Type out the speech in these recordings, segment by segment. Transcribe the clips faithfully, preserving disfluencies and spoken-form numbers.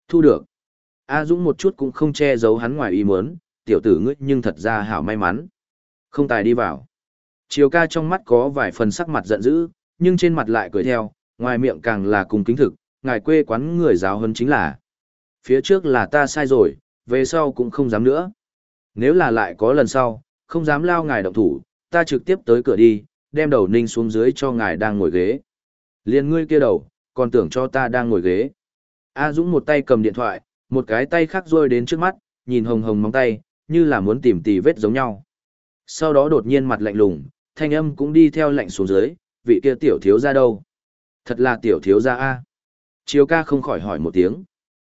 Thu được. A Dũng một chút cũng không che giấu hắn ngoài ý muốn, tiểu tử ngươi nhưng thật ra hảo may mắn. Không tài đi vào. Triều ca trong mắt có vài phần sắc mặt giận dữ, nhưng trên mặt lại cười theo, ngoài miệng càng là cùng kính thực, ngài quê quán người giáo hơn chính là. Phía trước là ta sai rồi, về sau cũng không dám nữa. Nếu là lại có lần sau, không dám lao ngài động thủ, ta trực tiếp tới cửa đi, đem đầu ninh xuống dưới cho ngài đang ngồi ghế. Liên ngươi kia đầu, còn tưởng cho ta đang ngồi ghế. A Dũng một tay cầm điện thoại, một cái tay khác rôi đến trước mắt, nhìn hồng hồng móng tay, như là muốn tìm tì vết giống nhau. Sau đó đột nhiên mặt lạnh lùng, thanh âm cũng đi theo lạnh xuống dưới, vị kia tiểu thiếu ra đâu? Thật là tiểu thiếu ra A. Chiếu ca không khỏi hỏi một tiếng.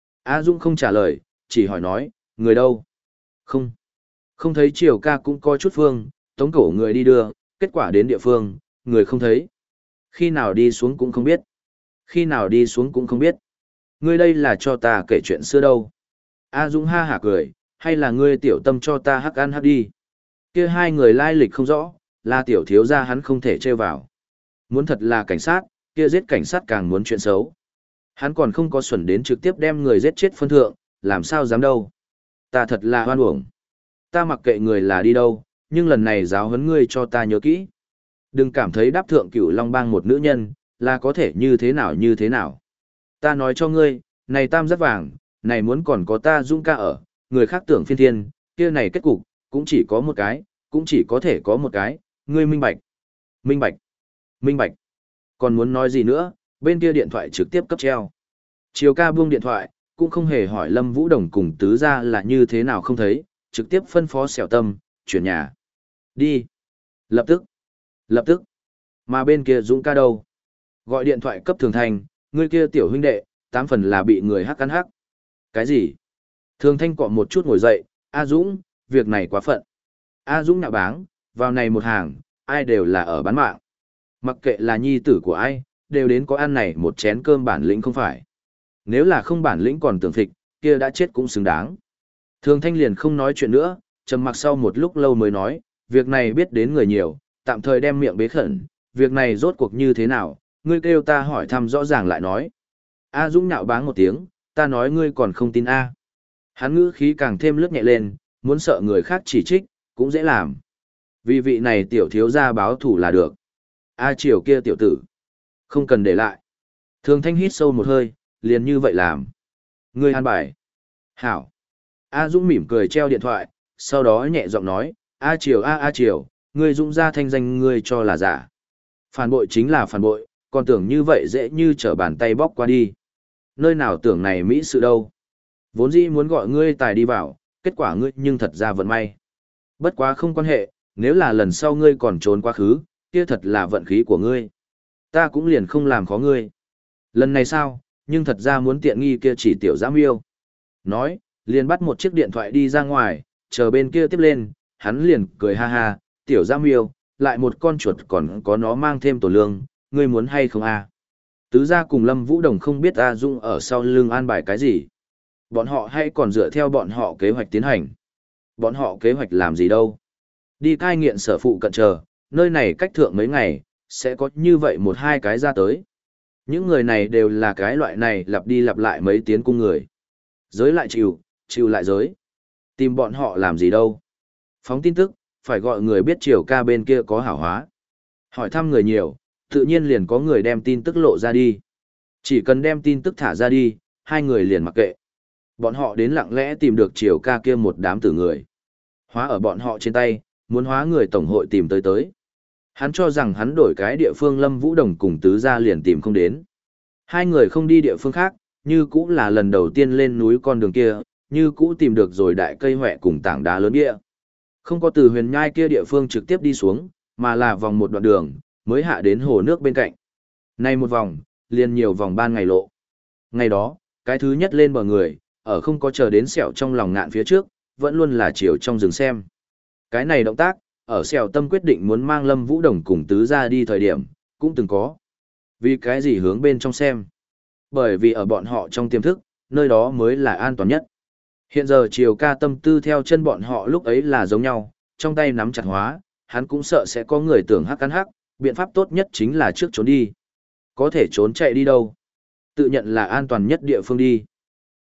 A Dũng không trả lời, chỉ hỏi nói, người đâu? Không. Không thấy Triều ca cũng có chút phương, tống cổ người đi đưa, kết quả đến địa phương, người không thấy. Khi nào đi xuống cũng không biết. Khi nào đi xuống cũng không biết. Ngươi đây là cho ta kể chuyện xưa đâu. A Dũng ha hả cười, hay là ngươi tiểu tâm cho ta hắc ăn hắc đi. Kia hai người lai lịch không rõ, là tiểu thiếu gia hắn không thể trêu vào. Muốn thật là cảnh sát, kia giết cảnh sát càng muốn chuyện xấu. Hắn còn không có xuẩn đến trực tiếp đem người giết chết phân thượng, làm sao dám đâu. Ta thật là hoan uổng. Ta mặc kệ người là đi đâu, nhưng lần này giáo huấn ngươi cho ta nhớ kỹ. Đừng cảm thấy đáp thượng cửu long bang một nữ nhân, là có thể như thế nào như thế nào. Ta nói cho ngươi, này tam giác vàng, này muốn còn có ta Dũng ca ở, người khác tưởng phiên thiên, kia này kết cục, cũng chỉ có một cái, cũng chỉ có thể có một cái, ngươi minh bạch. Minh bạch. Minh bạch. Còn muốn nói gì nữa, bên kia điện thoại trực tiếp cấp treo. Chiều ca buông điện thoại, cũng không hề hỏi Lâm Vũ Đồng cùng tứ gia là như thế nào không thấy, trực tiếp phân phó xẻo tâm, chuyển nhà. Đi. Lập tức. Lập tức. Mà bên kia Dũng ca đâu? Gọi điện thoại cấp Thường Thanh, người kia tiểu huynh đệ, tám phần là bị người hắc cắn hắc. Cái gì? Thường Thanh cọ một chút ngồi dậy, A Dũng, việc này quá phận. A Dũng nạo báng, vào này một hàng, ai đều là ở bán mạng. Mặc kệ là nhi tử của ai, đều đến có ăn này một chén cơm bản lĩnh không phải. Nếu là không bản lĩnh còn tưởng phịch, kia đã chết cũng xứng đáng. Thường Thanh liền không nói chuyện nữa, trầm mặc sau một lúc lâu mới nói, việc này biết đến người nhiều, tạm thời đem miệng bế khẩn, việc này rốt cuộc như thế nào, ngươi kêu ta hỏi thăm rõ ràng lại nói. A Dũng nạo báng một tiếng, ta nói ngươi còn không tin A. Hắn ngữ khí càng thêm lướt nhẹ lên, muốn sợ người khác chỉ trích, cũng dễ làm. Vì vị này tiểu thiếu gia báo thủ là được. A Triều kia tiểu tử, không cần để lại. Thường Thanh hít sâu một hơi, liền như vậy làm. Ngươi an bài. Hảo. A Dũng mỉm cười treo điện thoại, sau đó nhẹ giọng nói, A Triều A A Triều, ngươi Dũng ra thanh danh ngươi cho là giả. Phản bội chính là phản bội, còn tưởng như vậy dễ như trở bàn tay bóc qua đi. Nơi nào tưởng này mỹ sự đâu. Vốn dĩ muốn gọi ngươi tài đi vào, kết quả ngươi nhưng thật ra vận may. Bất quá không quan hệ, nếu là lần sau ngươi còn trốn quá khứ, kia thật là vận khí của ngươi. Ta cũng liền không làm khó ngươi. Lần này sao, nhưng thật ra muốn tiện nghi kia chỉ tiểu giám yêu. Nói, liền bắt một chiếc điện thoại đi ra ngoài, chờ bên kia tiếp lên, hắn liền cười ha ha, tiểu giám yêu, lại một con chuột còn có nó mang thêm tổ lương, ngươi muốn hay không a? Tứ gia cùng Lâm Vũ Đồng không biết A Dung ở sau lưng an bài cái gì. Bọn họ hay còn dựa theo bọn họ kế hoạch tiến hành. Bọn họ kế hoạch làm gì đâu. Đi cai nghiện sở phụ cận chờ, nơi này cách thượng mấy ngày, sẽ có như vậy một hai cái ra tới. Những người này đều là cái loại này lặp đi lặp lại mấy tiếng cung người. Giới lại chịu, chịu lại giới. Tìm bọn họ làm gì đâu. Phóng tin tức, phải gọi người biết Triều ca bên kia có hảo hóa. Hỏi thăm người nhiều, tự nhiên liền có người đem tin tức lộ ra đi. Chỉ cần đem tin tức thả ra đi, hai người liền mặc kệ. Bọn họ đến lặng lẽ tìm được Triều ca kia một đám tử người. Hóa ở bọn họ trên tay, muốn hóa người tổng hội tìm tới tới. Hắn cho rằng hắn đổi cái địa phương Lâm Vũ Đồng cùng tứ gia liền tìm không đến. Hai người không đi địa phương khác, như cũ là lần đầu tiên lên núi con đường kia, như cũ tìm được rồi đại cây hoẹ cùng tảng đá lớn địa. Không có từ huyền nhai kia địa phương trực tiếp đi xuống, mà là vòng một đoạn đường, mới hạ đến hồ nước bên cạnh. Nay một vòng, liền nhiều vòng ban ngày lộ. Ngày đó, cái thứ nhất lên bờ người, ở không có chờ đến sẹo trong lòng ngạn phía trước, vẫn luôn là chiều trong rừng xem. Cái này động tác, ở sẹo tâm quyết định muốn mang Lâm Vũ Đồng cùng tứ ra đi thời điểm, cũng từng có. Vì cái gì hướng bên trong xem? Bởi vì ở bọn họ trong tiềm thức, nơi đó mới là an toàn nhất. Hiện giờ chiều ca tâm tư theo chân bọn họ lúc ấy là giống nhau, trong tay nắm chặt hóa, hắn cũng sợ sẽ có người tưởng hắc cắn hắc, biện pháp tốt nhất chính là trước trốn đi. Có thể trốn chạy đi đâu? Tự nhận là an toàn nhất địa phương đi.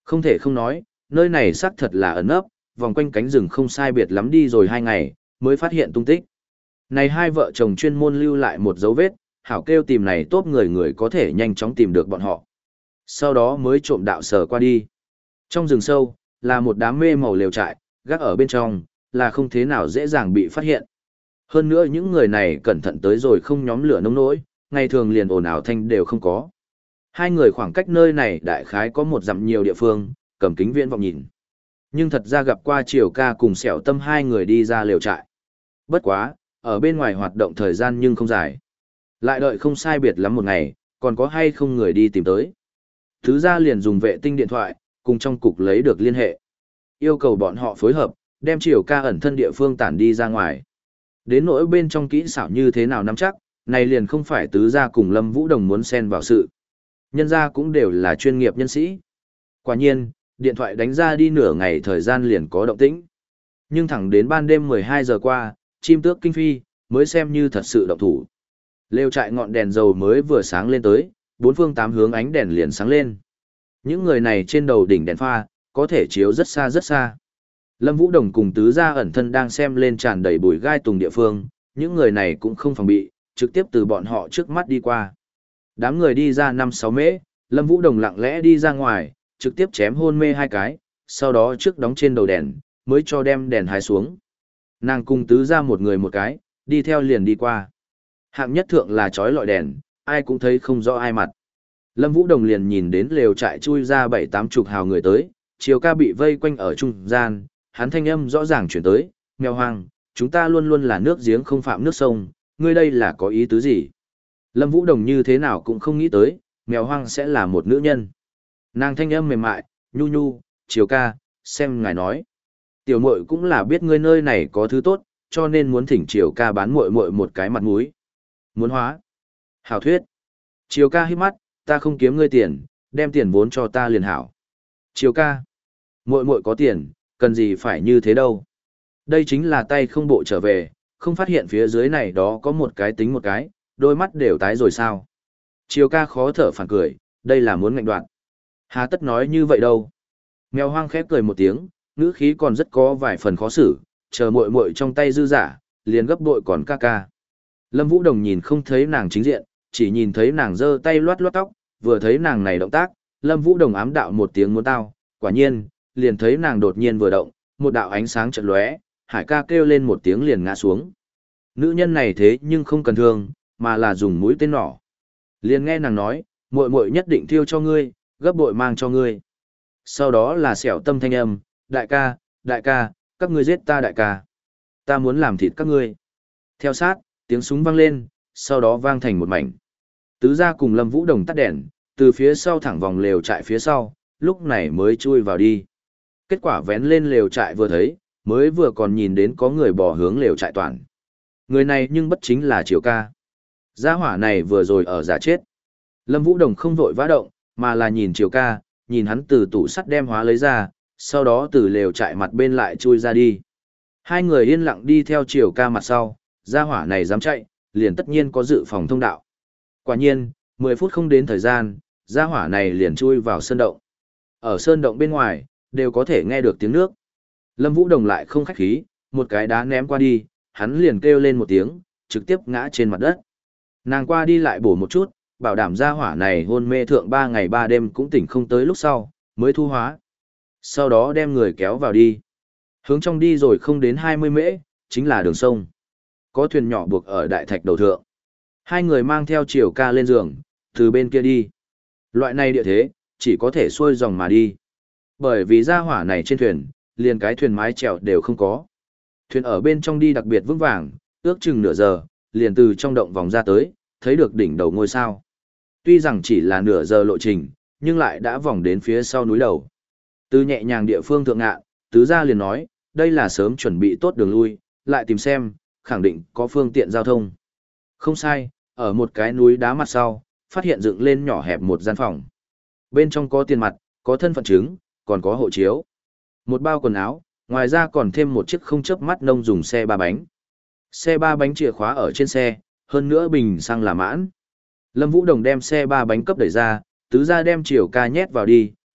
Không thể không nói, nơi này xác thật là ẩn ấp, vòng quanh cánh rừng không sai biệt lắm đi rồi hai ngày, mới phát hiện tung tích. Này hai vợ chồng chuyên môn lưu lại một dấu vết, hảo kêu tìm này tốt người người có thể nhanh chóng tìm được bọn họ. Sau đó mới trộm đạo sở qua đi. Trong rừng sâu, là một đám mê màu lều trại, gác ở bên trong, là không thế nào dễ dàng bị phát hiện. Hơn nữa những người này cẩn thận tới rồi không nhóm lửa nông nỗi, ngày thường liền ồn ào thanh đều không có. Hai người khoảng cách nơi này đại khái có một dặm nhiều địa phương, cầm kính viễn vọng nhìn. Nhưng thật ra gặp qua Triều Ca cùng Sẹo Tâm hai người đi ra lều trại. Bất quá, ở bên ngoài hoạt động thời gian nhưng không dài. Lại đợi không sai biệt lắm một ngày, còn có hay không người đi tìm tới. Thứ ra liền dùng vệ tinh điện thoại, cùng trong cục lấy được liên hệ. Yêu cầu bọn họ phối hợp, đem Triều Ca ẩn thân địa phương tản đi ra ngoài. Đến nỗi bên trong kỹ xảo như thế nào nắm chắc, này liền không phải tứ gia cùng Lâm Vũ Đồng muốn xen vào sự. Nhân gia cũng đều là chuyên nghiệp nhân sĩ. Quả nhiên, điện thoại đánh ra đi nửa ngày thời gian liền có động tĩnh. Nhưng thẳng đến ban đêm mười hai giờ qua, chim tước kinh phi, mới xem như thật sự động thủ. Lều trại ngọn đèn dầu mới vừa sáng lên tới, bốn phương tám hướng ánh đèn liền sáng lên. Những người này trên đầu đỉnh đèn pha, có thể chiếu rất xa rất xa. Lâm Vũ Đồng cùng tứ gia ẩn thân đang xem lên tràn đầy bụi gai tùng địa phương, những người này cũng không phòng bị, trực tiếp từ bọn họ trước mắt đi qua. Đám người đi ra năm sáu mễ, Lâm Vũ Đồng lặng lẽ đi ra ngoài, trực tiếp chém hôn mê hai cái, sau đó trước đóng trên đầu đèn, mới cho đem đèn hái xuống. Nàng cùng tứ gia một người một cái, đi theo liền đi qua. Hạng nhất thượng là chói lọi đèn, ai cũng thấy không rõ ai mặt. Lâm Vũ Đồng liền nhìn đến lều trại chui ra bảy tám chục hào người tới, Triều Ca bị vây quanh ở trung gian, hắn thanh âm rõ ràng chuyển tới, mèo hoang, chúng ta luôn luôn là nước giếng không phạm nước sông, ngươi đây là có ý tứ gì? Lâm Vũ Đồng như thế nào cũng không nghĩ tới, mèo hoang sẽ là một nữ nhân. Nàng thanh âm mềm mại, nhu nhu, Triều Ca, xem ngài nói. Tiểu muội cũng là biết ngươi nơi này có thứ tốt, cho nên muốn thỉnh Triều Ca bán muội muội một cái mặt mũi. Muốn hóa. Hảo thuyết. Triều Ca hít mắt, ta không kiếm ngươi tiền, đem tiền vốn cho ta liền hảo. Triều Ca. Muội muội có tiền, cần gì phải như thế đâu. Đây chính là tay không bộ trở về, không phát hiện phía dưới này đó có một cái tính một cái, đôi mắt đều tái rồi sao. Triều Ca khó thở phản cười, đây là muốn ngạnh đoạn. Hà tất nói như vậy đâu. Mèo hoang khép cười một tiếng, ngữ khí còn rất có vài phần khó xử, chờ muội muội trong tay dư giả, liền gấp bội còn ca ca. Lâm Vũ Đồng nhìn không thấy nàng chính diện, chỉ nhìn thấy nàng giơ tay loát loát tóc, vừa thấy nàng này động tác, Lâm Vũ Đồng ám đạo một tiếng muốn tao, quả nhiên, liền thấy nàng đột nhiên vừa động, một đạo ánh sáng chợt lóe, Hải ca kêu lên một tiếng liền ngã xuống. Nữ nhân này thế nhưng không cần thương, mà là dùng mũi tên nỏ. Liền nghe nàng nói, muội muội nhất định thiêu cho ngươi, gấp bội mang cho ngươi. Sau đó là xẻo tâm thanh âm, đại ca, đại ca, các ngươi giết ta đại ca. Ta muốn làm thịt các ngươi. Theo sát, tiếng súng vang lên, sau đó vang thành một mảnh. Tứ gia cùng Lâm Vũ Đồng tắt đèn, từ phía sau thẳng vòng lều trại phía sau, lúc này mới chui vào đi. Kết quả vén lên lều trại vừa thấy, mới vừa còn nhìn đến có người bỏ hướng lều trại toàn. Người này nhưng bất chính là Triều Ca. Gia hỏa này vừa rồi ở giả chết. Lâm Vũ Đồng không vội vã động, mà là nhìn Triều Ca, nhìn hắn từ tủ sắt đem hóa lấy ra, sau đó từ lều trại mặt bên lại chui ra đi. Hai người yên lặng đi theo Triều Ca mặt sau, gia hỏa này dám chạy, liền tất nhiên có dự phòng thông đạo. Quả nhiên, mười phút không đến thời gian, gia hỏa này liền chui vào sơn động. Ở sơn động bên ngoài, đều có thể nghe được tiếng nước. Lâm Vũ Đồng lại không khách khí, một cái đá ném qua đi, hắn liền kêu lên một tiếng, trực tiếp ngã trên mặt đất. Nàng qua đi lại bổ một chút, bảo đảm gia hỏa này hôn mê thượng ba ngày ba đêm cũng tỉnh không tới lúc sau, mới thu hóa. Sau đó đem người kéo vào đi. Hướng trong đi rồi không đến hai mươi mễ, chính là đường sông. Có thuyền nhỏ buộc ở đại thạch đầu thượng. Hai người mang theo Triều Ca lên giường, từ bên kia đi. Loại này địa thế, chỉ có thể xuôi dòng mà đi. Bởi vì gia hỏa này trên thuyền, liền cái thuyền mái chèo đều không có. Thuyền ở bên trong đi đặc biệt vững vàng, ước chừng nửa giờ, liền từ trong động vòng ra tới, thấy được đỉnh đầu ngôi sao. Tuy rằng chỉ là nửa giờ lộ trình, nhưng lại đã vòng đến phía sau núi đầu. Từ nhẹ nhàng địa phương thượng ngạn, tứ gia liền nói, đây là sớm chuẩn bị tốt đường lui, lại tìm xem, khẳng định có phương tiện giao thông. Không sai, ở một cái núi đá mặt sau, phát hiện dựng lên nhỏ hẹp một gian phòng. Bên trong có tiền mặt, có thân phận chứng, còn có hộ chiếu. Một bao quần áo, ngoài ra còn thêm một chiếc không chớp mắt nông dùng xe ba bánh. Xe ba bánh chìa khóa ở trên xe, hơn nữa bình xăng là mãn. Lâm Vũ Đồng đem xe ba bánh cấp đẩy ra, tứ gia đem Triều Ca nhét vào đi,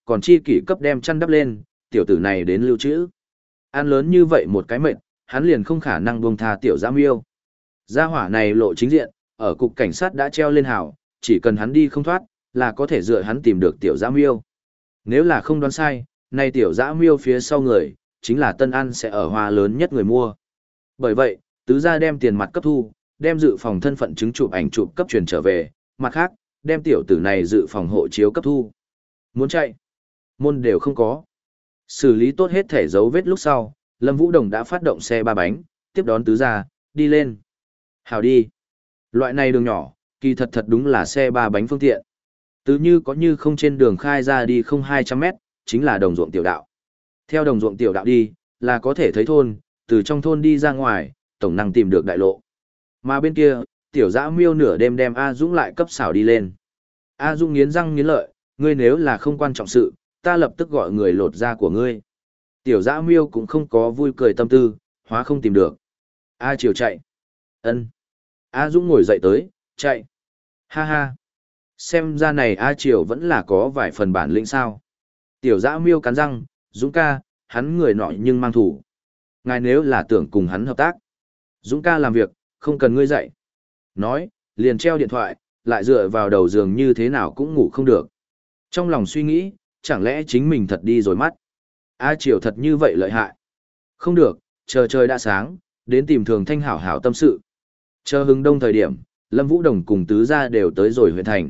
còn chi kỷ cấp đem chăn đắp lên, tiểu tử này đến lưu trữ. Ăn lớn như vậy một cái mệt, hắn liền không khả năng buông tha tiểu dã miêu. Gia hỏa này lộ chính diện, ở cục cảnh sát đã treo lên hào, chỉ cần hắn đi không thoát, là có thể dựa hắn tìm được tiểu dã miêu. Nếu là không đoán sai, nay tiểu dã miêu phía sau người, chính là Tân An sẽ ở hoa lớn nhất người mua. Bởi vậy, tứ gia đem tiền mặt cấp thu, đem dự phòng thân phận chứng chụp ảnh chụp cấp truyền trở về, mặt khác, đem tiểu tử này dự phòng hộ chiếu cấp thu. Muốn chạy, môn đều không có. Xử lý tốt hết thể dấu vết lúc sau, Lâm Vũ Đồng đã phát động xe ba bánh, tiếp đón tứ gia, đi lên. Hào đi. Loại này đường nhỏ, kỳ thật thật đúng là xe ba bánh phương tiện. Tứ như có như không trên đường khai ra đi không hai trăm mét, chính là đồng ruộng tiểu đạo. Theo đồng ruộng tiểu đạo đi, là có thể thấy thôn, từ trong thôn đi ra ngoài, tổng năng tìm được đại lộ. Mà bên kia, tiểu dã miêu nửa đêm đem A Dũng lại cấp xảo đi lên. A Dũng nghiến răng nghiến lợi, ngươi nếu là không quan trọng sự, ta lập tức gọi người lột da của ngươi. Tiểu dã miêu cũng không có vui cười tâm tư, hóa không tìm được. A Triều chạy. Ân. A Dũng ngồi dậy tới, chạy. Ha ha. Xem ra này A Triều vẫn là có vài phần bản lĩnh sao. Tiểu dã miêu cắn răng, Dũng ca, hắn người nọ nhưng mang thủ. Ngài nếu là tưởng cùng hắn hợp tác. Dũng ca làm việc, không cần ngươi dạy. Nói, liền treo điện thoại, lại dựa vào đầu giường như thế nào cũng ngủ không được. Trong lòng suy nghĩ, chẳng lẽ chính mình thật đi rồi mắt. A Triều thật như vậy lợi hại. Không được, chờ trời đã sáng, đến tìm Thường Thanh hảo hảo tâm sự. Chờ hừng đông thời điểm, Lâm Vũ Đồng cùng tứ gia đều tới rồi huyện thành.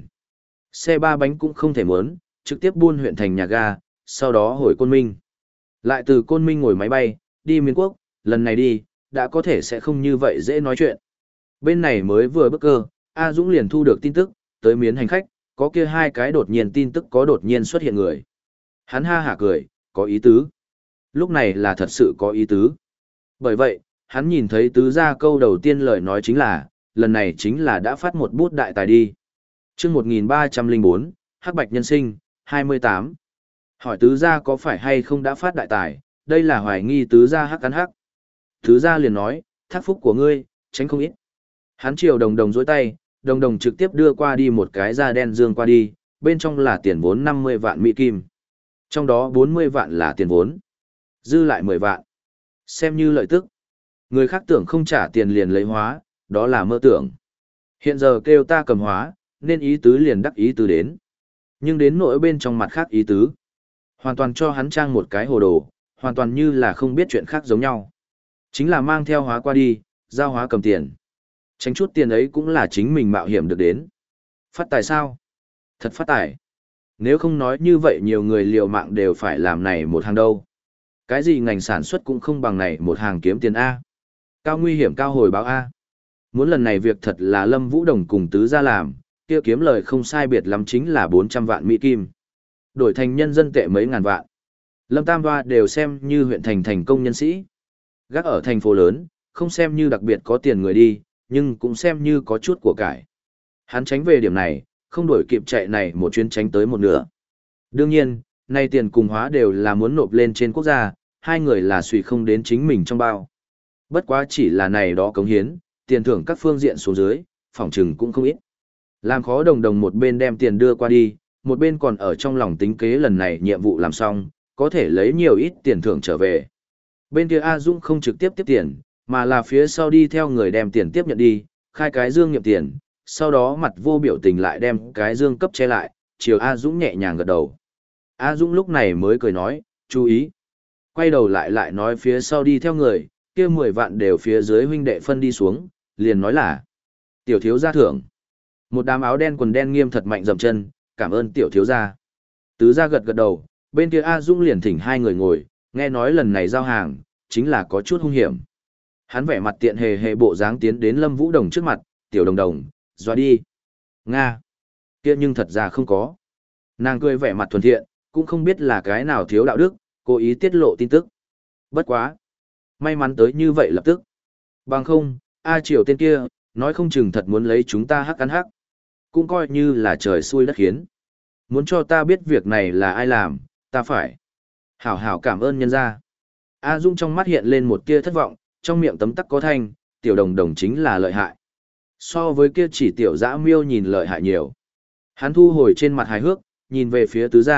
Xe ba bánh cũng không thể muốn, trực tiếp buôn huyện thành nhà ga, sau đó hồi Côn Minh. Lại từ Côn Minh ngồi máy bay, đi miền quốc, lần này đi, đã có thể sẽ không như vậy dễ nói chuyện. Bên này mới vừa bước cơ, A Dũng liền thu được tin tức, tới miến hành khách, có kia hai cái đột nhiên tin tức có đột nhiên xuất hiện người. Hắn ha hả cười, có ý tứ. Lúc này là thật sự có ý tứ. Bởi vậy, hắn nhìn thấy tứ gia câu đầu tiên lời nói chính là, lần này chính là đã phát một bút đại tài đi. Chương một nghìn ba trăm lẻ bốn, Hắc Bạch Nhân Sinh, hai mươi tám. Hỏi tứ gia có phải hay không đã phát đại tài, đây là hoài nghi tứ gia hắc cắn hắc. Tứ gia liền nói, thác phúc của ngươi, tránh không ít. Hắn chiều đồng đồng dối tay, đồng đồng trực tiếp đưa qua đi một cái da đen dương qua đi, bên trong là tiền vốn năm mươi vạn Mỹ Kim. Trong đó bốn mươi vạn là tiền vốn. Dư lại mười vạn. Xem như lợi tức. Người khác tưởng không trả tiền liền lấy hóa, đó là mơ tưởng. Hiện giờ kêu ta cầm hóa, nên ý tứ liền đắc ý tứ đến. Nhưng đến nỗi bên trong mặt khác ý tứ. Hoàn toàn cho hắn trang một cái hồ đồ, hoàn toàn như là không biết chuyện khác giống nhau. Chính là mang theo hóa qua đi, giao hóa cầm tiền. Tránh chút tiền ấy cũng là chính mình mạo hiểm được đến. Phát tài sao? Thật phát tài. Nếu không nói như vậy nhiều người liều mạng đều phải làm này một hàng đâu. Cái gì ngành sản xuất cũng không bằng này một hàng kiếm tiền A. Cao nguy hiểm cao hồi báo A. Muốn lần này việc thật là Lâm Vũ Đồng cùng tứ gia làm, kia kiếm lời không sai biệt lắm chính là bốn trăm vạn Mỹ Kim. Đổi thành nhân dân tệ mấy ngàn vạn. Lâm Tam Hoa đều xem như huyện thành thành công nhân sĩ. Gác ở thành phố lớn, không xem như đặc biệt có tiền người đi, nhưng cũng xem như có chút của cải. Hắn tránh về điểm này, không đổi kịp chạy này một chuyến tránh tới một nửa. Đương nhiên, nay tiền cùng hóa đều là muốn nộp lên trên quốc gia, hai người là suy không đến chính mình trong bao. Bất quá chỉ là này đó cống hiến, tiền thưởng các phương diện xuống dưới, phỏng trừng cũng không ít. Làm khó đồng đồng một bên đem tiền đưa qua đi, một bên còn ở trong lòng tính kế lần này nhiệm vụ làm xong, có thể lấy nhiều ít tiền thưởng trở về. Bên kia A Dũng không trực tiếp tiếp tiền, mà là phía sau đi theo người đem tiền tiếp nhận đi, khai cái dương nghiệm tiền, sau đó mặt vô biểu tình lại đem cái dương cấp che lại, chiều A Dũng nhẹ nhàng gật đầu. A Dũng lúc này mới cười nói, chú ý. Quay đầu lại lại nói phía sau đi theo người, kia mười vạn đều phía dưới huynh đệ phân đi xuống, liền nói là tiểu thiếu gia thưởng. Một đám áo đen quần đen nghiêm thật mạnh dậm chân, cảm ơn tiểu thiếu gia. Tứ gia gật gật đầu, bên kia A Dũng liền thỉnh hai người ngồi, nghe nói lần này giao hàng, chính là có chút hung hiểm. Hắn vẻ mặt tiện hề hề bộ dáng tiến đến Lâm Vũ Đồng trước mặt, tiểu đồng đồng, dọa đi. Nga. Kia nhưng thật ra không có. Nàng cười vẻ mặt thuần thiện, cũng không biết là cái nào thiếu đạo đức, cố ý tiết lộ tin tức. Bất quá. May mắn tới như vậy lập tức. Bằng không, A Triều tên kia, nói không chừng thật muốn lấy chúng ta hắc ăn hắc. Cũng coi như là trời xui đất khiến. Muốn cho ta biết việc này là ai làm, ta phải. Hảo hảo cảm ơn nhân gia. A Dung trong mắt hiện lên một tia thất vọng, trong miệng tấm tắc có thanh, tiểu đồng đồng chính là lợi hại. So với kia chỉ tiểu dã miêu nhìn lợi hại nhiều. Hắn thu hồi trên mặt hài hước, nhìn về phía tứ gia,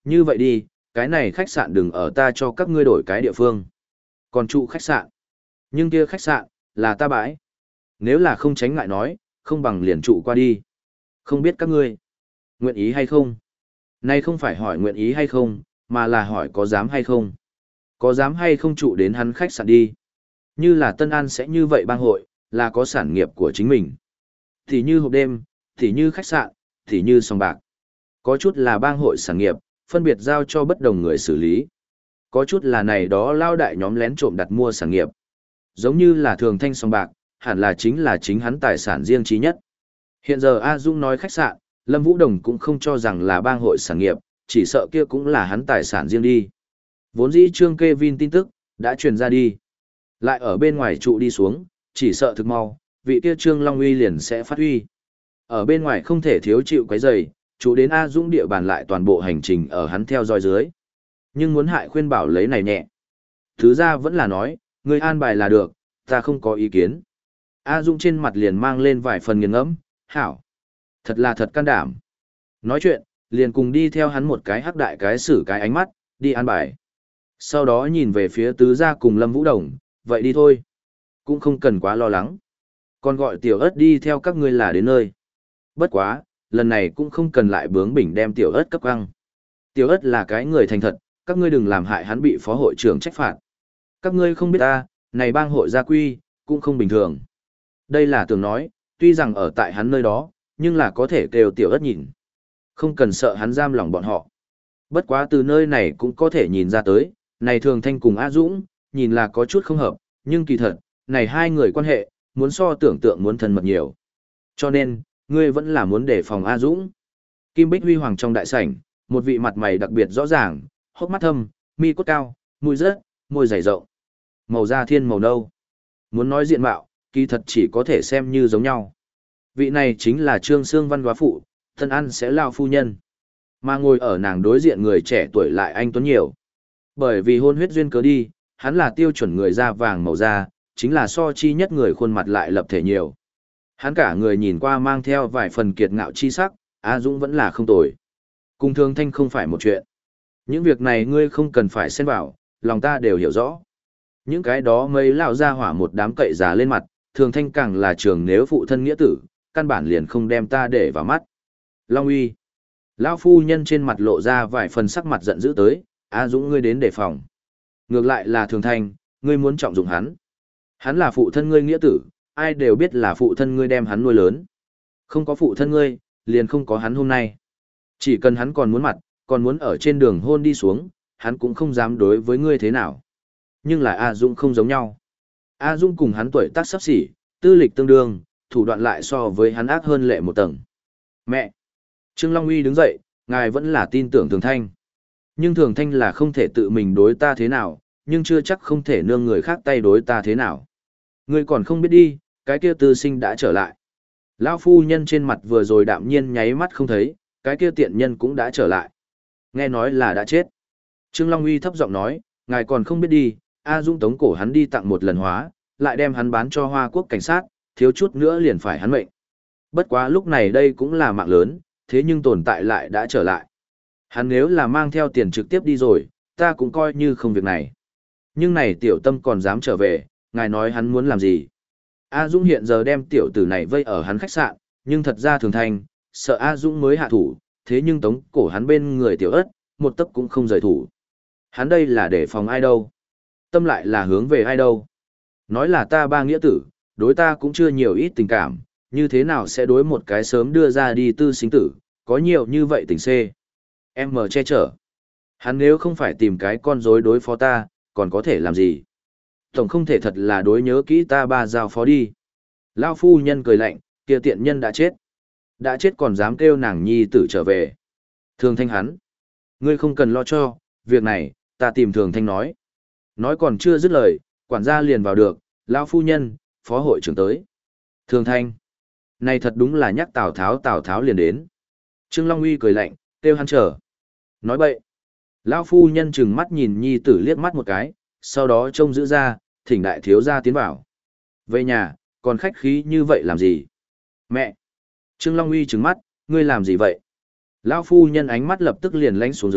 Như vậy đi, cái này khách sạn đừng ở ta cho các ngươi đổi cái địa phương. Còn trụ khách sạn. Nhưng kia khách sạn, là ta bãi. Nếu là không tránh ngại nói, không bằng liền trụ qua đi. Không biết các ngươi, nguyện ý hay không? Nay không phải hỏi nguyện ý hay không, mà là hỏi có dám hay không. Có dám hay không trụ đến hắn khách sạn đi. Như là Tân An sẽ như vậy bang hội, là có sản nghiệp của chính mình. Thì như hộp đêm, thì như khách sạn, thì như sòng bạc. Có chút là bang hội sản nghiệp, phân biệt giao cho bất đồng người xử lý. Có chút là này đó lao đại nhóm lén trộm đặt mua sản nghiệp. Giống như là thường thanh sòng bạc, hẳn là chính là chính hắn tài sản riêng trí nhất. Hiện giờ A Dung nói khách sạn, Lâm Vũ Đồng cũng không cho rằng là bang hội sản nghiệp, chỉ sợ kia cũng là hắn tài sản riêng đi. Vốn dĩ Trương Kevin tin tức, đã truyền ra đi. Lại ở bên ngoài trụ đi xuống, chỉ sợ thực mau, vị kia Trương Long Uy liền sẽ phát huy. Ở bên ngoài không thể thiếu chịu quấy rầy, trụ đến A Dũng địa bàn lại toàn bộ hành trình ở hắn theo dõi dưới. Nhưng muốn hại khuyên bảo lấy này nhẹ. Thứ ra vẫn là nói, người an bài là được, ta không có ý kiến. A Dũng trên mặt liền mang lên vài phần nghiền ngẫm, hảo. Thật là thật can đảm. Nói chuyện, liền cùng đi theo hắn một cái hắc đại cái xử cái ánh mắt, đi an bài. Sau đó nhìn về phía tứ gia cùng Lâm Vũ Đồng, vậy đi thôi. Cũng không cần quá lo lắng. Còn gọi tiểu ớt đi theo các ngươi là đến nơi. Bất quá, lần này cũng không cần lại bướng bỉnh đem tiểu ớt cấp căng. Tiểu ớt là cái người thành thật, các ngươi đừng làm hại hắn bị phó hội trưởng trách phạt. Các ngươi không biết ta, này bang hội gia quy, cũng không bình thường. Đây là tưởng nói, tuy rằng ở tại hắn nơi đó, nhưng là có thể kêu tiểu ớt nhìn. Không cần sợ hắn giam lòng bọn họ. Bất quá từ nơi này cũng có thể nhìn ra tới, này thường thanh cùng A Dũng, nhìn là có chút không hợp, nhưng kỳ thật, này hai người quan hệ, muốn so tưởng tượng muốn thân mật nhiều. Cho nên, ngươi vẫn là muốn đề phòng A Dũng. Kim Bích Huy Hoàng trong đại sảnh, một vị mặt mày đặc biệt rõ ràng, hốc mắt thâm, mi cốt cao, mũi rớt, môi dày rộng. Màu da thiên màu nâu. Muốn nói diện mạo, kỳ thật chỉ có thể xem như giống nhau. Vị này chính là Trương Sương Văn góa phụ, thân ăn sẽ lao phu nhân. Mà ngồi ở nàng đối diện người trẻ tuổi lại anh tuấn nhiều. Bởi vì hôn huyết duyên cớ đi, hắn là tiêu chuẩn người da vàng màu da, chính là so chi nhất người khuôn mặt lại lập thể nhiều. Hắn cả người nhìn qua mang theo vài phần kiệt ngạo chi sắc, A Dũng vẫn là không tồi. Cùng Thường Thanh không phải một chuyện. Những việc này ngươi không cần phải xen vào, lòng ta đều hiểu rõ. Những cái đó mấy lão ra hỏa một đám cậy già lên mặt, Thường Thanh càng là trường nếu phụ thân nghĩa tử, căn bản liền không đem ta để vào mắt. Long Uy. Lão phu nhân trên mặt lộ ra vài phần sắc mặt giận dữ tới, A Dũng ngươi đến đề phòng. Ngược lại là Thường Thanh, ngươi muốn trọng dụng hắn. Hắn là phụ thân ngươi nghĩa tử, ai đều biết là phụ thân ngươi đem hắn nuôi lớn. Không có phụ thân ngươi, liền không có hắn hôm nay. Chỉ cần hắn còn muốn mặt, còn muốn ở trên đường hôn đi xuống, hắn cũng không dám đối với ngươi thế nào. Nhưng là A Dũng không giống nhau. A Dũng cùng hắn tuổi tác sắp xỉ, tư lịch tương đương, thủ đoạn lại so với hắn ác hơn lệ một tầng. Mẹ! Trương Long Uy đứng dậy, ngài vẫn là tin tưởng Thường Thanh. Nhưng Thường Thanh là không thể tự mình đối ta thế nào, nhưng chưa chắc không thể nương người khác tay đối ta thế nào. Ngươi còn không biết đi, cái kia tư sinh đã trở lại. Lão phu nhân trên mặt vừa rồi đạm nhiên nháy mắt không thấy, cái kia tiện nhân cũng đã trở lại. Nghe nói là đã chết. Trương Long Uy thấp giọng nói, ngài còn không biết đi, A Dũng tống cổ hắn đi tặng một lần hóa, lại đem hắn bán cho Hoa Quốc cảnh sát, thiếu chút nữa liền phải hắn mệnh. Bất quá lúc này đây cũng là mạng lớn, thế nhưng tồn tại lại đã trở lại. Hắn nếu là mang theo tiền trực tiếp đi rồi, ta cũng coi như không việc này. Nhưng này tiểu tâm còn dám trở về, ngài nói hắn muốn làm gì? A Dũng hiện giờ đem tiểu tử này vây ở hắn khách sạn, nhưng thật ra Thường Thanh, sợ A Dũng mới hạ thủ, thế nhưng tống cổ hắn bên người tiểu ớt, một tấc cũng không rời thủ. Hắn đây là để phòng ai đâu? Tâm lại là hướng về ai đâu? Nói là ta ba nghĩa tử, đối ta cũng chưa nhiều ít tình cảm, như thế nào sẽ đối một cái sớm đưa ra đi tư sinh tử, có nhiều như vậy tình xê. Em mờ che chở. Hắn nếu không phải tìm cái con rối đối phó ta, còn có thể làm gì? Tổng không thể thật là đối nhớ kỹ ta ba giao phó đi. Lao phu nhân cười lạnh, kia tiện nhân đã chết. Đã chết còn dám kêu nàng nhi tử trở về. Thường Thanh hắn. Ngươi không cần lo cho, việc này, ta tìm Thường Thanh nói. Nói còn chưa dứt lời, quản gia liền vào được, Lao phu nhân, phó hội trưởng tới. Thường Thanh. Này thật đúng là nhắc Tào Tháo Tào Tháo liền đến. Trương Long Uy cười lạnh, kêu hắn chờ. Nói bậy. Lão phu nhân chừng mắt nhìn nhi tử liếc mắt một cái, sau đó trông giữ ra, thỉnh đại thiếu gia tiến vào. Về nhà, còn khách khí như vậy làm gì? Mẹ! Trương Long Uy trừng mắt, ngươi làm gì vậy? Lão phu nhân ánh mắt lập tức liền lánh xuống dưới,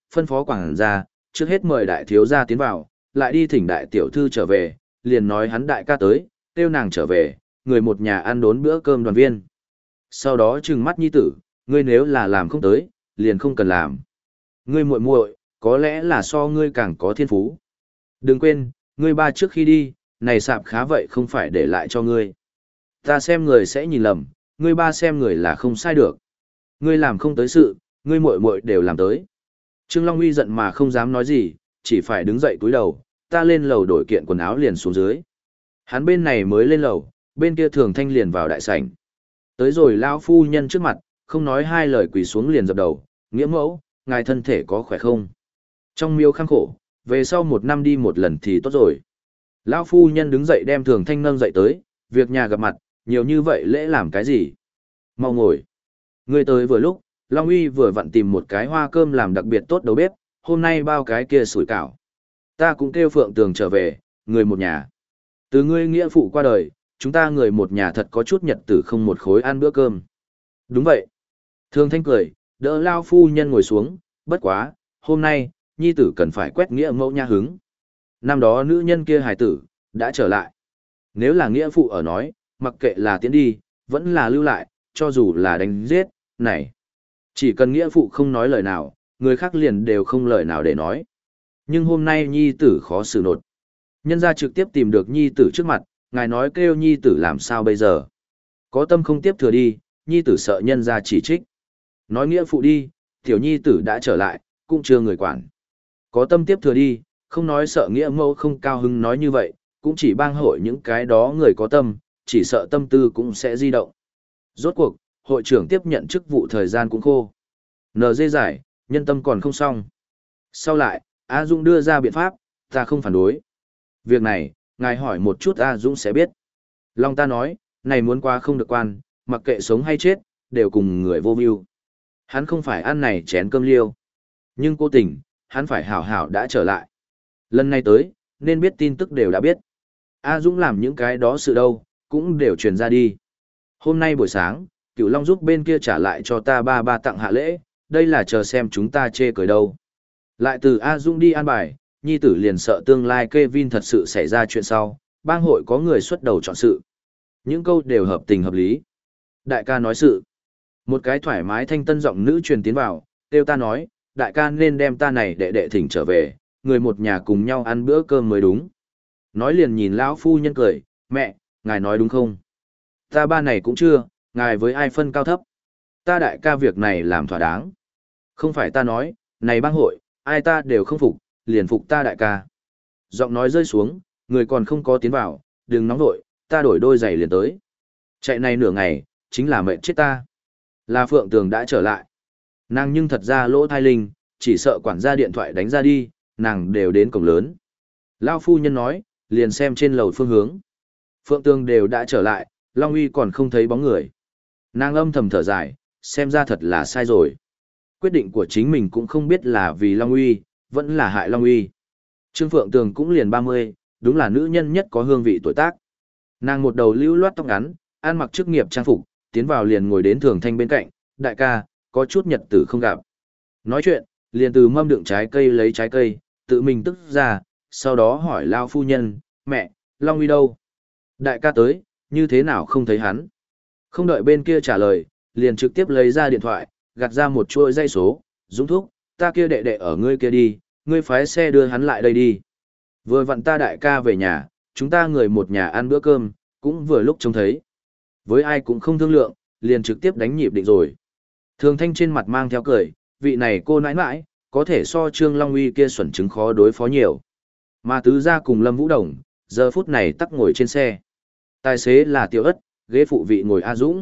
phân phó quảng ra, trước hết mời đại thiếu gia tiến vào, lại đi thỉnh đại tiểu thư trở về, liền nói hắn đại ca tới, kêu nàng trở về, người một nhà ăn đốn bữa cơm đoàn viên. Sau đó trừng mắt nhi tử, ngươi nếu là làm không tới, liền không cần làm. Ngươi muội muội, có lẽ là so ngươi càng có thiên phú. Đừng quên, ngươi ba trước khi đi, này sạp khá vậy không phải để lại cho ngươi. Ta xem người sẽ nhìn lầm, ngươi ba xem người là không sai được. Ngươi làm không tới sự, ngươi muội muội đều làm tới. Trương Long Uy giận mà không dám nói gì, chỉ phải đứng dậy cúi đầu, ta lên lầu đổi kiện quần áo liền xuống dưới. Hắn bên này mới lên lầu, bên kia Thường Thanh liền vào đại sảnh. Tới rồi lão phu nhân trước mặt, không nói hai lời quỳ xuống liền dập đầu, nghĩa mẫu, ngài thân thể có khỏe không? Trong miếu khăng khổ, về sau một năm đi một lần thì tốt rồi. Lão phu nhân đứng dậy đem Thường Thanh nâng dậy tới, việc nhà gặp mặt, nhiều như vậy lễ làm cái gì? Mau ngồi. Ngươi tới vừa lúc, Long Uy vừa vặn tìm một cái hoa cơm làm đặc biệt tốt đầu bếp, hôm nay bao cái kia sủi cảo. Ta cũng kêu Phượng Tường trở về, người một nhà. Từ ngươi nghĩa phụ qua đời, chúng ta người một nhà thật có chút nhật tử không một khối ăn bữa cơm. Đúng vậy. Thường Thanh cười, đỡ lao phu nhân ngồi xuống, bất quá, hôm nay, nhi tử cần phải quét nghĩa mẫu nha hứng. Năm đó nữ nhân kia hài tử, đã trở lại. Nếu là nghĩa phụ ở nói, mặc kệ là tiến đi, vẫn là lưu lại, cho dù là đánh giết, này. Chỉ cần nghĩa phụ không nói lời nào, người khác liền đều không lời nào để nói. Nhưng hôm nay nhi tử khó xử nột. Nhân gia trực tiếp tìm được nhi tử trước mặt, ngài nói kêu nhi tử làm sao bây giờ. Có tâm không tiếp thừa đi, nhi tử sợ nhân gia chỉ trích. Nói nghĩa phụ đi, tiểu nhi tử đã trở lại, cũng chưa người quản. Có tâm tiếp thừa đi, không nói sợ nghĩa mẫu không cao hứng nói như vậy, cũng chỉ bang hội những cái đó người có tâm, chỉ sợ tâm tư cũng sẽ di động. Rốt cuộc, hội trưởng tiếp nhận chức vụ thời gian cũng khô. N D giải, nhân tâm còn không xong. Sau lại, A Dũng đưa ra biện pháp, ta không phản đối. Việc này, ngài hỏi một chút A Dũng sẽ biết. Long ta nói, này muốn qua không được quan, mặc kệ sống hay chết, đều cùng người vô view. Hắn không phải ăn này chén cơm liêu. Nhưng cố tình, hắn phải hảo hảo đã trở lại. Lần này tới, nên biết tin tức đều đã biết. A Dũng làm những cái đó sự đâu, cũng đều truyền ra đi. Hôm nay buổi sáng, Cửu Long giúp bên kia trả lại cho ta ba ba tặng hạ lễ, đây là chờ xem chúng ta chê cười đâu. Lại từ A Dũng đi an bài, nhi tử liền sợ tương lai Kevin thật sự xảy ra chuyện sau, bang hội có người xuất đầu chọn sự. Những câu đều hợp tình hợp lý. Đại ca nói sự. Một cái thoải mái thanh tân giọng nữ truyền tiến vào, kêu ta nói, đại ca nên đem ta này đệ đệ thỉnh trở về, người một nhà cùng nhau ăn bữa cơm mới đúng. Nói liền nhìn lão phu nhân cười, mẹ, ngài nói đúng không? Ta ba này cũng chưa, ngài với ai phân cao thấp. Ta đại ca việc này làm thỏa đáng. Không phải ta nói, này bang hội, ai ta đều không phục, liền phục ta đại ca. Giọng nói rơi xuống, người còn không có tiến vào, đừng nóng vội, ta đổi đôi giày liền tới. Chạy này nửa ngày, chính là mệnh chết ta. Là Phượng Tường đã trở lại. Nàng nhưng thật ra lỗ thai linh, chỉ sợ quản gia điện thoại đánh ra đi, nàng đều đến cổng lớn. Lao phu nhân nói, liền xem trên lầu phương hướng. Phượng Tường đều đã trở lại, Long Uy còn không thấy bóng người. Nàng âm thầm thở dài, xem ra thật là sai rồi. Quyết định của chính mình cũng không biết là vì Long Uy, vẫn là hại Long Uy. Trương Phượng Tường cũng liền ba mươi, đúng là nữ nhân nhất có hương vị tuổi tác. Nàng một đầu lưu loát tóc ngắn, ăn mặc chức nghiệp trang phục, tiến vào liền ngồi đến Thường Thanh bên cạnh, đại ca, có chút nhật tử không gặp. Nói chuyện, liền từ mâm đựng trái cây lấy trái cây, tự mình tức ra, sau đó hỏi Lao phu nhân, mẹ, Long Uy đâu? Đại ca tới, như thế nào không thấy hắn? Không đợi bên kia trả lời, liền trực tiếp lấy ra điện thoại, gạt ra một chuỗi dây số, Dũng thúc, ta kia đệ đệ ở ngươi kia đi, ngươi phái xe đưa hắn lại đây đi. Vừa vặn ta đại ca về nhà, chúng ta người một nhà ăn bữa cơm, cũng vừa lúc trông thấy. Với ai cũng không thương lượng, liền trực tiếp đánh nhịp định rồi. Thường Thanh trên mặt mang theo cười, vị này cô nãi nãi, có thể so Trương Long Uy kia xuẩn chứng khó đối phó nhiều. Mà tứ gia cùng Lâm Vũ Đồng, giờ phút này tắc ngồi trên xe. Tài xế là Tiểu Ất, ghế phụ vị ngồi A Dũng.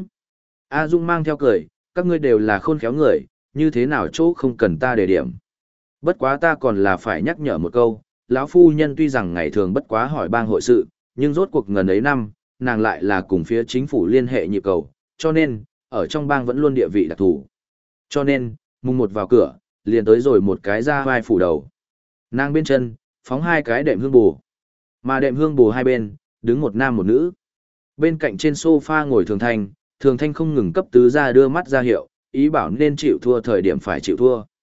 A Dũng mang theo cười, các ngươi đều là khôn khéo người, như thế nào chỗ không cần ta đề điểm. Bất quá ta còn là phải nhắc nhở một câu, lão phu nhân tuy rằng ngày thường bất quá hỏi bang hội sự, nhưng rốt cuộc ngần ấy năm, nàng lại là cùng phía chính phủ liên hệ nhịp cầu, cho nên, ở trong bang vẫn luôn địa vị đặc thù. Cho nên, mùng một vào cửa, liền tới rồi một cái ra vai phủ đầu. Nàng bên chân, phóng hai cái đệm hương bù. Mà đệm hương bù hai bên, đứng một nam một nữ. Bên cạnh trên sofa ngồi Thường Thanh, Thường Thanh không ngừng cấp tứ ra đưa mắt ra hiệu, ý bảo nên chịu thua thời điểm phải chịu thua.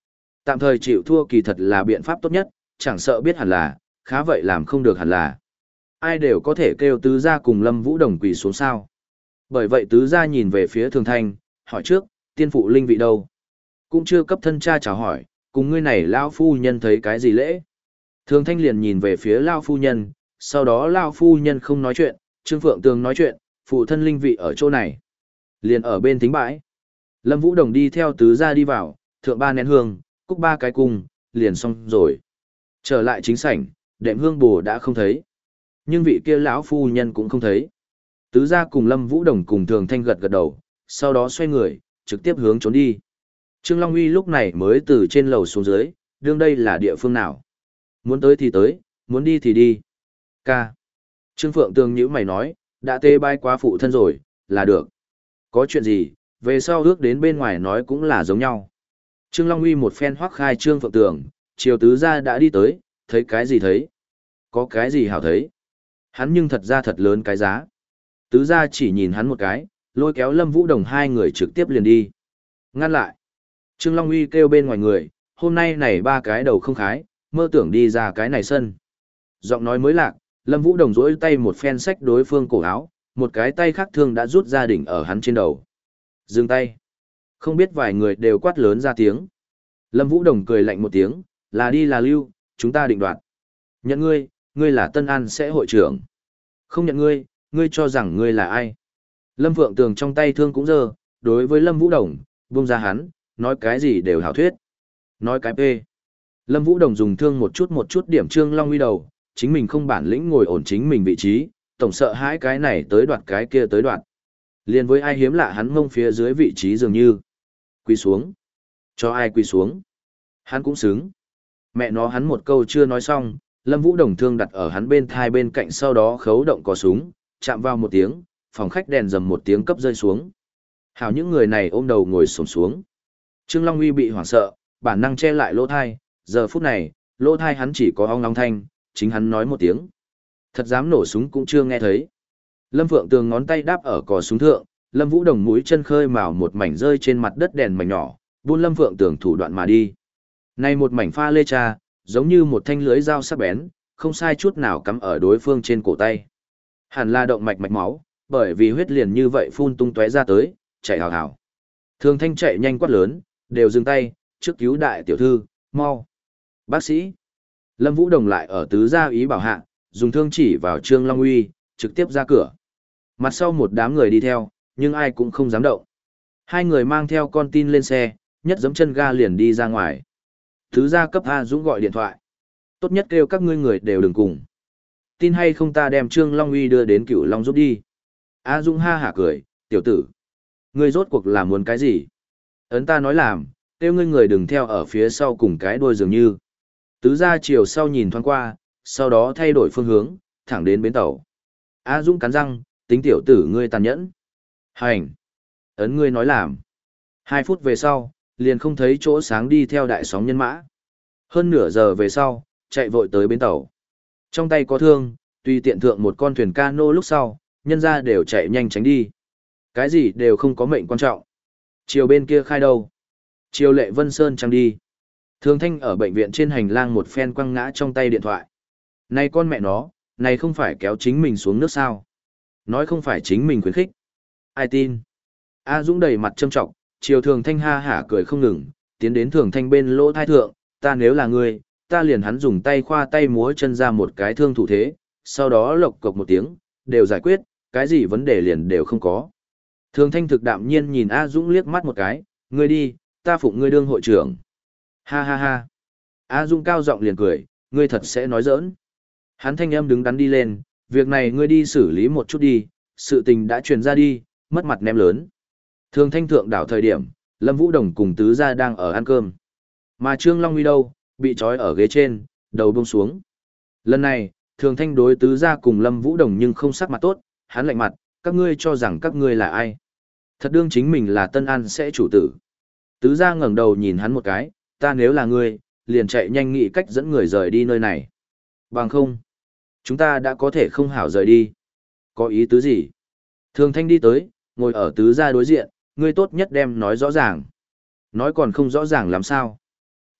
Tạm thời chịu thua kỳ thật là biện pháp tốt nhất, chẳng sợ biết hẳn là, khá vậy làm không được hẳn là. Ai đều có thể kêu tứ gia cùng Lâm Vũ Đồng quỳ xuống sao. Bởi vậy tứ gia nhìn về phía Thường Thanh, hỏi trước, tiên phụ linh vị đâu? Cũng chưa cấp thân cha chào hỏi, cùng ngươi này lão phu nhân thấy cái gì lễ? Thường Thanh liền nhìn về phía lão phu nhân, sau đó lão phu nhân không nói chuyện, Trương Phượng Tường nói chuyện, phụ thân linh vị ở chỗ này. Liền ở bên thính bãi. Lâm Vũ Đồng đi theo tứ gia đi vào, thượng ba nén hương, cúc ba cái cung, liền xong rồi. Trở lại chính sảnh, đệm hương bồ đã không thấy. Nhưng vị kia lão phu nhân cũng không thấy. Tứ gia cùng Lâm Vũ Đồng cùng Thường Thanh gật gật đầu, sau đó xoay người, trực tiếp hướng trốn đi. Trương Long Uy lúc này mới từ trên lầu xuống dưới, đương đây là địa phương nào. Muốn tới thì tới, muốn đi thì đi. Ca. Trương Phượng Tường nhữ mày nói, đã tê bai quá phụ thân rồi, là được. Có chuyện gì, về sau ước đến bên ngoài nói cũng là giống nhau. Trương Long Uy một phen hoắc khai Trương Phượng Tường, chiều tứ gia đã đi tới, thấy cái gì thấy? Có cái gì hảo thấy? Hắn nhưng thật ra thật lớn cái giá. Tứ gia chỉ nhìn hắn một cái, lôi kéo Lâm Vũ Đồng hai người trực tiếp liền đi. Ngăn lại. Trương Long Uy kêu bên ngoài người, hôm nay này ba cái đầu không khái, mơ tưởng đi ra cái này sân. Giọng nói mới lạc, Lâm Vũ Đồng rỗi tay một phen xách đối phương cổ áo, một cái tay khác thương đã rút ra đỉnh ở hắn trên đầu. Dừng tay. Không biết vài người đều quát lớn ra tiếng. Lâm Vũ Đồng cười lạnh một tiếng, là đi là lưu, chúng ta định đoạt. Nhận ngươi, ngươi là Tân An sẽ hội trưởng. Không nhận ngươi, ngươi cho rằng ngươi là ai. Lâm Phượng Tường trong tay thương cũng dơ, đối với Lâm Vũ Đồng, buông ra hắn, nói cái gì đều hảo thuyết. Nói cái pê. Lâm Vũ Đồng dùng thương một chút một chút điểm Trương Long Uy đầu, chính mình không bản lĩnh ngồi ổn chính mình vị trí, tổng sợ hãi cái này tới đoạt cái kia tới đoạt. Liên với ai hiếm lạ hắn mông phía dưới vị trí dường như. Quỳ xuống. Cho ai quỳ xuống. Hắn cũng xứng. Mẹ nó hắn một câu chưa nói xong, Lâm Vũ Đồng thương đặt ở hắn bên thai bên cạnh sau đó khấu động cò súng, chạm vào một tiếng, phòng khách đèn dầm một tiếng cấp rơi xuống. Hảo những người này ôm đầu ngồi xổm xuống. Trương Long Uy bị hoảng sợ, bản năng che lại lỗ thai, giờ phút này, lỗ thai hắn chỉ có ong long thanh, chính hắn nói một tiếng. Thật dám nổ súng cũng chưa nghe thấy. Lâm Phượng Tường ngón tay đáp ở cò súng thượng, Lâm Vũ Đồng mũi chân khơi mào một mảnh rơi trên mặt đất đèn mảnh nhỏ, buôn Lâm Phượng Tường thủ đoạn mà đi. Này một mảnh pha lê cha, giống như một thanh lưới dao sắc bén, không sai chút nào cắm ở đối phương trên cổ tay. Hẳn là động mạch mạch máu, bởi vì huyết liền như vậy phun tung tóe ra tới, chạy hào hào. Thường Thanh chạy nhanh quát lớn, đều dừng tay, trước cứu đại tiểu thư, mau. Bác sĩ. Lâm Vũ Đồng lại ở tứ gia ý bảo hạ, dùng thương chỉ vào Trương Long Uy, trực tiếp ra cửa. Mặt sau một đám người đi theo, nhưng ai cũng không dám động. Hai người mang theo con tin lên xe, nhất giẫm chân ga liền đi ra ngoài. Tứ gia cấp A Dũng gọi điện thoại. Tốt nhất kêu các ngươi người đều đừng cùng. Tin hay không ta đem Trương Long Uy đưa đến Cửu Long giúp đi. A Dũng ha hả cười, tiểu tử. Ngươi rốt cuộc là muốn cái gì? Ấn ta nói làm, kêu ngươi người đừng theo ở phía sau cùng cái đuôi dường như. Tứ gia chiều sau nhìn thoáng qua, sau đó thay đổi phương hướng, thẳng đến bến tàu. A Dũng cắn răng, tính tiểu tử ngươi tàn nhẫn. Hành. Ấn ngươi nói làm. Hai phút về sau, liền không thấy chỗ sáng đi theo đại sóng nhân mã. Hơn nửa giờ về sau, chạy vội tới bến tàu. Trong tay có thương, tùy tiện thượng một con thuyền cano lúc sau, nhân ra đều chạy nhanh tránh đi. Cái gì đều không có mệnh quan trọng. Chiều bên kia khai đâu? Chiều Lệ Vân Sơn trăng đi. Thường Thanh ở bệnh viện trên hành lang một phen quăng ngã trong tay điện thoại. Này con mẹ nó, này không phải kéo chính mình xuống nước sao? Nói không phải chính mình khuyến khích. Ai tin? A Dũng đầy mặt châm trọng, chiều Thường Thanh ha hả cười không ngừng, tiến đến Thường Thanh bên lỗ thai thượng, ta nếu là người, ta liền hắn dùng tay khoa tay múa chân ra một cái thương thủ thế, sau đó lộc cộc một tiếng, đều giải quyết, cái gì vấn đề liền đều không có. Thường Thanh thực đạm nhiên nhìn A Dũng liếc mắt một cái, ngươi đi, ta phụng ngươi đương hội trưởng. Ha ha ha. A Dũng cao giọng liền cười, ngươi thật sẽ nói giỡn. Hắn thanh âm đứng đắn đi lên, việc này ngươi đi xử lý một chút đi, sự tình đã truyền ra đi, mất mặt ném lớn. Thường Thanh thượng đảo thời điểm, Lâm Vũ Đồng cùng tứ gia đang ở ăn cơm. Mà Trương Long Uy đâu, bị trói ở ghế trên, đầu buông xuống. Lần này, Thường Thanh đối tứ gia cùng Lâm Vũ Đồng nhưng không sắc mặt tốt, hắn lạnh mặt, các ngươi cho rằng các ngươi là ai? Thật đương chính mình là Tân An sẽ chủ tử. Tứ gia ngẩng đầu nhìn hắn một cái, ta nếu là ngươi, liền chạy nhanh nghĩ cách dẫn người rời đi nơi này. Bằng không, chúng ta đã có thể không hảo rời đi. Có ý tứ gì? Thường Thanh đi tới, ngồi ở tứ gia đối diện, ngươi tốt nhất đem nói rõ ràng. Nói còn không rõ ràng làm sao?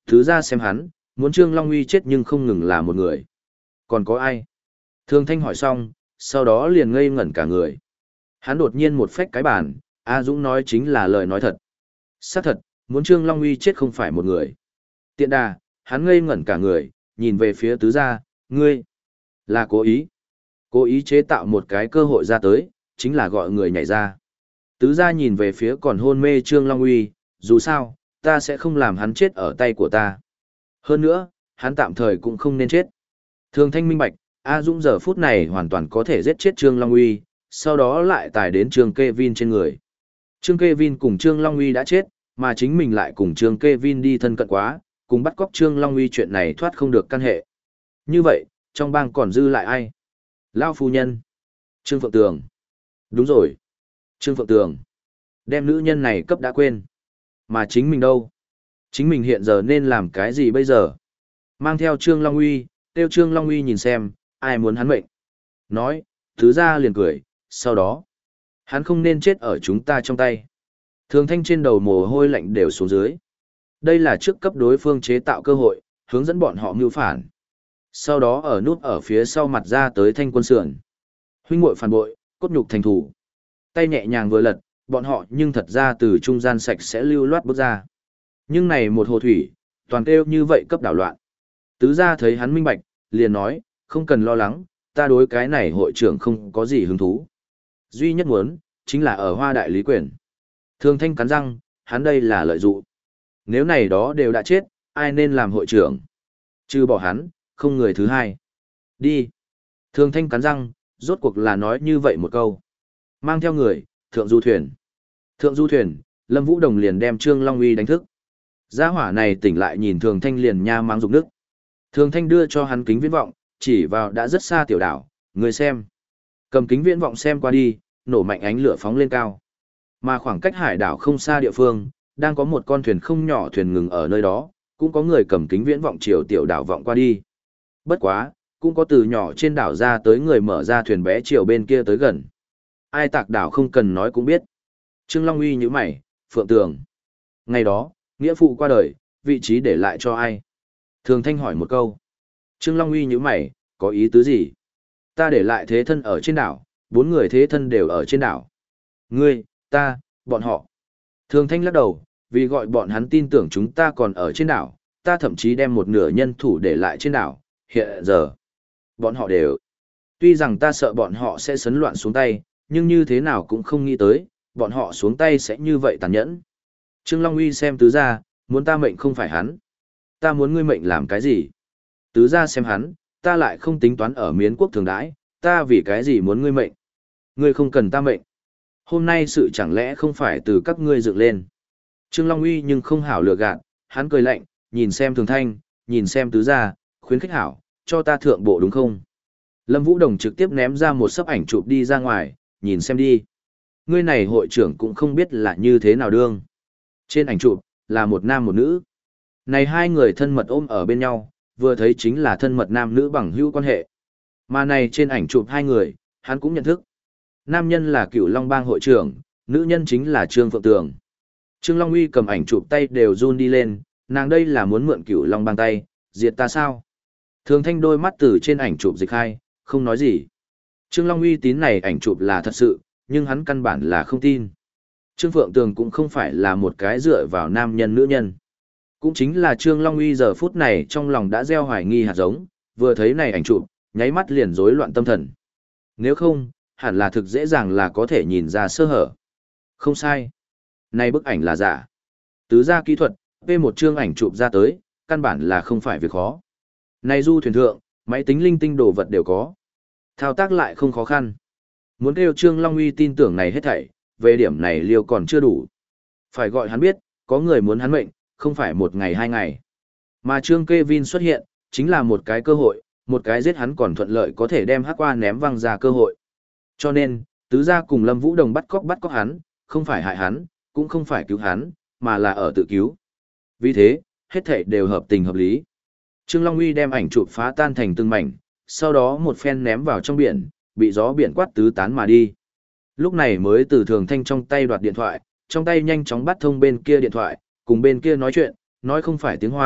Thứ ra xem hắn, muốn Trương Long Uy chết nhưng không ngừng là một người. Còn có ai? Thường Thanh hỏi xong, sau đó liền ngây ngẩn cả người. Hắn đột nhiên một phách cái bàn, A Dũng nói chính là lời nói thật. Xác thật, muốn Trương Long Uy chết không phải một người. Tiện đà, hắn ngây ngẩn cả người, nhìn về phía tứ gia, ngươi, là cố ý. Cố ý chế tạo một cái cơ hội ra tới, chính là gọi người nhảy ra. Tứ gia nhìn về phía còn hôn mê Trương Long Uy, dù sao, ta sẽ không làm hắn chết ở tay của ta. Hơn nữa, hắn tạm thời cũng không nên chết. Thường Thanh minh bạch, A Dũng giờ phút này hoàn toàn có thể giết chết Trương Long Uy, sau đó lại tải đến Trương Kevin trên người. Trương Kevin cùng Trương Long Uy đã chết, mà chính mình lại cùng Trương Kevin đi thân cận quá, cùng bắt cóc Trương Long Uy chuyện này thoát không được căn hệ. Như vậy, trong bang còn dư lại ai? Lao phu nhân. Trương Phượng Tường. Đúng rồi. Trương Phượng Tường. Đem nữ nhân này cấp đã quên. Mà chính mình đâu? Chính mình hiện giờ nên làm cái gì bây giờ? Mang theo Trương Long Uy, tiêu Trương Long Uy nhìn xem, ai muốn hắn mệnh. Nói, thứ ra liền cười, sau đó. Hắn không nên chết ở chúng ta trong tay. Thường Thanh trên đầu mồ hôi lạnh đều xuống dưới. Đây là trước cấp đối phương chế tạo cơ hội, hướng dẫn bọn họ mưu phản. Sau đó ở nút ở phía sau mặt ra tới Thanh quân sườn. Huynh muội phản bội, cốt nhục thành thủ. Tay nhẹ nhàng vừa lật, bọn họ nhưng thật ra từ trung gian sạch sẽ lưu loát bước ra. Nhưng này một hồ thủy, toàn kêu như vậy cấp đảo loạn. Tứ gia thấy hắn minh bạch, liền nói, không cần lo lắng, ta đối cái này hội trưởng không có gì hứng thú. Duy nhất muốn, chính là ở hoa đại lý quyền. Thường Thanh cắn răng, hắn đây là lợi dụ. Nếu này đó đều đã chết, ai nên làm hội trưởng? Trừ bỏ hắn, không người thứ hai. Đi. Thường Thanh cắn răng, rốt cuộc là nói như vậy một câu. Mang theo người, thượng du thuyền. Thượng du thuyền, Lâm Vũ Đồng liền đem Trương Long Uy đánh thức. Gia hỏa này tỉnh lại nhìn Thường Thanh liền nha mang dục nước. Thường Thanh đưa cho hắn kính viễn vọng, chỉ vào đã rất xa tiểu đảo, người xem. Cầm kính viễn vọng xem qua đi, nổ mạnh ánh lửa phóng lên cao. Mà khoảng cách hải đảo không xa địa phương, đang có một con thuyền không nhỏ thuyền ngừng ở nơi đó, cũng có người cầm kính viễn vọng chiều tiểu đảo vọng qua đi. Bất quá, cũng có từ nhỏ trên đảo ra tới người mở ra thuyền bé chiều bên kia tới gần. Ai tạc đảo không cần nói cũng biết. Trương Long Uy nhíu mày, Phượng Tường. Ngày đó, nghĩa phụ qua đời, vị trí để lại cho ai? Thường Thanh hỏi một câu. Trương Long Uy nhíu mày, có ý tứ gì? Ta để lại thế thân ở trên đảo, bốn người thế thân đều ở trên đảo. Ngươi, ta, bọn họ. Thường Thanh lắc đầu, vì gọi bọn hắn tin tưởng chúng ta còn ở trên đảo, ta thậm chí đem một nửa nhân thủ để lại trên đảo, hiện giờ. Bọn họ đều. Tuy rằng ta sợ bọn họ sẽ sấn loạn xuống tay, nhưng như thế nào cũng không nghĩ tới, bọn họ xuống tay sẽ như vậy tàn nhẫn. Trương Long Uy xem tứ gia, muốn ta mệnh không phải hắn. Ta muốn ngươi mệnh làm cái gì? Tứ gia xem hắn, ta lại không tính toán ở miến quốc thường đãi, ta vì cái gì muốn ngươi mệnh? Ngươi không cần ta mệnh. Hôm nay sự chẳng lẽ không phải từ các ngươi dựng lên. Trương Long Uy nhưng không hảo lừa gạt, hắn cười lạnh, nhìn xem Thường Thanh, nhìn xem tứ gia, khuyến khích hảo, cho ta thượng bộ đúng không? Lâm Vũ Đồng trực tiếp ném ra một sấp ảnh chụp đi ra ngoài, nhìn xem đi. Ngươi này hội trưởng cũng không biết là như thế nào đương. Trên ảnh chụp, là một nam một nữ. Này hai người thân mật ôm ở bên nhau, vừa thấy chính là thân mật nam nữ bằng hữu quan hệ. Mà này trên ảnh chụp hai người, hắn cũng nhận thức. Nam nhân là Cửu Long Bang hội trưởng, nữ nhân chính là Trương Phượng Tường. Trương Long Uy cầm ảnh chụp tay đều run đi lên, nàng đây là muốn mượn Cửu Long Bang tay, diệt ta sao? Thường Thanh đôi mắt từ trên ảnh chụp dịch hai, không nói gì. Trương Long Uy tín này ảnh chụp là thật sự, nhưng hắn căn bản là không tin. Trương Phượng Tường cũng không phải là một cái dựa vào nam nhân nữ nhân. Cũng chính là Trương Long Uy giờ phút này trong lòng đã gieo hoài nghi hạt giống, vừa thấy này ảnh chụp, nháy mắt liền rối loạn tâm thần. Nếu không, hẳn là thực dễ dàng là có thể nhìn ra sơ hở. Không sai. Này bức ảnh là giả. Tứ gia kỹ thuật, vê một chương ảnh chụp ra tới, căn bản là không phải việc khó. Này du thuyền thượng, máy tính linh tinh đồ vật đều có. Thao tác lại không khó khăn. Muốn kêu Trương Long Uy tin tưởng này hết thảy, về điểm này liều còn chưa đủ. Phải gọi hắn biết, có người muốn hắn mệnh, không phải một ngày hai ngày. Mà Trương Kevin xuất hiện, chính là một cái cơ hội, một cái giết hắn còn thuận lợi có thể đem hắc qua ném văng ra cơ hội. Cho nên, tứ gia cùng Lâm Vũ Đồng bắt cóc bắt cóc hắn, không phải hại hắn, cũng không phải cứu hắn, mà là ở tự cứu. Vì thế, hết thảy đều hợp tình hợp lý. Trương Long Uy đem ảnh chụp phá tan thành từng mảnh, sau đó một phen ném vào trong biển, bị gió biển quát tứ tán mà đi. Lúc này mới từ Thường Thanh trong tay đoạt điện thoại, trong tay nhanh chóng bắt thông bên kia điện thoại, cùng bên kia nói chuyện, nói không phải tiếng Hoa,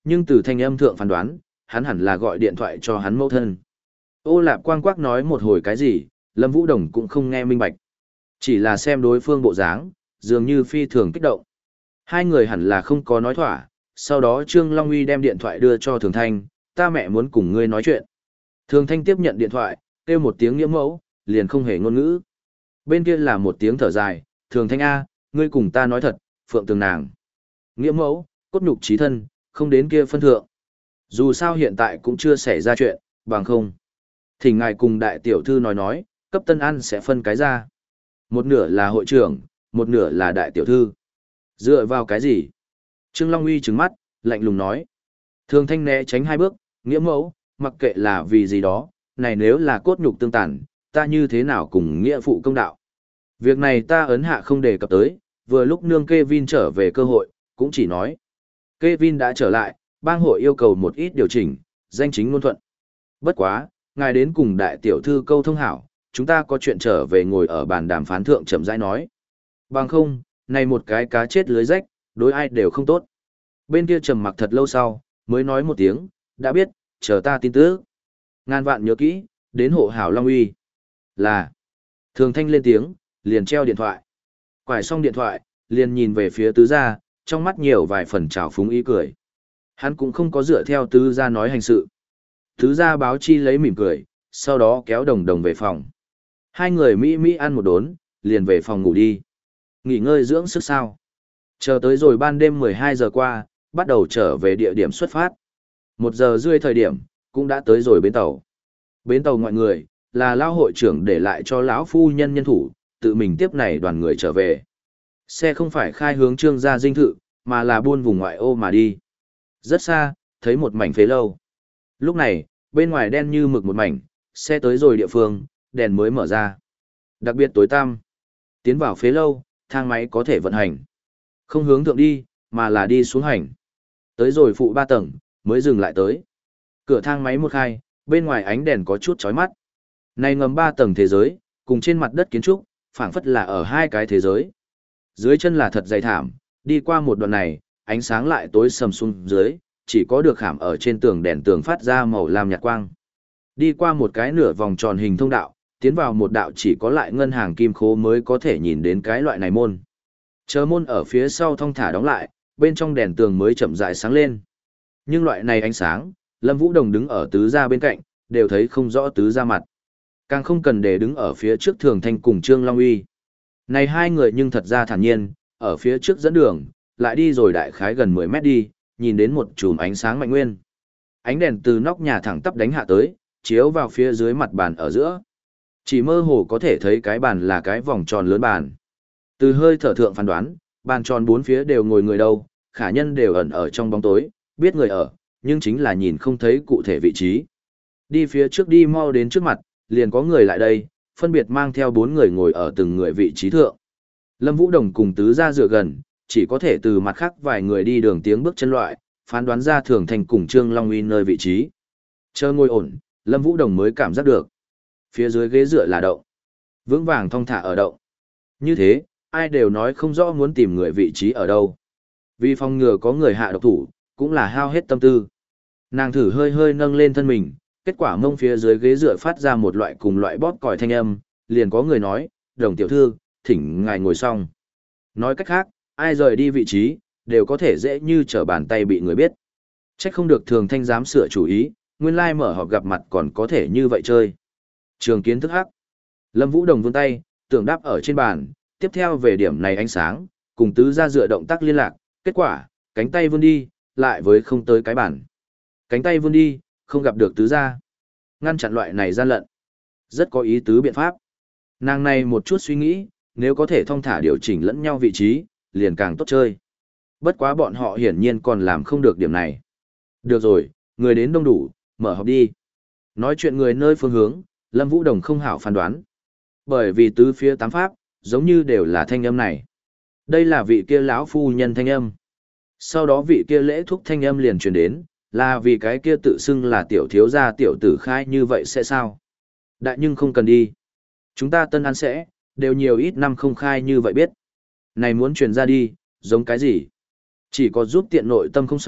Nhưng từ thanh âm thượng phán đoán, hắn hẳn là gọi điện thoại cho hắn mẫu thân. Ô Lạp Quang Quác nói một hồi cái gì, Lâm Vũ Đồng cũng không nghe minh bạch. Chỉ là xem đối phương bộ dáng, dường như phi thường kích động. Hai người hẳn là không có nói thỏa, sau đó Trương Long Uy đem điện thoại đưa cho Thường Thanh, ta mẹ muốn cùng ngươi nói chuyện. Thường Thanh tiếp nhận điện thoại, kêu một tiếng nghĩa mẫu, liền không hề ngôn ngữ. Bên kia là một tiếng thở dài, Thường Thanh A, ngươi cùng ta nói thật, phượng tường nàng. Nghĩa mẫu, cốt nhục trí thân, không đến kia phân thượng. Dù sao hiện tại cũng chưa xảy ra chuyện, bằng không. Thỉnh ngài cùng đại tiểu thư nói nói, cấp Tân An sẽ phân cái ra. Một nửa là hội trưởng, một nửa là đại tiểu thư. Dựa vào cái gì? Trương Long Uy trừng mắt, lạnh lùng nói. Thường Thanh né tránh hai bước, nghĩa mẫu, mặc kệ là vì gì đó, này nếu là cốt nhục tương tàn, ta như thế nào cùng nghĩa phụ công đạo. Việc này ta ấn hạ không đề cập tới, vừa lúc nương Kevin trở về cơ hội, cũng chỉ nói. Kevin đã trở lại, bang hội yêu cầu một ít điều chỉnh, danh chính ngôn thuận. Bất quá, ngài đến cùng đại tiểu thư câu thông hảo, chúng ta có chuyện trở về ngồi ở bàn đàm phán thượng chậm rãi nói. Bằng không, này một cái cá chết lưới rách, đối ai đều không tốt. Bên kia trầm mặc thật lâu sau, mới nói một tiếng, đã biết, chờ ta tin tức. Ngàn vạn nhớ kỹ, đến hộ hảo Long Uy. Là, Thường Thanh lên tiếng, liền treo điện thoại. Quải xong điện thoại, liền nhìn về phía tứ gia, trong mắt nhiều vài phần trào phúng ý cười. Hắn cũng không có dựa theo tứ gia nói hành sự. Tứ gia báo chi lấy mỉm cười, sau đó kéo đồng đồng về phòng. Hai người Mỹ Mỹ ăn một đốn, liền về phòng ngủ đi. Nghỉ ngơi dưỡng sức sao. Chờ tới rồi ban đêm mười hai giờ qua, bắt đầu trở về địa điểm xuất phát. Một giờ rưỡi thời điểm, cũng đã tới rồi bến tàu. Bến tàu ngoại người, là lão hội trưởng để lại cho lão phu nhân nhân thủ, tự mình tiếp này đoàn người trở về. Xe không phải khai hướng Trương gia dinh thự, mà là buôn vùng ngoại ô mà đi. Rất xa, thấy một mảnh phế lâu. Lúc này, bên ngoài đen như mực một mảnh, xe tới rồi địa phương, đèn mới mở ra. Đặc biệt tối tăm. Tiến vào phế lâu, thang máy có thể vận hành. Không hướng thượng đi, mà là đi xuống hành. Tới rồi phụ ba tầng, mới dừng lại tới. Cửa thang máy một khai, bên ngoài ánh đèn có chút chói mắt. Này ngầm ba tầng thế giới, cùng trên mặt đất kiến trúc, phảng phất là ở hai cái thế giới. Dưới chân là thật dày thảm, đi qua một đoạn này, ánh sáng lại tối sầm xuống dưới, chỉ có được khảm ở trên tường đèn tường phát ra màu lam nhạt quang. Đi qua một cái nửa vòng tròn hình thông đạo, tiến vào một đạo chỉ có lại ngân hàng kim khố mới có thể nhìn đến cái loại này môn. Chờ môn ở phía sau thong thả đóng lại, bên trong đèn tường mới chậm rãi sáng lên. Nhưng loại này ánh sáng, Lâm Vũ Đồng đứng ở tứ gia bên cạnh, đều thấy không rõ tứ gia mặt. Càng không cần để đứng ở phía trước Thường Thanh cùng Trương Long Uy. Này hai người nhưng thật ra thản nhiên, ở phía trước dẫn đường, lại đi rồi đại khái gần mười mét đi, nhìn đến một chùm ánh sáng mạnh nguyên. Ánh đèn từ nóc nhà thẳng tắp đánh hạ tới, chiếu vào phía dưới mặt bàn ở giữa. Chỉ mơ hồ có thể thấy cái bàn là cái vòng tròn lớn bàn. Từ hơi thở thượng phán đoán, bàn tròn bốn phía đều ngồi người đâu, khả nhân đều ẩn ở trong bóng tối, biết người ở, nhưng chính là nhìn không thấy cụ thể vị trí. Đi phía trước đi mau đến trước mặt, liền có người lại đây, phân biệt mang theo bốn người ngồi ở từng người vị trí thượng. Lâm Vũ Đồng cùng tứ gia dựa gần, chỉ có thể từ mặt khác vài người đi đường tiếng bước chân loại, phán đoán ra Thường Thanh cùng Trương Long Uy nơi vị trí. Chờ ngồi ổn, Lâm Vũ Đồng mới cảm giác được. Phía dưới ghế dựa là động. Vững vàng thong thả ở động. Như thế, ai đều nói không rõ muốn tìm người vị trí ở đâu. Vì phòng ngừa có người hạ độc thủ, cũng là hao hết tâm tư. Nàng thử hơi hơi nâng lên thân mình, kết quả mông phía dưới ghế dựa phát ra một loại cùng loại bóp còi thanh âm, liền có người nói, Đồng tiểu thư, thỉnh ngài ngồi xong. Nói cách khác, ai rời đi vị trí, đều có thể dễ như trở bàn tay bị người biết. Trách không được Thường Thanh dám sửa chủ ý, nguyên lai mở họp gặp mặt còn có thể như vậy chơi. Trường kiến thức hắc. Lâm Vũ Đồng vươn tay, tưởng đáp ở trên bàn, tiếp theo về điểm này ánh sáng, cùng tứ gia dựa động tác liên lạc, kết quả, cánh tay vươn đi, lại với không tới cái bàn. Cánh tay vươn đi, không gặp được tứ gia. Ngăn chặn loại này gian lận. Rất có ý tứ biện pháp. Nàng này một chút suy nghĩ, nếu có thể thong thả điều chỉnh lẫn nhau vị trí, liền càng tốt chơi. Bất quá bọn họ hiển nhiên còn làm không được điểm này. Được rồi, người đến đông đủ, mở họp đi. Nói chuyện người nơi phương hướng, Lâm Vũ Đồng không hảo phán đoán. Bởi vì tứ phía tám pháp, giống như đều là thanh âm này. Đây là vị kia lão phu nhân thanh âm. Sau đó vị kia lễ thúc thanh âm liền truyền đến, là vì cái kia tự xưng là tiểu thiếu gia tiểu tử khai như vậy sẽ sao? Đại nhưng không cần đi. Chúng ta tân an sẽ, đều nhiều ít năm không khai như vậy biết. Này muốn truyền ra đi, giống cái gì? Chỉ có giúp tiện nội tâm không xong,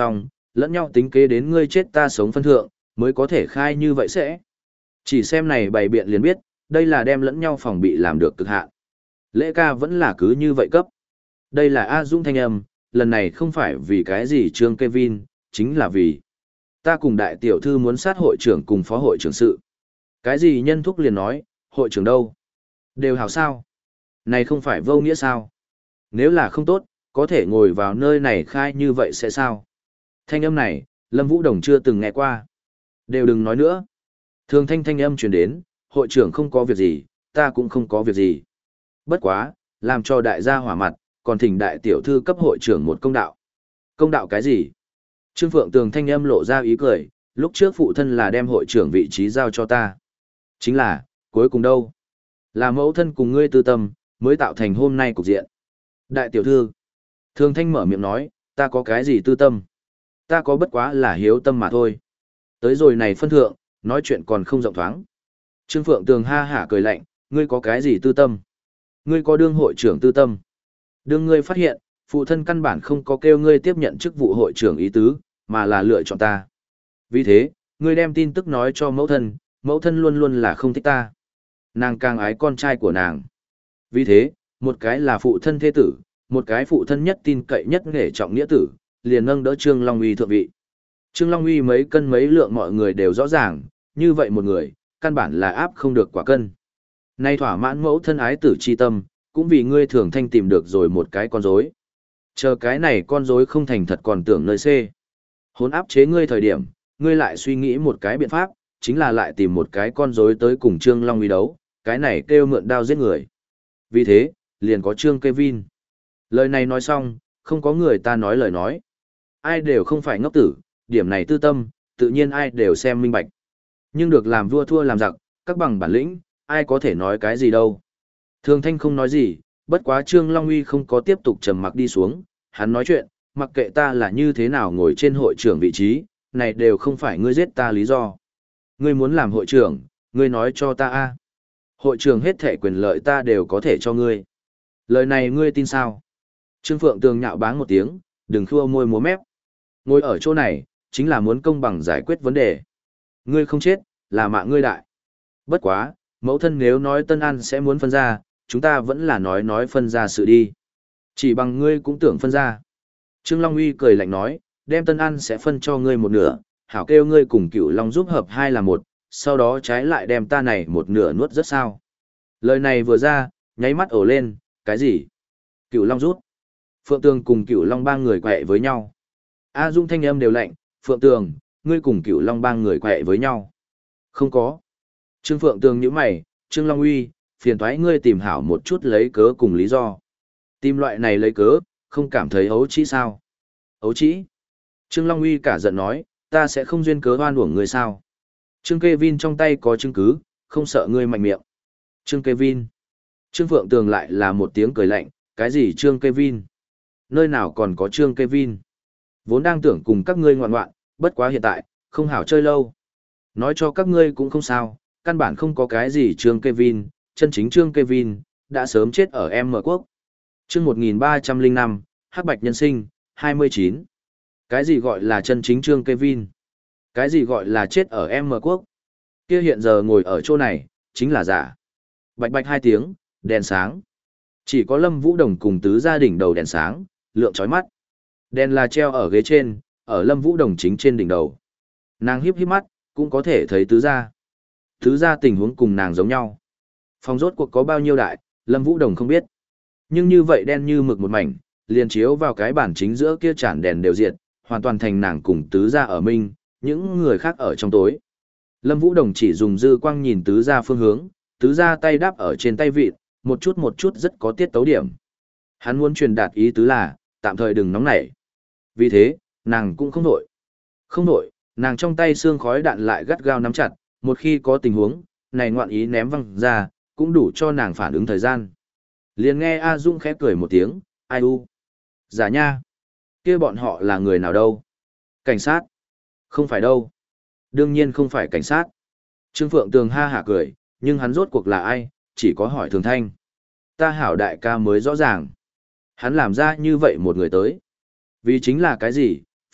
lẫn nhau tính kế đến ngươi chết ta sống phân thượng, mới có thể khai như vậy sẽ. Chỉ xem này bày biện liền biết, đây là đem lẫn nhau phòng bị làm được cực hạn. Lễ ca vẫn là cứ như vậy cấp. Đây là A Dũng thanh âm, lần này không phải vì cái gì Trương Kevin, chính là vì ta cùng đại tiểu thư muốn sát hội trưởng cùng phó hội trưởng sự. Cái gì nhân thúc liền nói, hội trưởng đâu? Đều hảo sao? Này không phải vô nghĩa sao? Nếu là không tốt, có thể ngồi vào nơi này khai như vậy sẽ sao? Thanh âm này, Lâm Vũ Đồng chưa từng nghe qua. Đều đừng nói nữa. Thường thanh thanh âm truyền đến, hội trưởng không có việc gì, ta cũng không có việc gì. Bất quá, làm cho đại gia hỏa mặt, còn thỉnh đại tiểu thư cấp hội trưởng một công đạo. Công đạo cái gì? Trương Phượng Tường thanh âm lộ ra ý cười, lúc trước phụ thân là đem hội trưởng vị trí giao cho ta. Chính là, cuối cùng đâu? Là mẫu thân cùng ngươi tư tâm, mới tạo thành hôm nay cục diện. Đại tiểu thư, Thường thanh mở miệng nói, ta có cái gì tư tâm? Ta có bất quá là hiếu tâm mà thôi. Tới rồi này phân thượng, nói chuyện còn không rộng thoáng. Trương Phượng Tường ha hả cười lạnh, ngươi có cái gì tư tâm? Ngươi có đương hội trưởng tư tâm? Đương ngươi phát hiện, phụ thân căn bản không có kêu ngươi tiếp nhận chức vụ hội trưởng ý tứ, mà là lựa chọn ta. Vì thế, ngươi đem tin tức nói cho mẫu thân, mẫu thân luôn luôn là không thích ta. Nàng càng ái con trai của nàng. Vì thế, một cái là phụ thân thế tử, một cái phụ thân nhất tin cậy nhất nghề trọng nghĩa tử, liền nâng đỡ Trương Long Uy thượng vị. Trương Long Uy mấy cân mấy lượng mọi người đều rõ ràng, như vậy một người, căn bản là áp không được quả cân. Nay thỏa mãn mẫu thân ái tử chi tâm, cũng vì ngươi thường thanh tìm được rồi một cái con rối. Chờ cái này con rối không thành thật còn tưởng nơi xê. Hốn áp chế ngươi thời điểm, ngươi lại suy nghĩ một cái biện pháp, chính là lại tìm một cái con rối tới cùng Trương Long Uy đấu, cái này kêu mượn đao giết người. Vì thế, liền có Trương Kevin. Lời này nói xong, không có người ta nói lời nói. Ai đều không phải ngốc tử, điểm này tư tâm, tự nhiên ai đều xem minh bạch. Nhưng được làm vua thua làm giặc, các bằng bản lĩnh, ai có thể nói cái gì đâu. Thường thanh không nói gì, bất quá Trương Long Uy không có tiếp tục trầm mặc đi xuống, hắn nói chuyện, mặc kệ ta là như thế nào ngồi trên hội trưởng vị trí, này đều không phải ngươi giết ta lý do. Ngươi muốn làm hội trưởng, ngươi nói cho ta a. Hội trưởng hết thể quyền lợi ta đều có thể cho ngươi. Lời này ngươi tin sao? Trương Phượng Tường nhạo báng một tiếng, đừng khua môi múa mép. Ngồi ở chỗ này, chính là muốn công bằng giải quyết vấn đề. Ngươi không chết, là mạng ngươi đại. Bất quá, mẫu thân nếu nói Tân An sẽ muốn phân ra, chúng ta vẫn là nói nói phân ra sự đi. Chỉ bằng ngươi cũng tưởng phân ra. Trương Long Uy cười lạnh nói, đem Tân An sẽ phân cho ngươi một nửa, hảo kêu ngươi cùng Cửu Long giúp hợp hai là một, sau đó trái lại đem ta này một nửa nuốt rất sao. Lời này vừa ra, nháy mắt ổ lên, cái gì? Cửu Long rút. Phượng Tường cùng Cửu Long ba người quẹ với nhau. A Dung thanh âm đều lạnh, Phượng Tường, ngươi cùng Cửu Long ba người quẹ với nhau. Không có. Trương Phượng Tường nhíu mày, Trương Long Uy, phiền thoái ngươi tìm hảo một chút lấy cớ cùng lý do. Tìm loại này lấy cớ, không cảm thấy ấu trĩ sao? Ấu trĩ? Trương Long Uy cả giận nói, ta sẽ không duyên cớ oan uổng ngươi sao? Trương Kevin trong tay có chứng cứ, không sợ ngươi mạnh miệng. Trương Kevin. Trương Phượng Tường lại là một tiếng cười lạnh, cái gì Trương Kevin? Nơi nào còn có Trương Kevin? Vốn đang tưởng cùng các ngươi ngoạn ngoạn, bất quá hiện tại, không hảo chơi lâu. Nói cho các ngươi cũng không sao, căn bản không có cái gì Trương Kevin, chân chính Trương Kevin, đã sớm chết ở M quốc. Chương một nghìn ba trăm lẻ năm, Hắc Bạch Nhân Sinh, hai mươi chín. Cái gì gọi là chân chính Trương Kevin? Cái gì gọi là chết ở M quốc? Kia hiện giờ ngồi ở chỗ này, chính là giả. Bạch bạch hai tiếng, đèn sáng. Chỉ có Lâm Vũ Đồng cùng tứ gia đỉnh đầu đèn sáng, lượng chói mắt. Đèn là treo ở ghế trên, ở Lâm Vũ Đồng chính trên đỉnh đầu. Nàng híp híp mắt, cũng có thể thấy tứ gia. Tứ gia tình huống cùng nàng giống nhau. Phòng rốt cuộc có bao nhiêu đại, Lâm Vũ Đồng không biết. Nhưng như vậy đen như mực một mảnh, liền chiếu vào cái bản chính giữa kia chản đèn đều diệt, hoàn toàn thành nàng cùng tứ gia ở minh, những người khác ở trong tối. Lâm Vũ Đồng chỉ dùng dư quang nhìn tứ gia phương hướng, tứ gia tay đáp ở trên tay vịt, một chút một chút rất có tiết tấu điểm. Hắn muốn truyền đạt ý tứ là, tạm thời đừng nóng nảy. Vì thế, nàng cũng không nổi. Không nổi, nàng trong tay xương khói đạn lại gắt gao nắm chặt, một khi có tình huống, này ngoạn ý ném văng ra, cũng đủ cho nàng phản ứng thời gian. Liền nghe A Dung khẽ cười một tiếng, ai u. Giả nha. Kia bọn họ là người nào đâu? Cảnh sát. Không phải đâu. Đương nhiên không phải cảnh sát. Trương Phượng Tường ha hả cười, nhưng hắn rốt cuộc là ai, chỉ có hỏi Thường Thanh. Ta hảo đại ca mới rõ ràng. Hắn làm ra như vậy một người tới. Vì chính là cái gì,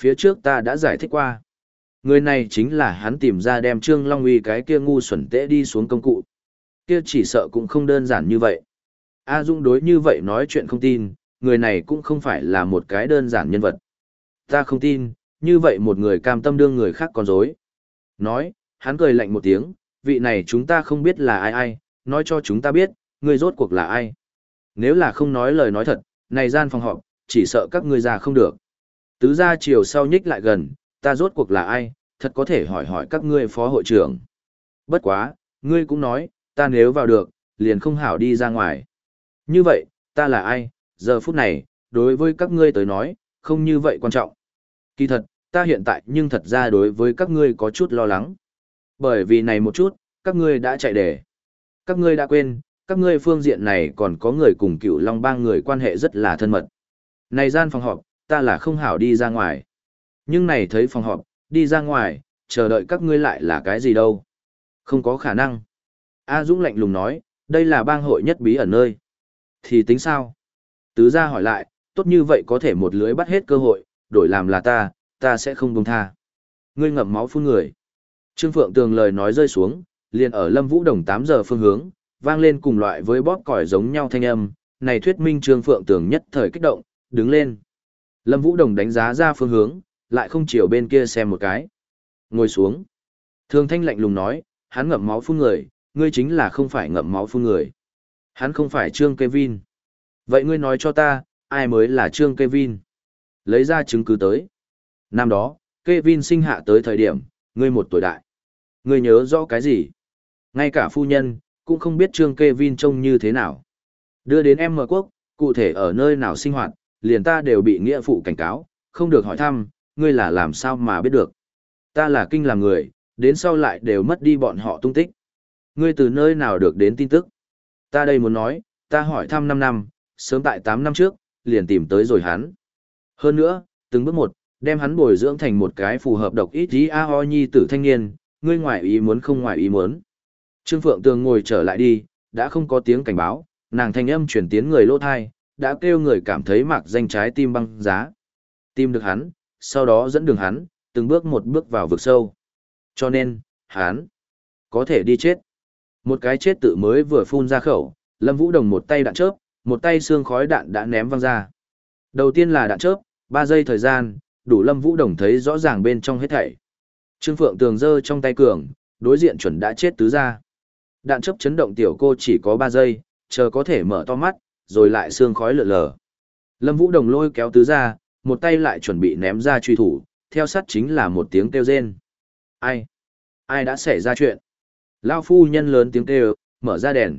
phía trước ta đã giải thích qua. Người này chính là hắn tìm ra đem Trương Long Uy cái kia ngu xuẩn tễ đi xuống công cụ. Kia chỉ sợ cũng không đơn giản như vậy. A Dũng đối như vậy nói chuyện không tin, người này cũng không phải là một cái đơn giản nhân vật. Ta không tin, như vậy một người cam tâm đương người khác con dối. Nói, hắn cười lạnh một tiếng, vị này chúng ta không biết là ai ai, nói cho chúng ta biết, người rốt cuộc là ai. Nếu là không nói lời nói thật, này gian phòng họp, chỉ sợ các ngươi ra không được. Tứ gia chiều sau nhích lại gần, ta rốt cuộc là ai, thật có thể hỏi hỏi các ngươi phó hội trưởng. Bất quá, ngươi cũng nói, ta nếu vào được, liền không hảo đi ra ngoài. Như vậy, ta là ai, giờ phút này, đối với các ngươi tới nói, không như vậy quan trọng. Kỳ thật, ta hiện tại nhưng thật ra đối với các ngươi có chút lo lắng. Bởi vì này một chút, các ngươi đã chạy đề. Các ngươi đã quên, các ngươi phương diện này còn có người cùng cựu Long Bang người quan hệ rất là thân mật. Này gian phòng họp, ta là không hảo đi ra ngoài. Nhưng này thấy phòng họp, đi ra ngoài, chờ đợi các ngươi lại là cái gì đâu. Không có khả năng. A Dũng lạnh lùng nói, đây là bang hội nhất bí ẩn nơi. Thì tính sao? Tứ gia hỏi lại, tốt như vậy có thể một lưới bắt hết cơ hội, đổi làm là ta, ta sẽ không buông tha. Ngươi ngậm máu phun người. Trương Phượng Tường lời nói rơi xuống, liền ở Lâm Vũ Đồng tám giờ phương hướng, vang lên cùng loại với bóp còi giống nhau thanh âm, này thuyết minh Trương Phượng Tường nhất thời kích động, đứng lên. Lâm Vũ Đồng đánh giá ra phương hướng, lại không chiều bên kia xem một cái. Ngồi xuống. Thường Thanh lạnh lùng nói, hắn ngậm máu phun người, ngươi chính là không phải ngậm máu phun người. Hắn không phải Trương Kevin. Vậy ngươi nói cho ta, ai mới là Trương Kevin? Lấy ra chứng cứ tới. Năm đó, Kevin sinh hạ tới thời điểm, ngươi một tuổi đại. Ngươi nhớ rõ cái gì? Ngay cả phu nhân, cũng không biết Trương Kevin trông như thế nào. Đưa đến em mở quốc, cụ thể ở nơi nào sinh hoạt, liền ta đều bị nghĩa phụ cảnh cáo, không được hỏi thăm, ngươi là làm sao mà biết được. Ta là kinh làm người, đến sau lại đều mất đi bọn họ tung tích. Ngươi từ nơi nào được đến tin tức? Ta đây muốn nói, ta hỏi thăm năm năm, sớm tại tám năm trước, liền tìm tới rồi hắn. Hơn nữa, từng bước một, đem hắn bồi dưỡng thành một cái phù hợp độc ít ý a ho nhi tử thanh niên, ngươi ngoài ý muốn không ngoài ý muốn. Trương Phượng Tường ngồi trở lại đi, đã không có tiếng cảnh báo, nàng thanh âm chuyển tiến người lỗ thai, đã kêu người cảm thấy mạc danh trái tim băng giá. Tìm được hắn, sau đó dẫn đường hắn, từng bước một bước vào vực sâu. Cho nên, hắn có thể đi chết. Một cái chết tự mới vừa phun ra khẩu, Lâm Vũ Đồng một tay đạn chớp, một tay xương khói đạn đã ném văng ra. Đầu tiên là đạn chớp, ba giây thời gian, đủ Lâm Vũ Đồng thấy rõ ràng bên trong hết thảy. Trương Phượng Tường giơ trong tay cường, đối diện chuẩn đã chết tứ ra. Đạn chớp chấn động tiểu cô chỉ có ba giây, chờ có thể mở to mắt, rồi lại xương khói lượn lờ. Lâm Vũ Đồng lôi kéo tứ ra, một tay lại chuẩn bị ném ra truy thủ, theo sát chính là một tiếng kêu rên. Ai? Ai đã xảy ra chuyện? Lao phu nhân lớn tiếng kêu, mở ra đèn.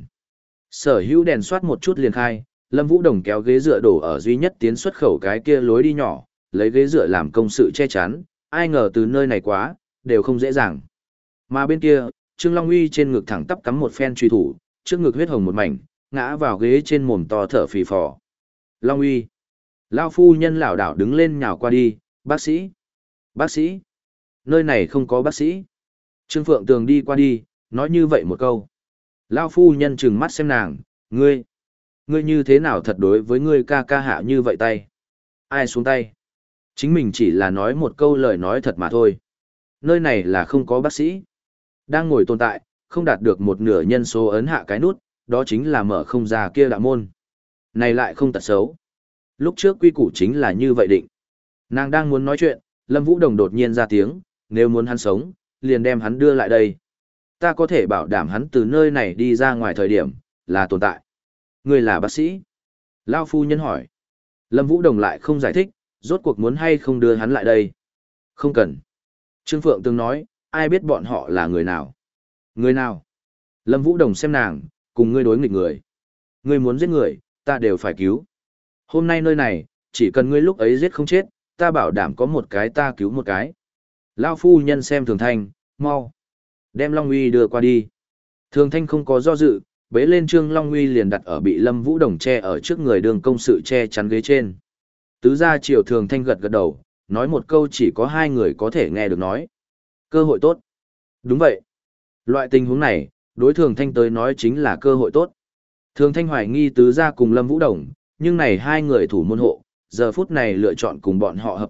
Sở hữu đèn soát một chút liền khai, Lâm Vũ Đồng kéo ghế dựa đổ ở duy nhất tiến xuất khẩu cái kia lối đi nhỏ, lấy ghế dựa làm công sự che chắn, ai ngờ từ nơi này quá, đều không dễ dàng. Mà bên kia, Trương Long Uy trên ngực thẳng tắp cắm một phen truy thủ, trước ngực huyết hồng một mảnh, ngã vào ghế trên mồm to thở phì phò. Long Uy. Lao phu nhân lảo đảo đứng lên nhào qua đi, bác sĩ. Bác sĩ. Nơi này không có bác sĩ. Trương Phượng Tường đi qua đi, nói như vậy một câu. Lao phu nhân trừng mắt xem nàng, ngươi. Ngươi như thế nào thật đối với ngươi ca ca hạ như vậy tay? Ai xuống tay? Chính mình chỉ là nói một câu lời nói thật mà thôi. Nơi này là không có bác sĩ. Đang ngồi tồn tại, không đạt được một nửa nhân số ấn hạ cái nút, đó chính là mở không ra kia đạo môn. Này lại không tật xấu. Lúc trước quy củ chính là như vậy định. Nàng đang muốn nói chuyện, Lâm Vũ Đồng đột nhiên ra tiếng, nếu muốn hắn sống, liền đem hắn đưa lại đây. Ta có thể bảo đảm hắn từ nơi này đi ra ngoài thời điểm, là tồn tại. Người là bác sĩ? Lao phu nhân hỏi. Lâm Vũ Đồng lại không giải thích, rốt cuộc muốn hay không đưa hắn lại đây. Không cần. Trương Phượng từng nói, ai biết bọn họ là người nào? Người nào? Lâm Vũ Đồng xem nàng, cùng ngươi đối nghịch người. Ngươi muốn giết người, ta đều phải cứu. Hôm nay nơi này, chỉ cần ngươi lúc ấy giết không chết, ta bảo đảm có một cái ta cứu một cái. Lao phu nhân xem Thường Thanh, mau. Đem Long Uy đưa qua đi. Thường Thanh không có do dự, bế lên Trương Long Uy liền đặt ở bị Lâm Vũ Đồng che ở trước người đường công sự che chắn ghế trên. Tứ gia triều Thường Thanh gật gật đầu, nói một câu chỉ có hai người có thể nghe được nói. Cơ hội tốt. Đúng vậy. Loại tình huống này, đối Thường Thanh tới nói chính là cơ hội tốt. Thường Thanh hoài nghi tứ gia cùng Lâm Vũ Đồng, nhưng này hai người thủ môn hộ, giờ phút này lựa chọn cùng bọn họ hợp tác,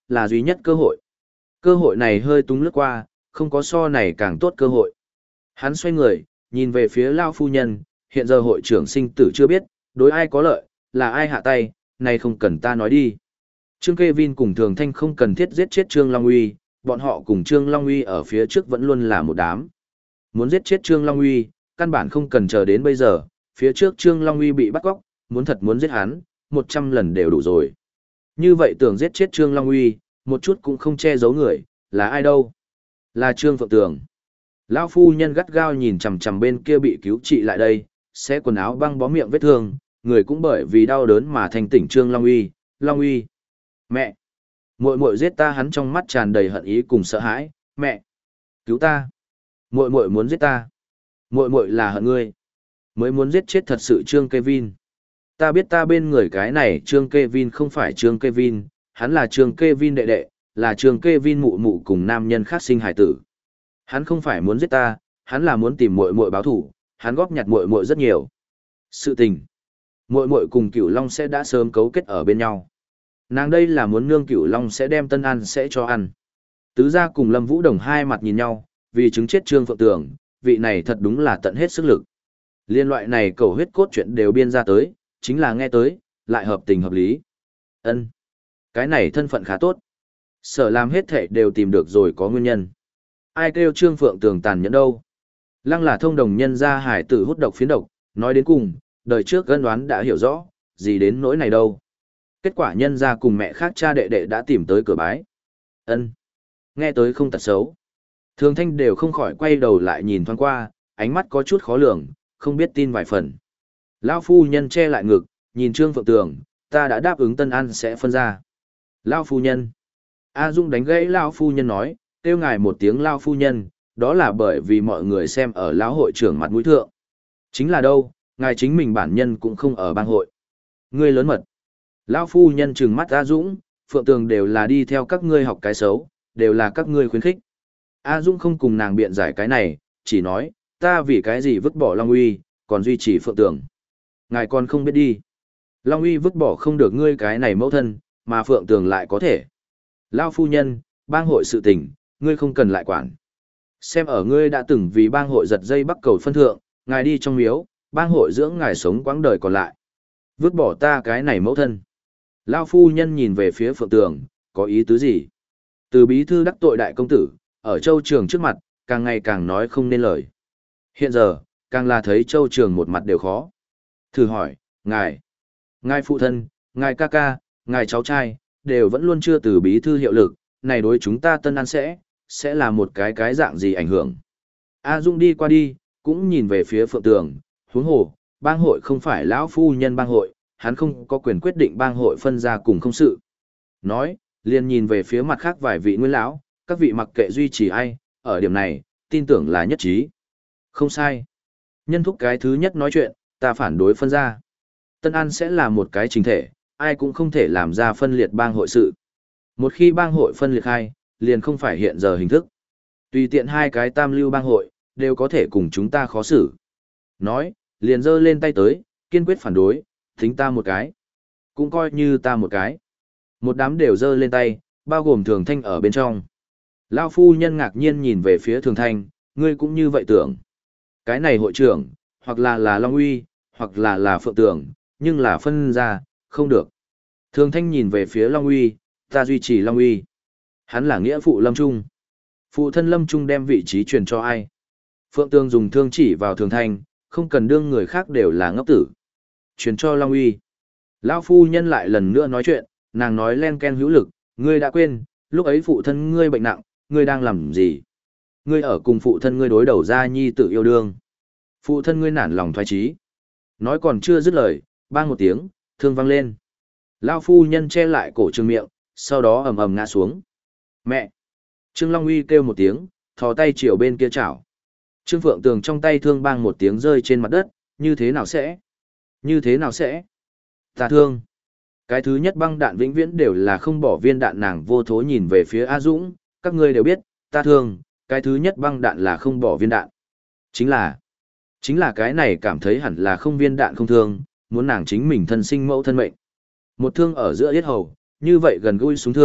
là duy nhất cơ hội. Cơ hội này hơi túng lướt qua, không có so này càng tốt cơ hội. Hắn xoay người, nhìn về phía Lao phu nhân, hiện giờ hội trưởng sinh tử chưa biết, đối ai có lợi, là ai hạ tay, này không cần ta nói đi. Trương Kevin cùng Thường Thanh không cần thiết giết chết Trương Long Uy, bọn họ cùng Trương Long Uy ở phía trước vẫn luôn là một đám. Muốn giết chết Trương Long Uy, căn bản không cần chờ đến bây giờ, phía trước Trương Long Uy bị bắt cóc, muốn thật muốn giết hắn, một trăm lần đều đủ rồi. Như vậy tưởng giết chết Trương Long Uy, một chút cũng không che giấu người, là ai đâu? Là Trương Phượng Tường. Lão phu nhân gắt gao nhìn chằm chằm bên kia bị cứu trị lại đây, xé quần áo băng bó miệng vết thương, người cũng bởi vì đau đớn mà thành tỉnh Trương Long Uy, Long Uy. Mẹ! Muội muội giết ta, hắn trong mắt tràn đầy hận ý cùng sợ hãi, mẹ! Cứu ta! Muội muội muốn giết ta! Muội muội là hận ngươi! Mới muốn giết chết thật sự Trương Kevin. Ta biết ta bên người cái này Trương Kevin không phải Trương Kevin, hắn là Trương Kevin đệ đệ, là Trương Kevin mụ mụ cùng nam nhân khác sinh hài tử. Hắn không phải muốn giết ta, hắn là muốn tìm muội muội báo thù, hắn góp nhặt muội muội rất nhiều. Sự tình, muội muội cùng Cửu Long sẽ đã sớm cấu kết ở bên nhau. Nàng đây là muốn nương Cửu Long sẽ đem Tân An sẽ cho ăn. Tứ gia cùng Lâm Vũ Đồng hai mặt nhìn nhau, vì chứng chết Trương Phượng Tường, vị này thật đúng là tận hết sức lực. Liên loại này cầu huyết cốt chuyện đều biên ra tới, chính là nghe tới, lại hợp tình hợp lý. Ân, cái này thân phận khá tốt. Sở làm hết thảy đều tìm được rồi có nguyên nhân. Ai kêu Trương Phượng Tường tàn nhẫn đâu? Lăng là thông đồng nhân ra hải tử hút độc phiến độc, nói đến cùng, đời trước gân đoán đã hiểu rõ, gì đến nỗi này đâu. Kết quả nhân ra cùng mẹ khác cha đệ đệ đã tìm tới cửa bái. Ân, nghe tới không tật xấu. Thường Thanh đều không khỏi quay đầu lại nhìn thoáng qua, ánh mắt có chút khó lường, không biết tin vài phần. Lão phu nhân che lại ngực, nhìn Trương Phượng Tường, ta đã đáp ứng Tân An sẽ phân ra. Lão phu nhân. A Dung đánh gãy lão phu nhân nói, kêu ngài một tiếng lão phu nhân, đó là bởi vì mọi người xem ở lão hội trưởng mặt mũi thượng. Chính là đâu, ngài chính mình bản nhân cũng không ở bang hội. Ngươi lớn mật. Lão phu nhân trừng mắt A Dũng, Phượng Tường đều là đi theo các ngươi học cái xấu, đều là các ngươi khuyến khích. A Dũng không cùng nàng biện giải cái này, chỉ nói, ta vì cái gì vứt bỏ Long Uy, còn duy trì Phượng Tường. Ngài còn không biết đi. Long Uy vứt bỏ không được ngươi cái này mẫu thân, mà Phượng Tường lại có thể. Lão phu nhân, bang hội sự tình, ngươi không cần lại quản. Xem ở ngươi đã từng vì bang hội giật dây bắt cầu phân thượng, ngài đi trong miếu, bang hội dưỡng ngài sống quãng đời còn lại. Vứt bỏ ta cái này mẫu thân. Lão phu nhân nhìn về phía Phượng Tường, có ý tứ gì? Từ bí thư đắc tội đại công tử, ở Châu Trường trước mặt, càng ngày càng nói không nên lời. Hiện giờ, càng là thấy Châu Trường một mặt đều khó. Thử hỏi, ngài, ngài phụ thân, ngài ca ca, ngài cháu trai, đều vẫn luôn chưa từ bí thư hiệu lực, này đối chúng ta Tân An sẽ, sẽ là một cái cái dạng gì ảnh hưởng. A Dung đi qua đi, cũng nhìn về phía Phượng Tường, huống hồ, bang hội không phải lão phu nhân bang hội, hắn không có quyền quyết định bang hội phân ra cùng không sự. Nói, liền nhìn về phía mặt khác vài vị nguyên lão, các vị mặc kệ duy trì ai, ở điểm này, tin tưởng là nhất trí. Không sai. Nhân thúc cái thứ nhất nói chuyện, ta phản đối phân ra. Tân An sẽ là một cái chính thể, ai cũng không thể làm ra phân liệt bang hội sự. Một khi bang hội phân liệt hai, liền không phải hiện giờ hình thức. Tùy tiện hai cái tam lưu bang hội, đều có thể cùng chúng ta khó xử. Nói, liền giơ lên tay tới, kiên quyết phản đối, thính ta một cái. Cũng coi như ta một cái. Một đám đều giơ lên tay, bao gồm Thường Thanh ở bên trong. Lão phu nhân ngạc nhiên nhìn về phía Thường Thanh, ngươi cũng như vậy tưởng. Cái này hội trưởng, hoặc là là Long Uy, hoặc là là Phượng Tường, nhưng là phân ra, không được. Thường Thanh nhìn về phía Long Uy, ta duy trì Long Uy. Hắn là nghĩa phụ Lâm Trung. Phụ thân Lâm Trung đem vị trí truyền cho ai? Phượng Tường dùng thương chỉ vào Thường Thanh, không cần đương người khác đều là ngốc tử. Truyền cho Long Uy. Lão phu nhân lại lần nữa nói chuyện, nàng nói len ken hữu lực, ngươi đã quên, lúc ấy phụ thân ngươi bệnh nặng, ngươi đang làm gì? Ngươi ở cùng phụ thân ngươi đối đầu ra nhi tự yêu đương. Phụ thân ngươi nản lòng thoái trí. Nói còn chưa dứt lời, bang một tiếng, thương vang lên. Lão phu nhân che lại cổ Trương miệng, sau đó ầm ầm ngã xuống. Mẹ! Trương Long Uy kêu một tiếng, thò tay chiều bên kia chảo. Trương Phượng Tường trong tay thương bang một tiếng rơi trên mặt đất, như thế nào sẽ? Như thế nào sẽ? Ta thương. Cái thứ nhất băng đạn vĩnh viễn đều là không bỏ viên đạn, nàng vô thố nhìn về phía A Dũng, các ngươi đều biết, ta thương, cái thứ nhất băng đạn là không bỏ viên đạn. Chính là, chính là cái này cảm thấy hẳn là không viên đạn không thương, muốn nàng chính mình thân sinh mẫu thân mệnh. Một thương ở giữa yết hầu, như vậy gần gũi xuống thương,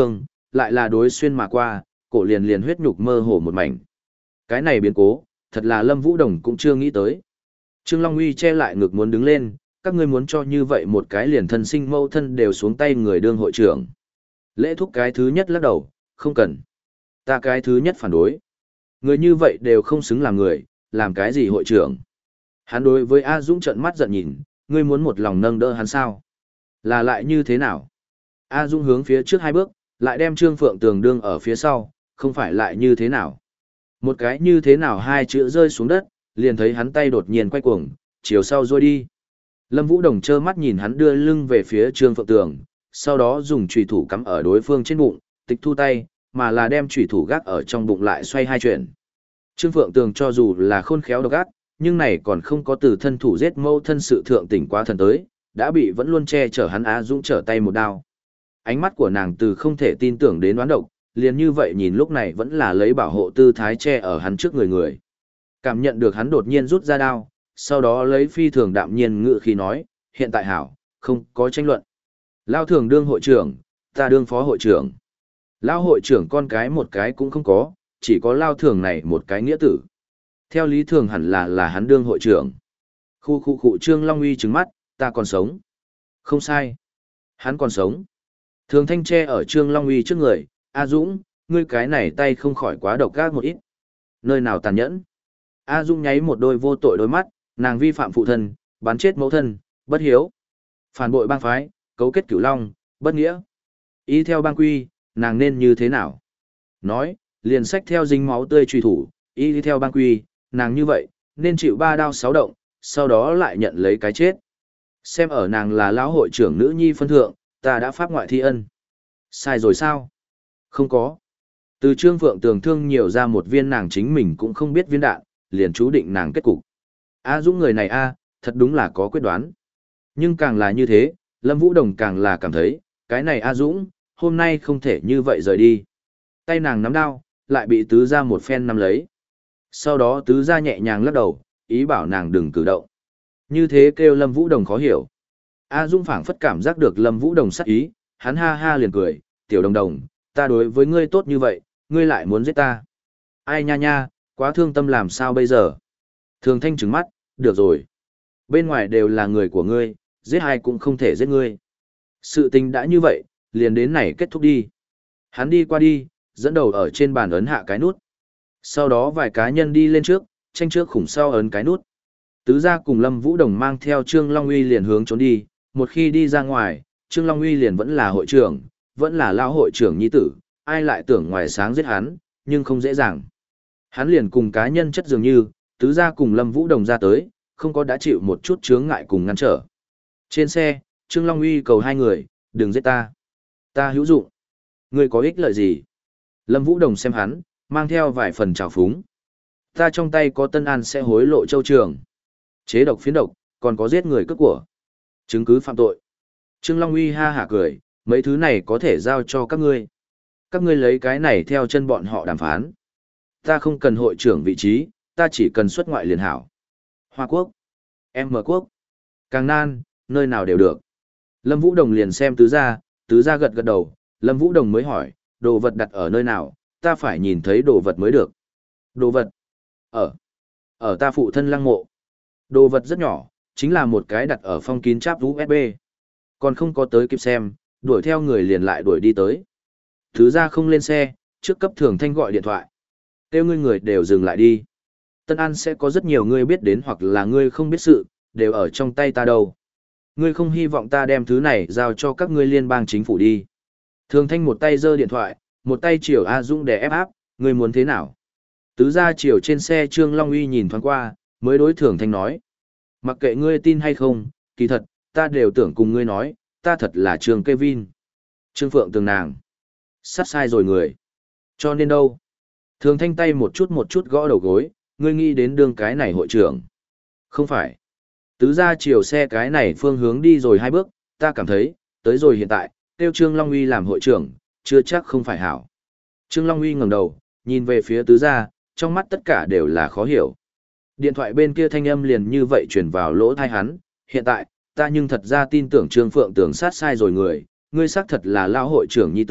lại là đối xuyên mà qua, cổ liền liền huyết nhục mơ hồ một mảnh. Cái này biến cố, thật là Lâm Vũ Đồng cũng chưa nghĩ tới. Trương Long Uy che lại ngực muốn đứng lên, các ngươi muốn cho như vậy một cái liền thân sinh mâu thân đều xuống tay người đương hội trưởng. Lễ thúc cái thứ nhất lắc đầu, không cần. Ta cái thứ nhất phản đối. Người như vậy đều không xứng làm người, làm cái gì hội trưởng. Hắn đối với A Dũng trợn mắt giận nhìn, ngươi muốn một lòng nâng đỡ hắn sao? Là lại như thế nào? A Dũng hướng phía trước hai bước, lại đem Trương Phượng Tường đương ở phía sau, không phải lại như thế nào? Một cái như thế nào hai chữ rơi xuống đất, liền thấy hắn tay đột nhiên quay cuồng, chiều sau rôi đi. Lâm Vũ Đồng trơ mắt nhìn hắn đưa lưng về phía Trương Phượng Tường, sau đó dùng chùy thủ cắm ở đối phương trên bụng, tịch thu tay, mà là đem chùy thủ gác ở trong bụng lại xoay hai chuyển. Trương Phượng Tường cho dù là khôn khéo độc ác, nhưng này còn không có từ thân thủ giết mâu thân sự thượng tỉnh quá thần tới, đã bị vẫn luôn che chở hắn Á Dũng trở tay một đao. Ánh mắt của nàng từ không thể tin tưởng đến đoán độc, liền như vậy nhìn lúc này vẫn là lấy bảo hộ tư thái che ở hắn trước người người. Cảm nhận được hắn đột nhiên rút ra đao, sau đó lấy phi thường đạm nhiên ngự khí nói, hiện tại hảo, không có tranh luận. Lao thường đương hội trưởng, ta đương phó hội trưởng. Lao hội trưởng con cái một cái cũng không có, chỉ có Lao thường này một cái nghĩa tử. Theo lý thường hẳn là là hắn đương hội trưởng. Khu khu khu Trương Long Uy trừng mắt, ta còn sống. Không sai. Hắn còn sống. Thường thanh tre ở Trương Long Uy trước người, A Dũng, ngươi cái này tay không khỏi quá độc ác một ít. Nơi nào tàn nhẫn. A Dũng nháy một đôi vô tội đôi mắt, nàng vi phạm phụ thân, bắn chết mẫu thân, bất hiếu. Phản bội bang phái, cấu kết cửu long, bất nghĩa. Y theo bang quy, nàng nên như thế nào? Nói, liền xách theo dính máu tươi truy thủ, y theo bang quy, nàng như vậy, nên chịu ba đao sáu động, sau đó lại nhận lấy cái chết. Xem ở nàng là lão hội trưởng nữ nhi phân thượng, ta đã pháp ngoại thi ân. Sai rồi sao? Không có. Từ Trương Phượng Tường thương nhiều ra một viên nàng chính mình cũng không biết viên đạn, liền chú định nàng kết cục. A Dũng người này a, thật đúng là có quyết đoán. Nhưng càng là như thế, Lâm Vũ Đồng càng là cảm thấy, cái này A Dũng, hôm nay không thể như vậy rời đi. Tay nàng nắm đao, lại bị tứ gia một phen nắm lấy. Sau đó tứ gia nhẹ nhàng lắc đầu, ý bảo nàng đừng cử động. Như thế kêu Lâm Vũ Đồng khó hiểu. A Dũng phảng phất cảm giác được Lâm Vũ Đồng sắc ý, hắn ha ha liền cười, tiểu đồng đồng, ta đối với ngươi tốt như vậy, ngươi lại muốn giết ta. Ai nha nha, quá thương tâm làm sao bây giờ. Thường thanh trừng mắt, được rồi. Bên ngoài đều là người của ngươi, giết ai cũng không thể giết ngươi. Sự tình đã như vậy, liền đến này kết thúc đi. Hắn đi qua đi, dẫn đầu ở trên bàn ấn hạ cái nút. Sau đó vài cá nhân đi lên trước, tranh trước khủng sau ấn cái nút. Tứ gia cùng Lâm Vũ Đồng mang theo Trương Long Uy liền hướng trốn đi, một khi đi ra ngoài, Trương Long Uy liền vẫn là hội trưởng, vẫn là lao hội trưởng nhi tử, ai lại tưởng ngoài sáng giết hắn, nhưng không dễ dàng. Hắn liền cùng cá nhân chất dường như, tứ gia cùng Lâm Vũ Đồng ra tới, không có đã chịu một chút chướng ngại cùng ngăn trở. Trên xe, Trương Long Uy cầu hai người, đừng giết ta. Ta hữu dụng. Ngươi có ích lợi gì? Lâm Vũ Đồng xem hắn, mang theo vài phần trào phúng. Ta trong tay có Tân An sẽ hối lộ châu trường. Chế độc phiến độc, còn có giết người cướp của. Chứng cứ phạm tội. Trương Long Uy ha hả cười, mấy thứ này có thể giao cho các ngươi. Các ngươi lấy cái này theo chân bọn họ đàm phán. Ta không cần hội trưởng vị trí, ta chỉ cần xuất ngoại liền hảo. Hoa Quốc, M Quốc, Càng Nan, nơi nào đều được. Lâm Vũ Đồng liền xem tứ gia, tứ gia gật gật đầu, Lâm Vũ Đồng mới hỏi, đồ vật đặt ở nơi nào, ta phải nhìn thấy đồ vật mới được. Đồ vật? Ở. Ở ta phụ thân lăng mộ. Đồ vật rất nhỏ, chính là một cái đặt ở phong kín cháp u ét bê. Còn không có tới kịp xem, đuổi theo người liền lại đuổi đi tới. Tứ gia không lên xe, trước cấp Thường Thanh gọi điện thoại. Kêu ngươi người đều dừng lại đi. Tân An sẽ có rất nhiều ngươi biết đến hoặc là ngươi không biết sự, đều ở trong tay ta đâu. Ngươi không hy vọng ta đem thứ này giao cho các ngươi liên bang chính phủ đi. Thường Thanh một tay giơ điện thoại, một tay chiều A Dũng để ép áp, ngươi muốn thế nào? Tứ gia chiều trên xe Trương Long Uy nhìn thoáng qua, mới đối Thường Thanh nói. Mặc kệ ngươi tin hay không, kỳ thật, ta đều tưởng cùng ngươi nói, ta thật là Trương Kevin. Trương Phượng Tường nàng. Sát sai rồi người. Cho nên đâu? Thường Thanh tay một chút một chút gõ đầu gối, ngươi nghĩ đến đương cái này hội trưởng. Không phải. Tứ gia chiều xe cái này phương hướng đi rồi hai bước, ta cảm thấy, tới rồi hiện tại, tiêu Trương Long Uy làm hội trưởng, chưa chắc không phải hảo. Trương Long Uy ngẩng đầu, nhìn về phía tứ gia, trong mắt tất cả đều là khó hiểu. Điện thoại bên kia thanh âm liền như vậy truyền vào lỗ tai hắn, hiện tại, ta nhưng thật ra tin tưởng Trương Phượng Tường sát sai rồi người, ngươi xác thật là lao hội trưởng nhi tử,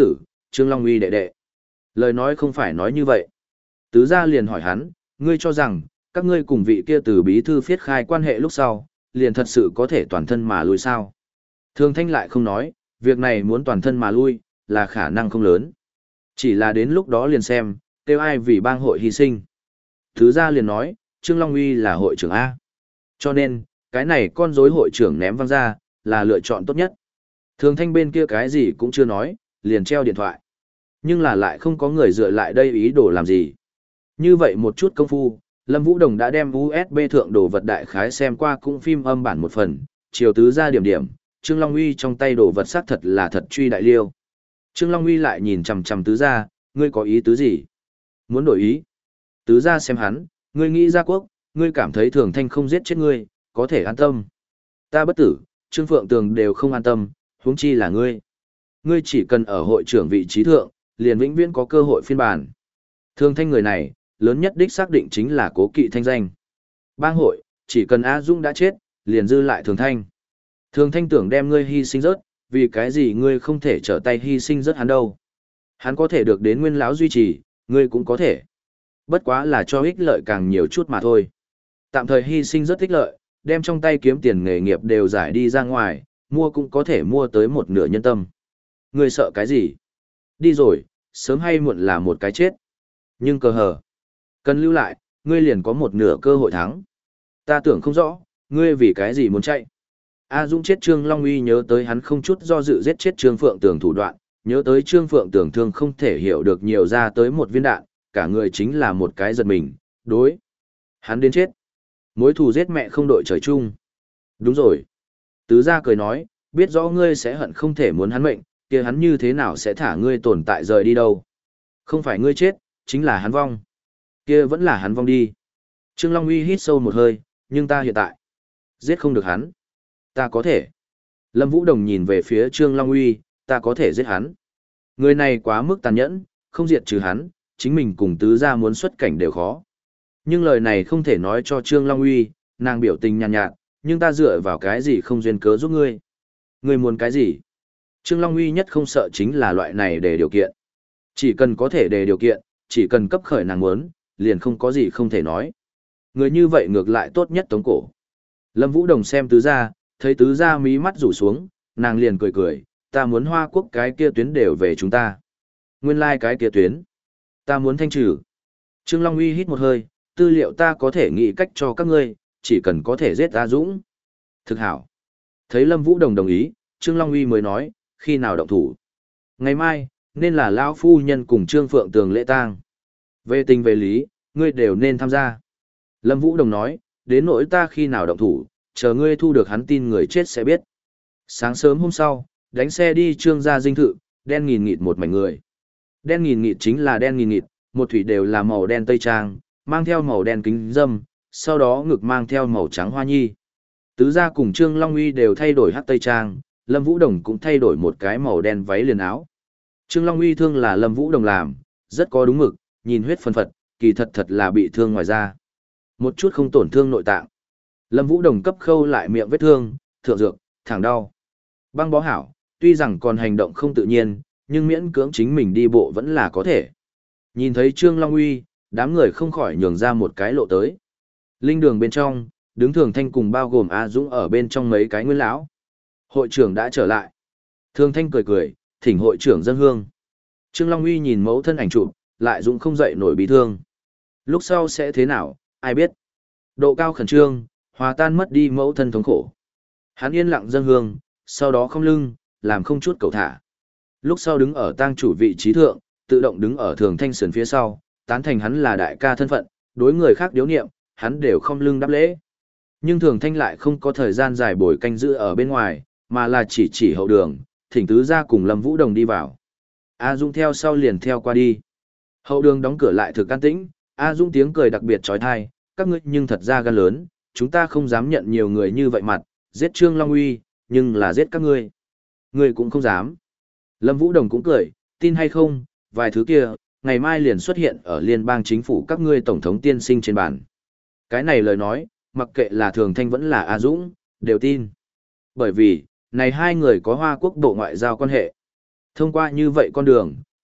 Trương Long Uy đệ đệ. Lời nói không phải nói như vậy. Tứ gia liền hỏi hắn, ngươi cho rằng, các ngươi cùng vị kia từ bí thư phiết khai quan hệ lúc sau, liền thật sự có thể toàn thân mà lui sao? Thường Thanh lại không nói, việc này muốn toàn thân mà lui, là khả năng không lớn. Chỉ là đến lúc đó liền xem, kêu ai vì bang hội hy sinh. Tứ gia liền nói, Trương Long Uy là hội trưởng A. Cho nên, cái này con rối hội trưởng ném văng ra, là lựa chọn tốt nhất. Thường Thanh bên kia cái gì cũng chưa nói, liền treo điện thoại. Nhưng là lại không có người dựa lại đây ý đồ làm gì. Như vậy một chút công phu, Lâm Vũ Đồng đã đem u ét bê thượng đồ vật đại khái xem qua cũng phim âm bản một phần, chiều tứ ra điểm điểm, Trương Long Uy trong tay đồ vật xác thật là thật truy đại liêu. Trương Long Uy lại nhìn chằm chằm tứ ra, ngươi có ý tứ gì? Muốn đổi ý? Tứ ra xem hắn, ngươi nghĩ ra quốc, ngươi cảm thấy Thường Thanh không giết chết ngươi, có thể an tâm. Ta bất tử, Trương Phượng Tường đều không an tâm, huống chi là ngươi. Ngươi chỉ cần ở hội trưởng vị trí thượng, liền vĩnh viễn có cơ hội phiên bản. Thường Thanh người này, lớn nhất đích xác định chính là cố kỵ thanh danh. Bang hội, chỉ cần A Dũng đã chết, liền dư lại Thường Thanh. Thường Thanh tưởng đem ngươi hy sinh rớt, vì cái gì ngươi không thể trở tay hy sinh rớt hắn đâu. Hắn có thể được đến nguyên lão duy trì, ngươi cũng có thể. Bất quá là cho ích lợi càng nhiều chút mà thôi. Tạm thời hy sinh rất ích lợi, đem trong tay kiếm tiền nghề nghiệp đều giải đi ra ngoài, mua cũng có thể mua tới một nửa nhân tâm. Ngươi sợ cái gì? Đi rồi, sớm hay muộn là một cái chết. Nhưng cờ hờ, cần lưu lại, ngươi liền có một nửa cơ hội thắng. Ta tưởng không rõ, ngươi vì cái gì muốn chạy. A Dũng chết Trương Long Uy nhớ tới hắn không chút do dự giết chết Trương Phượng Tường thủ đoạn, nhớ tới Trương Phượng Tường thương không thể hiểu được nhiều ra tới một viên đạn, cả người chính là một cái giật mình, đối. Hắn đến chết. Mối thù giết mẹ không đội trời chung. Đúng rồi. Tứ gia cười nói, biết rõ ngươi sẽ hận không thể muốn hắn mệnh, kia hắn như thế nào sẽ thả ngươi tồn tại rời đi đâu. Không phải ngươi chết, chính là hắn vong. Kia vẫn là hắn vong đi. Trương Long Uy hít sâu một hơi, nhưng ta hiện tại, giết không được hắn. Ta có thể. Lâm Vũ Đồng nhìn về phía Trương Long Uy, ta có thể giết hắn. Người này quá mức tàn nhẫn, không diệt trừ hắn, chính mình cùng tứ gia muốn xuất cảnh đều khó. Nhưng lời này không thể nói cho Trương Long Uy, nàng biểu tình nhàn nhạt, nhạt, nhưng ta dựa vào cái gì không duyên cớ giúp ngươi. Ngươi muốn cái gì? Trương Long Uy nhất không sợ chính là loại này để điều kiện. Chỉ cần có thể để điều kiện, chỉ cần cấp khởi nàng muốn, liền không có gì không thể nói. Người như vậy ngược lại tốt nhất tống cổ. Lâm Vũ Đồng xem tứ gia, thấy tứ gia mí mắt rủ xuống, nàng liền cười cười, ta muốn Hoa Quốc cái kia tuyến đều về chúng ta. Nguyên lai like cái kia tuyến. Ta muốn thanh trừ. Trương Long Uy hít một hơi, tư liệu ta có thể nghĩ cách cho các ngươi, chỉ cần có thể giết A Dũng. Thực hảo. Thấy Lâm Vũ Đồng đồng ý, Trương Long Uy mới nói, khi nào động thủ. Ngày mai, nên là lão phu nhân cùng Trương Phượng Tường lễ tang. Về tình về lý, ngươi đều nên tham gia. Lâm Vũ Đồng nói, đến nỗi ta khi nào động thủ, chờ ngươi thu được hắn tin người chết sẽ biết. Sáng sớm hôm sau, đánh xe đi Trương gia dinh thự, đen nghìn nghịt một mảnh người. Đen nghìn nghịt chính là đen nghìn nghịt, một thủy đều là màu đen tây trang, mang theo màu đen kính dâm, sau đó ngực mang theo màu trắng hoa nhi. Tứ gia cùng Trương Long Uy đều thay đổi hắc tây trang, Lâm Vũ Đồng cũng thay đổi một cái màu đen váy liền áo. Trương Long Uy thương là Lâm Vũ Đồng làm, rất có đúng mực, nhìn huyết phân phật, kỳ thật thật là bị thương ngoài da. Một chút không tổn thương nội tạng. Lâm Vũ Đồng cấp khâu lại miệng vết thương, thượng dược, thẳng đau. Băng bó hảo, tuy rằng còn hành động không tự nhiên, nhưng miễn cưỡng chính mình đi bộ vẫn là có thể. Nhìn thấy Trương Long Uy, đám người không khỏi nhường ra một cái lộ tới. Linh đường bên trong, đứng Thường Thanh cùng bao gồm A Dũng ở bên trong mấy cái nguyên lão. Hội trưởng đã trở lại. Thường Thanh cười cười, thỉnh hội trưởng dân hương. Trương Long Uy nhìn mẫu thân ảnh chụp, lại Dũng không dậy nổi bị thương. Lúc sau sẽ thế nào, ai biết. Độ cao khẩn trương, hòa tan mất đi mẫu thân thống khổ. Hắn yên lặng dân hương, sau đó không lưng, làm không chút cầu thả. Lúc sau đứng ở tang chủ vị trí thượng, tự động đứng ở Thường Thanh sườn phía sau, tán thành hắn là đại ca thân phận, đối người khác điếu niệm, hắn đều không lưng đáp lễ. Nhưng Thường Thanh lại không có thời gian dài bồi canh giữ ở bên ngoài, mà là chỉ chỉ hậu đường, thỉnh tứ ra cùng Lâm Vũ Đồng đi vào. A Dung theo sau liền theo qua đi. Hậu đường đóng cửa lại thực an tĩnh, A Dung tiếng cười đặc biệt trói thai, các ngươi nhưng thật ra gan lớn, chúng ta không dám nhận nhiều người như vậy mặt, giết Trương Long Uy, nhưng là giết các ngươi. Ngươi cũng không dám. Lâm Vũ Đồng cũng cười, tin hay không, vài thứ kia, ngày mai liền xuất hiện ở liên bang chính phủ các ngươi tổng thống tiên sinh trên bàn. Cái này lời nói, mặc kệ là Thường Thanh vẫn là A Dũng, đều tin. Bởi vì, này hai người có Hoa Quốc bộ ngoại giao quan hệ. Thông qua như vậy con đường,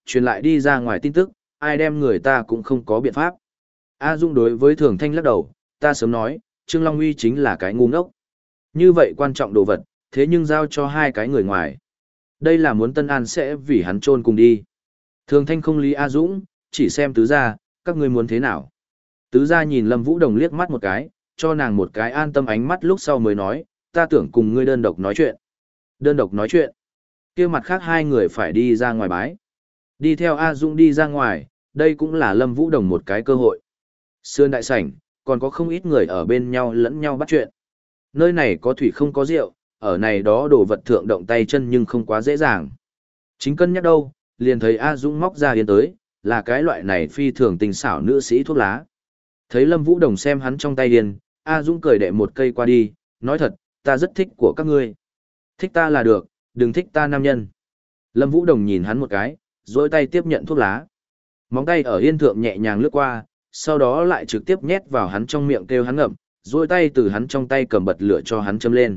truyền lại đi ra ngoài tin tức, ai đem người ta cũng không có biện pháp. A Dũng đối với Thường Thanh lắc đầu, ta sớm nói, Trương Long Uy chính là cái ngu ngốc. Như vậy quan trọng đồ vật, thế nhưng giao cho hai cái người ngoài. Đây là muốn Tân An sẽ vì hắn chôn cùng đi. Thường Thanh không lý A Dũng, chỉ xem tứ gia, các ngươi muốn thế nào. Tứ gia nhìn Lâm Vũ Đồng liếc mắt một cái, cho nàng một cái an tâm ánh mắt lúc sau mới nói, ta tưởng cùng ngươi đơn độc nói chuyện. Đơn độc nói chuyện. Kia mặt khác hai người phải đi ra ngoài bái. Đi theo A Dũng đi ra ngoài, đây cũng là Lâm Vũ Đồng một cái cơ hội. Sườn đại sảnh, còn có không ít người ở bên nhau lẫn nhau bắt chuyện. Nơi này có thủy không có rượu, ở này đó đồ vật thượng động tay chân nhưng không quá dễ dàng. Chính cân nhắc đâu, liền thấy A Dũng móc ra yên tới, là cái loại này phi thường tình xảo nữ sĩ thuốc lá. Thấy Lâm Vũ Đồng xem hắn trong tay điên, A Dũng cười đệ một cây qua đi, nói thật, ta rất thích của các ngươi. Thích ta là được, đừng thích ta nam nhân. Lâm Vũ Đồng nhìn hắn một cái, dối tay tiếp nhận thuốc lá. Móng tay ở yên thượng nhẹ nhàng lướt qua, sau đó lại trực tiếp nhét vào hắn trong miệng kêu hắn ngậm, dối tay từ hắn trong tay cầm bật lửa cho hắn châm lên.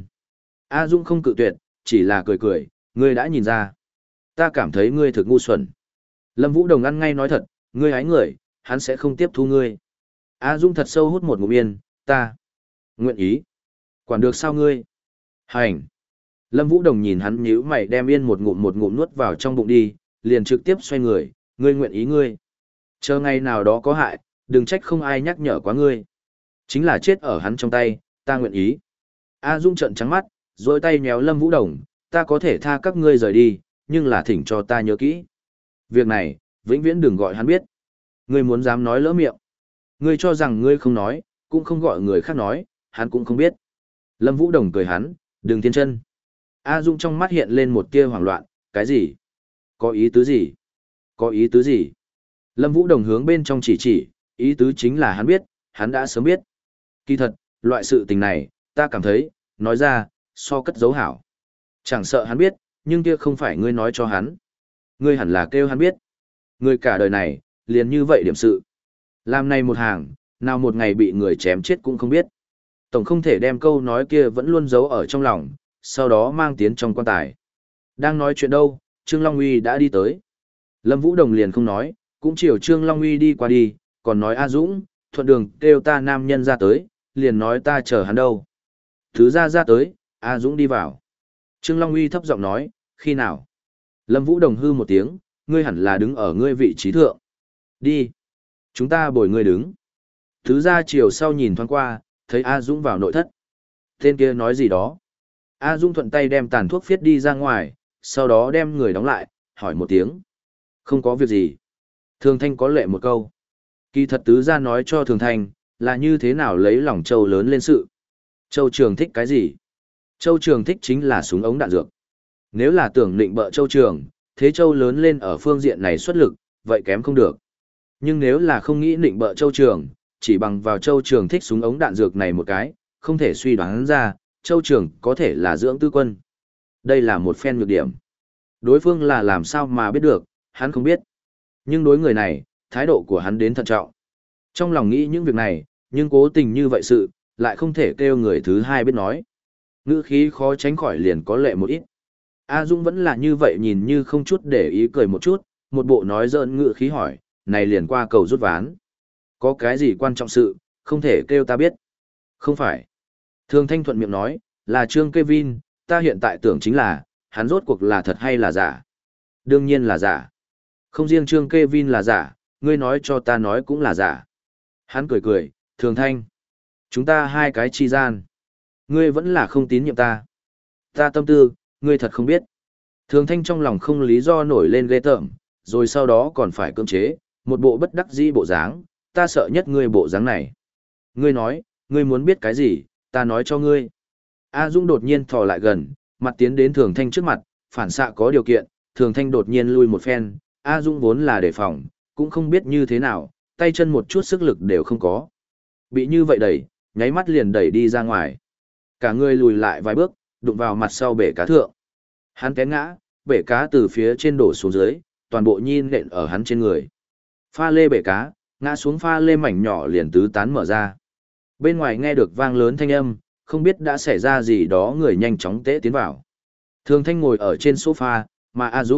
A Dũng không cự tuyệt, chỉ là cười cười, ngươi đã nhìn ra. Ta cảm thấy ngươi thực ngu xuẩn. Lâm Vũ Đồng ăn ngay nói thật, ngươi hái người, hắn sẽ không tiếp thu ngươi. A Dũng thật sâu hút một ngụm yên, ta nguyện ý. Quản được sao ngươi? Hành. Lâm Vũ Đồng nhìn hắn nhíu mày đem yên một ngụm một ngụm nuốt vào trong bụng đi, liền trực tiếp xoay người, ngươi nguyện ý ngươi. Chờ ngày nào đó có hại, đừng trách không ai nhắc nhở quá ngươi. Chính là chết ở hắn trong tay, ta nguyện ý. A Dung trợn trắng mắt, rồi tay nhéo Lâm Vũ Đồng, ta có thể tha các ngươi rời đi, nhưng là thỉnh cho ta nhớ kỹ. Việc này, vĩnh viễn đừng gọi hắn biết. Ngươi muốn dám nói lỡ miệng. Ngươi cho rằng ngươi không nói, cũng không gọi người khác nói, hắn cũng không biết. Lâm Vũ Đồng cười hắn, đừng thiên chân. A Dung trong mắt hiện lên một tia hoảng loạn, cái gì? Có ý tứ gì? Có ý tứ gì? Lâm Vũ Đồng hướng bên trong chỉ chỉ, ý tứ chính là hắn biết, hắn đã sớm biết. Kỳ thật, loại sự tình này, ta cảm thấy, nói ra, so cất giấu hảo. Chẳng sợ hắn biết, nhưng kia không phải ngươi nói cho hắn. Ngươi hẳn là kêu hắn biết. Ngươi cả đời này, liền như vậy điểm sự. Làm này một hàng, nào một ngày bị người chém chết cũng không biết. Tổng không thể đem câu nói kia vẫn luôn giấu ở trong lòng, sau đó mang tiến trong quan tài. Đang nói chuyện đâu, Trương Long Uy đã đi tới. Lâm Vũ Đồng liền không nói, cũng chiều Trương Long Uy đi qua đi, còn nói A Dũng, thuận đường kêu ta nam nhân ra tới, liền nói ta chờ hắn đâu. Thứ ra ra tới, A Dũng đi vào. Trương Long Uy thấp giọng nói, khi nào? Lâm Vũ Đồng hư một tiếng, ngươi hẳn là đứng ở ngươi vị trí thượng. Đi. Chúng ta bồi ngươi đứng. Thứ ra chiều sau nhìn thoáng qua, thấy A Dũng vào nội thất. Tên kia nói gì đó. A Dũng thuận tay đem tàn thuốc phiết đi ra ngoài, sau đó đem người đóng lại, hỏi một tiếng. Không có việc gì. Thường Thanh có lệ một câu. Kỳ thật tứ ra nói cho Thường Thanh, là như thế nào lấy lòng Châu lớn lên sự. Châu Trường thích cái gì? Châu Trường thích chính là súng ống đạn dược. Nếu là tưởng định bợ Châu Trường, thế Châu lớn lên ở phương diện này xuất lực, vậy kém không được. Nhưng nếu là không nghĩ định bợ Châu Trường, chỉ bằng vào Châu Trường thích súng ống đạn dược này một cái, không thể suy đoán ra, Châu Trường có thể là dưỡng tư quân. Đây là một phen nhược điểm. Đối phương là làm sao mà biết được, hắn không biết. Nhưng đối người này, thái độ của hắn đến thận trọng. Trong lòng nghĩ những việc này, nhưng cố tình như vậy sự, lại không thể kêu người thứ hai biết nói. Ngữ khí khó tránh khỏi liền có lệ một ít. A Dung vẫn là như vậy nhìn như không chút để ý cười một chút, một bộ nói giỡn ngữ khí hỏi, này liền qua cầu rút ván. Có cái gì quan trọng sự, không thể kêu ta biết. Không phải. Thường Thanh thuận miệng nói, là Trương Kevin, ta hiện tại tưởng chính là, hắn rốt cuộc là thật hay là giả. Đương nhiên là giả. Không riêng Trương Kevin là giả, ngươi nói cho ta nói cũng là giả. Hắn cười cười, Thường Thanh. Chúng ta hai cái chi gian. Ngươi vẫn là không tín nhiệm ta. Ta tâm tư, ngươi thật không biết. Thường Thanh trong lòng không lý do nổi lên ghê tởm, rồi sau đó còn phải cưỡng chế, một bộ bất đắc dĩ bộ dáng, ta sợ nhất ngươi bộ dáng này. Ngươi nói, ngươi muốn biết cái gì, ta nói cho ngươi. A Dung đột nhiên thò lại gần, mặt tiến đến Thường Thanh trước mặt, phản xạ có điều kiện, Thường Thanh đột nhiên lui một phen, A Dung vốn là đề phòng, cũng không biết như thế nào, tay chân một chút sức lực đều không có. Bị như vậy đẩy, nháy mắt liền đẩy đi ra ngoài. Cả người lùi lại vài bước, đụng vào mặt sau bể cá thượng. Hắn té ngã, bể cá từ phía trên đổ xuống dưới, toàn bộ nhin nện ở hắn trên người. Pha lê bể cá, ngã xuống pha lê mảnh nhỏ liền tứ tán mở ra. Bên ngoài nghe được vang lớn thanh âm, không biết đã xảy ra gì đó người nhanh chóng tễ tiến vào. Thường Thanh ngồi ở trên sofa, mà A Dũng,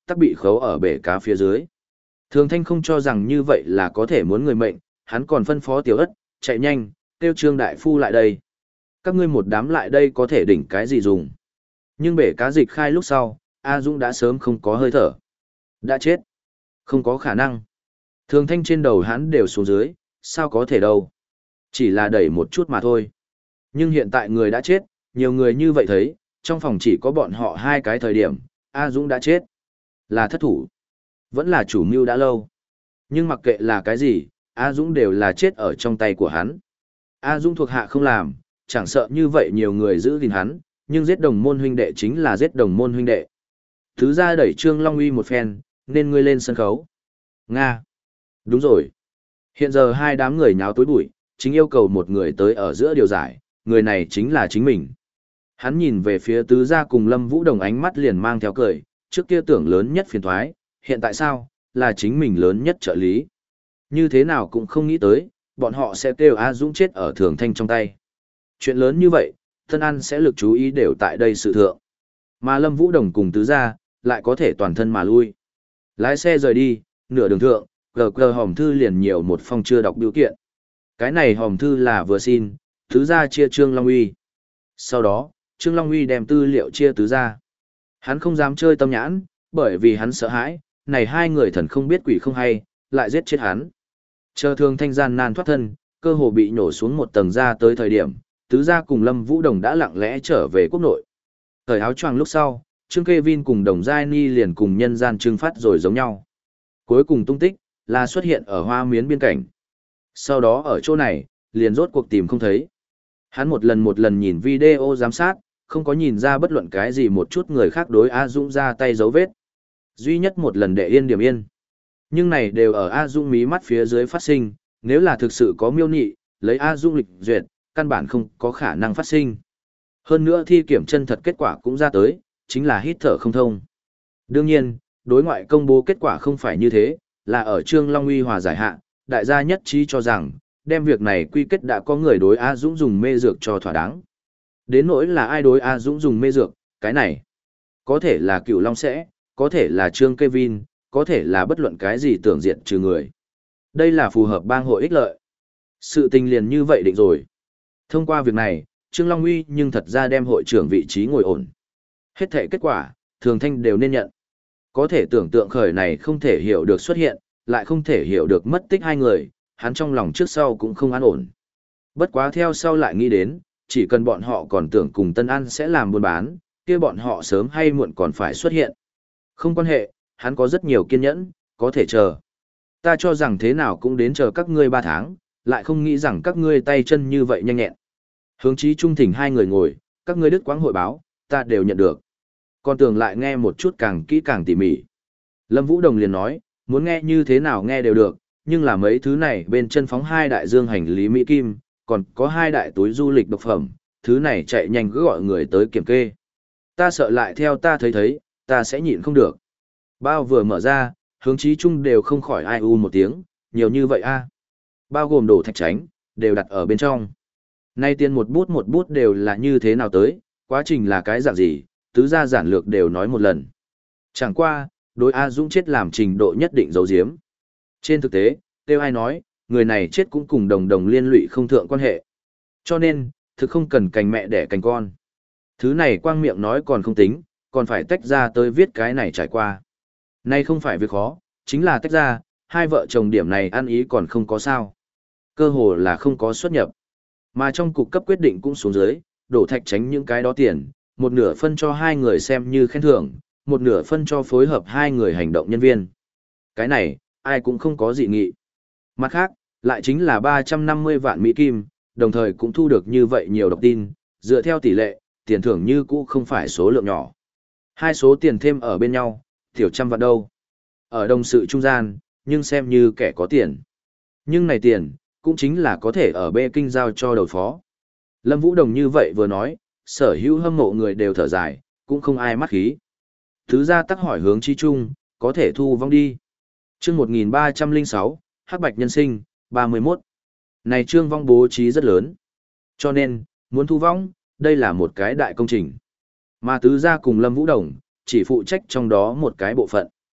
tắc bị khấu ở bể cá phía dưới. Thường Thanh không cho rằng như vậy là có thể muốn người mệnh, hắn còn phân phó Tiểu Ất, chạy nhanh, kêu Trương Đại Phu lại đây. Các ngươi một đám lại đây có thể đỉnh cái gì dùng. Nhưng bể cá dịch khai lúc sau, A Dũng đã sớm không có hơi thở. Đã chết. Không có khả năng. Thường Thanh trên đầu hắn đều xuống dưới, sao có thể đâu. Chỉ là đẩy một chút mà thôi. Nhưng hiện tại người đã chết, nhiều người như vậy thấy, trong phòng chỉ có bọn họ hai cái thời điểm, A Dũng đã chết. Là thất thủ. Vẫn là chủ mưu đã lâu. Nhưng mặc kệ là cái gì, A Dũng đều là chết ở trong tay của hắn. A Dũng thuộc hạ không làm, chẳng sợ như vậy nhiều người giữ gìn hắn, nhưng giết đồng môn huynh đệ chính là giết đồng môn huynh đệ. Thứ ra đẩy Trương Long Uy một phen, nên ngươi lên sân khấu. Nga. Đúng rồi. Hiện giờ hai đám người nháo tối bụi, chính yêu cầu một người tới ở giữa điều giải, người này chính là chính mình. Hắn nhìn về phía tứ gia cùng Lâm Vũ Đồng, ánh mắt liền mang theo cười, trước kia tưởng lớn nhất phiền thoái, hiện tại sao, là chính mình lớn nhất trợ lý. Như thế nào cũng không nghĩ tới, bọn họ sẽ kêu A Dũng chết ở Thường Thanh trong tay. Chuyện lớn như vậy, Tân An sẽ lực chú ý đều tại đây sự thượng. Mà Lâm Vũ Đồng cùng tứ gia, lại có thể toàn thân mà lui. Lái xe rời đi, nửa đường thượng, gờ gờ hòm thư liền nhiều một phong chưa đọc biểu kiện. Cái này hòm thư là vừa xin, tứ gia chia Trương Long Uy. Sau đó, Trương Long Uy đem tư liệu chia tứ gia. Hắn không dám chơi tâm nhãn, bởi vì hắn sợ hãi, này hai người thần không biết quỷ không hay, lại giết chết hắn. Chờ Thường Thanh gian nan thoát thân, cơ hồ bị nổ xuống một tầng ra tới thời điểm, tứ gia cùng Lâm Vũ Đồng đã lặng lẽ trở về quốc nội. Thời áo choàng lúc sau, Trương Kevin cùng Đồng Giai Ni liền cùng nhân gian trưng phát rồi giống nhau. Cuối cùng tung tích, là xuất hiện ở Hoa Miến biên cảnh. Sau đó ở chỗ này, liền rốt cuộc tìm không thấy. Hắn một lần một lần nhìn video giám sát, không có nhìn ra bất luận cái gì một chút người khác đối A Dũng ra tay dấu vết. Duy nhất một lần để yên điểm yên. Nhưng này đều ở A Dũng mí mắt phía dưới phát sinh, nếu là thực sự có miêu nị, lấy A Dũng lịch duyệt, căn bản không có khả năng phát sinh. Hơn nữa thi kiểm chân thật kết quả cũng ra tới, chính là hít thở không thông. Đương nhiên, đối ngoại công bố kết quả không phải như thế, là ở Trương Long Uy hòa giải hạ, đại gia nhất trí cho rằng, đem việc này quy kết đã có người đối A Dũng dùng mê dược cho thỏa đáng. Đến nỗi là ai đối A Dũng dùng mê dược, cái này, có thể là Cựu Long sẽ, có thể là Trương Kevin, có thể là bất luận cái gì tưởng diện trừ người. Đây là phù hợp bang hội ích lợi. Sự tình liền như vậy định rồi. Thông qua việc này, Trương Long Uy nhưng thật ra đem hội trưởng vị trí ngồi ổn. Hết thể kết quả, Thường Thanh đều nên nhận. Có thể tưởng tượng khởi này không thể hiểu được xuất hiện, lại không thể hiểu được mất tích hai người, hắn trong lòng trước sau cũng không an ổn. Bất quá theo sau lại nghĩ đến, chỉ cần bọn họ còn tưởng cùng Tân An sẽ làm buôn bán, kia bọn họ sớm hay muộn còn phải xuất hiện. Không quan hệ, hắn có rất nhiều kiên nhẫn, có thể chờ. Ta cho rằng thế nào cũng đến chờ các ngươi ba tháng, lại không nghĩ rằng các ngươi tay chân như vậy nhanh nhẹn. Hướng chí trung thỉnh hai người ngồi, các ngươi đức quãng hội báo, ta đều nhận được. Còn tưởng lại nghe một chút càng kỹ càng tỉ mỉ. Lâm Vũ Đồng liền nói, muốn nghe như thế nào nghe đều được, nhưng là mấy thứ này bên chân phóng hai đại dương hành lý Mỹ Kim, còn có hai đại túi du lịch độc phẩm, thứ này chạy nhanh cứ gọi người tới kiểm kê. Ta sợ lại theo ta thấy thấy, ta sẽ nhịn không được. Bao vừa mở ra, hướng chí chung đều không khỏi ai u một tiếng, nhiều như vậy a. Bao gồm đồ thạch tránh, đều đặt ở bên trong. Nay tiền một bút một bút đều là như thế nào tới, quá trình là cái dạng gì, tứ gia giản lược đều nói một lần. Chẳng qua, đối A Dũng chết làm trình độ nhất định giấu giếm. Trên thực tế, tiêu ai nói, người này chết cũng cùng đồng đồng liên lụy không thượng quan hệ. Cho nên, thực không cần cành mẹ đẻ cành con. Thứ này quang miệng nói còn không tính, còn phải tách ra tới viết cái này trải qua. Nay không phải việc khó, chính là tách ra, hai vợ chồng điểm này ăn ý còn không có sao. Cơ hồ là không có xuất nhập. Mà trong cục cấp quyết định cũng xuống dưới, đổ thạch tránh những cái đó tiền, một nửa phân cho hai người xem như khen thưởng, một nửa phân cho phối hợp hai người hành động nhân viên. Cái này, ai cũng không có dị nghị. Mặt khác, lại chính là ba trăm năm mươi vạn Mỹ Kim, đồng thời cũng thu được như vậy nhiều độc tin, dựa theo tỷ lệ, tiền thưởng như cũ không phải số lượng nhỏ. Hai số tiền thêm ở bên nhau, tiểu trăm vạn đâu. Ở đồng sự trung gian, nhưng xem như kẻ có tiền. Nhưng này tiền, cũng chính là có thể ở bê kinh giao cho đầu phó. Lâm Vũ Đồng như vậy vừa nói, sở hữu hâm mộ người đều thở dài, cũng không ai mắt khí. Thứ ra tắc hỏi hướng chi chung, có thể thu vong đi. Chương một nghìn ba trăm lẻ sáu, Hắc Bạch Nhân Sinh, ba mươi mốt. Này trương vong bố trí rất lớn. Cho nên, muốn thu vong, đây là một cái đại công trình. Mà tứ gia cùng Lâm Vũ Đồng, chỉ phụ trách trong đó một cái bộ phận.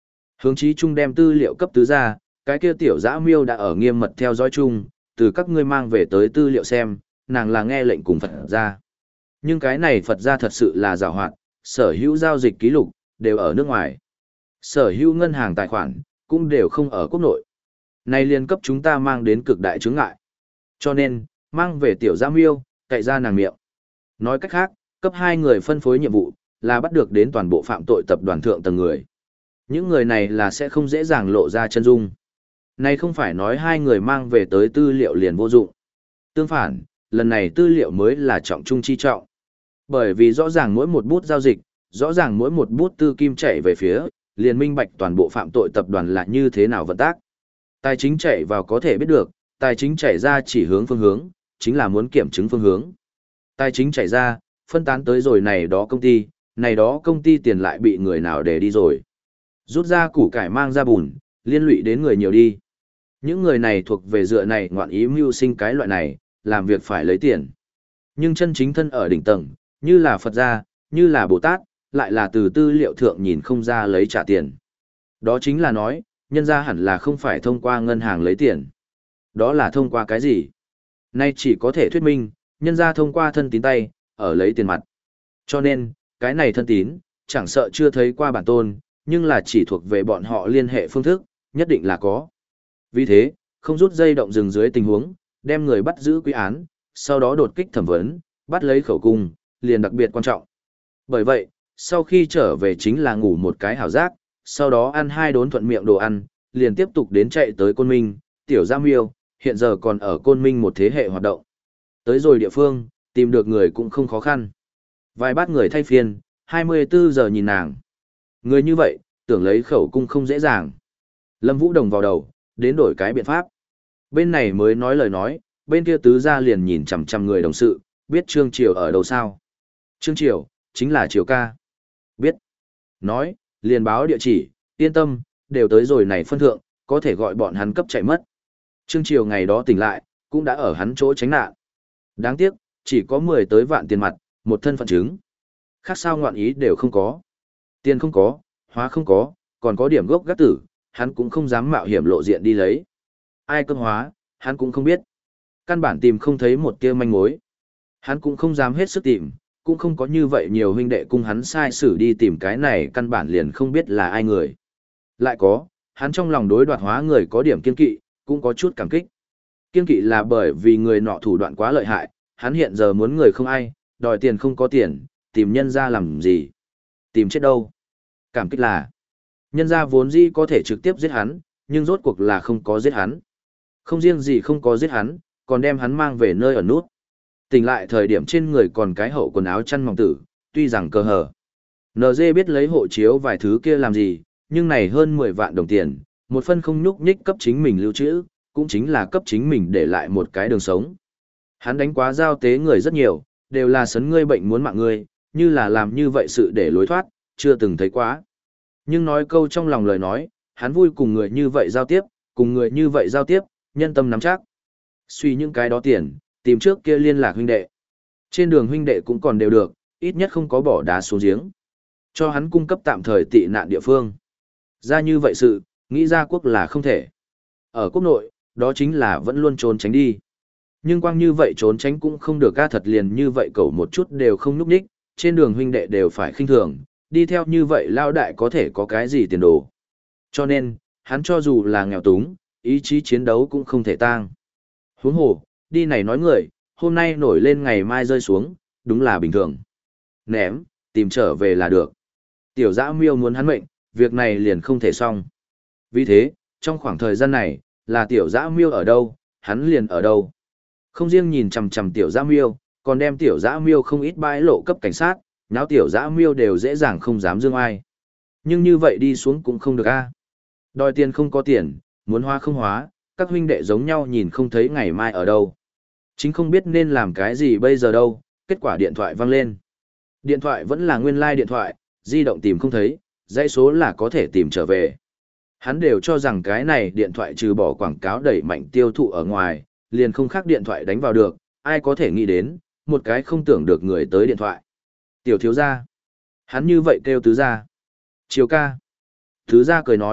Hướng Chí Trung đem tư liệu cấp tứ ra, cái kia tiểu dã miêu đã ở nghiêm mật theo dõi chung, từ các ngươi mang về tới tư liệu xem, nàng là nghe lệnh cùng Phật ra. Nhưng cái này Phật ra thật sự là giàu hoạt, sở hữu giao dịch ký lục, đều ở nước ngoài. Sở hữu ngân hàng tài khoản, cũng đều không ở quốc nội. Này liên cấp chúng ta mang đến cực đại chướng ngại. Cho nên, mang về tiểu giã miêu, cậy ra nàng miệng. Nói cách khác, cấp hai người phân phối nhiệm vụ, là bắt được đến toàn bộ phạm tội tập đoàn thượng tầng người. Những người này là sẽ không dễ dàng lộ ra chân dung. Này không phải nói hai người mang về tới tư liệu liền vô dụng. Tương phản, lần này tư liệu mới là trọng trung chi trọng. Bởi vì rõ ràng mỗi một bút giao dịch, rõ ràng mỗi một bút tư kim chạy về phía, liền minh bạch toàn bộ phạm tội tập đoàn là như thế nào vận tác. Tài chính chạy vào có thể biết được, tài chính chảy ra chỉ hướng phương hướng, chính là muốn kiểm chứng phương hướng. Tài chính chảy ra, phân tán tới rồi này đó công ty, này đó công ty tiền lại bị người nào để đi rồi. Rút ra củ cải mang ra bùn, liên lụy đến người nhiều đi. Những người này thuộc về dựa này ngoạn ý mưu sinh cái loại này, làm việc phải lấy tiền. Nhưng chân chính thân ở đỉnh tầng, như là Phật gia, như là Bồ Tát, lại là từ tư liệu thượng nhìn không ra lấy trả tiền. Đó chính là nói, nhân ra hẳn là không phải thông qua ngân hàng lấy tiền. Đó là thông qua cái gì? Nay chỉ có thể thuyết minh, nhân ra thông qua thân tín tay, ở lấy tiền mặt. Cho nên, cái này thân tín, chẳng sợ chưa thấy qua bản tôn, nhưng là chỉ thuộc về bọn họ liên hệ phương thức, nhất định là có. Vì thế, không rút dây động rừng dưới tình huống, đem người bắt giữ quy án, sau đó đột kích thẩm vấn, bắt lấy khẩu cung, liền đặc biệt quan trọng. Bởi vậy, sau khi trở về chính là ngủ một cái hảo giác, sau đó ăn hai đốn thuận miệng đồ ăn, liền tiếp tục đến chạy tới Côn Minh, tiểu Giang Miêu, hiện giờ còn ở Côn Minh một thế hệ hoạt động. Tới rồi địa phương, tìm được người cũng không khó khăn. Vài bát người thay phiên, hai mươi bốn giờ nhìn nàng. Người như vậy, tưởng lấy khẩu cung không dễ dàng. Lâm Vũ Đồng vào đầu, đến đổi cái biện pháp. Bên này mới nói lời nói, bên kia tứ gia liền nhìn chằm chằm người đồng sự, biết Trương Triều ở đâu sao. Trương Triều, chính là Triều ca. Biết. Nói, liền báo địa chỉ, yên tâm, đều tới rồi này phân thượng, có thể gọi bọn hắn cấp chạy mất. Trương Triều ngày đó tỉnh lại, cũng đã ở hắn chỗ tránh nạn. Đáng tiếc, chỉ có mười tới vạn tiền mặt, một thân phận chứng. Khác sao ngoạn ý đều không có. Tiền không có, hóa không có, còn có điểm gốc gác tử, hắn cũng không dám mạo hiểm lộ diện đi lấy. Ai cơm hóa, hắn cũng không biết. Căn bản tìm không thấy một tia manh mối. Hắn cũng không dám hết sức tìm, cũng không có như vậy nhiều huynh đệ cùng hắn sai xử đi tìm cái này, căn bản liền không biết là ai người. Lại có, hắn trong lòng đối đoạt hóa người có điểm kiên kỵ, cũng có chút cảm kích. Kiên kỵ là bởi vì người nọ thủ đoạn quá lợi hại, hắn hiện giờ muốn người không ai, đòi tiền không có tiền, tìm nhân ra làm gì? Tìm chết đâu? Cảm kích là, nhân ra vốn dĩ có thể trực tiếp giết hắn, nhưng rốt cuộc là không có giết hắn. Không riêng gì không có giết hắn, còn đem hắn mang về nơi ở nút. Tỉnh lại thời điểm trên người còn cái hậu quần áo chăn mỏng tử, tuy rằng cơ hở. en giê biết lấy hộ chiếu vài thứ kia làm gì, nhưng này hơn mười vạn đồng tiền, một phân không nhúc nhích cấp chính mình lưu trữ, cũng chính là cấp chính mình để lại một cái đường sống. Hắn đánh quá giao tế người rất nhiều, đều là sấn ngươi bệnh muốn mạng ngươi, như là làm như vậy sự để lối thoát, chưa từng thấy quá. Nhưng nói câu trong lòng lời nói, hắn vui cùng người như vậy giao tiếp, cùng người như vậy giao tiếp, nhân tâm nắm chắc. Suy những cái đó tiền, tìm trước kia liên lạc huynh đệ. Trên đường huynh đệ cũng còn đều được, ít nhất không có bỏ đá xuống giếng. Cho hắn cung cấp tạm thời tị nạn địa phương. Ra như vậy sự, nghĩ ra quốc là không thể. Ở quốc nội, đó chính là vẫn luôn trốn tránh đi. Nhưng quang như vậy trốn tránh cũng không được, ca thật liền như vậy cậu một chút đều không núp đích, trên đường huynh đệ đều phải khinh thường, đi theo như vậy lao đại có thể có cái gì tiền đồ. Cho nên, hắn cho dù là nghèo túng, ý chí chiến đấu cũng không thể tang. Huống hồ, đi này nói người, hôm nay nổi lên ngày mai rơi xuống, đúng là bình thường. Ném, tìm trở về là được. Tiểu dã miêu muốn hắn mệnh, việc này liền không thể xong. Vì thế, trong khoảng thời gian này, là tiểu dã miêu ở đâu, hắn liền ở đâu. Không riêng nhìn chằm chằm tiểu dã miêu, còn đem tiểu dã miêu không ít bãi lộ cấp cảnh sát, náo tiểu dã miêu đều dễ dàng không dám dương ai. Nhưng như vậy đi xuống cũng không được a. Đòi tiền không có tiền, muốn hóa không hóa, các huynh đệ giống nhau nhìn không thấy ngày mai ở đâu. Chính không biết nên làm cái gì bây giờ đâu, kết quả điện thoại vang lên. Điện thoại vẫn là nguyên lai điện thoại, di động tìm không thấy, dãy số là có thể tìm trở về. Hắn đều cho rằng cái này điện thoại trừ bỏ quảng cáo đẩy mạnh tiêu thụ ở ngoài, liền không khác điện thoại đánh vào được, ai có thể nghĩ đến, một cái không tưởng được người tới điện thoại. Tiểu thiếu gia. Hắn như vậy kêu tứ gia. Chiều ca. Tứ gia cười nói,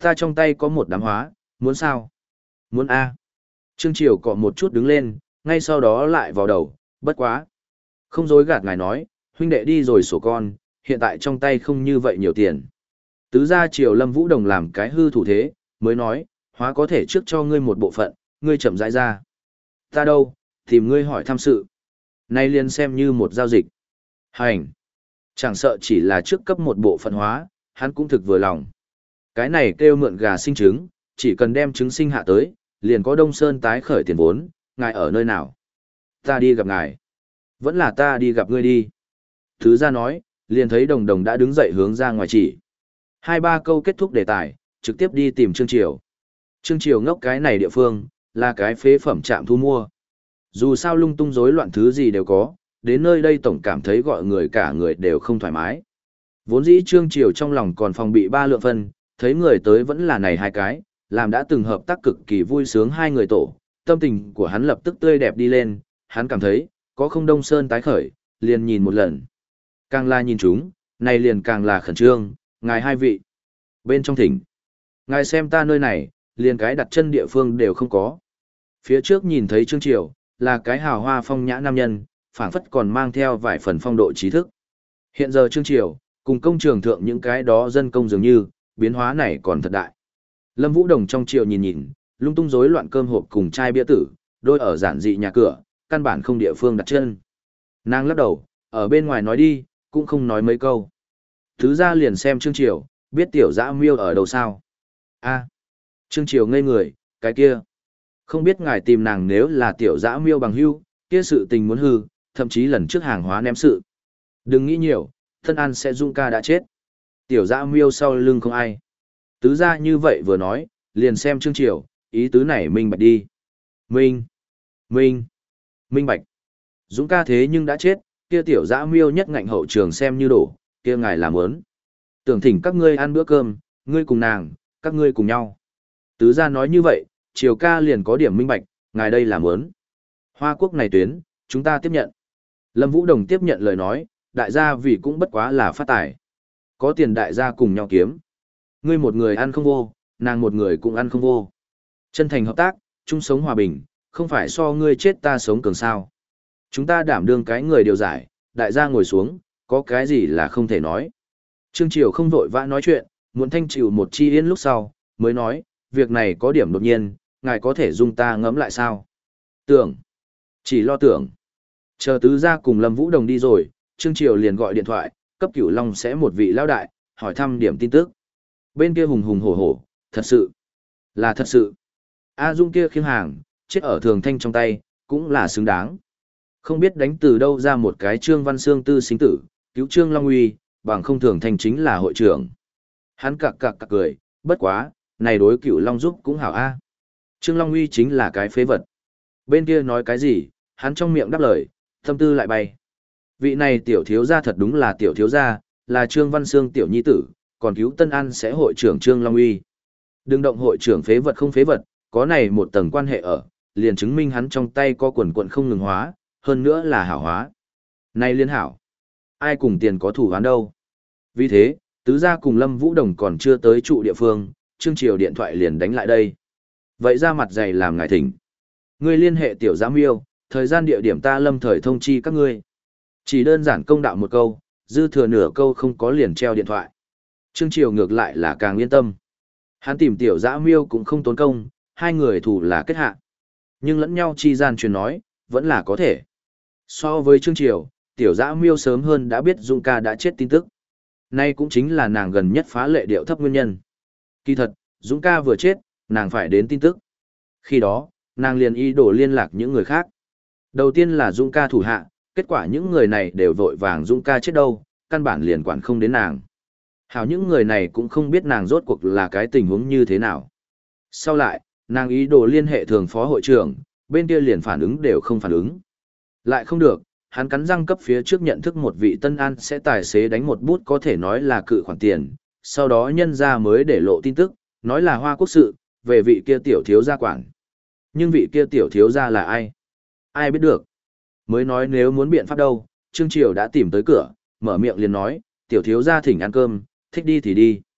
Ta trong tay có một đám hóa, muốn sao? Muốn A. Trương Triều cọ một chút đứng lên, ngay sau đó lại vào đầu, bất quá. Không dối gạt ngài nói, huynh đệ đi rồi sổ con, hiện tại trong tay không như vậy nhiều tiền. Tứ gia Triều Lâm Vũ Đồng làm cái hư thủ thế, mới nói, hóa có thể trước cho ngươi một bộ phận, ngươi chậm rãi ra. Ta đâu, tìm ngươi hỏi thăm sự. Nay liền xem như một giao dịch. Hành. Chẳng sợ chỉ là trước cấp một bộ phận hóa, hắn cũng thực vừa lòng. Cái này kêu mượn gà sinh trứng, chỉ cần đem trứng sinh hạ tới, liền có Đông Sơn tái khởi tiền vốn, ngài ở nơi nào? Ta đi gặp ngài. Vẫn là ta đi gặp ngươi đi. Thứ ra nói, liền thấy đồng đồng đã đứng dậy hướng ra ngoài chỉ. Hai ba câu kết thúc đề tài, trực tiếp đi tìm Trương Triều. Trương Triều ngốc cái này địa phương, là cái phế phẩm trạm thu mua. Dù sao lung tung rối loạn thứ gì đều có, đến nơi đây tổng cảm thấy gọi người cả người đều không thoải mái. Vốn dĩ Trương Triều trong lòng còn phòng bị ba lượng phân, thấy người tới vẫn là này hai cái, làm đã từng hợp tác cực kỳ vui sướng hai người tổ, tâm tình của hắn lập tức tươi đẹp đi lên, hắn cảm thấy, có không Đông Sơn tái khởi, liền nhìn một lần. Càng là nhìn chúng, này liền càng là khẩn trương, ngài hai vị. Bên trong thỉnh, ngài xem ta nơi này, liền cái đặt chân địa phương đều không có. Phía trước nhìn thấy Trương Triều, là cái hào hoa phong nhã nam nhân, phảng phất còn mang theo vài phần phong độ trí thức. Hiện giờ Trương Triều, cùng công trường thượng những cái đó dân công dường như, biến hóa này còn thật đại. Lâm Vũ Đồng trong triều nhìn nhìn, lung tung rối loạn cơm hộp cùng chai bia tử, đôi ở giản dị nhà cửa, căn bản không địa phương đặt chân. Nàng lắc đầu, ở bên ngoài nói đi, cũng không nói mấy câu. Thứ ra liền xem Trương Triều, biết tiểu dã miêu ở đâu sao. A, Trương Triều ngây người, cái kia. Không biết ngài tìm nàng nếu là tiểu dã miêu bằng hưu, kia sự tình muốn hư, thậm chí lần trước hàng hóa ném sự. Đừng nghĩ nhiều, thân an sẽ dung ca đã chết. Tiểu dã miêu sau lưng không ai. Tứ ra như vậy vừa nói, liền xem Trương Triều, ý tứ này minh bạch đi. Minh, minh, minh bạch. Dũng ca thế nhưng đã chết, kia tiểu dã miêu nhất ngạnh hậu trường xem như đổ, kia ngài làm ớn. Tưởng thỉnh các ngươi ăn bữa cơm, ngươi cùng nàng, các ngươi cùng nhau. Tứ ra nói như vậy, Triều ca liền có điểm minh bạch, ngài đây làm ớn. Hoa quốc này tuyến, chúng ta tiếp nhận. Lâm Vũ Đồng tiếp nhận lời nói, đại gia vì cũng bất quá là phát tài. Có tiền đại gia cùng nhau kiếm. Ngươi một người ăn không vô, nàng một người cũng ăn không vô. Chân thành hợp tác, chung sống hòa bình, không phải so ngươi chết ta sống cường sao. Chúng ta đảm đương cái người điều giải, đại gia ngồi xuống, có cái gì là không thể nói. Trương Triều không vội vã nói chuyện, muốn thanh chịu một chi yên lúc sau, mới nói, việc này có điểm đột nhiên, ngài có thể dung ta ngẫm lại sao. Tưởng, chỉ lo tưởng. Chờ tứ gia cùng Lâm Vũ Đồng đi rồi, Trương Triều liền gọi điện thoại, cấp Cửu Long sẽ một vị lão đại, hỏi thăm điểm tin tức. Bên kia hùng hùng hổ hổ, thật sự, là thật sự. A Dung kia khiêng hàng, chết ở Thường Thanh trong tay, cũng là xứng đáng. Không biết đánh từ đâu ra một cái Trương Văn Sương tư sinh tử, cứu Trương Long Uy, bằng không Thường Thanh chính là hội trưởng. Hắn cặc cặc cặc cười, bất quá, này đối Cửu Long giúp cũng hảo a. Trương Long Uy chính là cái phế vật. Bên kia nói cái gì, hắn trong miệng đáp lời, tâm tư lại bay. Vị này tiểu thiếu gia thật đúng là tiểu thiếu gia, là Trương Văn Sương tiểu nhi tử, còn cứu Tân An sẽ hội trưởng Trương Long Uy. Đừng động hội trưởng phế vật không phế vật, có này một tầng quan hệ ở, liền chứng minh hắn trong tay có quần quận không ngừng hóa, hơn nữa là hảo hóa. Này liên hảo, ai cùng tiền có thủ hoán đâu. Vì thế, tứ gia cùng Lâm Vũ Đồng còn chưa tới trụ địa phương, Trương Triều điện thoại liền đánh lại đây. Vậy ra mặt dày làm ngài thỉnh. Ngươi liên hệ tiểu giám yêu, thời gian địa điểm ta lâm thời thông chi các ngươi. Chỉ đơn giản công đạo một câu, dư thừa nửa câu không có liền treo điện thoại. Trương Triều ngược lại là càng yên tâm. Hắn tìm tiểu dã miêu cũng không tốn công, hai người thủ là kết hạ. Nhưng lẫn nhau chi gian truyền nói, vẫn là có thể. So với Trương Triều, tiểu dã miêu sớm hơn đã biết Dung ca đã chết tin tức. Nay cũng chính là nàng gần nhất phá lệ điệu thấp nguyên nhân. Kỳ thật, Dũng ca vừa chết, nàng phải đến tin tức. Khi đó, nàng liền ý đồ liên lạc những người khác. Đầu tiên là Dũng ca thủ hạ, kết quả những người này đều vội vàng Dũng ca chết đâu, căn bản liền quản không đến nàng. Hảo những người này cũng không biết nàng rốt cuộc là cái tình huống như thế nào. Sau lại, nàng ý đồ liên hệ thường phó hội trưởng, bên kia liền phản ứng đều không phản ứng. Lại không được, hắn cắn răng cấp phía trước nhận thức một vị Tân An sẽ tài xế đánh một bút có thể nói là cự khoản tiền, sau đó nhân ra mới để lộ tin tức, nói là Hoa Quốc sự, về vị kia tiểu thiếu gia quản. Nhưng vị kia tiểu thiếu gia là ai? Ai biết được? Mới nói nếu muốn biện pháp đâu, Trương Triều đã tìm tới cửa, mở miệng liền nói, tiểu thiếu gia thỉnh ăn cơm, thích đi thì đi.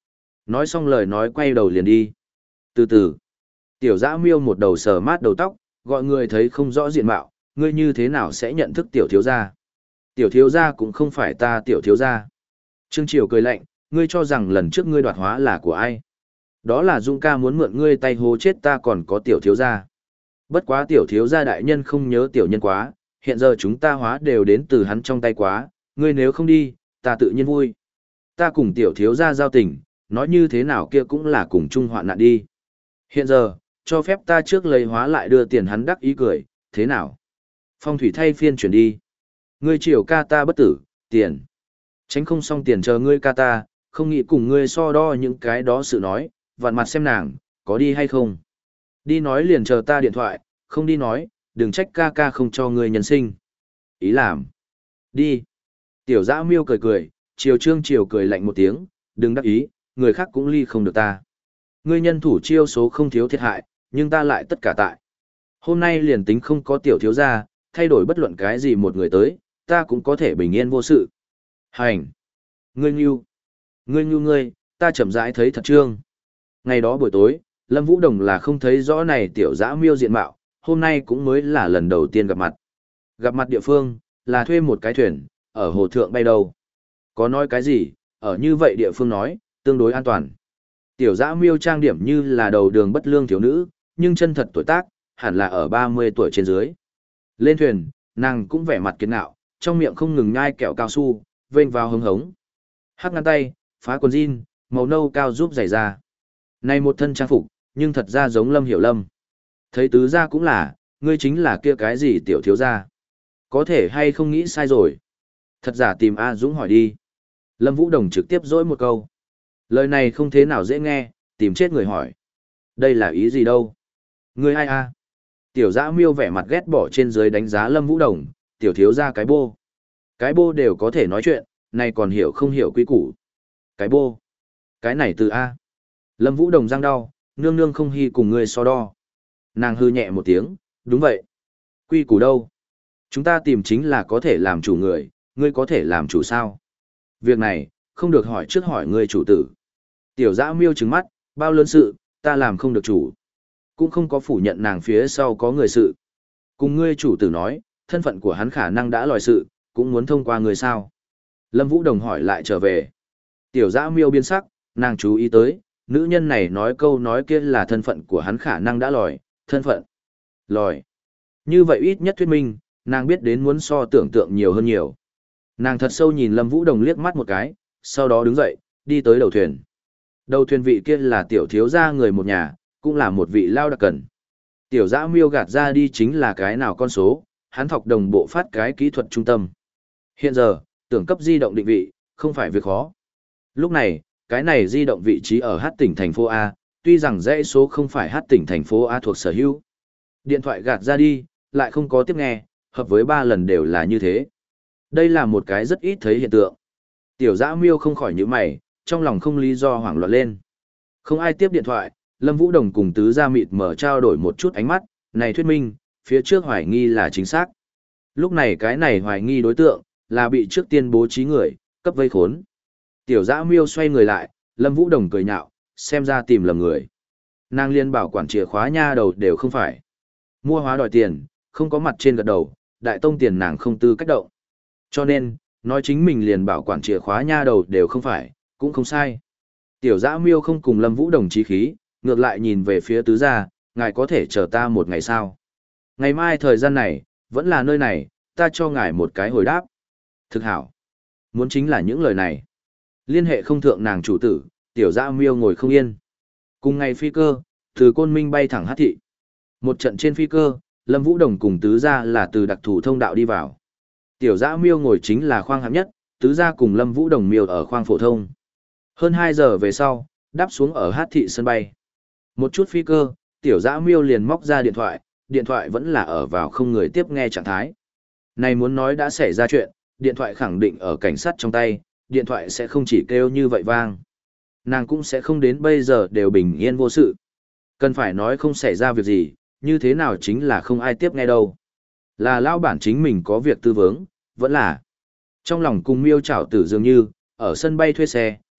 Nói xong lời nói quay đầu liền đi. Từ từ, tiểu dã miêu một đầu sờ mát đầu tóc, gọi người thấy không rõ diện mạo, ngươi như thế nào sẽ nhận thức tiểu thiếu gia? Tiểu thiếu gia cũng không phải ta tiểu thiếu gia. Trương Triều cười lạnh, ngươi cho rằng lần trước ngươi đoạt hóa là của ai? Đó là Dung ca muốn mượn ngươi tay hố chết ta còn có tiểu thiếu gia. Bất quá tiểu thiếu gia đại nhân không nhớ tiểu nhân quá, hiện giờ chúng ta hóa đều đến từ hắn trong tay quá, ngươi nếu không đi, ta tự nhiên vui. Ta cùng tiểu thiếu gia giao tình, nói như thế nào kia cũng là cùng chung hoạn nạn đi. Hiện giờ, cho phép ta trước lấy hóa lại đưa tiền hắn đắc ý cười, thế nào? Phong thủy thay phiên chuyển đi. Ngươi triều ca ta bất tử, tiền. Tránh không xong tiền chờ ngươi ca ta, không nghĩ cùng ngươi so đo những cái đó sự nói, vặn mặt xem nàng, có đi hay không. Đi nói liền chờ ta điện thoại, không đi nói, đừng trách ca ca không cho ngươi nhân sinh. Ý làm. Đi. Tiểu dã miêu cười cười, triều trương triều cười lạnh một tiếng, đừng đắc ý, người khác cũng ly không được ta. Ngươi nhân thủ chiêu số không thiếu thiệt hại, nhưng ta lại tất cả tại. Hôm nay liền tính không có tiểu thiếu gia, thay đổi bất luận cái gì một người tới, ta cũng có thể bình yên vô sự. Hành! Ngươi ngưu! Ngươi ngưu ngươi, ta chậm rãi thấy thật trương. Ngày đó buổi tối, Lâm Vũ Đồng là không thấy rõ này tiểu dã miêu diện mạo, hôm nay cũng mới là lần đầu tiên gặp mặt. Gặp mặt địa phương, là thuê một cái thuyền, ở hồ thượng bay đầu. Có nói cái gì, ở như vậy địa phương nói, tương đối an toàn. Tiểu dã miêu trang điểm như là đầu đường bất lương thiếu nữ, nhưng chân thật tuổi tác, hẳn là ở ba mươi tuổi trên dưới. Lên thuyền, nàng cũng vẻ mặt kiệt ngạo, trong miệng không ngừng nhai kẹo cao su, vênh vào hứng hống. Hắc ngăn tay, phá quần jean, màu nâu cao giúp giày ra. Này một thân trang phục, nhưng thật ra giống Lâm Hiểu Lâm. Thấy tứ gia cũng là, ngươi chính là kia cái gì tiểu thiếu gia. Có thể hay không nghĩ sai rồi. Thật giả tìm A Dũng hỏi đi. Lâm Vũ Đồng trực tiếp dỗi một câu. Lời này không thế nào dễ nghe, tìm chết người hỏi. Đây là ý gì đâu? Ngươi ai a? Tiểu dã miêu vẻ mặt ghét bỏ trên dưới đánh giá Lâm Vũ Đồng, tiểu thiếu gia cái bô. Cái bô đều có thể nói chuyện, này còn hiểu không hiểu quy củ. Cái bô. Cái này từ A. Lâm Vũ Đồng răng đau, nương nương không hy cùng ngươi so đo. Nàng hư nhẹ một tiếng, đúng vậy. Quy củ đâu? Chúng ta tìm chính là có thể làm chủ người, ngươi có thể làm chủ sao? Việc này, không được hỏi trước hỏi ngươi chủ tử. Tiểu dã miêu trừng mắt, bao lớn sự, ta làm không được chủ. Cũng không có phủ nhận nàng phía sau có người sự. Cùng ngươi chủ tử nói, thân phận của hắn khả năng đã lòi sự, cũng muốn thông qua người sao. Lâm Vũ Đồng hỏi lại trở về. Tiểu dã miêu biến sắc, nàng chú ý tới, nữ nhân này nói câu nói kia là thân phận của hắn khả năng đã lòi, thân phận. Lòi. Như vậy ít nhất thuyết minh, nàng biết đến muốn so tưởng tượng nhiều hơn nhiều. Nàng thật sâu nhìn Lâm Vũ Đồng liếc mắt một cái, sau đó đứng dậy, đi tới đầu thuyền. Đầu thuyền vị kia là tiểu thiếu gia người một nhà, cũng là một vị lao đặc cần. Tiểu dã miêu gạt ra đi chính là cái nào con số, hắn thọc đồng bộ phát cái kỹ thuật trung tâm. Hiện giờ, tưởng cấp di động định vị, không phải việc khó. Lúc này, cái này di động vị trí ở Hát tỉnh thành phố A, tuy rằng dãy số không phải Hát tỉnh thành phố A thuộc sở hữu. Điện thoại gạt ra đi, lại không có tiếp nghe, hợp với ba lần đều là như thế. Đây là một cái rất ít thấy hiện tượng. Tiểu dã miêu không khỏi nhíu mày, trong lòng không lý do hoảng loạn lên. Không ai tiếp điện thoại, Lâm Vũ Đồng cùng tứ gia mịt mở trao đổi một chút ánh mắt, này thuyết minh, phía trước hoài nghi là chính xác. Lúc này cái này hoài nghi đối tượng, là bị trước tiên bố trí người, cấp vây khốn. Tiểu dã miêu xoay người lại, Lâm Vũ Đồng cười nhạo, xem ra tìm lầm người. Nàng liên bảo quản chìa khóa nha đầu đều không phải. Mua hóa đòi tiền, không có mặt trên gật đầu, đại tông tiền nàng không tư cách động. Cho nên, nói chính mình liền bảo quản chìa khóa nha đầu đều không phải, cũng không sai. Tiểu dã miêu không cùng Lâm Vũ Đồng chí khí, ngược lại nhìn về phía tứ gia, ngài có thể chờ ta một ngày sao? Ngày mai thời gian này, vẫn là nơi này, ta cho ngài một cái hồi đáp. Thực hảo. Muốn chính là những lời này. Liên hệ không thượng nàng chủ tử, tiểu dã miêu ngồi không yên. Cùng ngày phi cơ, từ Côn Minh bay thẳng Hát thị. Một trận trên phi cơ, Lâm Vũ Đồng cùng tứ gia là từ đặc thù thông đạo đi vào. Tiểu dã miêu ngồi chính là khoang hạng nhất, tứ gia cùng Lâm Vũ Đồng miêu ở khoang phổ thông. Hơn hai giờ về sau, đáp xuống ở Hát thị sân bay. Một chút phi cơ, tiểu dã miêu liền móc ra điện thoại, điện thoại vẫn là ở vào không người tiếp nghe trạng thái. Này muốn nói đã xảy ra chuyện, điện thoại khẳng định ở cảnh sát trong tay, điện thoại sẽ không chỉ kêu như vậy vang. Nàng cũng sẽ không đến bây giờ đều bình yên vô sự. Cần phải nói không xảy ra việc gì, như thế nào chính là không ai tiếp nghe đâu. Là lao bản chính mình có việc tư vấn, vẫn là. Trong lòng cùng miêu chảo tử dường như, ở sân bay thuê xe,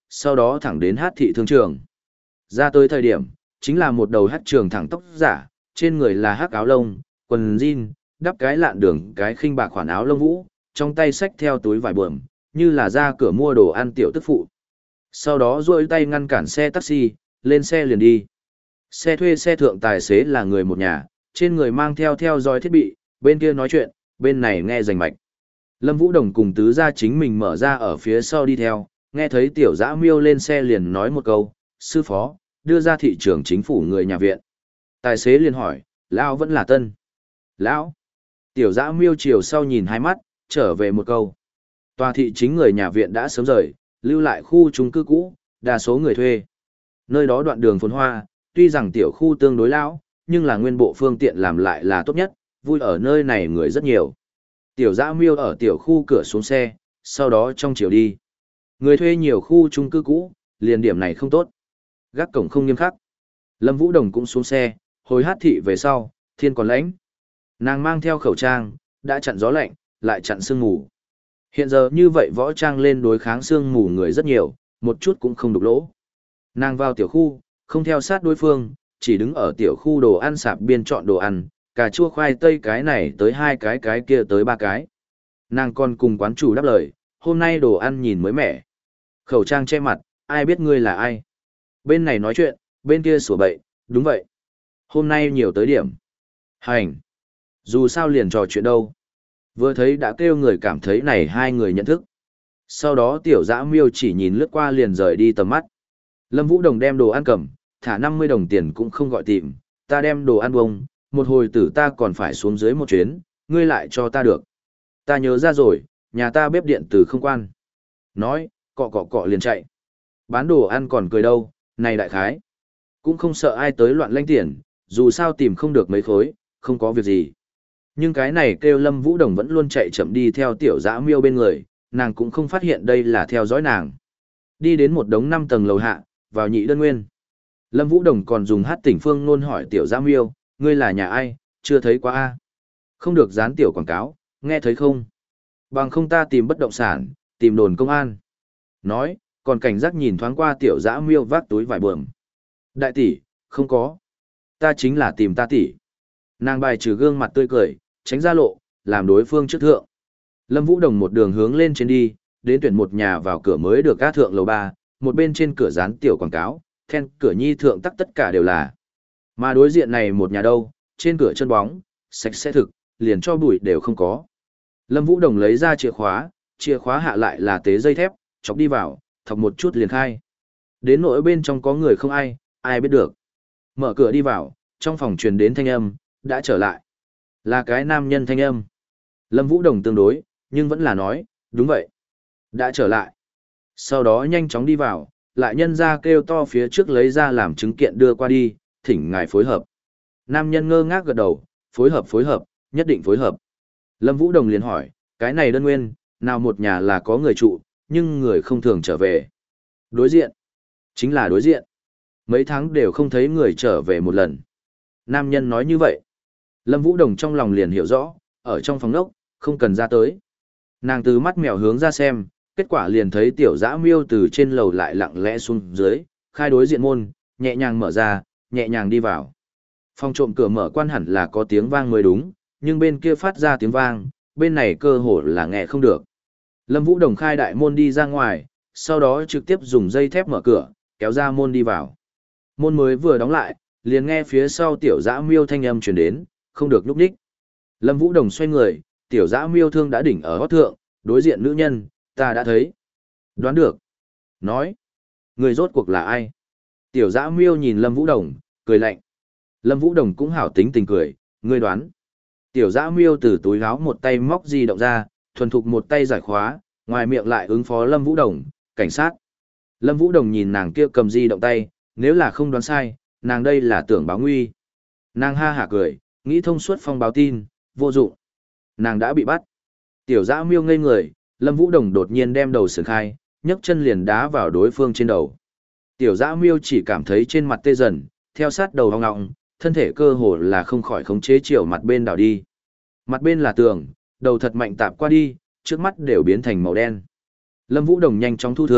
sau đó thẳng đến hát thị thương trường. Ra tới thời điểm, chính là một đầu hát trường thẳng tóc giả, trên người là hắc áo lông, quần jean, đắp cái lạn đường cái khinh bạc khoản áo lông vũ, trong tay xách theo túi vải buồm, như là ra cửa mua đồ ăn tiểu tức phụ. Sau đó duỗi tay ngăn cản xe taxi, lên xe liền đi. Xe thuê xe thượng tài xế là người một nhà, trên người mang theo theo dõi thiết bị, bên kia nói chuyện, bên này nghe rành mạch. Lâm Vũ Đồng cùng tứ gia chính mình mở ra ở phía sau đi theo, nghe thấy tiểu dã miêu lên xe liền nói một câu, sư phó, đưa ra thị trường chính phủ người nhà viện. Tài xế liền hỏi, lão vẫn là tân. Lão. Tiểu dã miêu chiều sau nhìn hai mắt, trở về một câu. Tòa thị chính người nhà viện đã sớm rời, lưu lại khu chung cư cũ, đa số người thuê. Nơi đó đoạn đường phồn hoa, tuy rằng tiểu khu tương đối lão, nhưng là nguyên bộ phương tiện làm lại là tốt nhất, vui ở nơi này người rất nhiều. Tiểu dã miêu ở tiểu khu cửa xuống xe, sau đó trong chiều đi. Người thuê nhiều khu chung cư cũ, liền điểm này không tốt. Gác cổng không nghiêm khắc. Lâm Vũ Đồng cũng xuống xe, hồi hát thị về sau, thiên còn lãnh. Nàng mang theo khẩu trang, đã chặn gió lạnh, lại chặn sương mù. Hiện giờ như vậy võ trang lên đối kháng sương mù người rất nhiều, một chút cũng không đục lỗ. Nàng vào tiểu khu, không theo sát đối phương, chỉ đứng ở tiểu khu đồ ăn sạp biên chọn đồ ăn, cà chua khoai tây cái này tới hai cái cái kia tới ba cái. Nàng còn cùng quán chủ đáp lời, hôm nay đồ ăn nhìn mới mẻ. Khẩu trang che mặt, ai biết ngươi là ai. Bên này nói chuyện, bên kia sủa bậy, đúng vậy. Hôm nay nhiều tới điểm. Hành. Dù sao liền trò chuyện đâu. Vừa thấy đã kêu người cảm thấy này hai người nhận thức. Sau đó tiểu dã miêu chỉ nhìn lướt qua liền rời đi tầm mắt. Lâm Vũ Đồng đem đồ ăn cầm, thả năm mươi đồng tiền cũng không gọi tìm, ta đem đồ ăn bông, một hồi tử ta còn phải xuống dưới một chuyến, ngươi lại cho ta được. Ta nhớ ra rồi, nhà ta bếp điện từ không quan. Nói, cọ cọ cọ liền chạy. Bán đồ ăn còn cười đâu, này đại khái. Cũng không sợ ai tới loạn lanh tiền, dù sao tìm không được mấy khối, không có việc gì. Nhưng cái này kêu Lâm Vũ Đồng vẫn luôn chạy chậm đi theo tiểu dã miêu bên người, nàng cũng không phát hiện đây là theo dõi nàng. Đi đến một đống năm tầng lầu hạ, vào nhị đơn nguyên. Lâm Vũ Đồng còn dùng hát tỉnh phương nôn hỏi tiểu dã miêu, ngươi là nhà ai, chưa thấy quá a? Không được dán tiểu quảng cáo, nghe thấy không? Bằng không ta tìm bất động sản, tìm đồn công an. Nói, còn cảnh giác nhìn thoáng qua tiểu dã miêu vác túi vải bờm. Đại tỷ, không có. Ta chính là tìm ta tỷ. Nàng bài trừ gương mặt tươi cười, tránh ra lộ, làm đối phương trước thượng. Lâm Vũ Đồng một đường hướng lên trên đi, đến tuyển một nhà vào cửa mới được các thượng lầu ba, một bên trên cửa dán tiểu quảng cáo, then cửa nhi thượng tắc tất cả đều là. Mà đối diện này một nhà đâu, trên cửa chân bóng, sạch sẽ thực, liền cho bụi đều không có. Lâm Vũ Đồng lấy ra chìa khóa, chìa khóa hạ lại là tế dây thép, chọc đi vào, thọc một chút liền khai. Đến nỗi bên trong có người không ai, ai biết được. Mở cửa đi vào, trong phòng truyền đến thanh âm, đã trở lại. Là cái nam nhân thanh âm. Lâm Vũ Đồng tương đối, nhưng vẫn là nói, đúng vậy. Đã trở lại. Sau đó nhanh chóng đi vào, lại nhân ra kêu to phía trước lấy ra làm chứng kiện đưa qua đi, thỉnh ngài phối hợp. Nam nhân ngơ ngác gật đầu, phối hợp phối hợp, nhất định phối hợp. Lâm Vũ Đồng liền hỏi, cái này đơn nguyên, nào một nhà là có người trụ, nhưng người không thường trở về. Đối diện. Chính là đối diện. Mấy tháng đều không thấy người trở về một lần. Nam nhân nói như vậy. Lâm Vũ Đồng trong lòng liền hiểu rõ, ở trong phòng ốc, không cần ra tới. Nàng từ mắt mèo hướng ra xem, kết quả liền thấy tiểu dã miêu từ trên lầu lại lặng lẽ xuống dưới, khai đối diện môn, nhẹ nhàng mở ra, nhẹ nhàng đi vào. Phòng trộm cửa mở quan hẳn là có tiếng vang mới đúng, nhưng bên kia phát ra tiếng vang, bên này cơ hồ là nghe không được. Lâm Vũ Đồng khai đại môn đi ra ngoài, sau đó trực tiếp dùng dây thép mở cửa, kéo ra môn đi vào. Môn mới vừa đóng lại, liền nghe phía sau tiểu dã miêu thanh âm truyền đến, không được núp đích. Lâm Vũ Đồng xoay người, tiểu dã miêu thương đã đỉnh ở hót thượng, đối diện nữ nhân, ta đã thấy. Đoán được. Nói. Người rốt cuộc là ai? Tiểu dã miêu nhìn Lâm Vũ Đồng, cười lạnh. Lâm Vũ Đồng cũng hảo tính tình cười, ngươi đoán. Tiểu dã miêu từ túi áo một tay móc di động ra, thuần thục một tay giải khóa, ngoài miệng lại ứng phó Lâm Vũ Đồng, cảnh sát. Lâm Vũ Đồng nhìn nàng kia cầm di động tay, nếu là không đoán sai, nàng đây là tưởng báo nguy. Nàng ha hả cười, nghĩ thông suốt phong báo tin, vô dụng. Nàng đã bị bắt. Tiểu dã miêu ngây người, Lâm Vũ Đồng đột nhiên đem đầu sườn khai, nhấc chân liền đá vào đối phương trên đầu. Tiểu dã miêu chỉ cảm thấy trên mặt tê dần, theo sát đầu hoang ngọng, thân thể cơ hồ là không khỏi khống chế chiều mặt bên đảo đi. Mặt bên là tường, đầu thật mạnh tạp qua đi, trước mắt đều biến thành màu đen. Lâm Vũ Đồng nhanh chóng thu thương,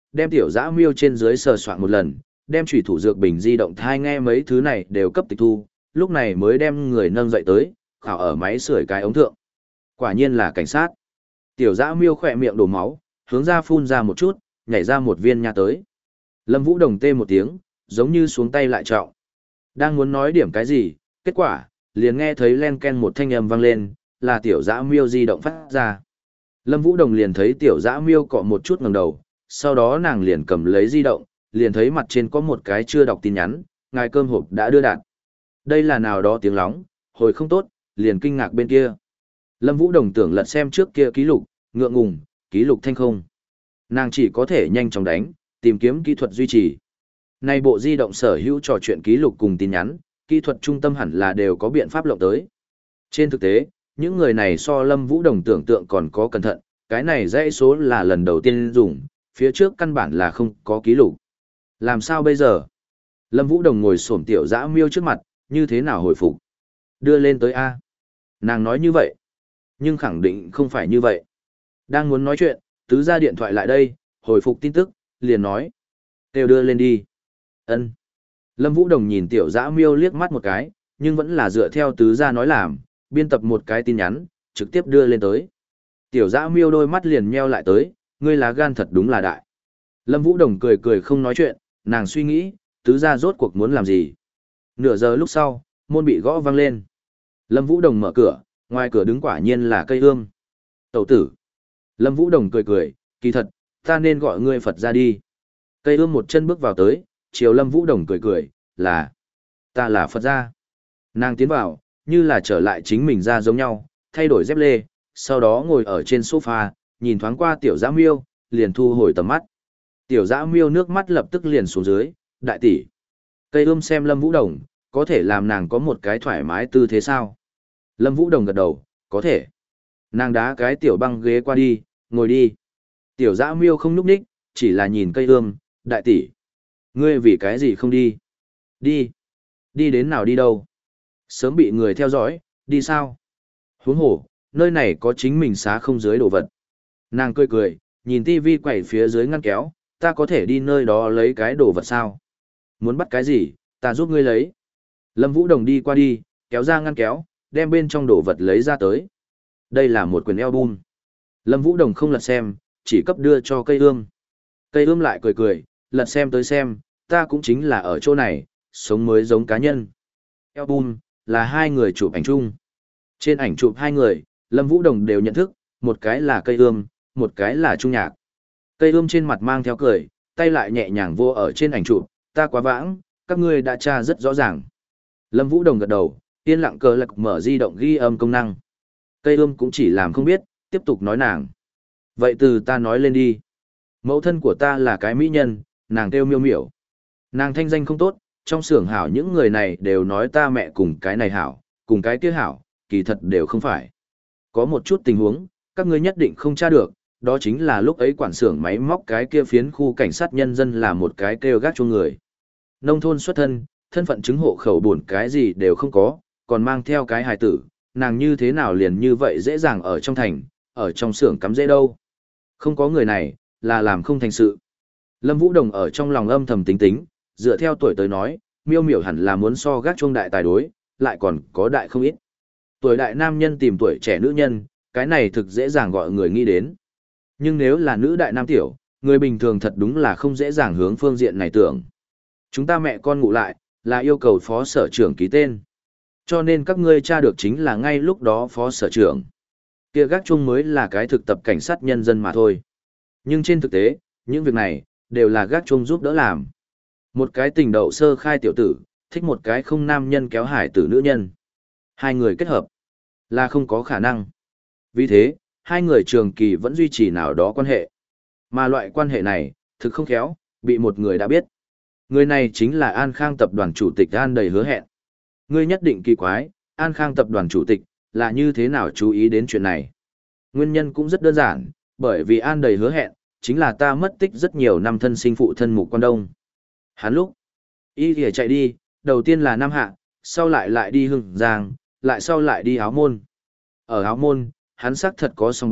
đem tiểu dã miêu trên dưới sờ soạn một lần, đem chủy thủ dược bình di động thai nghe mấy thứ này đều cấp tịch thu, lúc này mới đem người nâng dậy tới, khảo ở máy sưởi cái ống thượng. Quả nhiên là cảnh sát. Tiểu dã miêu khỏe miệng đổ máu, hướng ra phun ra một chút, nhảy ra một viên nha tới. Lâm Vũ Đồng tê một tiếng, giống như xuống tay lại trọng. Đang muốn nói điểm cái gì, kết quả, liền nghe thấy len ken một thanh âm vang lên, là tiểu dã miêu di động phát ra. Lâm Vũ Đồng liền thấy tiểu dã miêu cọ một chút ngẩng đầu, sau đó nàng liền cầm lấy di động, liền thấy mặt trên có một cái chưa đọc tin nhắn, ngài cơm hộp đã đưa đạt. Đây là nào đó tiếng lóng, hồi không tốt, liền kinh ngạc bên kia. Lâm Vũ Đồng tưởng lật xem trước kia ký lục, ngượng ngùng, ký lục thanh không. Nàng chỉ có thể nhanh chóng đánh, tìm kiếm kỹ thuật duy trì. Này bộ di động sở hữu trò chuyện ký lục cùng tin nhắn, kỹ thuật trung tâm hẳn là đều có biện pháp lộng tới. Trên thực tế, những người này so Lâm Vũ Đồng tưởng tượng còn có cẩn thận, cái này dãy số là lần đầu tiên dùng, phía trước căn bản là không có ký lục. Làm sao bây giờ? Lâm Vũ Đồng ngồi xổm tiểu dã miêu trước mặt, như thế nào hồi phục? Đưa lên tới A. Nàng nói như vậy, nhưng khẳng định không phải như vậy. Đang muốn nói chuyện, tứ ra điện thoại lại đây, hồi phục tin tức, liền nói. Kêu đưa lên đi. Ân. Lâm Vũ Đồng nhìn tiểu dã miêu liếc mắt một cái, nhưng vẫn là dựa theo tứ ra nói làm, biên tập một cái tin nhắn, trực tiếp đưa lên tới. Tiểu dã miêu đôi mắt liền nheo lại tới, ngươi lá gan thật đúng là đại. Lâm Vũ Đồng cười cười không nói chuyện, nàng suy nghĩ, tứ ra rốt cuộc muốn làm gì. Nửa giờ lúc sau, môn bị gõ vang lên. Lâm Vũ Đồng mở cửa, ngoài cửa đứng quả nhiên là cây ương. Tẩu tử. Lâm Vũ Đồng cười cười, kỳ thật, ta nên gọi ngươi Phật ra đi. Cây ương một chân bước vào tới, chiều Lâm Vũ Đồng cười cười, là, ta là Phật ra. Nàng tiến vào, như là trở lại chính mình ra giống nhau, thay đổi dép lê, sau đó ngồi ở trên sofa, nhìn thoáng qua tiểu dã miêu, liền thu hồi tầm mắt. Tiểu dã miêu nước mắt lập tức liền xuống dưới, đại tỷ. Cây ươm xem Lâm Vũ Đồng, có thể làm nàng có một cái thoải mái tư thế sao? Lâm Vũ Đồng gật đầu, có thể. Nàng đá cái tiểu băng ghế qua đi, ngồi đi. Tiểu dã miêu không nhúc nhích, chỉ là nhìn cây ươm, đại tỷ. Ngươi vì cái gì không đi? Đi. Đi đến nào đi đâu? Sớm bị người theo dõi, đi sao? Huống hồ, nơi này có chính mình xá không dưới đồ vật. Nàng cười cười, nhìn tivi quẩy phía dưới ngăn kéo, ta có thể đi nơi đó lấy cái đồ vật sao? Muốn bắt cái gì, ta giúp ngươi lấy. Lâm Vũ Đồng đi qua đi, kéo ra ngăn kéo, đem bên trong đồ vật lấy ra tới. Đây là một quyển album. Lâm Vũ Đồng không lật xem, chỉ cấp đưa cho cây ươm. Cây ươm lại cười cười, lật xem tới xem, ta cũng chính là ở chỗ này, sống mới giống cá nhân. Album, là hai người chụp ảnh chung. Trên ảnh chụp hai người, Lâm Vũ Đồng đều nhận thức, một cái là cây ươm, một cái là Trung Nhạc. Cây ươm trên mặt mang theo cười, tay lại nhẹ nhàng vô ở trên ảnh chụp, ta quá vãng, các ngươi đã tra rất rõ ràng. Lâm Vũ Đồng gật đầu, yên lặng cờ lạc mở di động ghi âm công năng. Cây ươm cũng chỉ làm không biết, tiếp tục nói nàng. Vậy từ ta nói lên đi. Mẫu thân của ta là cái mỹ nhân, nàng kêu miêu miểu. Nàng thanh danh không tốt, trong xưởng hảo những người này đều nói ta mẹ cùng cái này hảo, cùng cái kia hảo, kỳ thật đều không phải. Có một chút tình huống, các ngươi nhất định không tra được, đó chính là lúc ấy quản xưởng máy móc cái kia phiến khu cảnh sát nhân dân là một cái kêu gác cho người. Nông thôn xuất thân, thân phận chứng hộ khẩu buồn cái gì đều không có, còn mang theo cái hài tử, nàng như thế nào liền như vậy dễ dàng ở trong thành, ở trong xưởng cắm dễ đâu. Không có người này, là làm không thành sự. Lâm Vũ Đồng ở trong lòng âm thầm tính tính, dựa theo tuổi tới nói, miêu miểu hẳn là muốn so gác chuông đại tài đối, lại còn có đại không ít. Tuổi đại nam nhân tìm tuổi trẻ nữ nhân, cái này thực dễ dàng gọi người nghĩ đến. Nhưng nếu là nữ đại nam tiểu, người bình thường thật đúng là không dễ dàng hướng phương diện này tưởng. Chúng ta mẹ con ngủ lại, là yêu cầu phó sở trưởng ký tên. Cho nên các ngươi tra được chính là ngay lúc đó phó sở trưởng. Kia gác chuông mới là cái thực tập cảnh sát nhân dân mà thôi. Nhưng trên thực tế, những việc này, đều là gác chuông giúp đỡ làm. Một cái tình đậu sơ khai tiểu tử, thích một cái không nam nhân kéo hải tử nữ nhân. Hai người kết hợp, là không có khả năng. Vì thế, hai người trường kỳ vẫn duy trì nào đó quan hệ. Mà loại quan hệ này, thực không khéo, bị một người đã biết. Người này chính là An Khang tập đoàn chủ tịch An Đầy Hứa Hẹn. Ngươi nhất định kỳ quái, An Khang tập đoàn chủ tịch, là như thế nào chú ý đến chuyện này. Nguyên nhân cũng rất đơn giản, bởi vì An Đầy Hứa Hẹn, chính là ta mất tích rất nhiều năm thân sinh phụ thân Mục Quan Đông. Hắn lúc, y thì chạy đi, đầu tiên là Nam Hạ, sau lại lại đi Hưng Giang, lại sau lại đi Áo Môn. Ở Áo Môn, hắn xác thật có song bạc,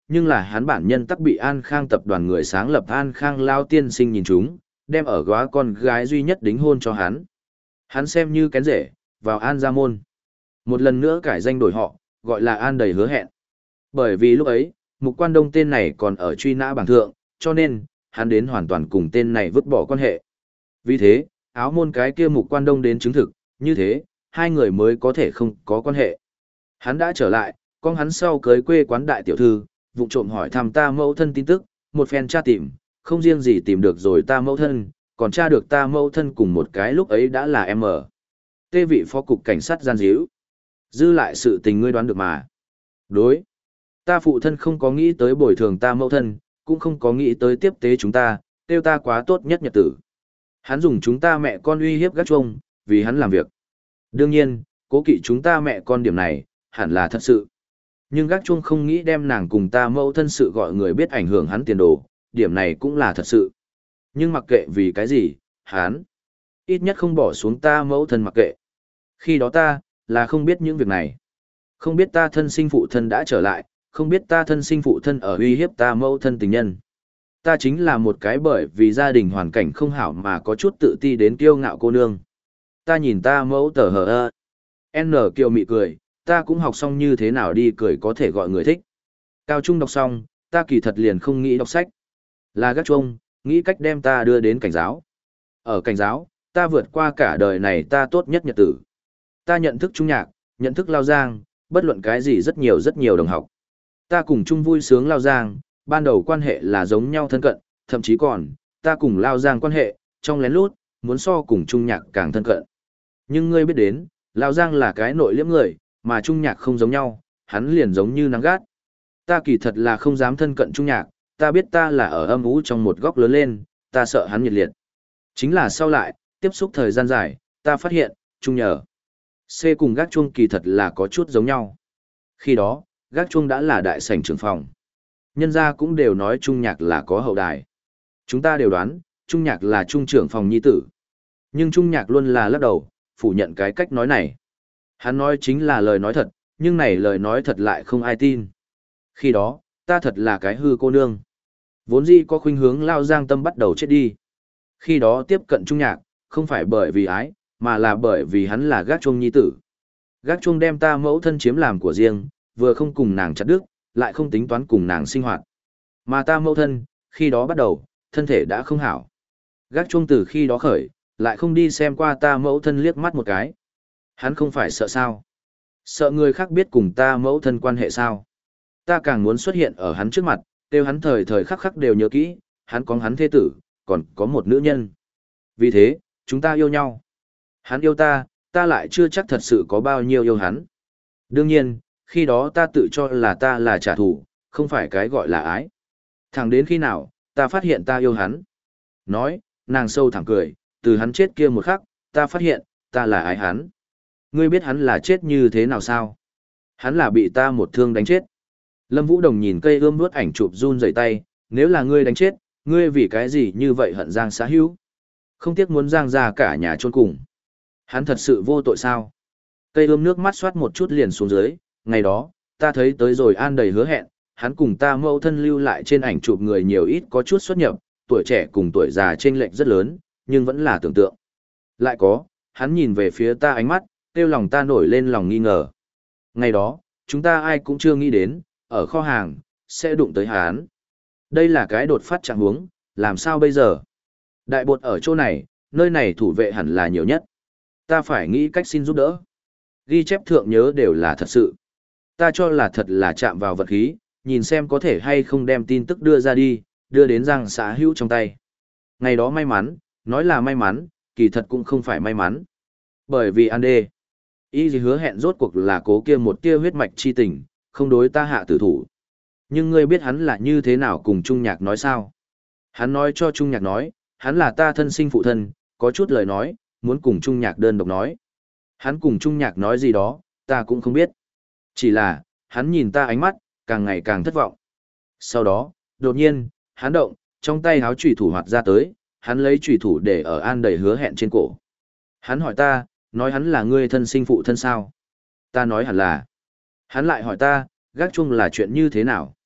nhưng là hắn bản nhân tắc bị An Khang tập đoàn người sáng lập An Khang Lao tiên sinh nhìn chúng, đem ở góa con gái duy nhất đính hôn cho hắn. Hắn xem như kén rể, vào An gia môn. Một lần nữa cải danh đổi họ, gọi là An đầy hứa hẹn. Bởi vì lúc ấy, Mục Quan Đông tên này còn ở truy nã bảng thượng, cho nên, hắn đến hoàn toàn cùng tên này vứt bỏ quan hệ. Vì thế, áo môn cái kia Mục Quan Đông đến chứng thực, như thế, hai người mới có thể không có quan hệ. Hắn đã trở lại, con hắn sau cưới quê quán đại tiểu thư, vụ trộm hỏi thăm ta mẫu thân tin tức, một phen tra tìm, không riêng gì tìm được rồi ta mẫu thân, còn tra được ta mẫu thân cùng một cái lúc ấy đã là em ở. Tê vị phó cục cảnh sát gian díu. Dư lại sự tình ngươi đoán được mà. Đối. Ta phụ thân không có nghĩ tới bồi thường ta mẫu thân, cũng không có nghĩ tới tiếp tế chúng ta, tiêu ta quá tốt nhất nhật tử. Hắn dùng chúng ta mẹ con uy hiếp gác chuông, vì hắn làm việc. Đương nhiên, cố kỵ chúng ta mẹ con điểm này, hẳn là thật sự. Nhưng gác chuông không nghĩ đem nàng cùng ta mẫu thân sự gọi người biết ảnh hưởng hắn tiền đồ, điểm này cũng là thật sự. Nhưng mặc kệ vì cái gì, hắn ít nhất không bỏ xuống ta mẫu thân mặc kệ. Khi đó ta, là không biết những việc này. Không biết ta thân sinh phụ thân đã trở lại, không biết ta thân sinh phụ thân ở uy hiếp ta mẫu thân tình nhân. Ta chính là một cái bởi vì gia đình hoàn cảnh không hảo mà có chút tự ti đến kiêu ngạo cô nương. Ta nhìn ta mẫu tờ hờ ơ. N kiều mị cười, ta cũng học xong như thế nào đi cười có thể gọi người thích. Cao trung đọc xong, ta kỳ thật liền không nghĩ đọc sách. Là gác chuông, nghĩ cách đem ta đưa đến cảnh giáo. Ở cảnh giáo, ta vượt qua cả đời này ta tốt nhất nhật tử. Ta nhận thức Trung Nhạc, nhận thức Lao Giang, bất luận cái gì rất nhiều rất nhiều đồng học. Ta cùng chung vui sướng Lao Giang, ban đầu quan hệ là giống nhau thân cận, thậm chí còn, ta cùng Lao Giang quan hệ, trong lén lút, muốn so cùng Trung Nhạc càng thân cận. Nhưng ngươi biết đến, Lao Giang là cái nội liễm người, mà Trung Nhạc không giống nhau, hắn liền giống như nắng gắt. Ta kỳ thật là không dám thân cận Trung Nhạc, ta biết ta là ở âm ú trong một góc lớn lên, ta sợ hắn nhiệt liệt. Chính là sau lại, tiếp xúc thời gian dài, ta phát hiện, Trung nhờ. C cùng gác chuông kỳ thật là có chút giống nhau. Khi đó, gác chuông đã là đại sảnh trưởng phòng. Nhân gia cũng đều nói Trung Nhạc là có hậu đài. Chúng ta đều đoán, Trung Nhạc là trung trưởng phòng nhi tử. Nhưng Trung Nhạc luôn là lắc đầu, phủ nhận cái cách nói này. Hắn nói chính là lời nói thật, nhưng này lời nói thật lại không ai tin. Khi đó, ta thật là cái hư cô nương. Vốn dĩ có khuynh hướng Lao Giang tâm bắt đầu chết đi. Khi đó tiếp cận Trung Nhạc, không phải bởi vì ái, mà là bởi vì hắn là gác chuông nhi tử. Gác chuông đem ta mẫu thân chiếm làm của riêng, vừa không cùng nàng chặt đứt, lại không tính toán cùng nàng sinh hoạt. Mà ta mẫu thân, khi đó bắt đầu, thân thể đã không hảo. Gác chuông từ khi đó khởi, lại không đi xem qua ta mẫu thân liếc mắt một cái. Hắn không phải sợ sao? Sợ người khác biết cùng ta mẫu thân quan hệ sao? Ta càng muốn xuất hiện ở hắn trước mặt, kêu hắn thời thời khắc khắc đều nhớ kỹ, hắn có hắn thê tử, còn có một nữ nhân. Vì thế, chúng ta yêu nhau. Hắn yêu ta, ta lại chưa chắc thật sự có bao nhiêu yêu hắn. Đương nhiên, khi đó ta tự cho là ta là trả thù, không phải cái gọi là ái. Thẳng đến khi nào, ta phát hiện ta yêu hắn. Nói, nàng sâu thẳng cười, từ hắn chết kia một khắc, ta phát hiện, ta là ái hắn. Ngươi biết hắn là chết như thế nào sao? Hắn là bị ta một thương đánh chết. Lâm Vũ Đồng nhìn cây ươm nuốt ảnh chụp run rẩy tay, nếu là ngươi đánh chết, ngươi vì cái gì như vậy hận Giang xã hữu? Không tiếc muốn Giang ra cả nhà chôn cùng. Hắn thật sự vô tội sao? Cây ươm nước mắt xoát một chút liền xuống dưới, ngày đó, ta thấy tới rồi An đầy hứa hẹn, hắn cùng ta mẫu thân lưu lại trên ảnh chụp người nhiều ít có chút xuất nhập, tuổi trẻ cùng tuổi già chênh lệch rất lớn, nhưng vẫn là tưởng tượng. Lại có, hắn nhìn về phía ta ánh mắt, kêu lòng ta nổi lên lòng nghi ngờ. Ngày đó, chúng ta ai cũng chưa nghĩ đến, ở kho hàng, sẽ đụng tới hắn. Đây là cái đột phát trạng huống, làm sao bây giờ? Đại bột ở chỗ này, nơi này thủ vệ hẳn là nhiều nhất. Ta phải nghĩ cách xin giúp đỡ. Ghi chép thượng nhớ đều là thật sự. Ta cho là thật là chạm vào vật khí, nhìn xem có thể hay không đem tin tức đưa ra đi, đưa đến Giang xã hữu trong tay. Ngày đó may mắn, nói là may mắn, kỳ thật cũng không phải may mắn. Bởi vì An đê, y gì hứa hẹn rốt cuộc là cố kia một tia huyết mạch chi tình, không đối ta hạ tử thủ. Nhưng ngươi biết hắn là như thế nào cùng Trung Nhạc nói sao? Hắn nói cho Trung Nhạc nói, hắn là ta thân sinh phụ thân, có chút lời nói, muốn cùng Trung Nhạc đơn độc nói. Hắn cùng Trung Nhạc nói gì đó, ta cũng không biết. Chỉ là, hắn nhìn ta ánh mắt, càng ngày càng thất vọng. Sau đó, đột nhiên, hắn động, trong tay háo chủy thủ hoạt ra tới, hắn lấy chủy thủ để ở An đầy hứa hẹn trên cổ. Hắn hỏi ta, nói hắn là ngươi thân sinh phụ thân sao? Ta nói hẳn là. Hắn lại hỏi ta, gác chuông là chuyện như thế nào?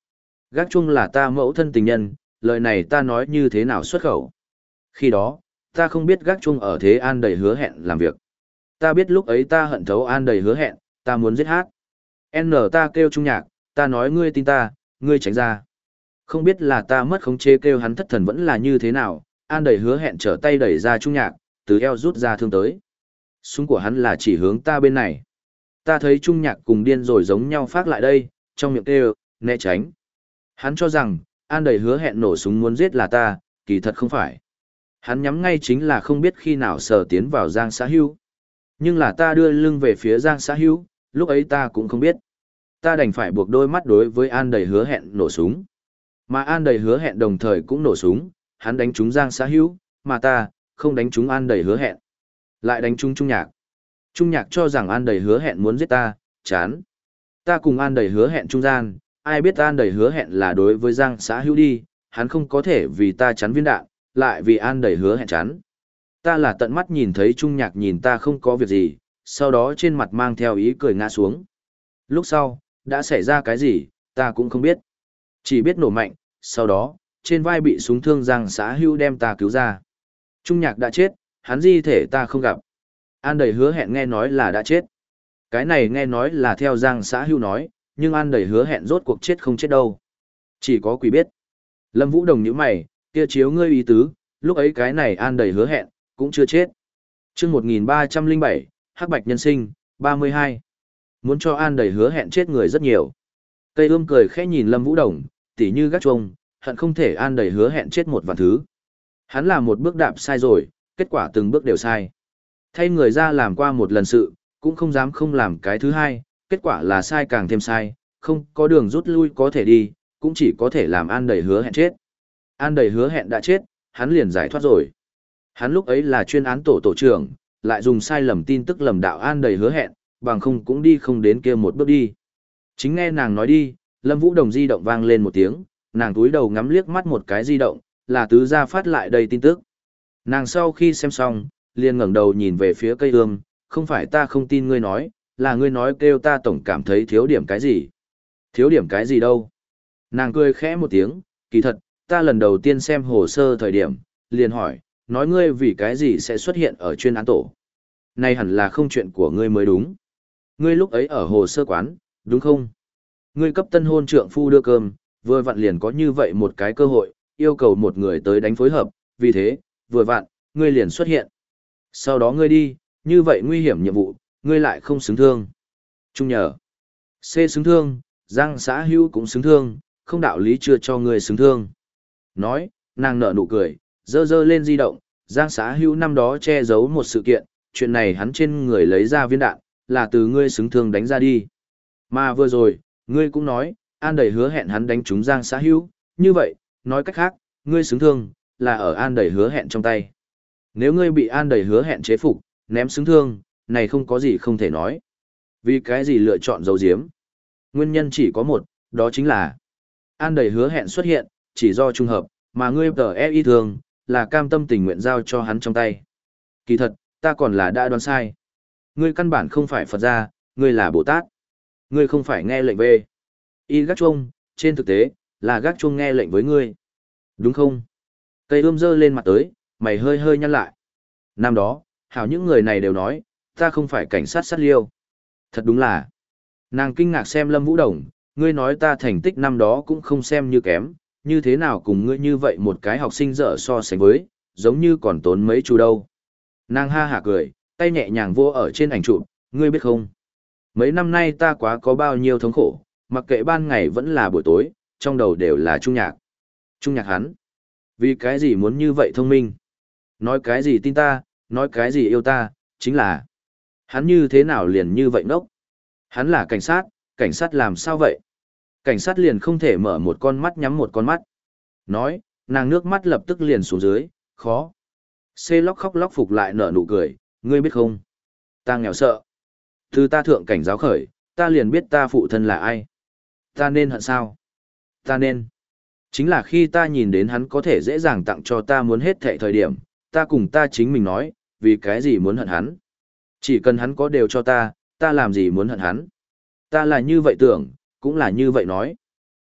Gác chuông là ta mẫu thân tình nhân, lời này ta nói như thế nào xuất khẩu. Khi đó, ta không biết gác chuông ở thế An đầy hứa hẹn làm việc. Ta biết lúc ấy ta hận thấu An đầy hứa hẹn, ta muốn giết hát. N ta kêu Trung Nhạc, ta nói ngươi tin ta, ngươi tránh ra. Không biết là ta mất khống chế kêu hắn thất thần vẫn là như thế nào, An đầy hứa hẹn trở tay đẩy ra Trung Nhạc, từ eo rút ra thương tới. Súng của hắn là chỉ hướng ta bên này. Ta thấy Trung Nhạc cùng điên rồi giống nhau phát lại đây, trong miệng kêu, né tránh. Hắn cho rằng, An đầy hứa hẹn nổ súng muốn giết là ta, kỳ thật không phải. Hắn nhắm ngay chính là không biết khi nào sờ tiến vào Giang Xã Hưu. Nhưng là ta đưa lưng về phía Giang Xã Hưu, lúc ấy ta cũng không biết. Ta đành phải buộc đôi mắt đối với An đầy hứa hẹn nổ súng. Mà An đầy hứa hẹn đồng thời cũng nổ súng, hắn đánh trúng Giang Xã Hưu, mà ta, không đánh trúng An đầy hứa hẹn. Lại đánh trúng Trung Nhạc. Trung Nhạc cho rằng An đầy hứa hẹn muốn giết ta, chán. Ta cùng An đầy hứa hẹn trung gian, ai biết An đầy hứa hẹn là đối với Giang Xã Hưu đi, hắn không có thể vì ta chắn viên đạn, lại vì An đầy hứa hẹn chắn. Ta là tận mắt nhìn thấy Trung Nhạc nhìn ta không có việc gì, sau đó trên mặt mang theo ý cười ngã xuống. Lúc sau, đã xảy ra cái gì, ta cũng không biết. Chỉ biết nổ mạnh, sau đó, trên vai bị súng thương Giang Xã Hưu đem ta cứu ra. Trung Nhạc đã chết, hắn di thể ta không gặp. An đầy hứa hẹn nghe nói là đã chết. Cái này nghe nói là theo Giang Xã Hưu nói, nhưng An đầy hứa hẹn rốt cuộc chết không chết đâu. Chỉ có quỷ biết. Lâm Vũ Đồng nhíu mày, kia chiếu ngươi ý tứ, lúc ấy cái này An đầy hứa hẹn, cũng chưa chết. chương một nghìn ba trăm lẻ bảy, Hắc Bạch Nhân Sinh, ba mươi hai. Muốn cho An đầy hứa hẹn chết người rất nhiều. Cây ươm cười khẽ nhìn Lâm Vũ Đồng, tỉ như gác chuông, hận không thể An đầy hứa hẹn chết một vạn thứ. Hắn làm một bước đạp sai rồi, kết quả từng bước đều sai. Thay người ra làm qua một lần sự, cũng không dám không làm cái thứ hai, kết quả là sai càng thêm sai, không có đường rút lui có thể đi, cũng chỉ có thể làm An đầy hứa hẹn chết. An đầy hứa hẹn đã chết, hắn liền giải thoát rồi. Hắn lúc ấy là chuyên án tổ tổ trưởng, lại dùng sai lầm tin tức lầm đạo An đầy hứa hẹn, bằng không cũng đi không đến kia một bước đi. Chính nghe nàng nói đi, Lâm Vũ Đồng di động vang lên một tiếng, nàng túi đầu ngắm liếc mắt một cái di động, là tứ gia phát lại đây tin tức. Nàng sau khi xem xong, liền ngẩng đầu nhìn về phía cây ươm, không phải ta không tin ngươi nói, là ngươi nói kêu ta tổng cảm thấy thiếu điểm cái gì. Thiếu điểm cái gì đâu. Nàng cười khẽ một tiếng, kỳ thật, ta lần đầu tiên xem hồ sơ thời điểm, liền hỏi, nói ngươi vì cái gì sẽ xuất hiện ở chuyên án tổ. Này hẳn là không chuyện của ngươi mới đúng. Ngươi lúc ấy ở hồ sơ quán, đúng không? Ngươi cấp tân hôn trượng phu đưa cơm, vừa vặn liền có như vậy một cái cơ hội, yêu cầu một người tới đánh phối hợp, vì thế, vừa vặn, ngươi liền xuất hiện. Sau đó ngươi đi, như vậy nguy hiểm nhiệm vụ, ngươi lại không xứng thương. Trung nhờ. C xứng thương, Giang Xã Hưu cũng xứng thương, không đạo lý chưa cho ngươi xứng thương. Nói, nàng nở nụ cười, dơ dơ lên di động, Giang Xã Hưu năm đó che giấu một sự kiện, chuyện này hắn trên người lấy ra viên đạn, là từ ngươi xứng thương đánh ra đi. Mà vừa rồi, ngươi cũng nói, An đầy hứa hẹn hắn đánh trúng Giang Xã Hưu, như vậy, nói cách khác, ngươi xứng thương, là ở An đầy hứa hẹn trong tay. Nếu ngươi bị An đầy hứa hẹn chế phục, ném xứng thương, này không có gì không thể nói. Vì cái gì lựa chọn giấu giếm? Nguyên nhân chỉ có một, đó chính là An đầy hứa hẹn xuất hiện, chỉ do trùng hợp, mà ngươi tờ e y thường, là cam tâm tình nguyện giao cho hắn trong tay. Kỳ thật, ta còn là đã đoán sai. Ngươi căn bản không phải Phật gia, ngươi là Bồ Tát. Ngươi không phải nghe lệnh về. Y gác chuông, trên thực tế, là gác chuông nghe lệnh với ngươi. Đúng không? Cây ươm dơ lên mặt tới, mày hơi hơi nhăn lại. Năm đó, hảo những người này đều nói, ta không phải cảnh sát sát liêu. Thật đúng là. Nàng kinh ngạc xem Lâm Vũ Đồng, ngươi nói ta thành tích năm đó cũng không xem như kém, như thế nào cùng ngươi như vậy một cái học sinh dở so sánh với, giống như còn tốn mấy chú đâu. Nàng ha hả cười, tay nhẹ nhàng vô ở trên ảnh chụp, ngươi biết không? Mấy năm nay ta quá có bao nhiêu thống khổ, mặc kệ ban ngày vẫn là buổi tối, trong đầu đều là Trung Nhạc. Trung Nhạc hắn. Vì cái gì muốn như vậy thông minh? Nói cái gì tin ta, nói cái gì yêu ta, chính là hắn như thế nào liền như vậy ngốc? Hắn là cảnh sát, cảnh sát làm sao vậy? Cảnh sát liền không thể mở một con mắt nhắm một con mắt. Nói, nàng nước mắt lập tức liền xuống dưới, khó. Xê lóc khóc lóc phục lại nở nụ cười, ngươi biết không? Ta nghèo sợ. Từ ta thượng cảnh giáo khởi, ta liền biết ta phụ thân là ai. Ta nên hận sao? Ta nên. Chính là khi ta nhìn đến hắn có thể dễ dàng tặng cho ta muốn hết thệ thời điểm, ta cùng ta chính mình nói, vì cái gì muốn hận hắn? Chỉ cần hắn có đều cho ta, ta làm gì muốn hận hắn? Ta là như vậy tưởng, cũng là như vậy nói.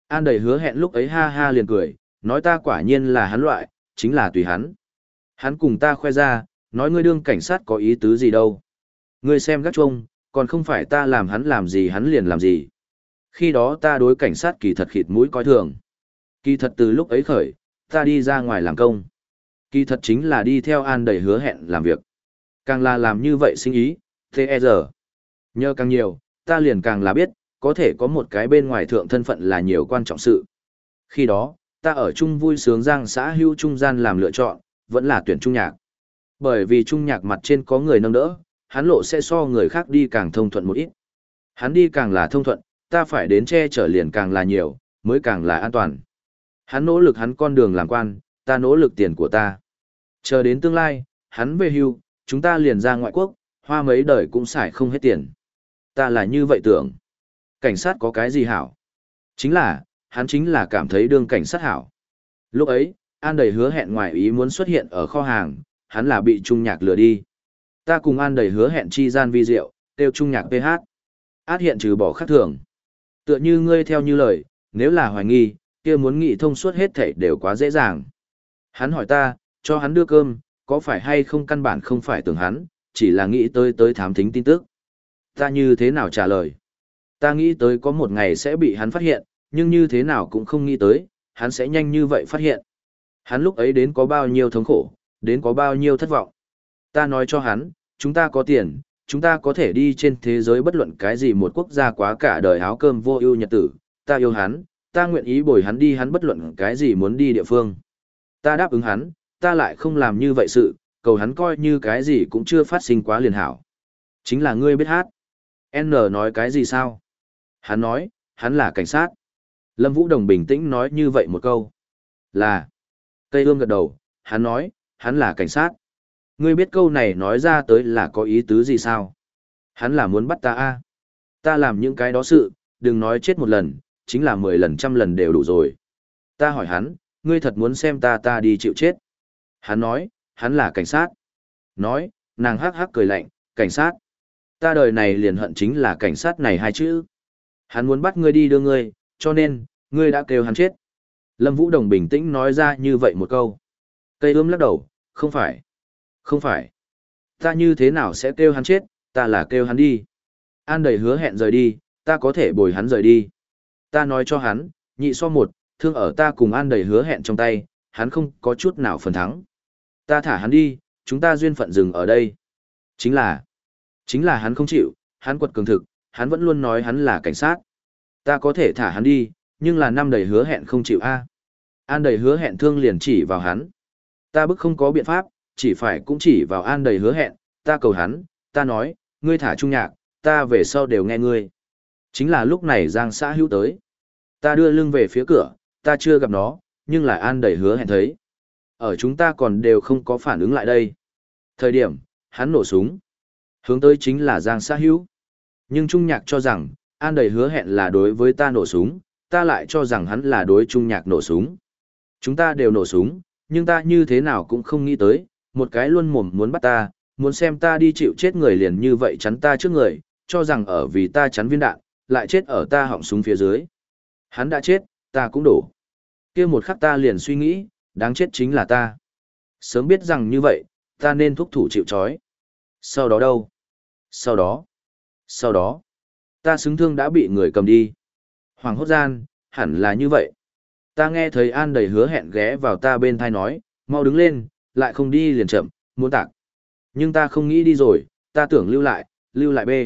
An đầy hứa hẹn lúc ấy ha ha liền cười, nói ta quả nhiên là hắn loại, chính là tùy hắn. Hắn cùng ta khoe ra, nói ngươi đương cảnh sát có ý tứ gì đâu. Ngươi xem gác chuông, còn không phải ta làm hắn làm gì hắn liền làm gì. Khi đó ta đối cảnh sát kỳ thật khịt mũi coi thường. Kỳ thật từ lúc ấy khởi, ta đi ra ngoài làm công. Kỳ thật chính là đi theo An đầy hứa hẹn làm việc. Càng là làm như vậy sinh ý, thế e giờ. Nhờ càng nhiều, ta liền càng là biết, có thể có một cái bên ngoài thượng thân phận là nhiều quan trọng sự. Khi đó, ta ở chung vui sướng giang xã hưu trung gian làm lựa chọn, vẫn là tuyển trung nhạc. Bởi vì trung nhạc mặt trên có người nâng đỡ, hắn lộ sẽ so người khác đi càng thông thuận một ít. Hắn đi càng là thông thuận, ta phải đến che chở liền càng là nhiều, mới càng là an toàn. Hắn nỗ lực hắn con đường làm quan, ta nỗ lực tiền của ta. Chờ đến tương lai, hắn về hưu, chúng ta liền ra ngoại quốc, hoa mấy đời cũng xài không hết tiền. Ta là như vậy tưởng. Cảnh sát có cái gì hảo? Chính là, hắn chính là cảm thấy đương cảnh sát hảo. Lúc ấy, An đầy hứa hẹn ngoài ý muốn xuất hiện ở kho hàng, hắn là bị trung nhạc lừa đi. Ta cùng An đầy hứa hẹn chi gian vi diệu, tiêu trung nhạc pê hát. Át hiện trừ bỏ khác thường. Tựa như ngươi theo như lời, nếu là hoài nghi, kia muốn nghị thông suốt hết thảy đều quá dễ dàng. Hắn hỏi ta, cho hắn đưa cơm, có phải hay không căn bản không phải tưởng hắn, chỉ là nghĩ tới tới thám thính tin tức. Ta như thế nào trả lời? Ta nghĩ tới có một ngày sẽ bị hắn phát hiện, nhưng như thế nào cũng không nghĩ tới, hắn sẽ nhanh như vậy phát hiện. Hắn lúc ấy đến có bao nhiêu thống khổ, đến có bao nhiêu thất vọng. Ta nói cho hắn, chúng ta có tiền, chúng ta có thể đi trên thế giới bất luận cái gì một quốc gia quá cả đời áo cơm vô ưu nhật tử. Ta yêu hắn, ta nguyện ý bồi hắn đi hắn bất luận cái gì muốn đi địa phương. Ta đáp ứng hắn, ta lại không làm như vậy sự, cầu hắn coi như cái gì cũng chưa phát sinh quá liền hảo. Chính là ngươi biết hát. N nói cái gì sao? Hắn nói, hắn là cảnh sát. Lâm Vũ Đồng bình tĩnh nói như vậy một câu. Là. Cây ương gật đầu, hắn nói, hắn là cảnh sát. Ngươi biết câu này nói ra tới là có ý tứ gì sao? Hắn là muốn bắt ta a. Ta làm những cái đó sự, đừng nói chết một lần, chính là mười lần trăm lần đều đủ rồi. Ta hỏi hắn, ngươi thật muốn xem ta ta đi chịu chết. Hắn nói, hắn là cảnh sát. Nói, nàng hắc hắc cười lạnh, cảnh sát. Ta đời này liền hận chính là cảnh sát này hai chữ. Hắn muốn bắt ngươi đi đưa ngươi, cho nên, ngươi đã kêu hắn chết. Lâm Vũ Đồng bình tĩnh nói ra như vậy một câu. Cây ươm lắc đầu, không phải. Không phải. Ta như thế nào sẽ kêu hắn chết, ta là kêu hắn đi. An đầy hứa hẹn rời đi, ta có thể bồi hắn rời đi. Ta nói cho hắn, nhị so một, thương ở ta cùng An đầy hứa hẹn trong tay, hắn không có chút nào phần thắng. Ta thả hắn đi, chúng ta duyên phận dừng ở đây. Chính là, chính là hắn không chịu, hắn quật cường thực, hắn vẫn luôn nói hắn là cảnh sát. Ta có thể thả hắn đi, nhưng là năm đầy hứa hẹn không chịu a. An đầy hứa hẹn thương liền chỉ vào hắn. Ta bức không có biện pháp, chỉ phải cũng chỉ vào An đầy hứa hẹn, ta cầu hắn, ta nói, ngươi thả trung nhạc, ta về sau đều nghe ngươi. Chính là lúc này Giang xã hữu tới. Ta đưa lưng về phía cửa, ta chưa gặp nó, nhưng là An đầy hứa hẹn thấy. Ở chúng ta còn đều không có phản ứng lại đây. Thời điểm, hắn nổ súng. Hướng tới chính là Giang xã hữu. Nhưng Trung Nhạc cho rằng, An đầy hứa hẹn là đối với ta nổ súng, ta lại cho rằng hắn là đối Trung Nhạc nổ súng. Chúng ta đều nổ súng, nhưng ta như thế nào cũng không nghĩ tới, một cái luôn mồm muốn bắt ta, muốn xem ta đi chịu chết người liền như vậy chắn ta trước người, cho rằng ở vì ta chắn viên đạn, lại chết ở ta họng súng phía dưới. Hắn đã chết, ta cũng đổ. Kia một khắc ta liền suy nghĩ, đáng chết chính là ta. Sớm biết rằng như vậy, ta nên thúc thủ chịu trói. Sau đó đâu? Sau đó? Sau đó? Ta xứng thương đã bị người cầm đi. Hoàng hốt gian, hẳn là như vậy. Ta nghe thấy An đầy hứa hẹn ghé vào ta bên thai nói, mau đứng lên, lại không đi liền chậm, muốn tạc. Nhưng ta không nghĩ đi rồi, ta tưởng lưu lại, lưu lại bê.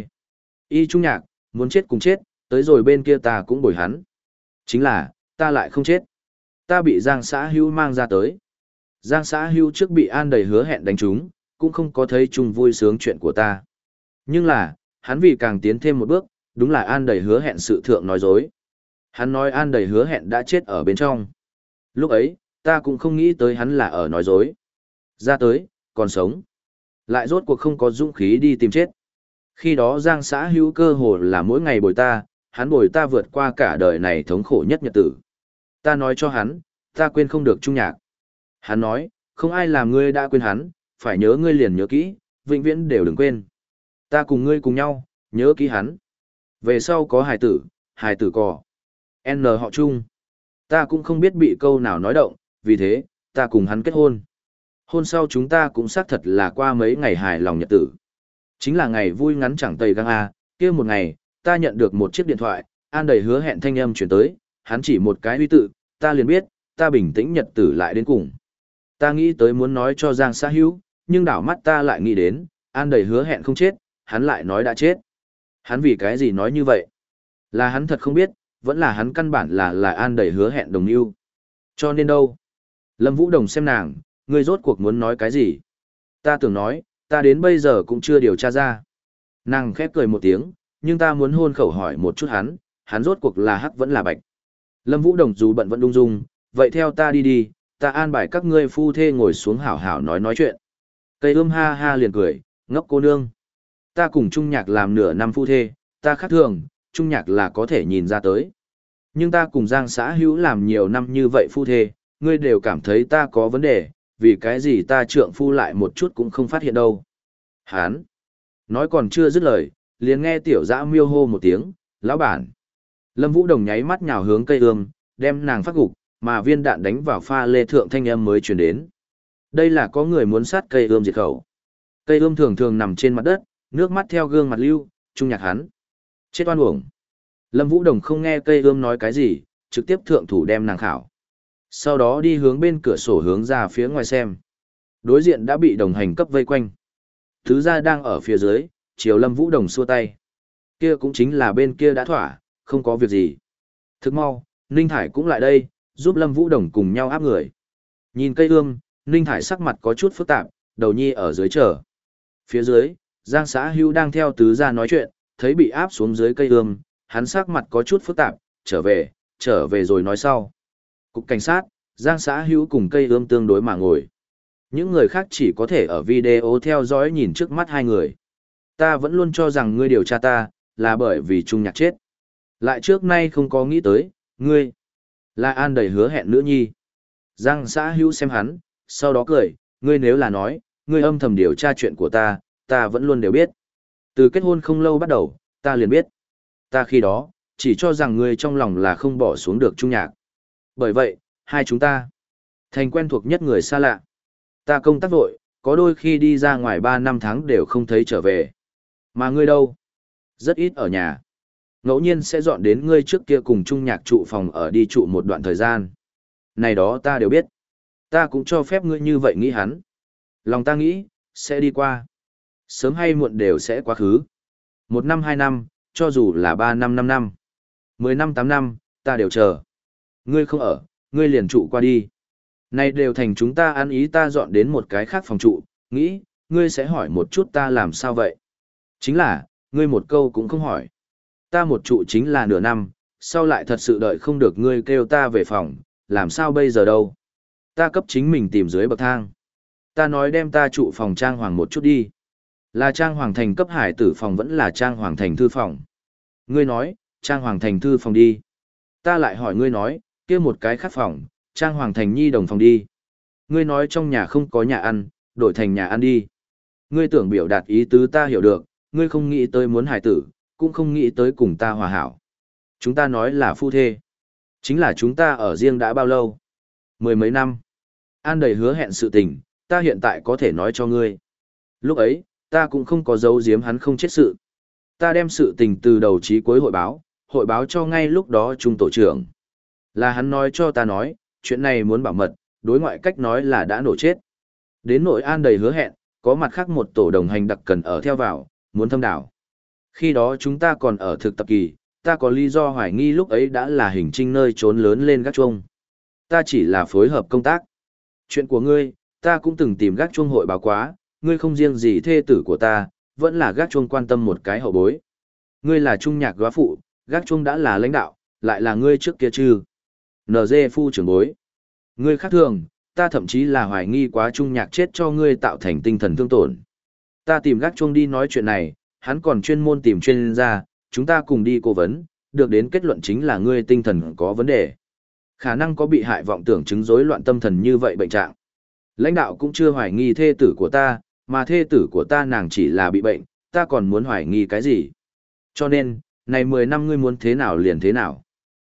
Y Trung Nhạc, muốn chết cùng chết, tới rồi bên kia ta cũng bồi hắn. Chính là, ta lại không chết. Ta bị Giang xã hưu mang ra tới. Giang xã hưu trước bị An đầy hứa hẹn đánh trúng, cũng không có thấy chung vui sướng chuyện của ta. Nhưng là, hắn vì càng tiến thêm một bước, đúng là An đầy hứa hẹn sự thượng nói dối. Hắn nói An đầy hứa hẹn đã chết ở bên trong. Lúc ấy, ta cũng không nghĩ tới hắn là ở nói dối. Ra tới, còn sống. Lại rốt cuộc không có dũng khí đi tìm chết. Khi đó Giang xã hữu cơ hồ là mỗi ngày bồi ta, hắn bồi ta vượt qua cả đời này thống khổ nhất nhật tử. Ta nói cho hắn, ta quên không được Trung Nhạc. Hắn nói, không ai làm ngươi đã quên hắn, phải nhớ ngươi liền nhớ kỹ, vĩnh viễn đều đừng quên. Ta cùng ngươi cùng nhau, nhớ kỹ hắn. Về sau có hài tử, hài tử cò. N họ Trung. Ta cũng không biết bị câu nào nói động, vì thế, ta cùng hắn kết hôn. Hôn sau chúng ta cũng xác thật là qua mấy ngày hài lòng nhật tử. Chính là ngày vui ngắn chẳng tầy găng A, kia một ngày, ta nhận được một chiếc điện thoại, An đầy hứa hẹn thanh âm chuyển tới, hắn chỉ một cái huy tự, ta liền biết, ta bình tĩnh nhật tử lại đến cùng. Ta nghĩ tới muốn nói cho Giang Xã Hữu, nhưng đảo mắt ta lại nghĩ đến, An đầy hứa hẹn không chết, hắn lại nói đã chết. Hắn vì cái gì nói như vậy? Là hắn thật không biết, vẫn là hắn căn bản là là An đầy hứa hẹn đồng yêu. Cho nên đâu? Lâm Vũ Đồng xem nàng, ngươi rốt cuộc muốn nói cái gì? Ta tưởng nói, ta đến bây giờ cũng chưa điều tra ra. Nàng khép cười một tiếng, nhưng ta muốn hôn khẩu hỏi một chút hắn, hắn rốt cuộc là hắc vẫn là bạch. Lâm Vũ Đồng dù bận vẫn đung dung, vậy theo ta đi đi, ta an bài các ngươi phu thê ngồi xuống hảo hảo nói nói chuyện. Cây ươm ha ha liền cười, ngốc cô nương. Ta cùng Trung Nhạc làm nửa năm phu thê, ta khác thường, Trung Nhạc là có thể nhìn ra tới. Nhưng ta cùng Giang Xã Hữu làm nhiều năm như vậy phu thê, ngươi đều cảm thấy ta có vấn đề, vì cái gì ta trượng phu lại một chút cũng không phát hiện đâu. Hán! Nói còn chưa dứt lời, liền nghe tiểu dã miêu hô một tiếng, lão bản. Lâm Vũ Đồng nháy mắt nhào hướng cây ươm, đem nàng phát gục, mà viên đạn đánh vào pha lê thượng thanh âm mới truyền đến. Đây là có người muốn sát cây ươm diệt khẩu. Cây ươm thường thường nằm trên mặt đất, nước mắt theo gương mặt lưu, Trung Nhạc hắn. Chết oan uổng. Lâm Vũ Đồng không nghe cây ươm nói cái gì, trực tiếp thượng thủ đem nàng khảo. Sau đó đi hướng bên cửa sổ hướng ra phía ngoài xem. Đối diện đã bị đồng hành cấp vây quanh. Thứ gia đang ở phía dưới, chiều Lâm Vũ Đồng xua tay. Kia cũng chính là bên kia đã thỏa, không có việc gì. Thức mau, Ninh Thải cũng lại đây, giúp Lâm Vũ Đồng cùng nhau áp người. Nhìn cây ươm, Ninh Thải sắc mặt có chút phức tạp, đầu nhi ở dưới chờ. Phía dưới, Giang Xã Hữu đang theo tứ gia nói chuyện, thấy bị áp xuống dưới cây ươm, hắn sắc mặt có chút phức tạp, trở về, trở về rồi nói sau. Cục cảnh sát, Giang Xã Hữu cùng cây ươm tương đối mà ngồi. Những người khác chỉ có thể ở video theo dõi nhìn trước mắt hai người. Ta vẫn luôn cho rằng ngươi điều tra ta, là bởi vì Trung Nhạc chết. Lại trước nay không có nghĩ tới, ngươi là An đầy hứa hẹn nữ nhi. Giang Xã Hữu xem hắn, sau đó cười, ngươi nếu là nói, ngươi âm thầm điều tra chuyện của ta, ta vẫn luôn đều biết. Từ kết hôn không lâu bắt đầu, ta liền biết. Ta khi đó, chỉ cho rằng ngươi trong lòng là không bỏ xuống được Trung Nhạc. Bởi vậy, hai chúng ta thành quen thuộc nhất người xa lạ. Ta công tác vội, có đôi khi đi ra ngoài ba năm tháng đều không thấy trở về. Mà ngươi đâu? Rất ít ở nhà. Ngẫu nhiên sẽ dọn đến ngươi trước kia cùng Trung Nhạc trụ phòng ở đi trụ một đoạn thời gian. Này đó ta đều biết. Ta cũng cho phép ngươi như vậy nghĩ hắn. Lòng ta nghĩ, sẽ đi qua. Sớm hay muộn đều sẽ quá khứ. Một năm hai năm, cho dù là ba năm năm năm. Mười năm tám năm, ta đều chờ. Ngươi không ở, ngươi liền trụ qua đi. Này đều thành chúng ta ăn ý ta dọn đến một cái khác phòng trụ, nghĩ, ngươi sẽ hỏi một chút ta làm sao vậy. Chính là, ngươi một câu cũng không hỏi. Ta một trụ chính là nửa năm, sau lại thật sự đợi không được ngươi kêu ta về phòng, làm sao bây giờ đâu. Ta cấp chính mình tìm dưới bậc thang. Ta nói đem ta trụ phòng trang hoàng một chút đi. Là trang hoàng thành cấp hải tử phòng vẫn là trang hoàng thành thư phòng. Ngươi nói, trang hoàng thành thư phòng đi. Ta lại hỏi ngươi nói, kia một cái khác phòng, trang hoàng thành nhi đồng phòng đi. Ngươi nói trong nhà không có nhà ăn, đổi thành nhà ăn đi. Ngươi tưởng biểu đạt ý tứ ta hiểu được, ngươi không nghĩ tới muốn hải tử, cũng không nghĩ tới cùng ta hòa hảo. Chúng ta nói là phu thê. Chính là chúng ta ở riêng đã bao lâu? Mười mấy năm. An đầy hứa hẹn sự tình, ta hiện tại có thể nói cho ngươi. Lúc ấy, ta cũng không có giấu giếm hắn không chết sự. Ta đem sự tình từ đầu chí cuối hội báo, hội báo cho ngay lúc đó trung tổ trưởng. Là hắn nói cho ta nói, chuyện này muốn bảo mật, đối ngoại cách nói là đã nổ chết. Đến nội An đầy hứa hẹn, có mặt khác một tổ đồng hành đặc cần ở theo vào, muốn thâm đảo. Khi đó chúng ta còn ở thực tập kỳ, ta có lý do hoài nghi lúc ấy đã là hình trinh nơi trốn lớn lên gác chuông. Ta chỉ là phối hợp công tác. Chuyện của ngươi, ta cũng từng tìm gác chuông hội báo quá, ngươi không riêng gì thê tử của ta, vẫn là gác chuông quan tâm một cái hậu bối. Ngươi là Trung Nhạc góa phụ, gác chuông đã là lãnh đạo, lại là ngươi trước kia chứ. en giê phu trưởng bối. Ngươi khác thường, ta thậm chí là hoài nghi quá Trung Nhạc chết cho ngươi tạo thành tinh thần thương tổn. Ta tìm gác chuông đi nói chuyện này, hắn còn chuyên môn tìm chuyên gia, chúng ta cùng đi cố vấn, được đến kết luận chính là ngươi tinh thần có vấn đề. Khả năng có bị hại vọng tưởng chứng rối loạn tâm thần như vậy bệnh trạng. Lãnh đạo cũng chưa hoài nghi thê tử của ta, mà thê tử của ta nàng chỉ là bị bệnh, ta còn muốn hoài nghi cái gì. Cho nên, này mười năm ngươi muốn thế nào liền thế nào.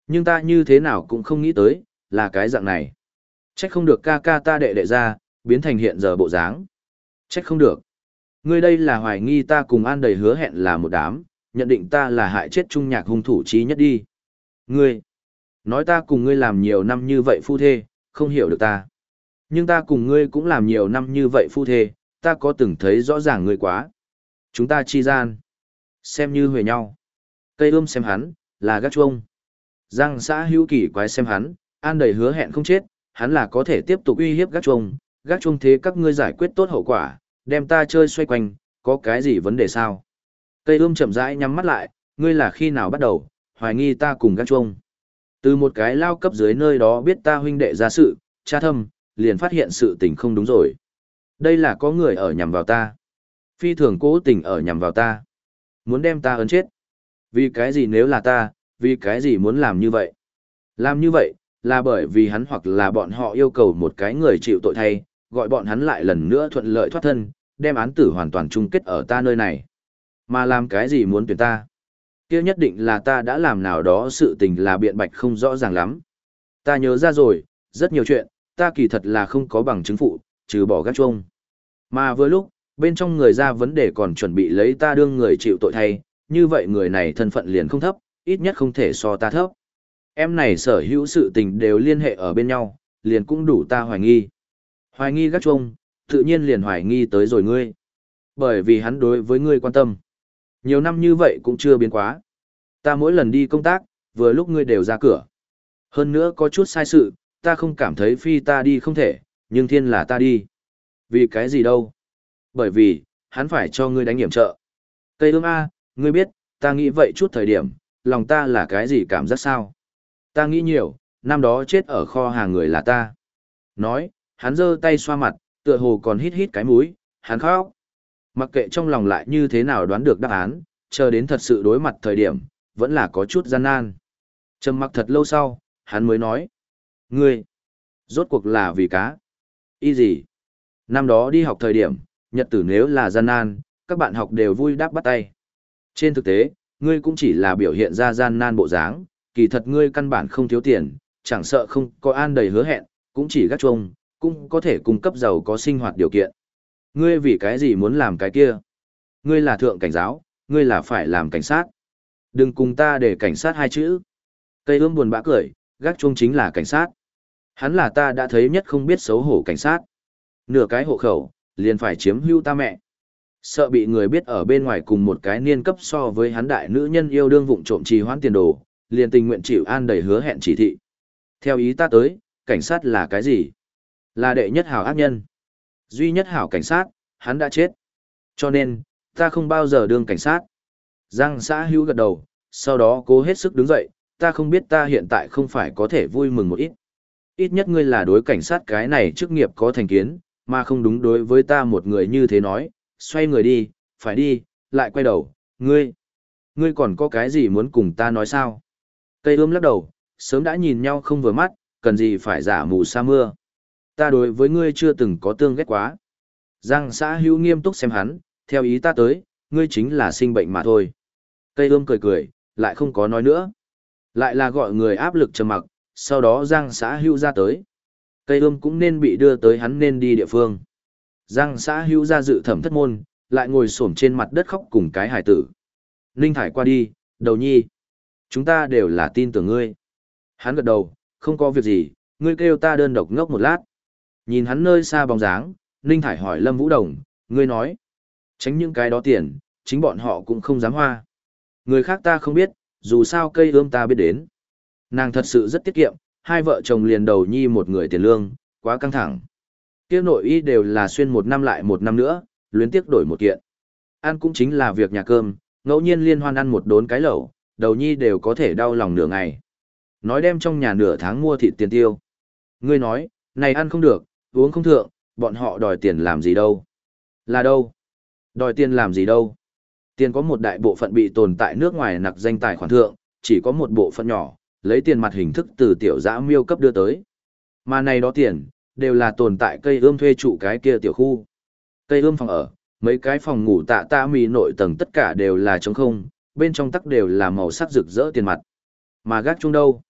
Nhưng ta như thế nào cũng không nghĩ tới, là cái dạng này. Trách không được ca ca ta đệ đệ ra, biến thành hiện giờ bộ dáng. Trách không được. Ngươi đây là hoài nghi ta cùng An Đầy hứa hẹn là một đám, nhận định ta là hại chết Trung Nhạc hung thủ chí nhất đi. Ngươi, nói ta cùng ngươi làm nhiều năm như vậy phu thê, không hiểu được ta. Nhưng ta cùng ngươi cũng làm nhiều năm như vậy phu thê, ta có từng thấy rõ ràng ngươi quá. Chúng ta chi gian, xem như huề nhau. Cây ươm xem hắn, là gác chuông. Giang xã hữu kỳ quái xem hắn, An Đầy hứa hẹn không chết, hắn là có thể tiếp tục uy hiếp gác chuông. Gác chuông thế các ngươi giải quyết tốt hậu quả, đem ta chơi xoay quanh, có cái gì vấn đề sao? Cây ươm chậm rãi nhắm mắt lại, ngươi là khi nào bắt đầu, hoài nghi ta cùng gác chuông. Từ một cái lao cấp dưới nơi đó biết ta huynh đệ ra sự, cha thâm, liền phát hiện sự tình không đúng rồi. Đây là có người ở nhằm vào ta. Phi thường cố tình ở nhằm vào ta. Muốn đem ta ấn chết. Vì cái gì nếu là ta, vì cái gì muốn làm như vậy? Làm như vậy, là bởi vì hắn hoặc là bọn họ yêu cầu một cái người chịu tội thay, gọi bọn hắn lại lần nữa thuận lợi thoát thân, đem án tử hoàn toàn chung kết ở ta nơi này. Mà làm cái gì muốn tuyển ta? Kia nhất định là ta đã làm nào đó sự tình là biện bạch không rõ ràng lắm. Ta nhớ ra rồi, rất nhiều chuyện, ta kỳ thật là không có bằng chứng phụ, trừ bỏ gác chuông. Mà vừa lúc, bên trong người ra vấn đề còn chuẩn bị lấy ta đương người chịu tội thay, như vậy người này thân phận liền không thấp, ít nhất không thể so ta thấp. Em này sở hữu sự tình đều liên hệ ở bên nhau, liền cũng đủ ta hoài nghi. Hoài nghi gác chuông, tự nhiên liền hoài nghi tới rồi ngươi. Bởi vì hắn đối với ngươi quan tâm. Nhiều năm như vậy cũng chưa biến quá. Ta mỗi lần đi công tác, vừa lúc ngươi đều ra cửa. Hơn nữa có chút sai sự, ta không cảm thấy phi ta đi không thể, nhưng thiên là ta đi. Vì cái gì đâu? Bởi vì, hắn phải cho ngươi đánh hiểm trợ. Cây ương A, ngươi biết, ta nghĩ vậy chút thời điểm, lòng ta là cái gì cảm giác sao? Ta nghĩ nhiều, năm đó chết ở kho hàng người là ta. Nói, hắn giơ tay xoa mặt, tựa hồ còn hít hít cái mũi, hắn khóc. Mặc kệ trong lòng lại như thế nào đoán được đáp án, chờ đến thật sự đối mặt thời điểm, vẫn là có chút gian nan. Trầm mặc thật lâu sau, hắn mới nói. Ngươi, rốt cuộc là vì cá. Ý gì? Năm đó đi học thời điểm, nhật tử nếu là gian nan, các bạn học đều vui đáp bắt tay. Trên thực tế, ngươi cũng chỉ là biểu hiện ra gian nan bộ dáng, kỳ thật ngươi căn bản không thiếu tiền, chẳng sợ không có An Đầy hứa hẹn, cũng chỉ gác chuông, cũng có thể cung cấp giàu có sinh hoạt điều kiện. Ngươi vì cái gì muốn làm cái kia? Ngươi là thượng cảnh giáo, ngươi là phải làm cảnh sát. Đừng cùng ta để cảnh sát hai chữ. Cây ươm buồn bã cười, gác chuông chính là cảnh sát. Hắn là ta đã thấy nhất không biết xấu hổ cảnh sát. Nửa cái hộ khẩu, liền phải chiếm hữu ta mẹ. Sợ bị người biết ở bên ngoài cùng một cái niên cấp so với hắn đại nữ nhân yêu đương vụng trộm trì hoãn tiền đồ, liền tình nguyện chịu An Đầy hứa hẹn chỉ thị. Theo ý ta tới, cảnh sát là cái gì? Là đệ nhất hảo ác nhân. Duy nhất hảo cảnh sát, hắn đã chết. Cho nên, ta không bao giờ đương cảnh sát. Giang xã hữu gật đầu, sau đó cố hết sức đứng dậy, ta không biết ta hiện tại không phải có thể vui mừng một ít. Ít nhất ngươi là đối cảnh sát cái này chức nghiệp có thành kiến, mà không đúng đối với ta một người như thế nói, xoay người đi, phải đi, lại quay đầu, ngươi. Ngươi còn có cái gì muốn cùng ta nói sao? Cây ươm lắc đầu, sớm đã nhìn nhau không vừa mắt, cần gì phải giả mù sa mưa. Ta đối với ngươi chưa từng có tương ghét quá. Giang xã hữu nghiêm túc xem hắn, theo ý ta tới, ngươi chính là sinh bệnh mà thôi. Cây ươm cười cười, lại không có nói nữa. Lại là gọi người áp lực trầm mặc, sau đó Giang xã hữu ra tới. Cây ươm cũng nên bị đưa tới hắn nên đi địa phương. Giang xã hữu ra dự thẩm thất môn, lại ngồi xổm trên mặt đất khóc cùng cái hải tử. Ninh Thải qua đi, đầu nhi. Chúng ta đều là tin tưởng ngươi. Hắn gật đầu, không có việc gì, ngươi kêu ta đơn độc ngốc một lát. Nhìn hắn nơi xa bóng dáng, Ninh Thải hỏi Lâm Vũ Đồng, ngươi nói. Tránh những cái đó tiền, chính bọn họ cũng không dám hoa. Người khác ta không biết, dù sao cây ươm ta biết đến. Nàng thật sự rất tiết kiệm, hai vợ chồng liền đầu nhi một người tiền lương, quá căng thẳng. Kia nội y đều là xuyên một năm lại một năm nữa, luyến tiếc đổi một kiện. Ăn cũng chính là việc nhà cơm, ngẫu nhiên liên hoan ăn một đốn cái lẩu, đầu nhi đều có thể đau lòng nửa ngày. Nói đem trong nhà nửa tháng mua thịt tiền tiêu. Ngươi nói, này ăn không được, uống không thượng, bọn họ đòi tiền làm gì đâu. Là đâu? Đòi tiền làm gì đâu? Tiền có một đại bộ phận bị tồn tại nước ngoài nặc danh tài khoản thượng, chỉ có một bộ phận nhỏ, lấy tiền mặt hình thức từ tiểu dã miêu cấp đưa tới. Mà này đó tiền, đều là tồn tại cây ươm thuê trụ cái kia tiểu khu. Cây ươm phòng ở, mấy cái phòng ngủ tạ tạ mì nội tầng tất cả đều là trống không, bên trong tắc đều là màu sắc rực rỡ tiền mặt. Mà gác chung đâu?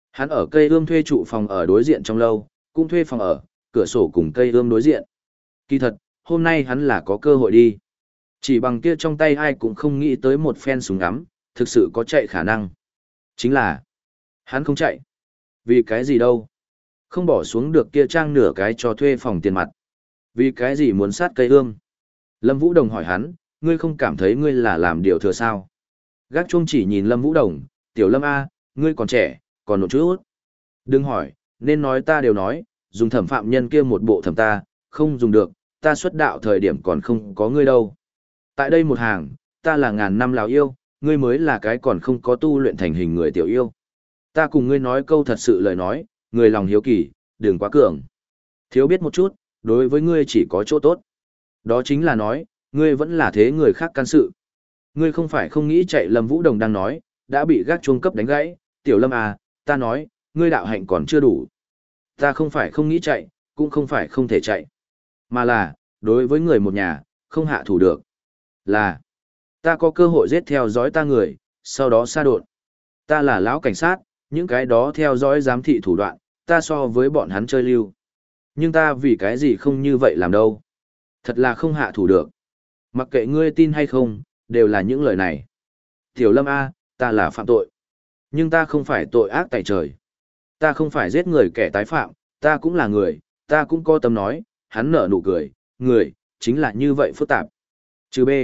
Hắn ở cây ươm thuê trụ phòng ở đối diện trong lâu, cũng thuê phòng ở, cửa sổ cùng cây ươm đối diện. Kỳ thật, hôm nay hắn là có cơ hội đi. Chỉ bằng kia trong tay ai cũng không nghĩ tới một phen súng ngắm, thực sự có chạy khả năng. Chính là, hắn không chạy. Vì cái gì đâu? Không bỏ xuống được kia trang nửa cái cho thuê phòng tiền mặt. Vì cái gì muốn sát cây ươm? Lâm Vũ Đồng hỏi hắn, ngươi không cảm thấy ngươi là làm điều thừa sao? Gác chuông chỉ nhìn Lâm Vũ Đồng, tiểu Lâm A, ngươi còn trẻ, còn một chút. Đừng hỏi, nên nói ta đều nói, dùng thẩm phạm nhân kia một bộ thẩm ta, không dùng được, ta xuất đạo thời điểm còn không có ngươi đâu. Tại đây một hàng, ta là ngàn năm lào yêu, ngươi mới là cái còn không có tu luyện thành hình người tiểu yêu. Ta cùng ngươi nói câu thật sự lời nói, người lòng hiếu kỳ, đừng quá cường. Thiếu biết một chút, đối với ngươi chỉ có chỗ tốt. Đó chính là nói, ngươi vẫn là thế người khác can sự. Ngươi không phải không nghĩ chạy. Lâm Vũ Đồng đang nói, đã bị gác chuông cấp đánh gãy, tiểu Lâm à, ta nói, ngươi đạo hạnh còn chưa đủ. Ta không phải không nghĩ chạy, cũng không phải không thể chạy. Mà là, đối với người một nhà, không hạ thủ được. Là, ta có cơ hội giết theo dõi ta người, sau đó xa đột. Ta là lão cảnh sát, những cái đó theo dõi giám thị thủ đoạn, ta so với bọn hắn chơi lưu. Nhưng ta vì cái gì không như vậy làm đâu. Thật là không hạ thủ được. Mặc kệ ngươi tin hay không, đều là những lời này. Tiểu Lâm A, ta là phạm tội. Nhưng ta không phải tội ác tại trời. Ta không phải giết người kẻ tái phạm, ta cũng là người, ta cũng có tâm nói, hắn nở nụ cười, người, chính là như vậy phức tạp. Chứ B.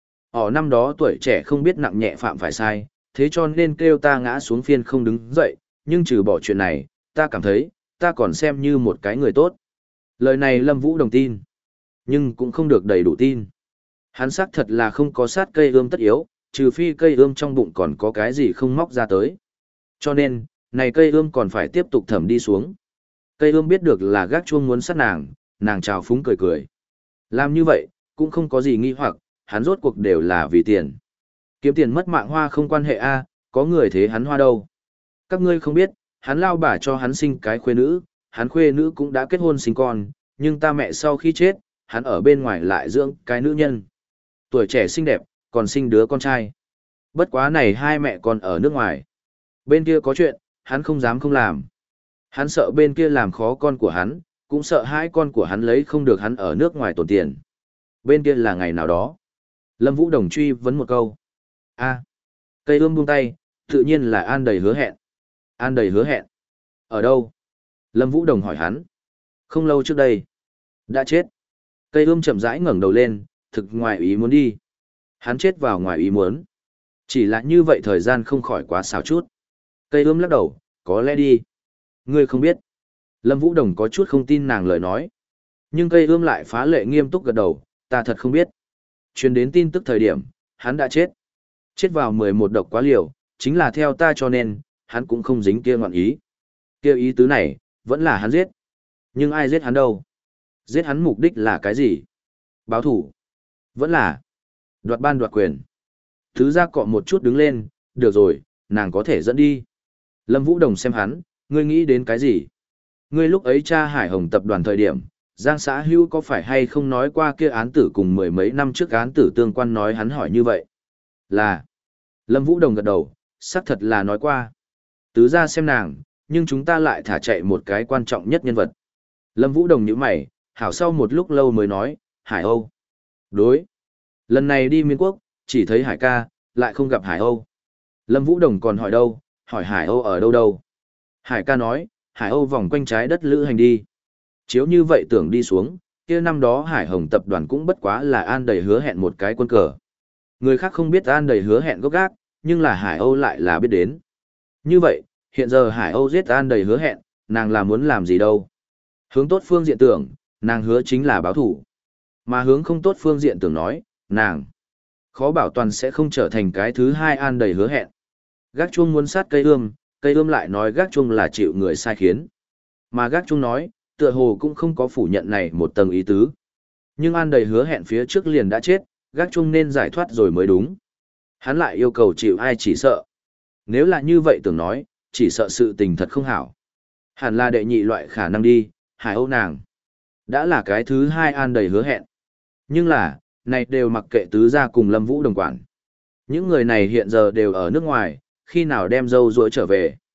Ở năm đó tuổi trẻ không biết nặng nhẹ phạm phải sai, thế cho nên kêu ta ngã xuống phiên không đứng dậy, nhưng trừ bỏ chuyện này, ta cảm thấy, ta còn xem như một cái người tốt. Lời này Lâm Vũ Đồng tin, nhưng cũng không được đầy đủ tin. Hắn xác thật là không có sát cây ươm tất yếu, trừ phi cây ươm trong bụng còn có cái gì không móc ra tới. Cho nên, này cây ươm còn phải tiếp tục thẩm đi xuống. Cây ươm biết được là gác chuông muốn sát nàng, nàng trào phúng cười cười. Làm như vậy, cũng không có gì nghi hoặc, hắn rốt cuộc đều là vì tiền. Kiếm tiền mất mạng hoa không quan hệ a, có người thế hắn hoa đâu. Các ngươi không biết, hắn lao bà cho hắn sinh cái khuê nữ, hắn khuê nữ cũng đã kết hôn sinh con, nhưng ta mẹ sau khi chết, hắn ở bên ngoài lại dưỡng cái nữ nhân. Tuổi trẻ xinh đẹp, còn sinh đứa con trai. Bất quá này hai mẹ còn ở nước ngoài. Bên kia có chuyện, hắn không dám không làm. Hắn sợ bên kia làm khó con của hắn, cũng sợ hai con của hắn lấy không được hắn ở nước ngoài tổn tiền. Bên kia là ngày nào đó. Lâm Vũ Đồng truy vấn một câu. A. Cây ươm buông tay, tự nhiên là An đầy hứa hẹn. An đầy hứa hẹn. Ở đâu? Lâm Vũ Đồng hỏi hắn. Không lâu trước đây. Đã chết. Cây ươm chậm rãi ngẩng đầu lên, thực ngoài ý muốn đi. Hắn chết vào ngoài ý muốn. Chỉ là như vậy thời gian không khỏi quá xào chút. Cây ươm lắc đầu, có lẽ đi. Ngươi không biết. Lâm Vũ Đồng có chút không tin nàng lời nói. Nhưng cây ươm lại phá lệ nghiêm túc gật đầu, ta thật không biết. Truyền đến tin tức thời điểm, hắn đã chết. Chết vào mười một độc quá liều, chính là theo ta cho nên, hắn cũng không dính kia ngọn ý. Kia ý tứ này, vẫn là hắn giết. Nhưng ai giết hắn đâu? Giết hắn mục đích là cái gì? Báo thủ. Vẫn là đoạt ban đoạt quyền. Thứ ra cọ một chút đứng lên, được rồi, nàng có thể dẫn đi. Lâm Vũ Đồng xem hắn, ngươi nghĩ đến cái gì? Ngươi lúc ấy cha Hải Hồng tập đoàn thời điểm, Giang xã hữu có phải hay không nói qua kia án tử cùng mười mấy năm trước án tử tương quan nói hắn hỏi như vậy? Là. Lâm Vũ Đồng gật đầu, xác thật là nói qua. Tứ ra xem nàng, nhưng chúng ta lại thả chạy một cái quan trọng nhất nhân vật. Lâm Vũ Đồng nhíu mày, hảo sau một lúc lâu mới nói, Hải Âu. Đối. Lần này đi miên quốc, chỉ thấy Hải ca, lại không gặp Hải Âu. Lâm Vũ Đồng còn hỏi đâu, hỏi Hải Âu ở đâu đâu. Hải ca nói, Hải Âu vòng quanh trái đất lữ hành đi. Chiếu như vậy tưởng đi xuống, kia năm đó Hải Hồng tập đoàn cũng bất quá là An đầy hứa hẹn một cái quân cờ. Người khác không biết An đầy hứa hẹn gốc gác, nhưng là Hải Âu lại là biết đến. Như vậy, hiện giờ Hải Âu giết An đầy hứa hẹn, nàng là muốn làm gì đâu. Hướng tốt phương diện tưởng, nàng hứa chính là báo thủ. Mà hướng không tốt phương diện tưởng nói, nàng khó bảo toàn sẽ không trở thành cái thứ hai An đầy hứa hẹn. Gác chuông muốn sát cây ươm, cây ươm lại nói gác chuông là chịu người sai khiến. Mà gác chuông nói, tựa hồ cũng không có phủ nhận này một tầng ý tứ. Nhưng An đầy hứa hẹn phía trước liền đã chết, gác chuông nên giải thoát rồi mới đúng. Hắn lại yêu cầu chịu ai chỉ sợ. Nếu là như vậy tưởng nói, chỉ sợ sự tình thật không hảo. Hẳn là đệ nhị loại khả năng đi, Hải Âu nàng. Đã là cái thứ hai An đầy hứa hẹn. Nhưng là, này đều mặc kệ tứ gia cùng Lâm Vũ Đồng quản. Những người này hiện giờ đều ở nước ngoài, khi nào đem dâu rũa trở về.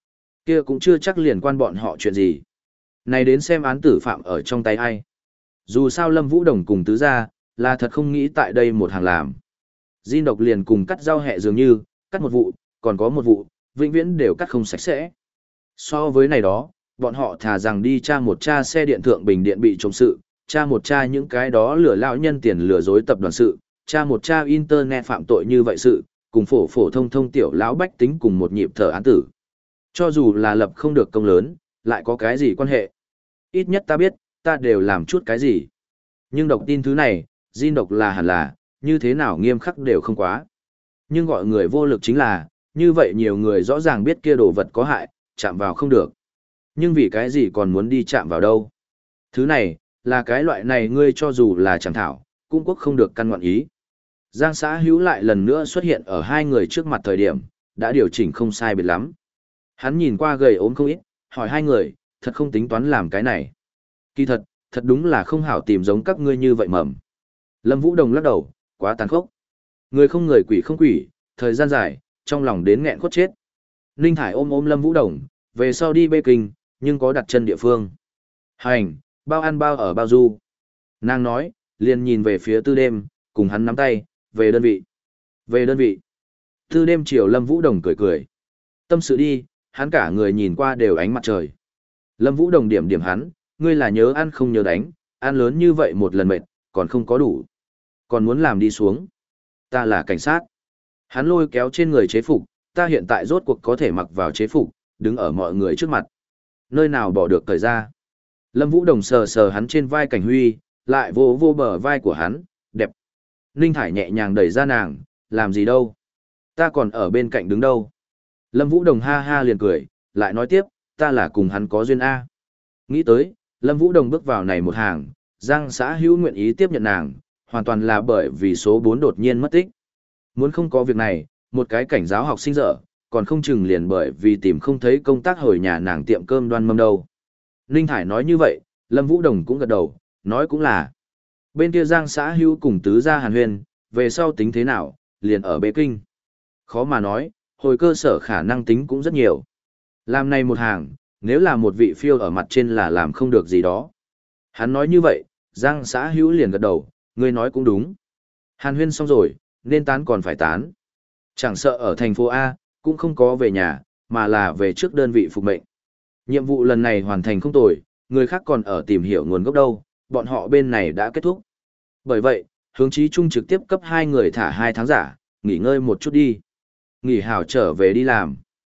kia cũng chưa chắc liền quan bọn họ chuyện gì. Này đến xem án tử phạm ở trong tay ai. Dù sao Lâm Vũ Đồng cùng tứ gia, là thật không nghĩ tại đây một hàng làm. Jin độc liền cùng cắt rau hẹ dường như, cắt một vụ, còn có một vụ, vĩnh viễn đều cắt không sạch sẽ. So với này đó, bọn họ thà rằng đi tra một tra xe điện thượng bình điện bị trộm sự, tra một tra những cái đó lừa lão nhân tiền lừa dối tập đoàn sự, tra một tra internet phạm tội như vậy sự, cùng phổ phổ thông thông tiểu lão bách tính cùng một nhịp thở án tử. Cho dù là lập không được công lớn, lại có cái gì quan hệ? Ít nhất ta biết, ta đều làm chút cái gì. Nhưng độc tin thứ này, Jin độc là hẳn là, như thế nào nghiêm khắc đều không quá. Nhưng gọi người vô lực chính là, như vậy nhiều người rõ ràng biết kia đồ vật có hại, chạm vào không được. Nhưng vì cái gì còn muốn đi chạm vào đâu? Thứ này, là cái loại này ngươi cho dù là chẳng thảo, cũng quốc không được căn ngọn ý. Giang xã hữu lại lần nữa xuất hiện ở hai người trước mặt thời điểm, đã điều chỉnh không sai biệt lắm. Hắn nhìn qua gầy ốm không ít, hỏi hai người, thật không tính toán làm cái này. Kỳ thật, thật đúng là không hảo tìm giống các ngươi như vậy mầm. Lâm Vũ Đồng lắc đầu, quá tàn khốc. Người không người quỷ không quỷ, thời gian dài, trong lòng đến nghẹn cốt chết. Ninh Thải ôm ôm Lâm Vũ Đồng, về sau đi Bê Kinh, nhưng có đặt chân địa phương. Hành, bao ăn bao ở bao du. Nàng nói, liền nhìn về phía tư đêm, cùng hắn nắm tay, về đơn vị. Về đơn vị. Tư đêm chiều Lâm Vũ Đồng cười cười. Tâm sự đi, hắn cả người nhìn qua đều ánh mặt trời. Lâm Vũ Đồng điểm điểm hắn, ngươi là nhớ ăn không nhớ đánh, ăn lớn như vậy một lần mệt, còn không có đủ. Còn muốn làm đi xuống. Ta là cảnh sát. Hắn lôi kéo trên người chế phục, ta hiện tại rốt cuộc có thể mặc vào chế phục, đứng ở mọi người trước mặt. Nơi nào bỏ được thời ra. Lâm Vũ Đồng sờ sờ hắn trên vai Cảnh Huy, lại vô vô bờ vai của hắn, đẹp. Ninh Thải nhẹ nhàng đẩy ra nàng, làm gì đâu. Ta còn ở bên cạnh đứng đâu. Lâm Vũ Đồng ha ha liền cười, lại nói tiếp, ta là cùng hắn có duyên A. Nghĩ tới, Lâm Vũ Đồng bước vào này một hàng, Giang xã hữu nguyện ý tiếp nhận nàng, hoàn toàn là bởi vì số bốn đột nhiên mất tích. Muốn không có việc này, một cái cảnh giáo học sinh dở, còn không chừng liền bởi vì tìm không thấy công tác hồi nhà nàng tiệm cơm đoan mâm đâu. Ninh Thải nói như vậy, Lâm Vũ Đồng cũng gật đầu, nói cũng là. Bên kia Giang xã hữu cùng tứ gia Hàn Huyền, về sau tính thế nào, liền ở Bê Kinh. Khó mà nói, hồi cơ sở khả năng tính cũng rất nhiều. Làm này một hàng, nếu là một vị phiêu ở mặt trên là làm không được gì đó. Hắn nói như vậy, Giang xã hữu liền gật đầu, ngươi nói cũng đúng. Hàn Huyên xong rồi, nên tán còn phải tán. Chẳng sợ ở thành phố A, cũng không có về nhà, mà là về trước đơn vị phục mệnh. Nhiệm vụ lần này hoàn thành không tồi, người khác còn ở tìm hiểu nguồn gốc đâu, bọn họ bên này đã kết thúc. Bởi vậy, hướng chí trung trực tiếp cấp hai người thả hai tháng giả, nghỉ ngơi một chút đi. Nghỉ hảo trở về đi làm.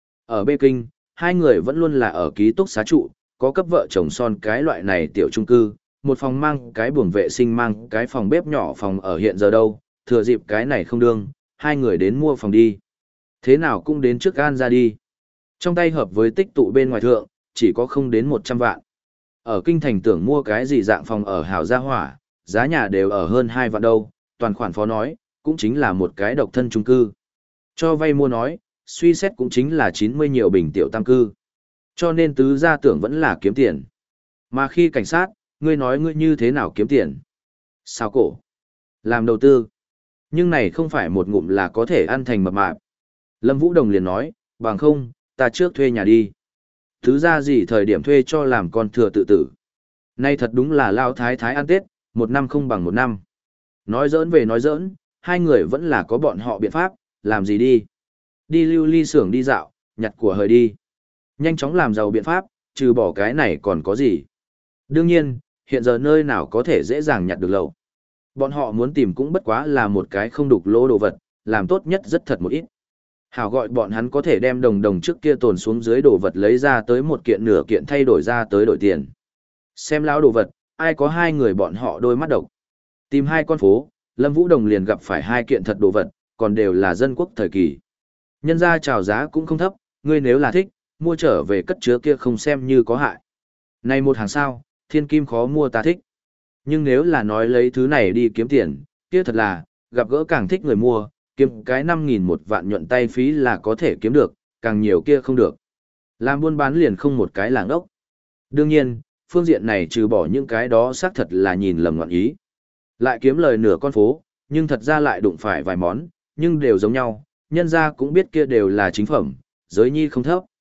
Ở Bê Kinh, hai người vẫn luôn là ở ký túc xá trụ, có cấp vợ chồng son cái loại này tiểu chung cư, một phòng mang cái buồng vệ sinh mang cái phòng bếp nhỏ phòng ở hiện giờ đâu, thừa dịp cái này không đương, hai người đến mua phòng đi. Thế nào cũng đến trước gan ra đi. Trong tay hợp với tích tụ bên ngoài thượng, chỉ có không đến một trăm vạn. Ở kinh thành tưởng mua cái gì dạng phòng ở hào gia hỏa, giá nhà đều ở hơn hai vạn đâu, toàn khoản phó nói, cũng chính là một cái độc thân chung cư. Cho vay mua nói, suy xét cũng chính là chín mươi nhiều bình tiểu tam cư. Cho nên tứ gia tưởng vẫn là kiếm tiền. Mà khi cảnh sát, ngươi nói ngươi như thế nào kiếm tiền? Sao cổ? Làm đầu tư. Nhưng này không phải một ngụm là có thể ăn thành mập mạp. Lâm Vũ Đồng liền nói, bằng không, ta trước thuê nhà đi. Thứ ra gì thời điểm thuê cho làm con thừa tự tử. Nay thật đúng là lao thái thái ăn Tết, một năm không bằng một năm. Nói giỡn về nói giỡn, hai người vẫn là có bọn họ biện pháp, làm gì đi. Đi lưu ly xưởng đi dạo, nhặt của hời đi. Nhanh chóng làm giàu biện pháp, trừ bỏ cái này còn có gì. Đương nhiên, hiện giờ nơi nào có thể dễ dàng nhặt được lậu. Bọn họ muốn tìm cũng bất quá là một cái không đục lỗ đồ vật, làm tốt nhất rất thật một ít. Hảo gọi bọn hắn có thể đem đồng đồng trước kia tồn xuống dưới đồ vật lấy ra tới một kiện nửa kiện thay đổi ra tới đổi tiền. Xem lão đồ vật, ai có hai người bọn họ đôi mắt độc. Tìm hai con phố, Lâm Vũ Đồng liền gặp phải hai kiện thật đồ vật, còn đều là dân quốc thời kỳ. Nhân ra chào giá cũng không thấp, ngươi nếu là thích, mua trở về cất chứa kia không xem như có hại. Này một hàng sao, thiên kim khó mua ta thích. Nhưng nếu là nói lấy thứ này đi kiếm tiền, kia thật là, gặp gỡ càng thích người mua, kiếm cái năm nghìn một vạn nhuận tay phí là có thể kiếm được, càng nhiều kia không được. Làm buôn bán liền không một cái làng ốc. Đương nhiên, phương diện này trừ bỏ những cái đó xác thật là nhìn lầm ngọn ý. Lại kiếm lời nửa con phố, nhưng thật ra lại đụng phải vài món, nhưng đều giống nhau, nhân ra cũng biết kia đều là chính phẩm, giới nhi không thấp.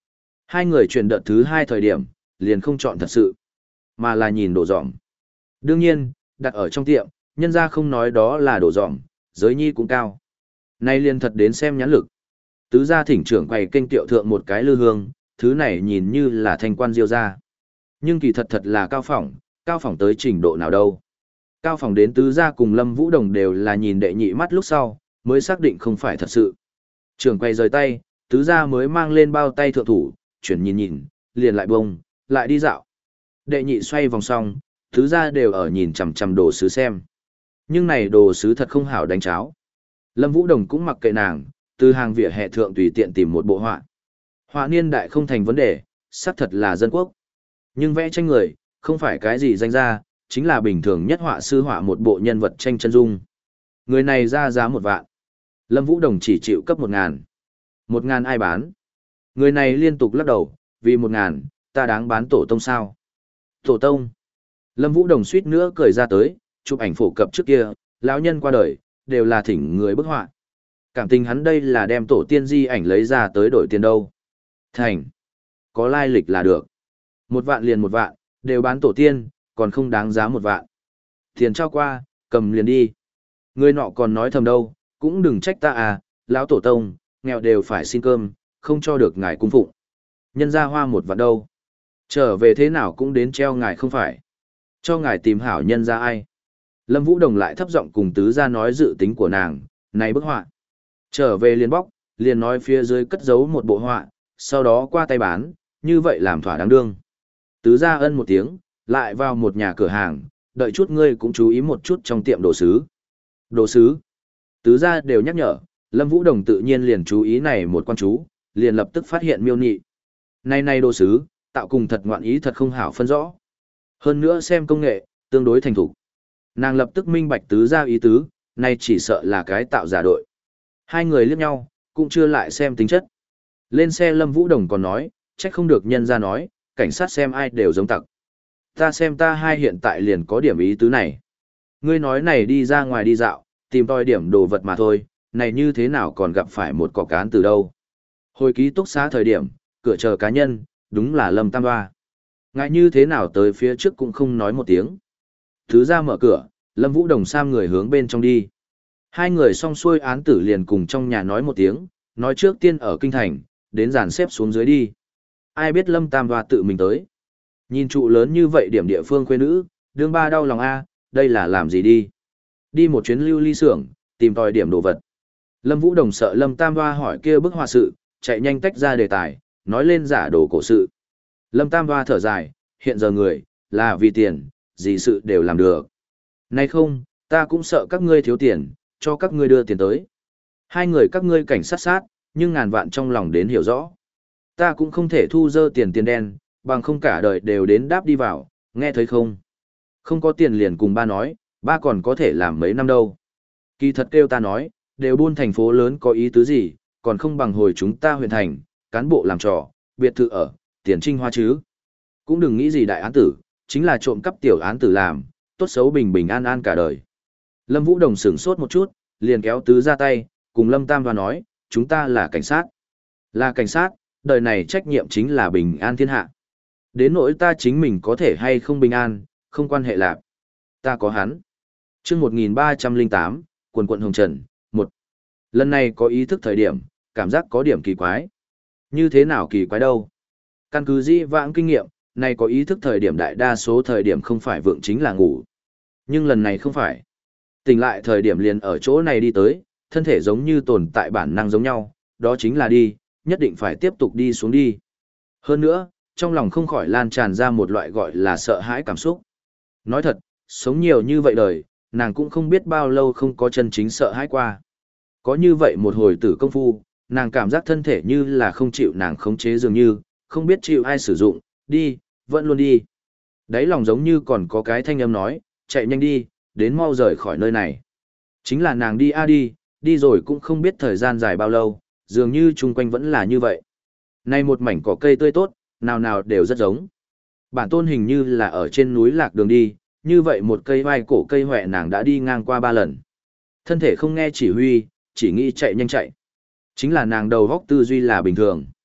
Hai người chuyển đợt thứ hai thời điểm, liền không chọn thật sự, mà là nhìn đồ dỏm. Đương nhiên, đặt ở trong tiệm, nhân ra không nói đó là đồ dỏm, giới nhi cũng cao. Nay liền thật đến xem nhãn lực. Tứ gia thỉnh trưởng quầy kênh tiệu thượng một cái lư hương, thứ này nhìn như là thanh quan diêu ra. Nhưng kỳ thật thật là cao phỏng, cao phỏng tới trình độ nào đâu. Cao phỏng đến tứ gia cùng Lâm Vũ Đồng đều là nhìn đệ nhị mắt lúc sau, mới xác định không phải thật sự. Trưởng quầy rời tay, tứ gia mới mang lên bao tay thượng thủ, chuyển nhìn nhìn, liền lại bông, lại đi dạo. Đệ nhị xoay vòng xong, tứ gia đều ở nhìn chằm chằm đồ sứ xem. Nhưng này đồ sứ thật không hảo đánh cháo. Lâm Vũ Đồng cũng mặc kệ nàng, từ hàng vỉa hè thượng tùy tiện tìm một bộ họa. Họa niên đại không thành vấn đề, xác thật là dân quốc. Nhưng vẽ tranh người, không phải cái gì danh ra, chính là bình thường nhất họa sư họa một bộ nhân vật tranh chân dung. Người này ra giá một vạn. Lâm Vũ Đồng chỉ chịu cấp một ngàn. Một ngàn ai bán? Người này liên tục lắc đầu, vì một ngàn, ta đáng bán tổ tông sao? Tổ tông. Lâm Vũ Đồng suýt nữa cười ra tới, chụp ảnh phổ cập trước kia, lão nhân qua đời, đều là thỉnh người bức họa. Cảm tình hắn đây là đem tổ tiên di ảnh lấy ra tới đổi tiền đâu. Thành. Có lai lịch là được. Một vạn liền một vạn, đều bán tổ tiên, còn không đáng giá một vạn. Tiền trao qua, cầm liền đi. Người nọ còn nói thầm đâu, cũng đừng trách ta à, lão tổ tông, nghèo đều phải xin cơm, không cho được ngài cung phụng. Nhân ra hoa một vạn đâu. Trở về thế nào cũng đến treo ngài không phải. Cho ngài tìm hảo nhân ra ai. Lâm Vũ Đồng lại thấp giọng cùng tứ gia nói dự tính của nàng, này bức họa. Trở về liền bóc, liền nói phía dưới cất giấu một bộ họa, sau đó qua tay bán, như vậy làm thỏa đáng đương. Tứ gia ân một tiếng, lại vào một nhà cửa hàng, đợi chút ngươi cũng chú ý một chút trong tiệm đồ sứ. Đồ sứ. Tứ gia đều nhắc nhở, Lâm Vũ Đồng tự nhiên liền chú ý này một quan chú, liền lập tức phát hiện miêu nhị. Này này đồ sứ, tạo cùng thật ngoạn ý thật không hảo phân rõ. Hơn nữa xem công nghệ, tương đối thành thục. Nàng lập tức minh bạch tứ gia ý tứ, này chỉ sợ là cái tạo giả đội. Hai người liếc nhau, cũng chưa lại xem tính chất. Lên xe Lâm Vũ Đồng còn nói, trách không được nhân ra nói, cảnh sát xem ai đều giống tặc. Ta xem ta hai hiện tại liền có điểm ý tứ này. Ngươi nói này đi ra ngoài đi dạo, tìm tòi điểm đồ vật mà thôi, này như thế nào còn gặp phải một cỏ cán từ đâu. Hồi ký túc xá thời điểm, cửa chờ cá nhân, đúng là Lâm Tam Hoa. Ngại như thế nào tới phía trước cũng không nói một tiếng. Thứ ra mở cửa, Lâm Vũ Đồng sam người hướng bên trong đi. Hai người xong xuôi án tử liền cùng trong nhà nói một tiếng, nói trước tiên ở kinh thành, đến dàn xếp xuống dưới đi. Ai biết Lâm Tam Hoa tự mình tới. Nhìn trụ lớn như vậy điểm địa phương quê nữ, đương ba đau lòng a, đây là làm gì đi. Đi một chuyến lưu ly xưởng, tìm tòi điểm đồ vật. Lâm Vũ Đồng sợ Lâm Tam Hoa hỏi kia bức họa sự, chạy nhanh tách ra đề tài, nói lên giả đồ cổ sự. Lâm Tam Hoa thở dài, hiện giờ người, là vì tiền, gì sự đều làm được. Nay không, ta cũng sợ các ngươi thiếu tiền, cho các ngươi đưa tiền tới. Hai người các ngươi cảnh sát sát, nhưng ngàn vạn trong lòng đến hiểu rõ. Ta cũng không thể thu dơ tiền tiền đen, bằng không cả đời đều đến đáp đi vào, nghe thấy không? Không có tiền liền cùng ba nói, ba còn có thể làm mấy năm đâu. Kỳ thật kêu ta nói, đều buôn thành phố lớn có ý tứ gì, còn không bằng hồi chúng ta huyện thành, cán bộ làm trò, biệt thự ở, tiền trinh hoa chứ. Cũng đừng nghĩ gì đại án tử, chính là trộm cắp tiểu án tử làm, tốt xấu bình bình an an cả đời. Lâm Vũ Đồng sửng sốt một chút, liền kéo tứ ra tay, cùng Lâm Tam và nói, chúng ta là cảnh sát. Là cảnh sát, đời này trách nhiệm chính là bình an thiên hạ. Đến nỗi ta chính mình có thể hay không bình an, không quan hệ lạc. Ta có hắn. Trước một nghìn ba trăm lẻ tám, quần quận Hồng Trần, một. Lần này có ý thức thời điểm, cảm giác có điểm kỳ quái. Như thế nào kỳ quái đâu? Căn cứ dĩ vãng kinh nghiệm, này có ý thức thời điểm đại đa số thời điểm không phải vượng chính là ngủ. Nhưng lần này không phải. Tỉnh lại thời điểm liền ở chỗ này đi tới, thân thể giống như tồn tại bản năng giống nhau, đó chính là đi, nhất định phải tiếp tục đi xuống đi. Hơn nữa, trong lòng không khỏi lan tràn ra một loại gọi là sợ hãi cảm xúc. Nói thật, sống nhiều như vậy đời, nàng cũng không biết bao lâu không có chân chính sợ hãi qua. Có như vậy một hồi tử công phu, nàng cảm giác thân thể như là không chịu nàng khống chế dường như, không biết chịu ai sử dụng, đi, vẫn luôn đi. Đấy lòng giống như còn có cái thanh âm nói, chạy nhanh đi, đến mau rời khỏi nơi này. Chính là nàng đi a đi, đi rồi cũng không biết thời gian dài bao lâu, dường như chung quanh vẫn là như vậy. Nay một mảnh cỏ cây tươi tốt, nào nào đều rất giống. Bản tôn hình như là ở trên núi lạc đường đi, như vậy một cây vai cổ cây hoẹ nàng đã đi ngang qua ba lần. Thân thể không nghe chỉ huy, chỉ nghĩ chạy nhanh chạy. Chính là nàng đầu góc tư duy là bình thường.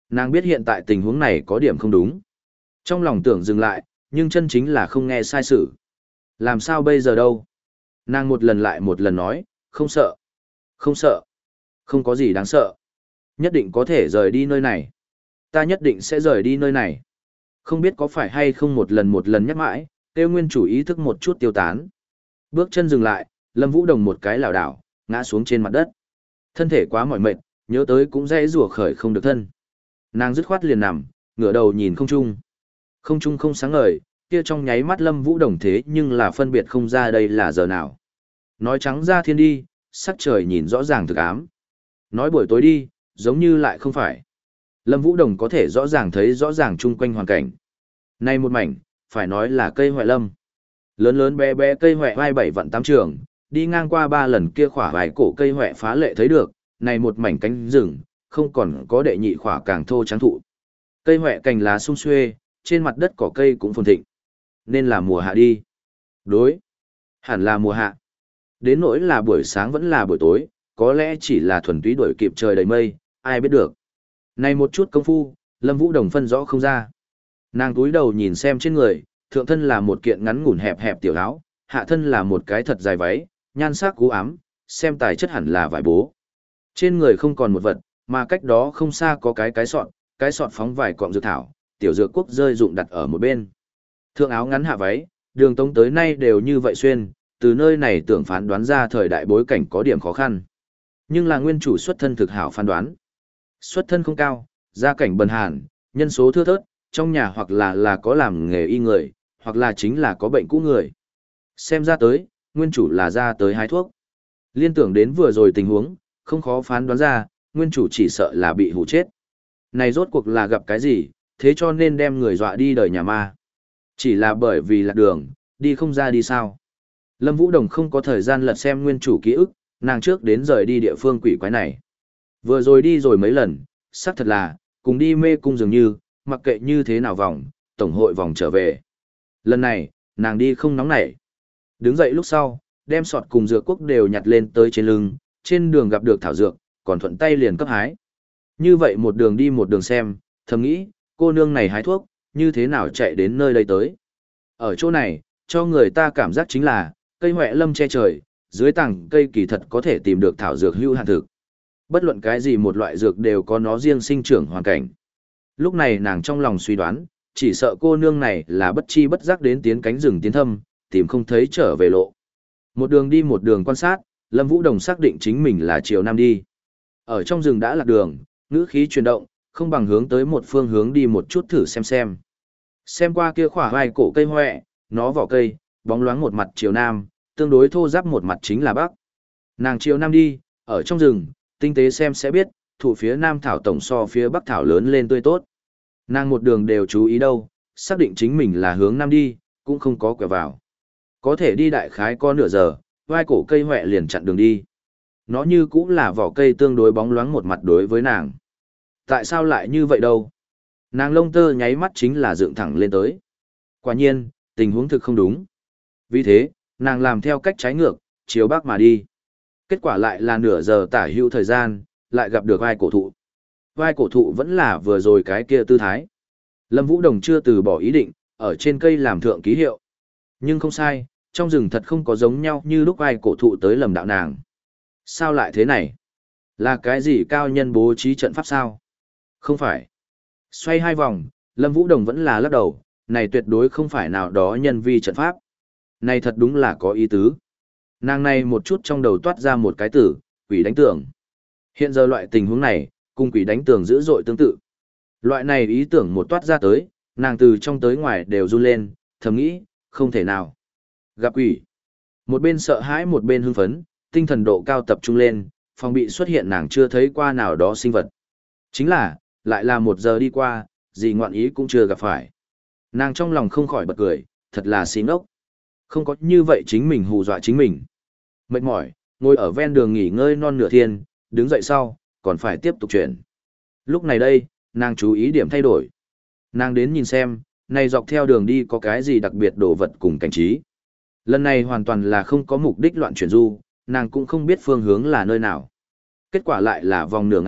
Nàng biết hiện tại tình huống này có điểm không đúng. Trong lòng tưởng dừng lại, nhưng chân chính là không nghe sai sự. Làm sao bây giờ đâu? Nàng một lần lại một lần nói, không sợ. Không sợ. Không có gì đáng sợ. Nhất định có thể rời đi nơi này. Ta nhất định sẽ rời đi nơi này. Không biết có phải hay không một lần một lần nhắc mãi, tiêu nguyên chủ ý thức một chút tiêu tán. Bước chân dừng lại, Lâm Vũ Đồng một cái lảo đảo, ngã xuống trên mặt đất. Thân thể quá mỏi mệt, nhớ tới cũng dễ rủa khởi không được thân. Nàng dứt khoát liền nằm, ngửa đầu nhìn không trung. Không trung không sáng ngời, kia trong nháy mắt Lâm Vũ Đồng thế nhưng là phân biệt không ra đây là giờ nào. Nói trắng ra thiên đi, sắc trời nhìn rõ ràng thực ám. Nói buổi tối đi, giống như lại không phải. Lâm Vũ Đồng có thể rõ ràng thấy rõ ràng chung quanh hoàn cảnh. Nay một mảnh, phải nói là cây hoại lâm. Lớn lớn bé bé cây hoại vai bảy vạn tám trường, đi ngang qua ba lần kia khỏa vài cổ cây hoại phá lệ thấy được, này một mảnh cánh rừng, không còn có đệ nhị khỏa càng thô trắng thụ. Cây hoại cành lá sum xuê, trên mặt đất cỏ cây cũng phồn thịnh. Nên là mùa hạ đi. Đối. Hẳn là mùa hạ. Đến nỗi là buổi sáng vẫn là buổi tối, có lẽ chỉ là thuần túy đuổi kịp trời đầy mây, ai biết được. Này một chút công phu, Lâm Vũ Đồng phân rõ không ra. Nàng túi đầu nhìn xem trên người, thượng thân là một kiện ngắn ngủn hẹp hẹp tiểu áo, hạ thân là một cái thật dài váy, nhan sắc cú ám, xem tài chất hẳn là vải bố. Trên người không còn một vật, mà cách đó không xa có cái cái sọt, cái sọt phóng vài cọng dược thảo, tiểu dược quốc rơi dụng đặt ở một bên. Thượng áo ngắn hạ váy, đường tống tới nay đều như vậy xuyên, từ nơi này tưởng phán đoán ra thời đại bối cảnh có điểm khó khăn. Nhưng là nguyên chủ xuất thân thực hảo phán đoán. Xuất thân không cao, gia cảnh bần hàn, nhân số thưa thớt, trong nhà hoặc là là có làm nghề y người, hoặc là chính là có bệnh cũ người. Xem ra tới, nguyên chủ là ra tới hái thuốc. Liên tưởng đến vừa rồi tình huống, không khó phán đoán ra, nguyên chủ chỉ sợ là bị hủ chết. Này rốt cuộc là gặp cái gì, thế cho nên đem người dọa đi đời nhà ma. Chỉ là bởi vì lạc đường, đi không ra đi sao. Lâm Vũ Đồng không có thời gian lật xem nguyên chủ ký ức, nàng trước đến rời đi địa phương quỷ quái này. Vừa rồi đi rồi mấy lần, xác thật là, cùng đi mê cung dường như, mặc kệ như thế nào vòng, tổng hội vòng trở về. Lần này, nàng đi không nóng nảy. Đứng dậy lúc sau, đem sọt cùng dược quốc đều nhặt lên tới trên lưng, trên đường gặp được thảo dược, còn thuận tay liền cấp hái. Như vậy một đường đi một đường xem, thầm nghĩ, cô nương này hái thuốc, như thế nào chạy đến nơi đây tới. Ở chỗ này, cho người ta cảm giác chính là, cây hoẹ lâm che trời, dưới tảng cây kỳ thật có thể tìm được thảo dược hữu hạn thực. Bất luận cái gì một loại dược đều có nó riêng sinh trưởng hoàn cảnh. Lúc này nàng trong lòng suy đoán, chỉ sợ cô nương này là bất chi bất giác đến tiến cánh rừng tiến thâm, tìm không thấy trở về lộ. Một đường đi một đường quan sát, Lâm Vũ Đồng xác định chính mình là chiều nam đi. Ở trong rừng đã lạc đường, ngữ khí chuyển động, không bằng hướng tới một phương hướng đi một chút thử xem xem. Xem qua kia khỏa vai cổ cây hoẹ, nó vỏ cây, bóng loáng một mặt chiều nam, tương đối thô ráp một mặt chính là bắc. Nàng chiều nam đi, ở trong rừng, tinh tế xem sẽ biết, thủ phía nam thảo tổng so phía bắc thảo lớn lên tươi tốt. Nàng một đường đều chú ý đâu, xác định chính mình là hướng nam đi, cũng không có quẹo vào. Có thể đi đại khái có nửa giờ, vai cổ cây hoẹ liền chặn đường đi. Nó như cũng là vỏ cây tương đối bóng loáng một mặt đối với nàng. Tại sao lại như vậy đâu? Nàng lông tơ nháy mắt chính là dựng thẳng lên tới. Quả nhiên, tình huống thực không đúng. Vì thế, nàng làm theo cách trái ngược, chiếu bắc mà đi. Kết quả lại là nửa giờ tả hữu thời gian, lại gặp được vai cổ thụ. Vai cổ thụ vẫn là vừa rồi cái kia tư thái. Lâm Vũ Đồng chưa từ bỏ ý định, ở trên cây làm thượng ký hiệu. Nhưng không sai, trong rừng thật không có giống nhau như lúc vai cổ thụ tới lầm đạo nàng. Sao lại thế này? Là cái gì cao nhân bố trí trận pháp sao? Không phải. Xoay hai vòng, Lâm Vũ Đồng vẫn là lắc đầu, này tuyệt đối không phải nào đó nhân vi trận pháp. Này thật đúng là có ý tứ. Nàng này một chút trong đầu toát ra một cái tử, quỷ đánh tường. Hiện giờ loại tình huống này, cùng quỷ đánh tường dữ dội tương tự. Loại này ý tưởng một toát ra tới, nàng từ trong tới ngoài đều run lên, thầm nghĩ, không thể nào. Gặp quỷ. Một bên sợ hãi một bên hưng phấn, tinh thần độ cao tập trung lên, phòng bị xuất hiện nàng chưa thấy qua nào đó sinh vật. Chính là, lại là một giờ đi qua, gì ngoạn ý cũng chưa gặp phải. Nàng trong lòng không khỏi bật cười, thật là xí ngốc. Không có như vậy chính mình hù dọa chính mình. Mệt mỏi, ngồi ở ven đường nghỉ ngơi non nửa thiên, đứng dậy sau, còn phải tiếp tục chuyển. Lúc này đây, nàng chú ý điểm thay đổi. Nàng đến nhìn xem, này dọc theo đường đi có cái gì đặc biệt đồ vật cùng cảnh trí. Lần này hoàn toàn là không có mục đích loạn chuyển du, nàng cũng không biết phương hướng là nơi nào. Kết quả lại là vòng nửa ngày,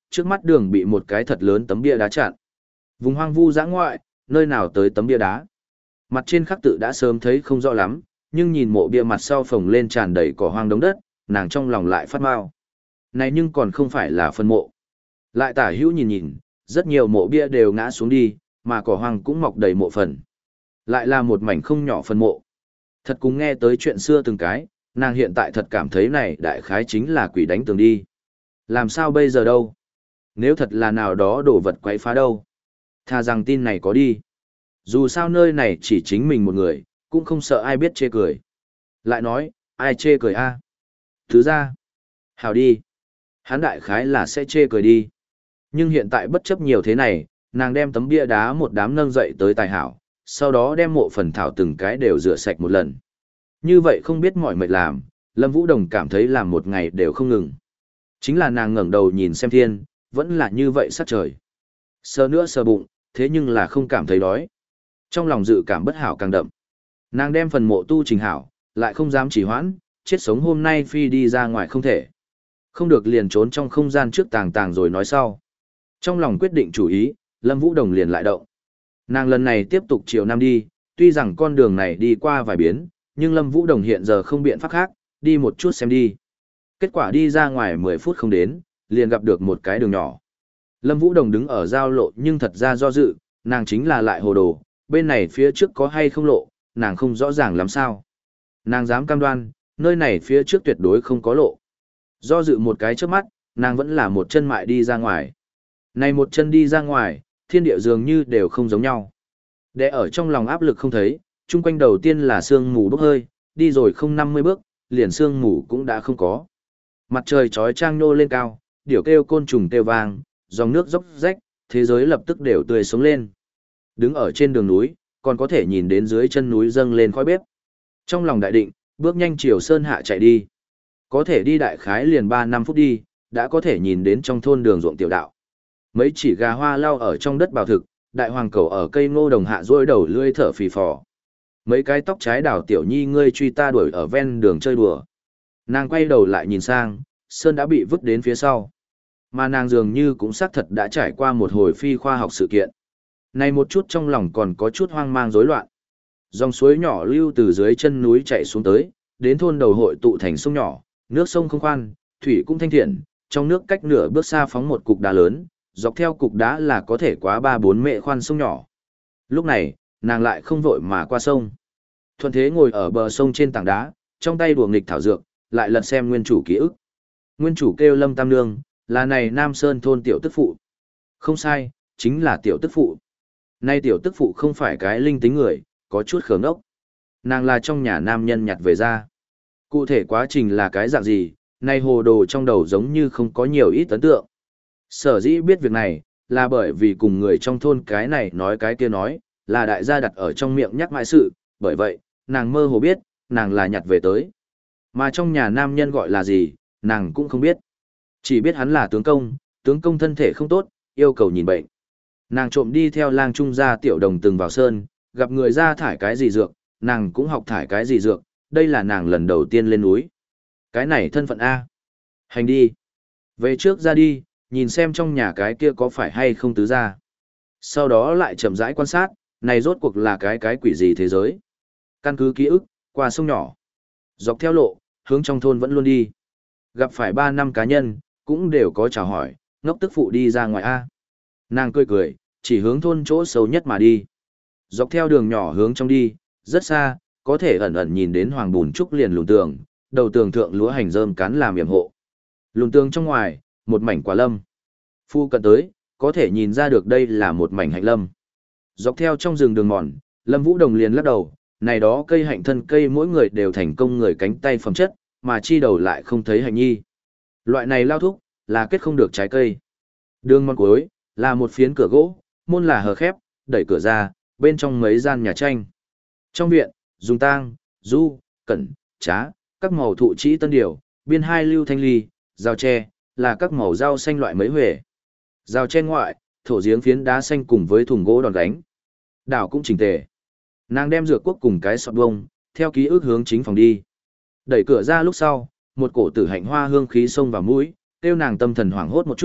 trước mắt đường bị một cái thật lớn tấm bia đá chặn. Vùng hoang vu dã ngoại, nơi nào tới tấm bia đá. Mặt trên khắc tự đã sớm thấy không rõ lắm, nhưng nhìn mộ bia mặt sau phồng lên tràn đầy cỏ hoang đống đất, nàng trong lòng lại phát mau. Này nhưng còn không phải là phân mộ. Lại tả hữu nhìn nhìn, rất nhiều mộ bia đều ngã xuống đi, mà cỏ hoang cũng mọc đầy mộ phần. Lại là một mảnh không nhỏ phân mộ. Thật cũng nghe tới chuyện xưa từng cái, nàng hiện tại thật cảm thấy này đại khái chính là quỷ đánh tường đi. Làm sao bây giờ đâu? Nếu thật là nào đó đổ vật quấy phá đâu? Thà rằng tin này có đi. Dù sao nơi này chỉ chính mình một người, cũng không sợ ai biết chê cười. Lại nói, ai chê cười a? Thứ ra, hào đi. Hán đại khái là sẽ chê cười đi. Nhưng hiện tại bất chấp nhiều thế này, nàng đem tấm bia đá một đám nâng dậy tới tài hảo, sau đó đem mộ phần thảo từng cái đều rửa sạch một lần. Như vậy không biết mỏi mệt làm, Lâm Vũ Đồng cảm thấy làm một ngày đều không ngừng. Chính là nàng ngẩng đầu nhìn xem thiên, vẫn là như vậy sát trời. Sờ nữa sờ bụng, thế nhưng là không cảm thấy đói. Trong lòng dự cảm bất hảo càng đậm. Nàng đem phần mộ tu trình hảo, lại không dám trì hoãn, chết sống hôm nay phi đi ra ngoài không thể. Không được liền trốn trong không gian trước tàng tàng rồi nói sau. Trong lòng quyết định chủ ý, Lâm Vũ Đồng liền lại động. Nàng lần này tiếp tục chiều nam đi, tuy rằng con đường này đi qua vài biến, nhưng Lâm Vũ Đồng hiện giờ không biện pháp khác, đi một chút xem đi. Kết quả đi ra ngoài mười phút không đến, liền gặp được một cái đường nhỏ. Lâm Vũ Đồng đứng ở giao lộ nhưng thật ra do dự, nàng chính là lại hồ đồ, bên này phía trước có hay không lộ, nàng không rõ ràng làm sao. Nàng dám cam đoan, nơi này phía trước tuyệt đối không có lộ. Do dự một cái trước mắt, nàng vẫn là một chân mại đi ra ngoài. Này một chân đi ra ngoài, thiên địa dường như đều không giống nhau. Để ở trong lòng áp lực không thấy, chung quanh đầu tiên là sương mù bốc hơi, đi rồi không năm mươi bước, liền sương mù cũng đã không có. Mặt trời chói chang nô lên cao, điểu kêu côn trùng kêu vang, dòng nước dốc rách, thế giới lập tức đều tươi sống lên. Đứng ở trên đường núi, còn có thể nhìn đến dưới chân núi dâng lên khói bếp. Trong lòng đại định, bước nhanh chiều sơn hạ chạy đi. Có thể đi đại khái liền ba năm phút đi, đã có thể nhìn đến trong thôn đường ruộng tiểu đạo. Mấy chỉ gà hoa lao ở trong đất bào thực, đại hoàng cầu ở cây ngô đồng hạ rôi đầu lươi thở phì phò. Mấy cái tóc trái đảo tiểu nhi ngươi truy ta đuổi ở ven đường chơi đùa. Nàng quay đầu lại nhìn sang, sơn đã bị vứt đến phía sau. Mà nàng dường như cũng xác thật đã trải qua một hồi phi khoa học sự kiện. Này một chút trong lòng còn có chút hoang mang rối loạn. Dòng suối nhỏ lưu từ dưới chân núi chạy xuống tới, đến thôn đầu hội tụ thành sông nhỏ, nước sông không khoan, thủy cũng thanh thiện, trong nước cách nửa bước xa phóng một cục đá lớn, dọc theo cục đá là có thể quá ba bốn mệ khoan sông nhỏ. Lúc này, nàng lại không vội mà qua sông. Thuận thế ngồi ở bờ sông trên tảng đá, trong tay đùa nghịch thảo dược, lại lật xem nguyên chủ ký ức. Nguyên chủ kêu Lâm Tam Nương, là này Nam Sơn thôn tiểu tức phụ. Không sai, chính là tiểu tức phụ. Nay tiểu tức phụ không phải cái linh tính người, có chút khờ ngốc. Nàng là trong nhà nam nhân nhặt về ra. Cụ thể quá trình là cái dạng gì, nay hồ đồ trong đầu giống như không có nhiều ít ấn tượng. Sở dĩ biết việc này, là bởi vì cùng người trong thôn cái này nói cái kia nói, là đại gia đặt ở trong miệng nhắc mãi sự, bởi vậy, nàng mơ hồ biết, nàng là nhặt về tới. Mà trong nhà nam nhân gọi là gì, nàng cũng không biết. Chỉ biết hắn là tướng công, tướng công thân thể không tốt, yêu cầu nhìn bệnh. Nàng trộm đi theo lang trung gia tiểu đồng từng vào sơn, gặp người ra thải cái gì dược, nàng cũng học thải cái gì dược, đây là nàng lần đầu tiên lên núi. Cái này thân phận A. Hành đi. Về trước ra đi, nhìn xem trong nhà cái kia có phải hay không tứ ra. Sau đó lại chậm rãi quan sát, này rốt cuộc là cái cái quỷ gì thế giới. Căn cứ ký ức, qua sông nhỏ. Dọc theo lộ, hướng trong thôn vẫn luôn đi. Gặp phải ba năm cá nhân, cũng đều có chào hỏi, ngốc tức phụ đi ra ngoài A. Nàng cười cười, chỉ hướng thôn chỗ sâu nhất mà đi. Dọc theo đường nhỏ hướng trong đi, rất xa, có thể ẩn ẩn nhìn đến hoàng bùn trúc liền lùn tường, đầu tường thượng lúa hành rơm cán làm yểm hộ. Lùn tường trong ngoài, một mảnh quả lâm. Phu cận tới, có thể nhìn ra được đây là một mảnh hạnh lâm. Dọc theo trong rừng đường mòn, Lâm Vũ Đồng liền lắc đầu, này đó cây hạnh thân cây mỗi người đều thành công người cánh tay phẩm chất, mà chi đầu lại không thấy hạnh nhi. Loại này lao thúc, là kết không được trái cây. Đường mòn cuối, là một phiến cửa gỗ, môn là hờ khép, đẩy cửa ra, bên trong mấy gian nhà tranh. Trong viện, dùng tang, du, cẩn, trá, các màu thụ trĩ tân điều, biên hai lưu thanh ly, rào tre, là các màu rau xanh loại mấy huệ. Rào tre ngoại, thổ giếng phiến đá xanh cùng với thùng gỗ đòn gánh. Đảo cũng chỉnh tề. Nàng đem dược quốc cùng cái sọt bông, theo ký ức hướng chính phòng đi. Đẩy cửa ra lúc sau, một cổ tử hạnh hoa hương khí xông vào mũi, tiêu nàng tâm thần hoảng hốt một chút,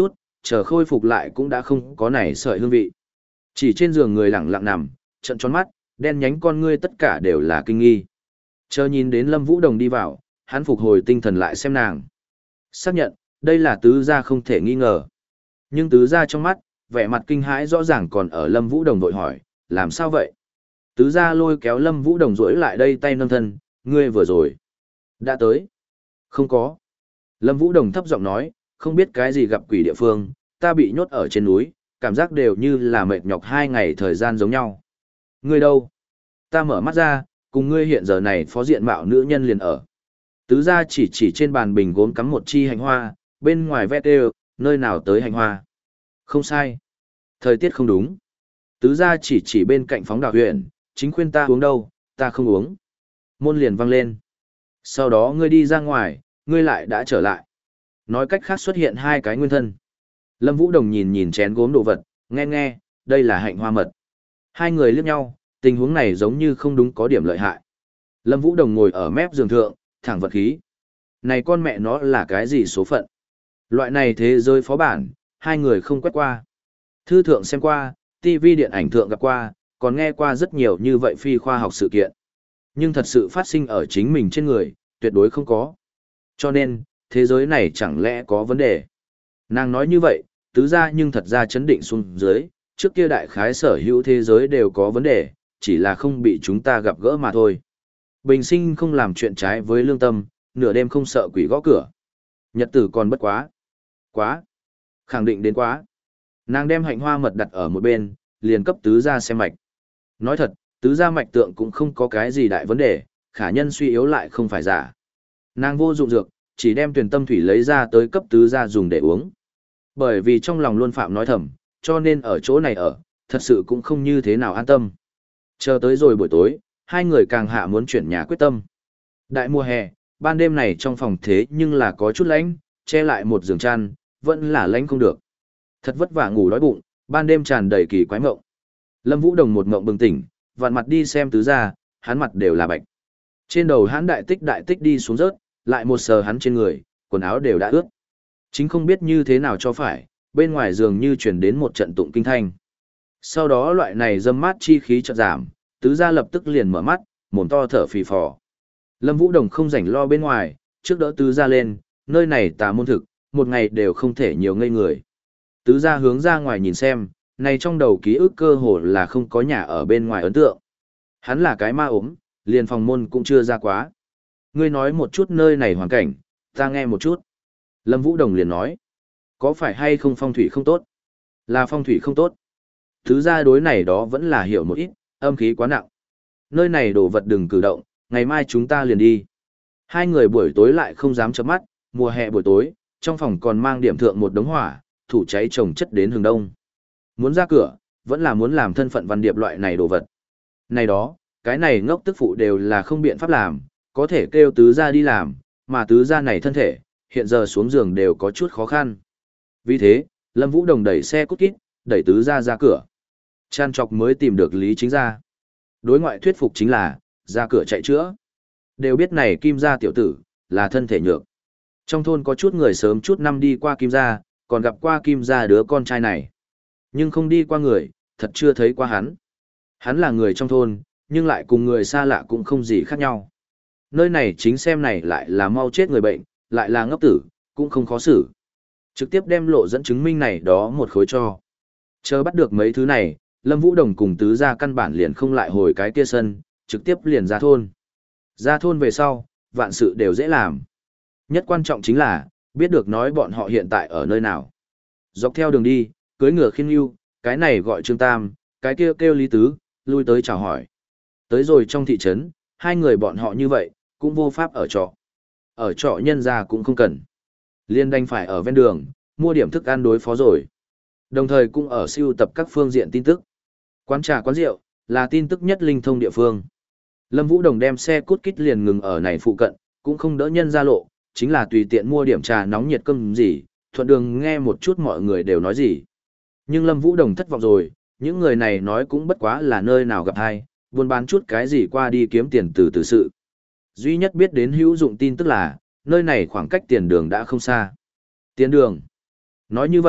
chờ khôi phục lại cũng đã không có nảy sợi hương vị. Chỉ trên giường người lặng lặng nằm, trận tròn mắt, đen nhánh con ngươi tất cả đều là kinh nghi. Chờ nhìn đến Lâm Vũ Đồng đi vào, hắn phục hồi tinh thần lại xem nàng. Xác nhận, đây là tứ gia không thể nghi ngờ. Nhưng tứ gia trong mắt, vẻ mặt kinh hãi rõ ràng còn ở Lâm Vũ Đồng vội hỏi, làm sao vậy? Tứ gia lôi kéo Lâm Vũ Đồng rỗi lại đây tay nâng thân, ngươi vừa rồi. Đã tới. Không có. Lâm Vũ Đồng thấp giọng nói, không biết cái gì gặp quỷ địa phương, ta bị nhốt ở trên núi, cảm giác đều như là mệt nhọc hai ngày thời gian giống nhau. Ngươi đâu? Ta mở mắt ra, cùng ngươi hiện giờ này phó diện mạo nữ nhân liền ở. Tứ gia chỉ chỉ trên bàn bình gốm cắm một chi hành hoa, bên ngoài vét đều, nơi nào tới hành hoa. Không sai. Thời tiết không đúng. Tứ gia chỉ chỉ bên cạnh phóng đào huyện, chính khuyên ta uống đâu, ta không uống. Môn liền vang lên. Sau đó ngươi đi ra ngoài, ngươi lại đã trở lại. Nói cách khác xuất hiện hai cái nguyên thân. Lâm Vũ Đồng nhìn nhìn chén gốm đồ vật, nghe nghe, đây là hạnh hoa mật. Hai người liếc nhau, tình huống này giống như không đúng có điểm lợi hại. Lâm Vũ Đồng ngồi ở mép giường thượng, thẳng vật khí. Này con mẹ nó là cái gì số phận? Loại này thế giới phó bản, hai người không quét qua. Thư thượng xem qua, ti vi điện ảnh thượng gặp qua, còn nghe qua rất nhiều như vậy phi khoa học sự kiện. Nhưng thật sự phát sinh ở chính mình trên người, tuyệt đối không có. Cho nên, thế giới này chẳng lẽ có vấn đề? Nàng nói như vậy, tứ ra nhưng thật ra chấn định xuống dưới, trước kia đại khái sở hữu thế giới đều có vấn đề, chỉ là không bị chúng ta gặp gỡ mà thôi. Bình sinh không làm chuyện trái với lương tâm, nửa đêm không sợ quỷ gõ cửa. Nhật tử còn bất quá. Quá. Khẳng định đến quá. Nàng đem hạnh hoa mật đặt ở một bên, liền cấp tứ ra xem mạch. Nói thật, tứ gia mạch tượng cũng không có cái gì đại vấn đề, khả nhân suy yếu lại không phải giả. Nàng vô dụng dược, chỉ đem tuyển tâm thủy lấy ra tới cấp tứ gia dùng để uống. Bởi vì trong lòng luôn phạm nói thầm, cho nên ở chỗ này ở, thật sự cũng không như thế nào an tâm. Chờ tới rồi buổi tối, hai người càng hạ muốn chuyển nhà quyết tâm. Đại mùa hè, ban đêm này trong phòng thế nhưng là có chút lạnh, che lại một giường chăn, vẫn là lạnh không được. Thật vất vả ngủ đói bụng, ban đêm tràn đầy kỳ quái mộng. Lâm Vũ Đồng một mộng bừng tỉnh, vặn mặt đi xem tứ gia, hắn mặt đều là bạch. Trên đầu hắn đại tích đại tích đi xuống rớt, lại một sờ hắn trên người, quần áo đều đã ướt. Chính không biết như thế nào cho phải, bên ngoài giường như truyền đến một trận tụng kinh thanh. Sau đó loại này dâm mát chi khí chợt giảm, tứ gia lập tức liền mở mắt, mồm to thở phì phò. Lâm Vũ Đồng không rảnh lo bên ngoài, trước đỡ tứ gia lên, nơi này tà môn thực, một ngày đều không thể nhiều ngây người. Tứ gia hướng ra ngoài nhìn xem, này trong đầu ký ức cơ hồ là không có nhà ở bên ngoài ấn tượng. Hắn là cái ma ốm, liền phòng môn cũng chưa ra quá. Ngươi nói một chút nơi này hoàn cảnh, ta nghe một chút. Lâm Vũ Đồng liền nói, có phải hay không phong thủy không tốt? Là phong thủy không tốt. Thứ gia đối này đó vẫn là hiểu một ít, âm khí quá nặng. Nơi này đồ vật đừng cử động, ngày mai chúng ta liền đi. Hai người buổi tối lại không dám chớp mắt, mùa hè buổi tối, trong phòng còn mang điểm thượng một đống hỏa, thủ cháy chồng chất đến hướng đông. Muốn ra cửa, vẫn là muốn làm thân phận văn điệp loại này đồ vật. Này đó, cái này ngốc tức phụ đều là không biện pháp làm, có thể kêu tứ gia đi làm, mà tứ gia này thân thể, hiện giờ xuống giường đều có chút khó khăn. Vì thế, Lâm Vũ Đồng đẩy xe cút kít, đẩy tứ gia ra cửa. Chan Trọc mới tìm được Lý Chính gia. Đối ngoại thuyết phục chính là, ra cửa chạy chữa. Đều biết này Kim gia tiểu tử, là thân thể nhược. Trong thôn có chút người sớm chút năm đi qua Kim gia, còn gặp qua Kim gia đứa con trai này. Nhưng không đi qua người, thật chưa thấy qua hắn. Hắn là người trong thôn, nhưng lại cùng người xa lạ cũng không gì khác nhau. Nơi này chính xem này lại là mau chết người bệnh, lại là ngốc tử, cũng không khó xử. Trực tiếp đem lộ dẫn chứng minh này đó một khối cho. Chờ bắt được mấy thứ này, Lâm Vũ Đồng cùng tứ gia căn bản liền không lại hồi cái kia sân, trực tiếp liền ra thôn. Ra thôn về sau, vạn sự đều dễ làm. Nhất quan trọng chính là, biết được nói bọn họ hiện tại ở nơi nào. Dọc theo đường đi, cưới ngựa khiêng yêu, cái này gọi Trương Tam, cái kia kêu, kêu Lý Tứ, lui tới chào hỏi. Tới rồi trong thị trấn, hai người bọn họ như vậy, cũng vô pháp ở trọ. Ở trọ nhân ra cũng không cần. Liên đành phải ở ven đường, mua điểm thức ăn đối phó rồi. Đồng thời cũng ở siêu tập các phương diện tin tức. Quán trà quán rượu, là tin tức nhất linh thông địa phương. Lâm Vũ Đồng đem xe cút kít liền ngừng ở này phụ cận, cũng không đỡ nhân ra lộ, chính là tùy tiện mua điểm trà nóng nhiệt cơm gì, thuận đường nghe một chút mọi người đều nói gì. Nhưng Lâm Vũ Đồng thất vọng rồi, những người này nói cũng bất quá là nơi nào gặp hay, buôn bán chút cái gì qua đi kiếm tiền từ từ sự. Duy nhất biết đến hữu dụng tin tức là, nơi này khoảng cách tiền đường đã không xa. Tiền đường. Nói như vậy,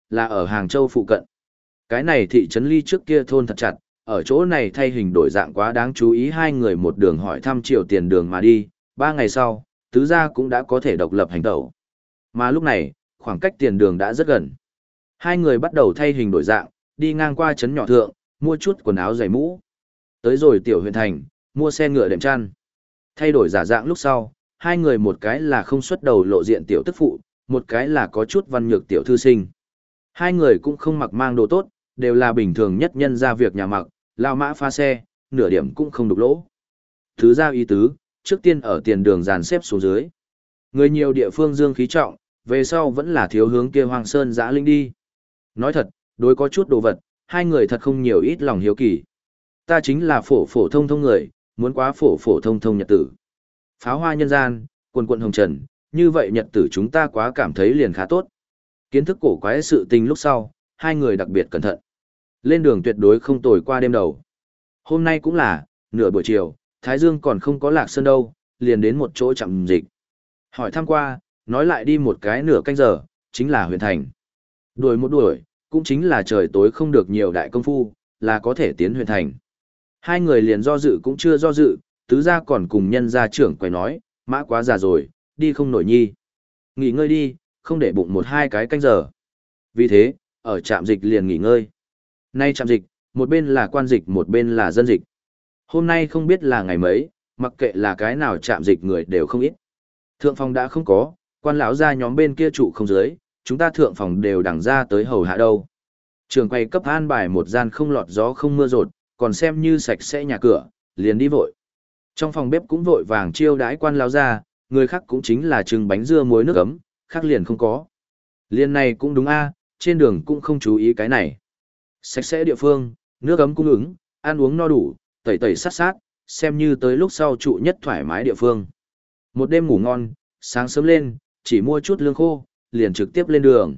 là ở Hàng Châu phụ cận. Cái này thị trấn ly trước kia thôn thật chặt, ở chỗ này thay hình đổi dạng quá đáng chú ý, hai người một đường hỏi thăm Triều Tiền Đường mà đi, ba ngày sau, tứ gia cũng đã có thể độc lập hành tẩu. Mà lúc này, khoảng cách Tiền Đường đã rất gần. Hai người bắt đầu thay hình đổi dạng, đi ngang qua trấn nhỏ thượng, mua chút quần áo giày mũ. Tới rồi tiểu huyện thành, mua xe ngựa đệm chăn. Thay đổi giả dạng lúc sau, hai người một cái là không xuất đầu lộ diện tiểu tức phụ, một cái là có chút văn nhược tiểu thư sinh. Hai người cũng không mặc mang đồ tốt, đều là bình thường nhất nhân ra việc nhà mặc, lao mã pha xe, nửa điểm cũng không đục lỗ. Thứ ra ý tứ, trước tiên ở Tiền Đường dàn xếp xuống dưới. Người nhiều địa phương dương khí trọng, về sau vẫn là thiếu hướng kia Hoàng Sơn Giã Linh đi. Nói thật, đối có chút đồ vật, hai người thật không nhiều ít lòng hiếu kỳ. Ta chính là phổ phổ thông thông người, muốn quá phổ phổ thông thông nhật tử. Pháo hoa nhân gian, quần quận hồng trần, như vậy nhật tử chúng ta quá cảm thấy liền khá tốt. Kiến thức cổ quái sự tình lúc sau, hai người đặc biệt cẩn thận. Lên đường tuyệt đối không tồi qua đêm đầu. Hôm nay cũng là, nửa buổi chiều, Thái Dương còn không có lạc sơn đâu, liền đến một chỗ chạm dịch. Hỏi thăm qua, nói lại đi một cái nửa canh giờ, chính là huyện thành. Đuổi một đuổi, cũng chính là trời tối không được nhiều đại công phu, là có thể tiến huyện thành. Hai người liền do dự cũng chưa do dự, tứ gia còn cùng nhân gia trưởng quay nói, mã quá già rồi, đi không nổi nhi. Nghỉ ngơi đi, không để bụng một hai cái canh giờ. Vì thế, ở trạm dịch liền nghỉ ngơi. Nay trạm dịch, một bên là quan dịch một bên là dân dịch. Hôm nay không biết là ngày mấy, mặc kệ là cái nào trạm dịch người đều không ít. Thượng phòng đã không có, quan lão gia nhóm bên kia trụ không dưới, chúng ta thượng phòng đều đằng ra tới hầu hạ đâu. Trường quay cấp an bài một gian không lọt gió không mưa rột, còn xem như sạch sẽ nhà cửa, liền đi vội. Trong phòng bếp cũng vội vàng chiêu đãi quan lão gia, người khác cũng chính là trưng bánh dưa muối nước ấm, khác liền không có. Liên này cũng đúng a, trên đường cũng không chú ý cái này. Sạch sẽ địa phương, nước ấm cung ứng, ăn uống no đủ, tẩy tẩy sát sát, xem như tới lúc sau trụ nhất thoải mái địa phương. Một đêm ngủ ngon, sáng sớm lên, chỉ mua chút lương khô, liền trực tiếp lên đường.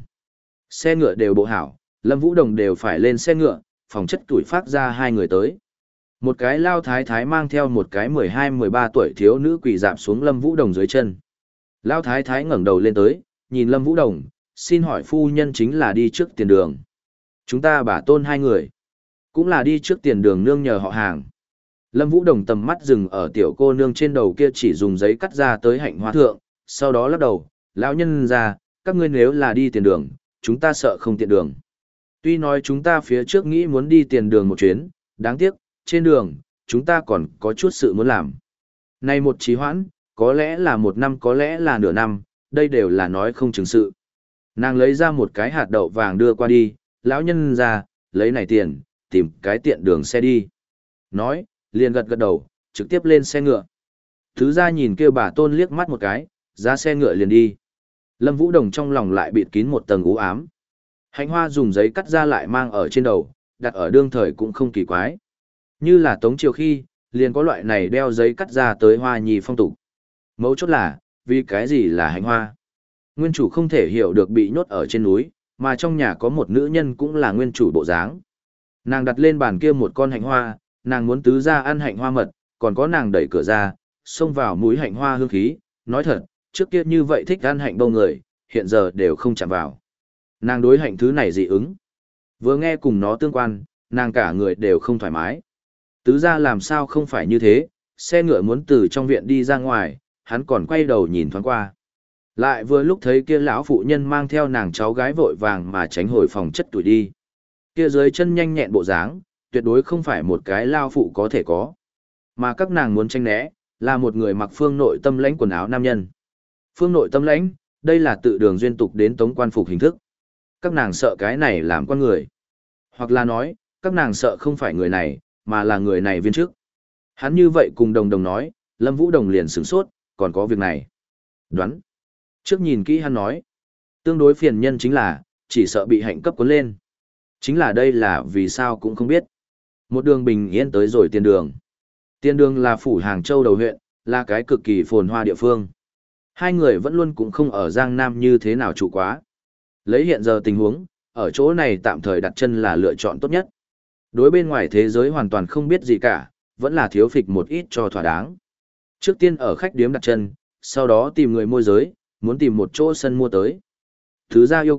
Xe ngựa đều bộ hảo, Lâm Vũ Đồng đều phải lên xe ngựa, phòng chất tuổi phát ra hai người tới. Một cái lao thái thái mang theo một cái mười hai mười ba tuổi thiếu nữ quỳ dạp xuống Lâm Vũ Đồng dưới chân. Lao thái thái ngẩng đầu lên tới, nhìn Lâm Vũ Đồng, xin hỏi phu nhân chính là đi trước tiền đường. Chúng ta bà tôn hai người, cũng là đi trước tiền đường nương nhờ họ hàng. Lâm Vũ Đồng tầm mắt dừng ở tiểu cô nương trên đầu kia chỉ dùng giấy cắt ra tới hạnh hoa thượng, sau đó lắc đầu, lão nhân ra, các ngươi nếu là đi tiền đường, chúng ta sợ không tiện đường. Tuy nói chúng ta phía trước nghĩ muốn đi tiền đường một chuyến, đáng tiếc, trên đường, chúng ta còn có chút sự muốn làm. Này một trì hoãn, có lẽ là một năm có lẽ là nửa năm, đây đều là nói không chừng sự. Nàng lấy ra một cái hạt đậu vàng đưa qua đi, lão nhân ra, lấy này tiền, tìm cái tiện đường xe đi. Nói, liền gật gật đầu, trực tiếp lên xe ngựa. Thứ ra nhìn kêu bà tôn liếc mắt một cái, ra xe ngựa liền đi. Lâm Vũ Đồng trong lòng lại bịt kín một tầng u ám. Hạnh hoa dùng giấy cắt ra lại mang ở trên đầu, đặt ở đương thời cũng không kỳ quái. Như là Tống Triều khi, liền có loại này đeo giấy cắt ra tới hoa nhì phong tục. Mấu chốt là, vì cái gì là hạnh hoa? Nguyên chủ không thể hiểu được bị nhốt ở trên núi, mà trong nhà có một nữ nhân cũng là nguyên chủ bộ dáng. Nàng đặt lên bàn kia một con hạnh hoa, nàng muốn tứ ra ăn hạnh hoa mật, còn có nàng đẩy cửa ra, xông vào mũi hạnh hoa hương khí, nói thật, trước kia như vậy thích ăn hạnh bông người, hiện giờ đều không chạm vào. Nàng đối hạnh thứ này dị ứng. Vừa nghe cùng nó tương quan, nàng cả người đều không thoải mái. Tứ ra làm sao không phải như thế, xe ngựa muốn từ trong viện đi ra ngoài, hắn còn quay đầu nhìn thoáng qua. Lại vừa lúc thấy kia lão phụ nhân mang theo nàng cháu gái vội vàng mà tránh hồi phòng chất tuổi đi. Kia dưới chân nhanh nhẹn bộ dáng, tuyệt đối không phải một cái lao phụ có thể có. Mà các nàng muốn tranh né, là một người mặc phương nội tâm lãnh quần áo nam nhân. Phương nội tâm lãnh, đây là tự đường duyên tục đến tống quan phục hình thức. Các nàng sợ cái này làm con người. Hoặc là nói, các nàng sợ không phải người này, mà là người này viên trước. Hắn như vậy cùng đồng đồng nói, Lâm Vũ Đồng liền sửng sốt, còn có việc này. Đoán. Trước nhìn kỹ hắn nói, tương đối phiền nhân chính là, chỉ sợ bị hạnh cấp cuốn lên. Chính là đây là vì sao cũng không biết. Một đường bình yên tới rồi tiền đường. Tiền đường là phủ Hàng Châu đầu huyện, là cái cực kỳ phồn hoa địa phương. Hai người vẫn luôn cũng không ở Giang Nam như thế nào trụ quá. Lấy hiện giờ tình huống, ở chỗ này tạm thời đặt chân là lựa chọn tốt nhất. Đối bên ngoài thế giới hoàn toàn không biết gì cả, vẫn là thiếu phịch một ít cho thỏa đáng. Trước tiên ở khách điếm đặt chân, sau đó tìm người môi giới, muốn tìm một chỗ sân mua tới. Thứ ra yêu cầu,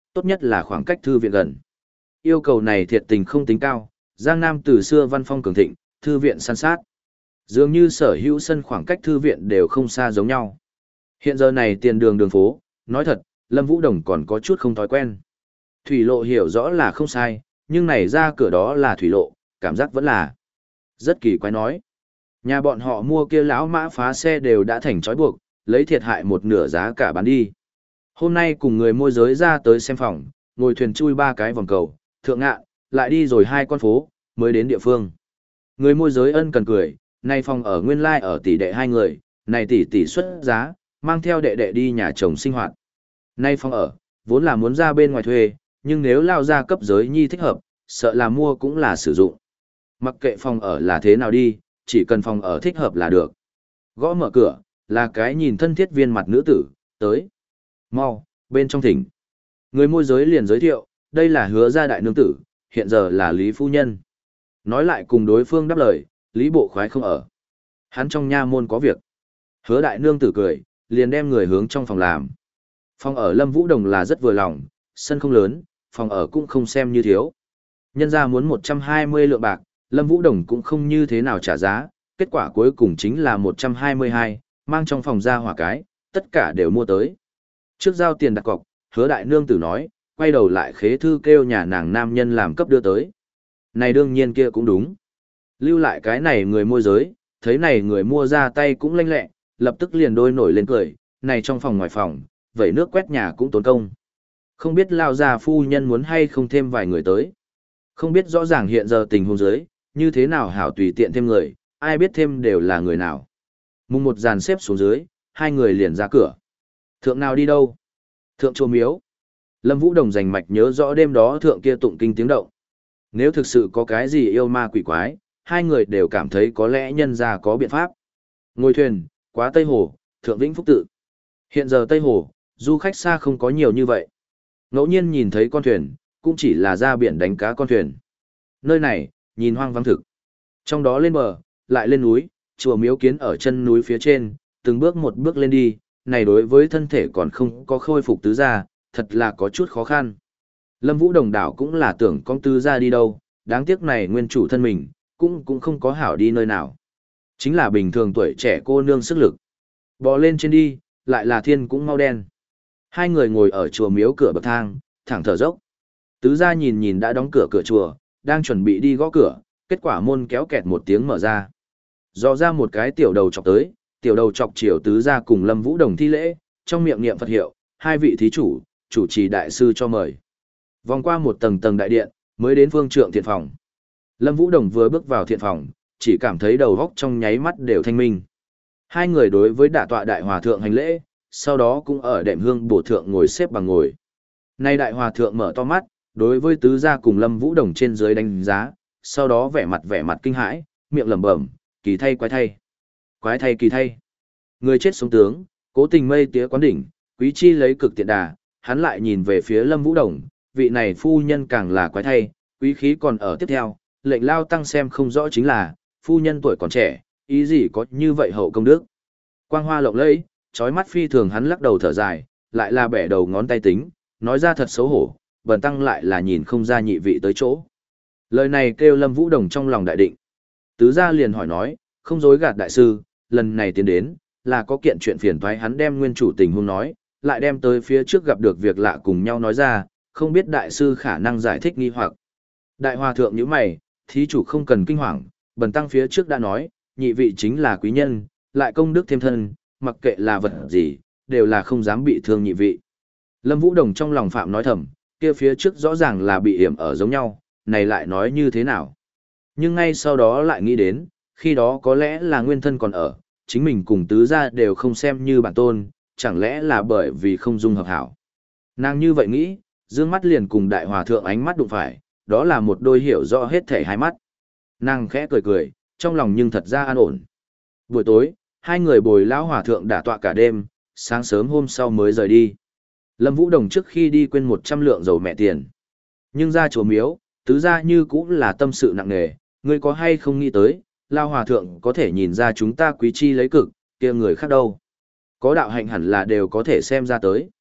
tốt nhất là khoảng cách thư viện gần. Yêu cầu này thiệt tình không tính cao, Giang Nam từ xưa văn phong cường thịnh, thư viện san sát. Dường như sở hữu sân khoảng cách thư viện đều không xa giống nhau. Hiện giờ này tiền đường đường phố, nói thật, Lâm Vũ Đồng còn có chút không thói quen. Thủy lộ hiểu rõ là không sai, nhưng này ra cửa đó là thủy lộ, cảm giác vẫn là rất kỳ quái nói. Nhà bọn họ mua kia lão mã phá xe đều đã thành trói buộc, lấy thiệt hại một nửa giá cả bán đi. Hôm nay cùng người môi giới ra tới xem phòng, ngồi thuyền chui ba cái vòng cầu, thượng ngạn, lại đi rồi hai con phố, mới đến địa phương. Người môi giới ân cần cười, nay phòng ở nguyên lai ở tỷ đệ hai người, này tỷ tỷ xuất giá, mang theo đệ đệ đi nhà chồng sinh hoạt. Nay phòng ở, vốn là muốn ra bên ngoài thuê, nhưng nếu lao ra cấp giới nhi thích hợp, sợ là mua cũng là sử dụng. Mặc kệ phòng ở là thế nào đi, chỉ cần phòng ở thích hợp là được. Gõ mở cửa, là cái nhìn thân thiết viên mặt nữ tử, tới. Mau, bên trong thỉnh. Người môi giới liền giới thiệu, đây là Hứa gia đại nương tử, hiện giờ là Lý phu nhân. Nói lại cùng đối phương đáp lời, Lý bộ khoái không ở. Hắn trong nha môn có việc. Hứa đại nương tử cười, liền đem người hướng trong phòng làm. Phòng ở Lâm Vũ Đồng là rất vừa lòng, sân không lớn, phòng ở cũng không xem như thiếu. Nhân ra muốn một trăm hai mươi lượng bạc, Lâm Vũ Đồng cũng không như thế nào trả giá, kết quả cuối cùng chính là một trăm hai mươi hai, mang trong phòng ra hỏa cái, tất cả đều mua tới. Trước giao tiền đặt cọc, Hứa đại nương tử nói, quay đầu lại khế thư kêu nhà nàng nam nhân làm cấp đưa tới. Này đương nhiên kia cũng đúng. Lưu lại cái này người môi giới, thấy này người mua ra tay cũng lanh lẹ, lập tức liền đôi nổi lên cười, này trong phòng ngoài phòng, vậy nước quét nhà cũng tốn công. Không biết lao già phu nhân muốn hay không thêm vài người tới. Không biết rõ ràng hiện giờ tình huống dưới, như thế nào hảo tùy tiện thêm người, ai biết thêm đều là người nào. Mùng một dàn xếp xuống dưới, hai người liền ra cửa. Thượng nào đi đâu? Thượng chùa miếu. Lâm Vũ Đồng rành mạch nhớ rõ đêm đó thượng kia tụng kinh tiếng động. Nếu thực sự có cái gì yêu ma quỷ quái, hai người đều cảm thấy có lẽ nhân ra có biện pháp. Ngồi thuyền, quá Tây Hồ, thượng Vĩnh Phúc Tự. Hiện giờ Tây Hồ, du khách xa không có nhiều như vậy. Ngẫu nhiên nhìn thấy con thuyền, cũng chỉ là ra biển đánh cá con thuyền. Nơi này, nhìn hoang vắng thực. Trong đó lên bờ, lại lên núi, chùa miếu kiến ở chân núi phía trên, từng bước một bước lên đi, này đối với thân thể còn không có khôi phục tứ gia, thật là có chút khó khăn. Lâm Vũ Đồng đảo cũng là tưởng con tứ gia đi đâu, đáng tiếc này nguyên chủ thân mình, cũng cũng không có hảo đi nơi nào. Chính là bình thường tuổi trẻ cô nương sức lực. Bò lên trên đi, lại là thiên cũng mau đen. Hai người ngồi ở chùa miếu cửa bậc thang, thẳng thở dốc. Tứ gia nhìn nhìn đã đóng cửa cửa chùa, đang chuẩn bị đi gõ cửa, kết quả môn kéo kẹt một tiếng mở ra. Dò ra một cái tiểu đầu chọc tới, tiểu đầu chọc chiều tứ gia cùng Lâm Vũ Đồng thi lễ, trong miệng niệm Phật hiệu, hai vị thí chủ, chủ trì đại sư cho mời. Vòng qua một tầng tầng đại điện, mới đến phương trượng thiện phòng. Lâm Vũ Đồng vừa bước vào thiện phòng, chỉ cảm thấy đầu óc trong nháy mắt đều thanh minh. Hai người đối với đả tọa đại hòa thượng hành lễ, sau đó cũng ở đệm hương bổ thượng ngồi xếp bằng ngồi. Nay đại hòa thượng mở to mắt, đối với tứ gia cùng Lâm Vũ Đồng trên dưới đánh giá, sau đó vẻ mặt vẻ mặt kinh hãi, miệng lẩm bẩm, kỳ thay quái thay. Quái thay kỳ thay. Người chết sống tướng, cố tình mây tía quán đỉnh, quý chi lấy cực tiện đà, hắn lại nhìn về phía Lâm Vũ Đồng, vị này phu nhân càng là quái thay, quý khí còn ở tiếp theo, lệnh lao tăng xem không rõ chính là, phu nhân tuổi còn trẻ, ý gì có như vậy hậu công đức. Quang hoa lộng lẫy, trói mắt phi thường hắn lắc đầu thở dài, lại là bẻ đầu ngón tay tính, nói ra thật xấu hổ, bần tăng lại là nhìn không ra nhị vị tới chỗ. Lời này kêu Lâm Vũ Đồng trong lòng đại định. Tứ gia liền hỏi nói, không dối gạt đại sư, lần này tiến đến, là có kiện chuyện phiền toái hắn đem nguyên chủ tình huống nói, lại đem tới phía trước gặp được việc lạ cùng nhau nói ra, không biết đại sư khả năng giải thích nghi hoặc. Đại hòa thượng như mày, thí chủ không cần kinh hoàng, bần tăng phía trước đã nói, nhị vị chính là quý nhân, lại công đức thêm thân, mặc kệ là vật gì, đều là không dám bị thương nhị vị. Lâm Vũ Đồng trong lòng phạm nói thầm, kia phía trước rõ ràng là bị hiểm ở giống nhau, này lại nói như thế nào. Nhưng ngay sau đó lại nghĩ đến, khi đó có lẽ là nguyên thân còn ở, chính mình cùng tứ gia đều không xem như bản tôn, chẳng lẽ là bởi vì không dung hợp hảo. Nàng như vậy nghĩ, dương mắt liền cùng đại hòa thượng ánh mắt đụng phải, đó là một đôi hiểu rõ hết thể hai mắt. Nàng khẽ cười cười, trong lòng nhưng thật ra an ổn. Buổi tối, hai người bồi lão hòa thượng đả tọa cả đêm, sáng sớm hôm sau mới rời đi. Lâm Vũ Đồng trước khi đi quên một trăm lượng dầu mẹ tiền. Nhưng ra chùa miếu, tứ gia như cũng là tâm sự nặng nề, ngươi có hay không nghĩ tới, lão hòa thượng có thể nhìn ra chúng ta quý chi lấy cực, kia người khác đâu. Có đạo hạnh hẳn là đều có thể xem ra tới.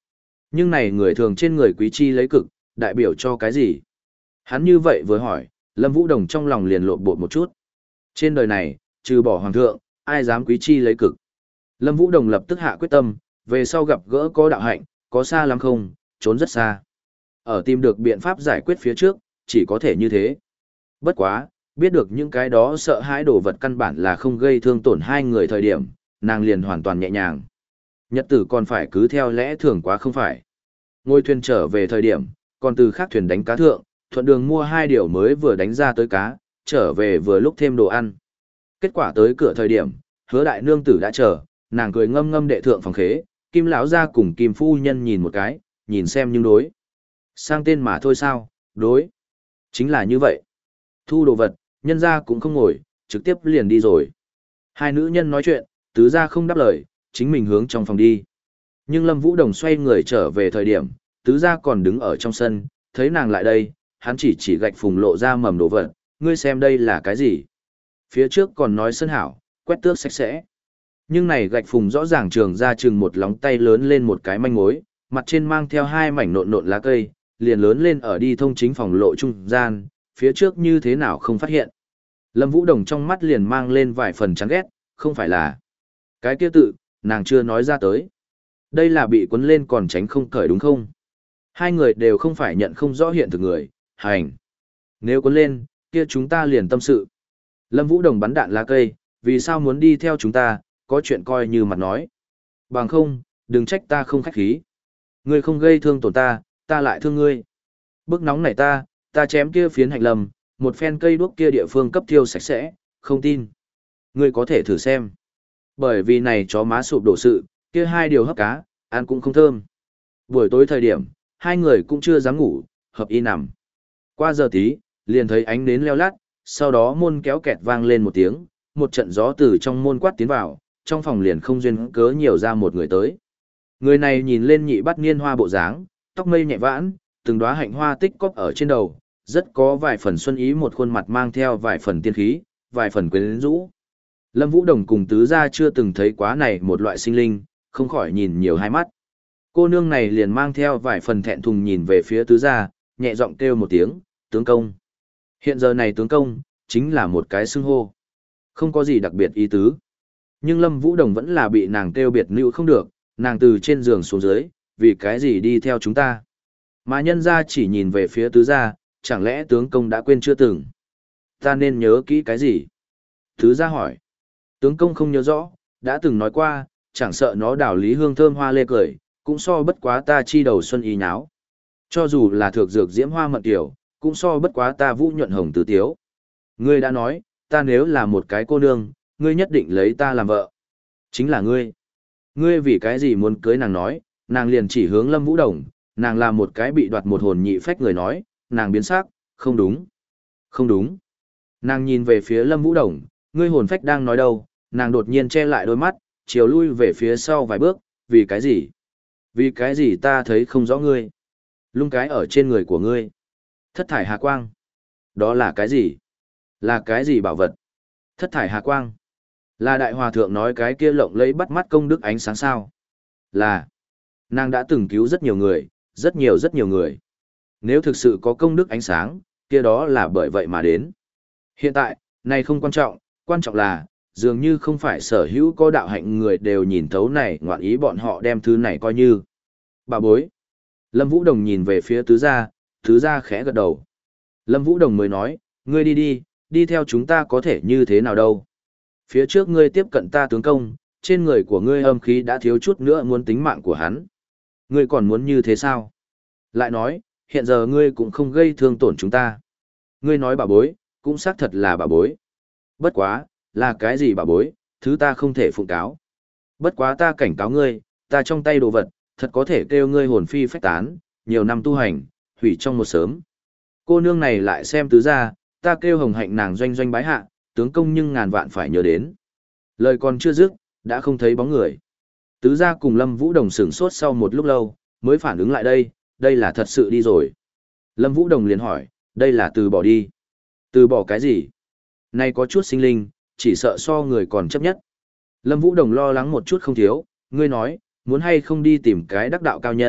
Nhưng này người thường trên người quý chi lấy cực, đại biểu cho cái gì? Hắn như vậy vừa hỏi, Lâm Vũ Đồng trong lòng liền lộn bột một chút. Trên đời này, trừ bỏ hoàng thượng, ai dám quý chi lấy cực? Lâm Vũ Đồng lập tức hạ quyết tâm, về sau gặp gỡ có đạo hạnh, có xa lắm không, trốn rất xa. Ở tìm được biện pháp giải quyết phía trước, chỉ có thể như thế. Bất quá, biết được những cái đó sợ hãi đồ vật căn bản là không gây thương tổn hai người thời điểm, nàng liền hoàn toàn nhẹ nhàng. Nhật tử còn phải cứ theo lẽ thường quá không phải. Ngôi thuyền trở về thời điểm, còn từ khác thuyền đánh cá thượng, thuận đường mua hai điều mới vừa đánh ra tới cá, trở về vừa lúc thêm đồ ăn. Kết quả tới cửa thời điểm, Hứa đại nương tử đã chờ, nàng cười ngâm ngâm đệ thượng phòng khế, Kim lão ra cùng Kim phu nhân nhìn một cái, nhìn xem nhưng đối. Sang tên mà thôi sao, đối. Chính là như vậy. Thu đồ vật, nhân ra cũng không ngồi, trực tiếp liền đi rồi. Hai nữ nhân nói chuyện, tứ ra không đáp lời, chính mình hướng trong phòng đi. Nhưng Lâm Vũ Đồng xoay người trở về thời điểm, tứ ra còn đứng ở trong sân, thấy nàng lại đây, hắn chỉ chỉ gạch phùng lộ ra mầm đồ vật, ngươi xem đây là cái gì. Phía trước còn nói sân hảo, quét tước sạch sẽ. Nhưng này gạch phùng rõ ràng trường ra chừng một lóng tay lớn lên một cái manh mối, mặt trên mang theo hai mảnh nộn nộn lá cây, liền lớn lên ở đi thông chính phòng lộ trung gian, phía trước như thế nào không phát hiện. Lâm Vũ Đồng trong mắt liền mang lên vài phần chán ghét, không phải là cái kia tự, nàng chưa nói ra tới. Đây là bị cuốn lên còn tránh không cởi đúng không? Hai người đều không phải nhận không rõ hiện thực người, hành. Nếu cuốn lên, kia chúng ta liền tâm sự. Lâm Vũ Đồng bắn đạn lá cây, vì sao muốn đi theo chúng ta, có chuyện coi như mặt nói. Bằng không, đừng trách ta không khách khí. Ngươi không gây thương tổn ta, ta lại thương ngươi. Bức nóng này ta, ta chém kia phiến hạnh lầm, một phen cây đuốc kia địa phương cấp thiêu sạch sẽ, không tin. Ngươi có thể thử xem. Bởi vì này chó má sụp đổ sự, kia hai điều hấp cá, ăn cũng không thơm. Buổi tối thời điểm, hai người cũng chưa dám ngủ, hợp y nằm. Qua giờ tí, liền thấy ánh nến leo lát, sau đó môn kéo kẹt vang lên một tiếng, một trận gió từ trong môn quát tiến vào, trong phòng liền không duyên cớ nhiều ra một người tới. Người này nhìn lên nhị bắt niên hoa bộ dáng, tóc mây nhẹ vãn, từng đóa hạnh hoa tích cóp ở trên đầu, rất có vài phần xuân ý, một khuôn mặt mang theo vài phần tiên khí, vài phần quyến rũ. Lâm Vũ Đồng cùng tứ gia chưa từng thấy quá này một loại sinh linh, không khỏi nhìn nhiều hai mắt. Cô nương này liền mang theo vài phần thẹn thùng nhìn về phía tứ gia, nhẹ giọng kêu một tiếng, tướng công. Hiện giờ này tướng công, chính là một cái xưng hô. Không có gì đặc biệt ý tứ. Nhưng Lâm Vũ Đồng vẫn là bị nàng kêu biệt nữ không được, nàng từ trên giường xuống dưới, vì cái gì đi theo chúng ta. Mà nhân gia chỉ nhìn về phía tứ gia, chẳng lẽ tướng công đã quên chưa từng. Ta nên nhớ kỹ cái gì? Tứ gia hỏi. Tướng công không nhớ rõ, đã từng nói qua, chẳng sợ nó đảo lý hương thơm hoa lê cười, cũng so bất quá ta chi đầu xuân ý nháo. Cho dù là thược dược diễm hoa mận tiểu, cũng so bất quá ta vũ nhuận hồng tứ tiếu. Ngươi đã nói, ta nếu là một cái cô nương, ngươi nhất định lấy ta làm vợ. Chính là ngươi. Ngươi vì cái gì muốn cưới nàng nói, nàng liền chỉ hướng Lâm Vũ Đồng, nàng là một cái bị đoạt một hồn nhị phách người nói, nàng biến sắc, không đúng. Không đúng. Nàng nhìn về phía Lâm Vũ Đồng, ngươi hồn phách đang nói đâu, nàng đột nhiên che lại đôi mắt, chiều lui về phía sau vài bước, vì cái gì? Vì cái gì ta thấy không rõ ngươi? Lung cái ở trên người của ngươi. Thất thải hà quang. Đó là cái gì? Là cái gì bảo vật? Thất thải hà quang. Là đại hòa thượng nói cái kia lộng lẫy bắt mắt công đức ánh sáng sao? Là. Nàng đã từng cứu rất nhiều người, rất nhiều rất nhiều người. Nếu thực sự có công đức ánh sáng, kia đó là bởi vậy mà đến. Hiện tại, này không quan trọng, quan trọng là, dường như không phải sở hữu có đạo hạnh người đều nhìn thấu này, ngoạn ý bọn họ đem thứ này coi như. Bà bối. Lâm Vũ Đồng nhìn về phía tứ gia, tứ gia khẽ gật đầu. Lâm Vũ Đồng mới nói, ngươi đi đi, đi theo chúng ta có thể như thế nào đâu. Phía trước ngươi tiếp cận ta tướng công, trên người của ngươi âm khí đã thiếu chút nữa muốn tính mạng của hắn. Ngươi còn muốn như thế sao? Lại nói, hiện giờ ngươi cũng không gây thương tổn chúng ta. Ngươi nói bà bối, cũng xác thật là bà bối. Bất quá, là cái gì bà bối, thứ ta không thể phụng cáo. Bất quá ta cảnh cáo ngươi, ta trong tay đồ vật, thật có thể kêu ngươi hồn phi phách tán, nhiều năm tu hành, hủy trong một sớm. Cô nương này lại xem tứ gia, ta kêu hồng hạnh nàng doanh doanh bái hạ, tướng công nhưng ngàn vạn phải nhớ đến. Lời còn chưa dứt, đã không thấy bóng người. Tứ gia cùng Lâm Vũ Đồng sửng sốt sau một lúc lâu, mới phản ứng lại đây, đây là thật sự đi rồi. Lâm Vũ Đồng liền hỏi, đây là từ bỏ đi. Từ bỏ cái gì? Nay có chút sinh linh, chỉ sợ so người còn chấp nhất. Lâm Vũ Đồng lo lắng một chút không thiếu, ngươi nói, muốn hay không đi tìm cái đắc đạo cao nhân,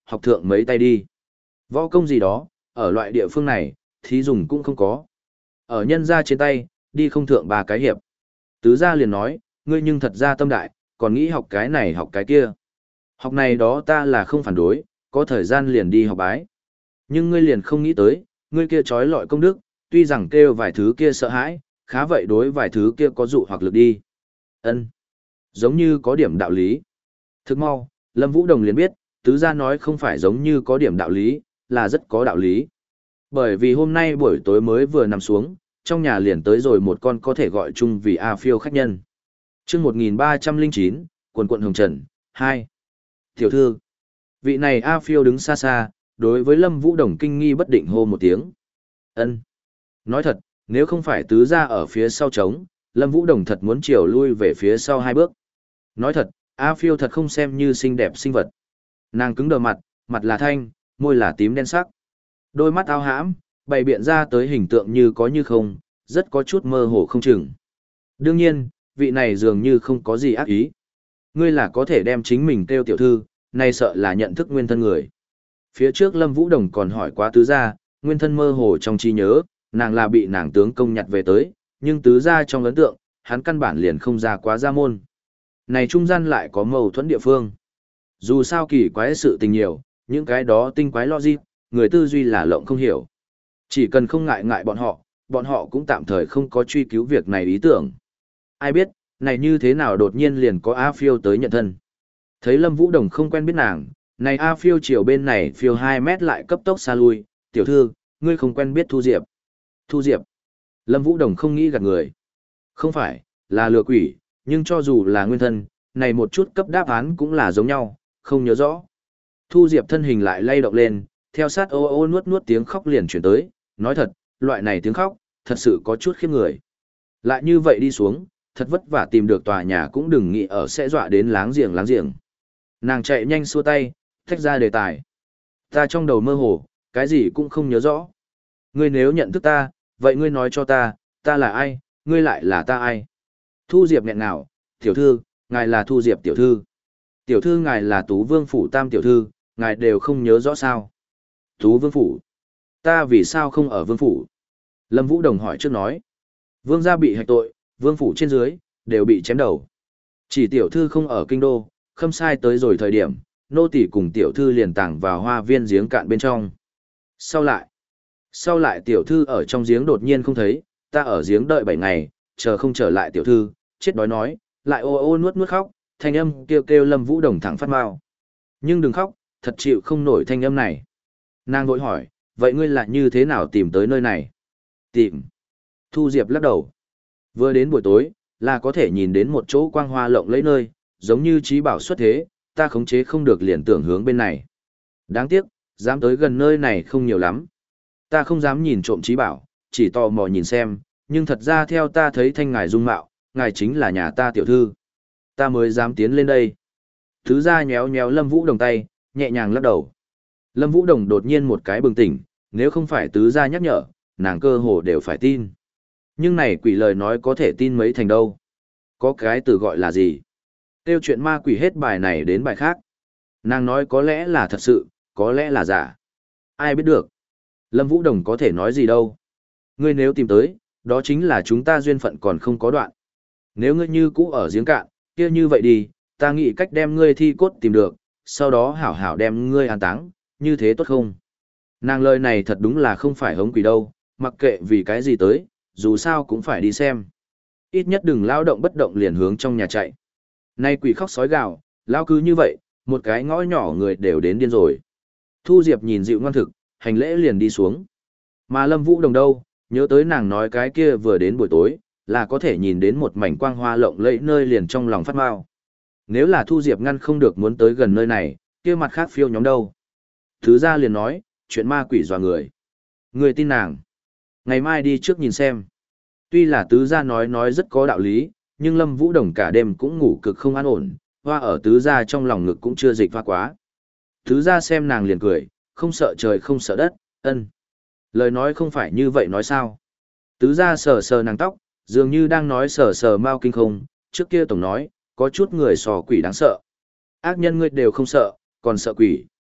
học thượng mấy tay đi. Võ công gì đó, ở loại địa phương này, thí dùng cũng không có. Ở nhân gia trên tay, đi không thượng ba cái hiệp. Tứ gia liền nói, ngươi nhưng thật ra tâm đại, còn nghĩ học cái này học cái kia. Học này đó ta là không phản đối, có thời gian liền đi học bái. Nhưng ngươi liền không nghĩ tới, ngươi kia trói lọi công đức, tuy rằng kêu vài thứ kia sợ hãi, khá vậy đối vài thứ kia có dụ hoặc lực đi. Ân, giống như có điểm đạo lý. Thức mau, Lâm Vũ Đồng liền biết, tứ gia nói không phải giống như có điểm đạo lý, là rất có đạo lý. Bởi vì hôm nay buổi tối mới vừa nằm xuống, trong nhà liền tới rồi một con có thể gọi chung vì A Phiêu khách nhân. Chương một nghìn ba trăm lẻ chín, quần quận Hồng Trần, hai. Tiểu thư, vị này A Phiêu đứng xa xa, đối với Lâm Vũ Đồng kinh nghi bất định hô một tiếng. Ân. Nói thật, nếu không phải tứ gia ở phía sau trống, Lâm Vũ Đồng thật muốn chiều lui về phía sau hai bước. Nói thật, A Phiêu thật không xem như xinh đẹp sinh vật. Nàng cứng đờ mặt, mặt là thanh, môi là tím đen sắc. Đôi mắt ao hãm, bày biện ra tới hình tượng như có như không, rất có chút mơ hồ không chừng. Đương nhiên, vị này dường như không có gì ác ý. Ngươi là có thể đem chính mình kêu tiểu thư, nay sợ là nhận thức nguyên thân người. Phía trước Lâm Vũ Đồng còn hỏi quá tứ gia, nguyên thân mơ hồ trong trí nhớ, nàng là bị nàng tướng công nhặt về tới, nhưng tứ gia trong ấn tượng, hắn căn bản liền không ra quá gia môn. Này trung gian lại có mâu thuẫn địa phương. Dù sao kỳ quái sự tình nhiều, những cái đó tinh quái logic, người tư duy là lộng không hiểu. Chỉ cần không ngại ngại bọn họ, bọn họ cũng tạm thời không có truy cứu việc này ý tưởng. Ai biết, này như thế nào đột nhiên liền có A Phiêu tới nhận thân. Thấy Lâm Vũ Đồng không quen biết nàng, này A Phiêu chiều bên này phiêu hai mét lại cấp tốc xa lui, tiểu thư, ngươi không quen biết Thu Diệp. Thu Diệp. Lâm Vũ Đồng không nghĩ gạt người. Không phải, là lừa quỷ, nhưng cho dù là nguyên thân, này một chút cấp đáp án cũng là giống nhau, không nhớ rõ. Thu Diệp thân hình lại lay động lên, theo sát ô ô nuốt nuốt tiếng khóc liền chuyển tới, nói thật, loại này tiếng khóc, thật sự có chút khiếp người. Lại như vậy đi xuống, thật vất vả tìm được tòa nhà cũng đừng nghĩ ở sẽ dọa đến láng giềng láng giềng. Nàng chạy nhanh xua tay, thách ra đề tài. Ta trong đầu mơ hồ, cái gì cũng không nhớ rõ. Ngươi nếu nhận thức ta, vậy ngươi nói cho ta, ta là ai, ngươi lại là ta ai. Thu Diệp nghẹn ngào, tiểu thư, ngài là Thu Diệp tiểu thư. Tiểu thư ngài là Tú Vương Phủ Tam tiểu thư, ngài đều không nhớ rõ sao. Tú Vương Phủ. Ta vì sao không ở Vương Phủ? Lâm Vũ Đồng hỏi trước nói. Vương gia bị hạch tội, Vương Phủ trên dưới, đều bị chém đầu. Chỉ tiểu thư không ở kinh đô, khâm sai tới rồi thời điểm, nô tỳ cùng tiểu thư liền tàng vào hoa viên giếng cạn bên trong. Sau lại, sau lại tiểu thư ở trong giếng đột nhiên không thấy, ta ở giếng đợi bảy ngày, chờ không trở lại tiểu thư, chết đói nói, lại ô ô nuốt nuốt khóc, thanh âm kêu kêu Lâm Vũ Đồng thẳng phát mau. Nhưng đừng khóc, thật chịu không nổi thanh âm này. Nàng vội hỏi, vậy ngươi là như thế nào tìm tới nơi này? Tìm. Thu Diệp lắc đầu. Vừa đến buổi tối, là có thể nhìn đến một chỗ quang hoa lộng lẫy nơi, giống như trí bảo xuất thế, ta khống chế không được liền tưởng hướng bên này. Đáng tiếc, dám tới gần nơi này không nhiều lắm. Ta không dám nhìn trộm trí bảo, chỉ tò mò nhìn xem, nhưng thật ra theo ta thấy thanh ngài dung mạo, ngài chính là nhà ta tiểu thư. Ta mới dám tiến lên đây. Thứ ra nhéo nhéo Lâm Vũ Đồng tay, nhẹ nhàng lắc đầu. Lâm Vũ Đồng đột nhiên một cái bừng tỉnh, nếu không phải tứ gia nhắc nhở, nàng cơ hồ đều phải tin. Nhưng này quỷ lời nói có thể tin mấy thành đâu. Có cái từ gọi là gì? Tiêu chuyện ma quỷ hết bài này đến bài khác. Nàng nói có lẽ là thật sự, có lẽ là giả. Ai biết được. Lâm Vũ Đồng có thể nói gì đâu. Ngươi nếu tìm tới, đó chính là chúng ta duyên phận còn không có đoạn. Nếu ngươi như cũ ở giếng cạn, kia như vậy đi, ta nghĩ cách đem ngươi thi cốt tìm được, sau đó hảo hảo đem ngươi an táng, như thế tốt không? Nàng lời này thật đúng là không phải hống quỷ đâu, mặc kệ vì cái gì tới, dù sao cũng phải đi xem. Ít nhất đừng lao động bất động liền hướng trong nhà chạy. Nay quỷ khóc sói gào, lao cứ như vậy, một cái ngõ nhỏ người đều đến điên rồi. Thu Diệp nhìn dịu ngoan thực, hành lễ liền đi xuống. Mà Lâm Vũ Đồng đâu, nhớ tới nàng nói cái kia vừa đến buổi tối, là có thể nhìn đến một mảnh quang hoa lộng lẫy nơi liền trong lòng phát mau. Nếu là Thu Diệp ngăn không được muốn tới gần nơi này, kia mặt khác phiêu nhóm đâu. Thứ ra liền nói, chuyện ma quỷ dọa người. Người tin nàng. Ngày mai đi trước nhìn xem. Tuy là tứ gia nói nói rất có đạo lý, nhưng Lâm Vũ Đồng cả đêm cũng ngủ cực không an ổn, hoa ở tứ gia trong lòng ngực cũng chưa dịch hoa quá. Tứ gia xem nàng liền cười, không sợ trời không sợ đất, ân. Lời nói không phải như vậy nói sao. Tứ gia sờ sờ nàng tóc, dường như đang nói sờ sờ Mao Kinh không, trước kia tổng nói, có chút người sò quỷ đáng sợ. Ác nhân ngươi đều không sợ, còn sợ quỷ.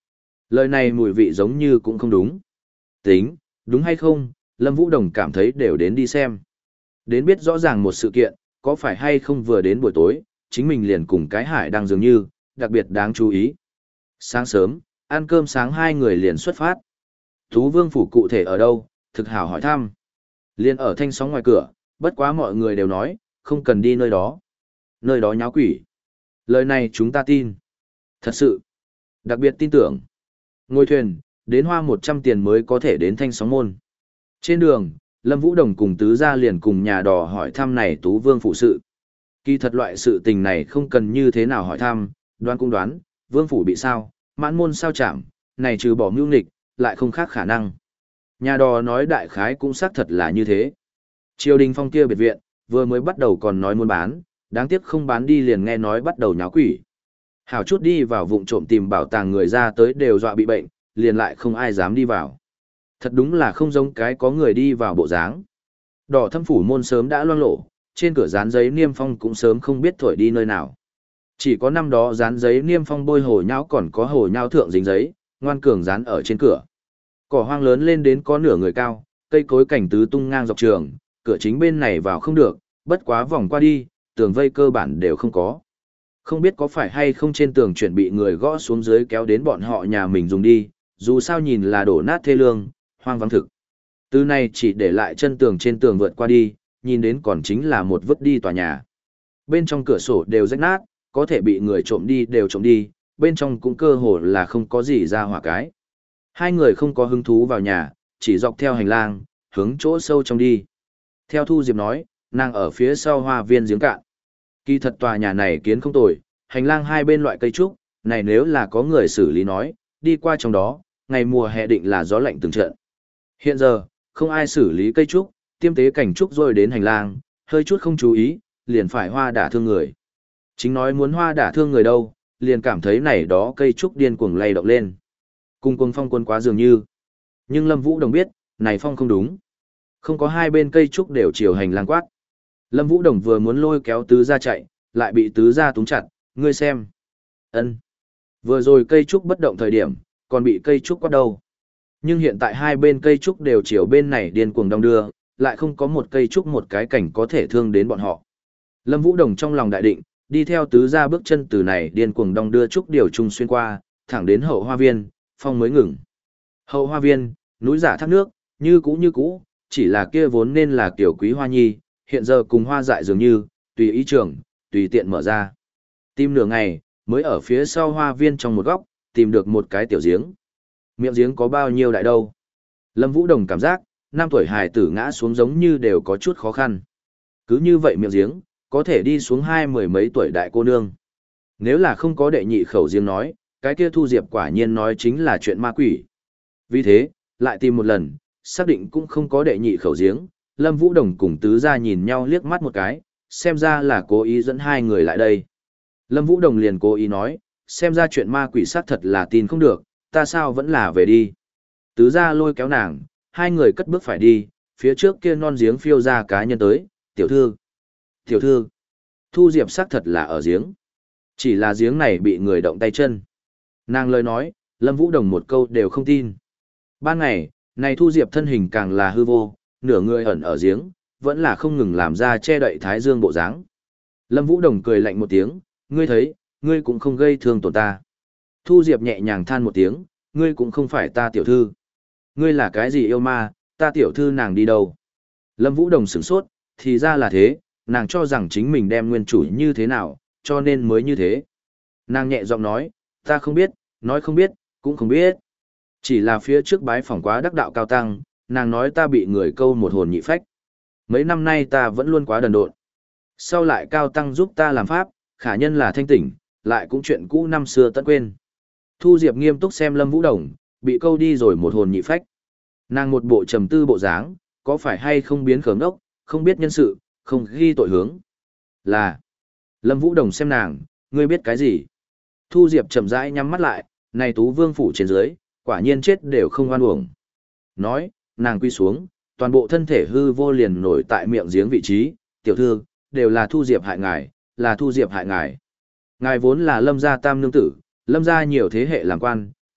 Lời này mùi vị giống như cũng không đúng. Tính, đúng hay không, Lâm Vũ Đồng cảm thấy đều đến đi xem. Đến biết rõ ràng một sự kiện, có phải hay không vừa đến buổi tối, chính mình liền cùng cái hải đang dường như, đặc biệt đáng chú ý. Sáng sớm, ăn cơm sáng hai người liền xuất phát. Thú Vương phủ cụ thể ở đâu, thực hảo hỏi thăm. Liền ở thanh sóng ngoài cửa, bất quá mọi người đều nói, không cần đi nơi đó. Nơi đó nháo quỷ. Lời này chúng ta tin. Thật sự. Đặc biệt tin tưởng. Ngồi thuyền, đến hoa một trăm tiền mới có thể đến thanh sóng môn. Trên đường, Lâm Vũ Đồng cùng tứ gia liền cùng nhà đò hỏi thăm này Tú Vương phủ sự. Kỳ thật loại sự tình này không cần như thế nào hỏi thăm, đoán cũng đoán, Vương phủ bị sao, mãn môn sao chạm, này trừ bỏ mưu nghịch, lại không khác khả năng. Nhà đò nói đại khái cũng xác thật là như thế. Triều đình phong kia biệt viện, vừa mới bắt đầu còn nói muốn bán, đáng tiếc không bán đi liền nghe nói bắt đầu nháo quỷ. Hảo chút đi vào vụng trộm tìm bảo tàng người ra tới đều dọa bị bệnh, liền lại không ai dám đi vào. Thật đúng là không giống cái có người đi vào bộ dáng. Đỏ thâm phủ môn sớm đã loang lộ, trên cửa dán giấy niêm phong cũng sớm không biết thổi đi nơi nào. Chỉ có năm đó dán giấy niêm phong bôi hồ nhão còn có hồ nhão thượng dính giấy, ngoan cường dán ở trên cửa. Cỏ hoang lớn lên đến có nửa người cao, cây cối cảnh tứ tung ngang dọc trường, cửa chính bên này vào không được, bất quá vòng qua đi, tường vây cơ bản đều không có. Không biết có phải hay không trên tường chuẩn bị người gõ xuống dưới kéo đến bọn họ nhà mình dùng đi, dù sao nhìn là đổ nát thê lương, hoang vắng thực. Từ này chỉ để lại chân tường trên tường vượt qua đi, nhìn đến còn chính là một vứt đi tòa nhà. Bên trong cửa sổ đều rách nát, có thể bị người trộm đi đều trộm đi, bên trong cũng cơ hồ là không có gì ra hỏa cái. Hai người không có hứng thú vào nhà, chỉ dọc theo hành lang, hướng chỗ sâu trong đi. Theo Thu Diệp nói, nàng ở phía sau hoa viên giếng cạn. Kỳ thật tòa nhà này kiến không tồi, hành lang hai bên loại cây trúc, này nếu là có người xử lý nói, đi qua trong đó, ngày mùa hè định là gió lạnh từng trận. Hiện giờ, không ai xử lý cây trúc, tiêm tế cảnh trúc rồi đến hành lang, hơi chút không chú ý, liền phải hoa đả thương người. Chính nói muốn hoa đả thương người đâu, liền cảm thấy này đó cây trúc điên cuồng lay động lên. Cùng cuồng phong quân quá dường như. Nhưng Lâm Vũ Đồng biết, này phong không đúng. Không có hai bên cây trúc đều chiều hành lang quát. Lâm Vũ Đồng vừa muốn lôi kéo tứ gia chạy, lại bị tứ gia túm chặt, ngươi xem. Ân. Vừa rồi cây trúc bất động thời điểm, còn bị cây trúc quát đầu. Nhưng hiện tại hai bên cây trúc đều chiều bên này điên cuồng đong đưa, lại không có một cây trúc một cái cảnh có thể thương đến bọn họ. Lâm Vũ Đồng trong lòng đại định, đi theo tứ gia bước chân từ này điên cuồng đong đưa trúc điều trung xuyên qua, thẳng đến hậu hoa viên, phong mới ngừng. Hậu hoa viên, núi giả thác nước, như cũ như cũ, chỉ là kia vốn nên là kiểu quý hoa nhi, hiện giờ cùng hoa dại dường như, tùy ý trường, tùy tiện mở ra. Tìm nửa ngày, mới ở phía sau hoa viên trong một góc, tìm được một cái tiểu giếng. Miệng giếng có bao nhiêu đại đâu. Lâm Vũ Đồng cảm giác, năm tuổi hài tử ngã xuống giống như đều có chút khó khăn. Cứ như vậy miệng giếng, có thể đi xuống hai mười mấy tuổi đại cô nương. Nếu là không có đệ nhị khẩu giếng nói, cái kia Thu Diệp quả nhiên nói chính là chuyện ma quỷ. Vì thế, lại tìm một lần, xác định cũng không có đệ nhị khẩu giếng, Lâm Vũ Đồng cùng tứ gia nhìn nhau liếc mắt một cái, xem ra là cố ý dẫn hai người lại đây. Lâm Vũ Đồng liền cố ý nói, xem ra chuyện ma quỷ xác thật là tin không được, ta sao vẫn là về đi. Tứ gia lôi kéo nàng, hai người cất bước phải đi, phía trước kia non giếng phiêu ra cá nhân tới, tiểu thư. Tiểu thư, Thu Diệp xác thật là ở giếng. Chỉ là giếng này bị người động tay chân. Nàng lời nói, Lâm Vũ Đồng một câu đều không tin. Ban ngày, này Thu Diệp thân hình càng là hư vô, nửa người ẩn ở giếng, vẫn là không ngừng làm ra che đậy thái dương bộ dáng. Lâm Vũ Đồng cười lạnh một tiếng, ngươi thấy, ngươi cũng không gây thương tổn ta. Thu Diệp nhẹ nhàng than một tiếng, ngươi cũng không phải ta tiểu thư. Ngươi là cái gì yêu ma, ta tiểu thư nàng đi đâu? Lâm Vũ Đồng sửng sốt, thì ra là thế, nàng cho rằng chính mình đem nguyên chủ như thế nào, cho nên mới như thế. Nàng nhẹ giọng nói, ta không biết, nói không biết, cũng không biết. Chỉ là phía trước bái phỏng quá đắc đạo cao tăng, nàng nói ta bị người câu một hồn nhị phách. Mấy năm nay ta vẫn luôn quá đần độn. Sau lại cao tăng giúp ta làm pháp, khả nhân là thanh tỉnh, lại cũng chuyện cũ năm xưa tận quên. Thu Diệp nghiêm túc xem Lâm Vũ Đồng, bị câu đi rồi một hồn nhị phách. Nàng một bộ trầm tư bộ dáng, có phải hay không biến khờ ngốc, không biết nhân sự, không ghi tội hướng. Là. Lâm Vũ Đồng xem nàng, ngươi biết cái gì? Thu Diệp chậm rãi nhắm mắt lại, này Tú Vương phủ trên dưới, quả nhiên chết đều không oan uổng. Nói, nàng quy xuống, toàn bộ thân thể hư vô liền nổi tại miệng giếng vị trí, tiểu thư, đều là Thu Diệp hại ngài, là Thu Diệp hại ngài. Ngài vốn là Lâm gia tam nương tử, Lâm gia nhiều thế hệ làm quan,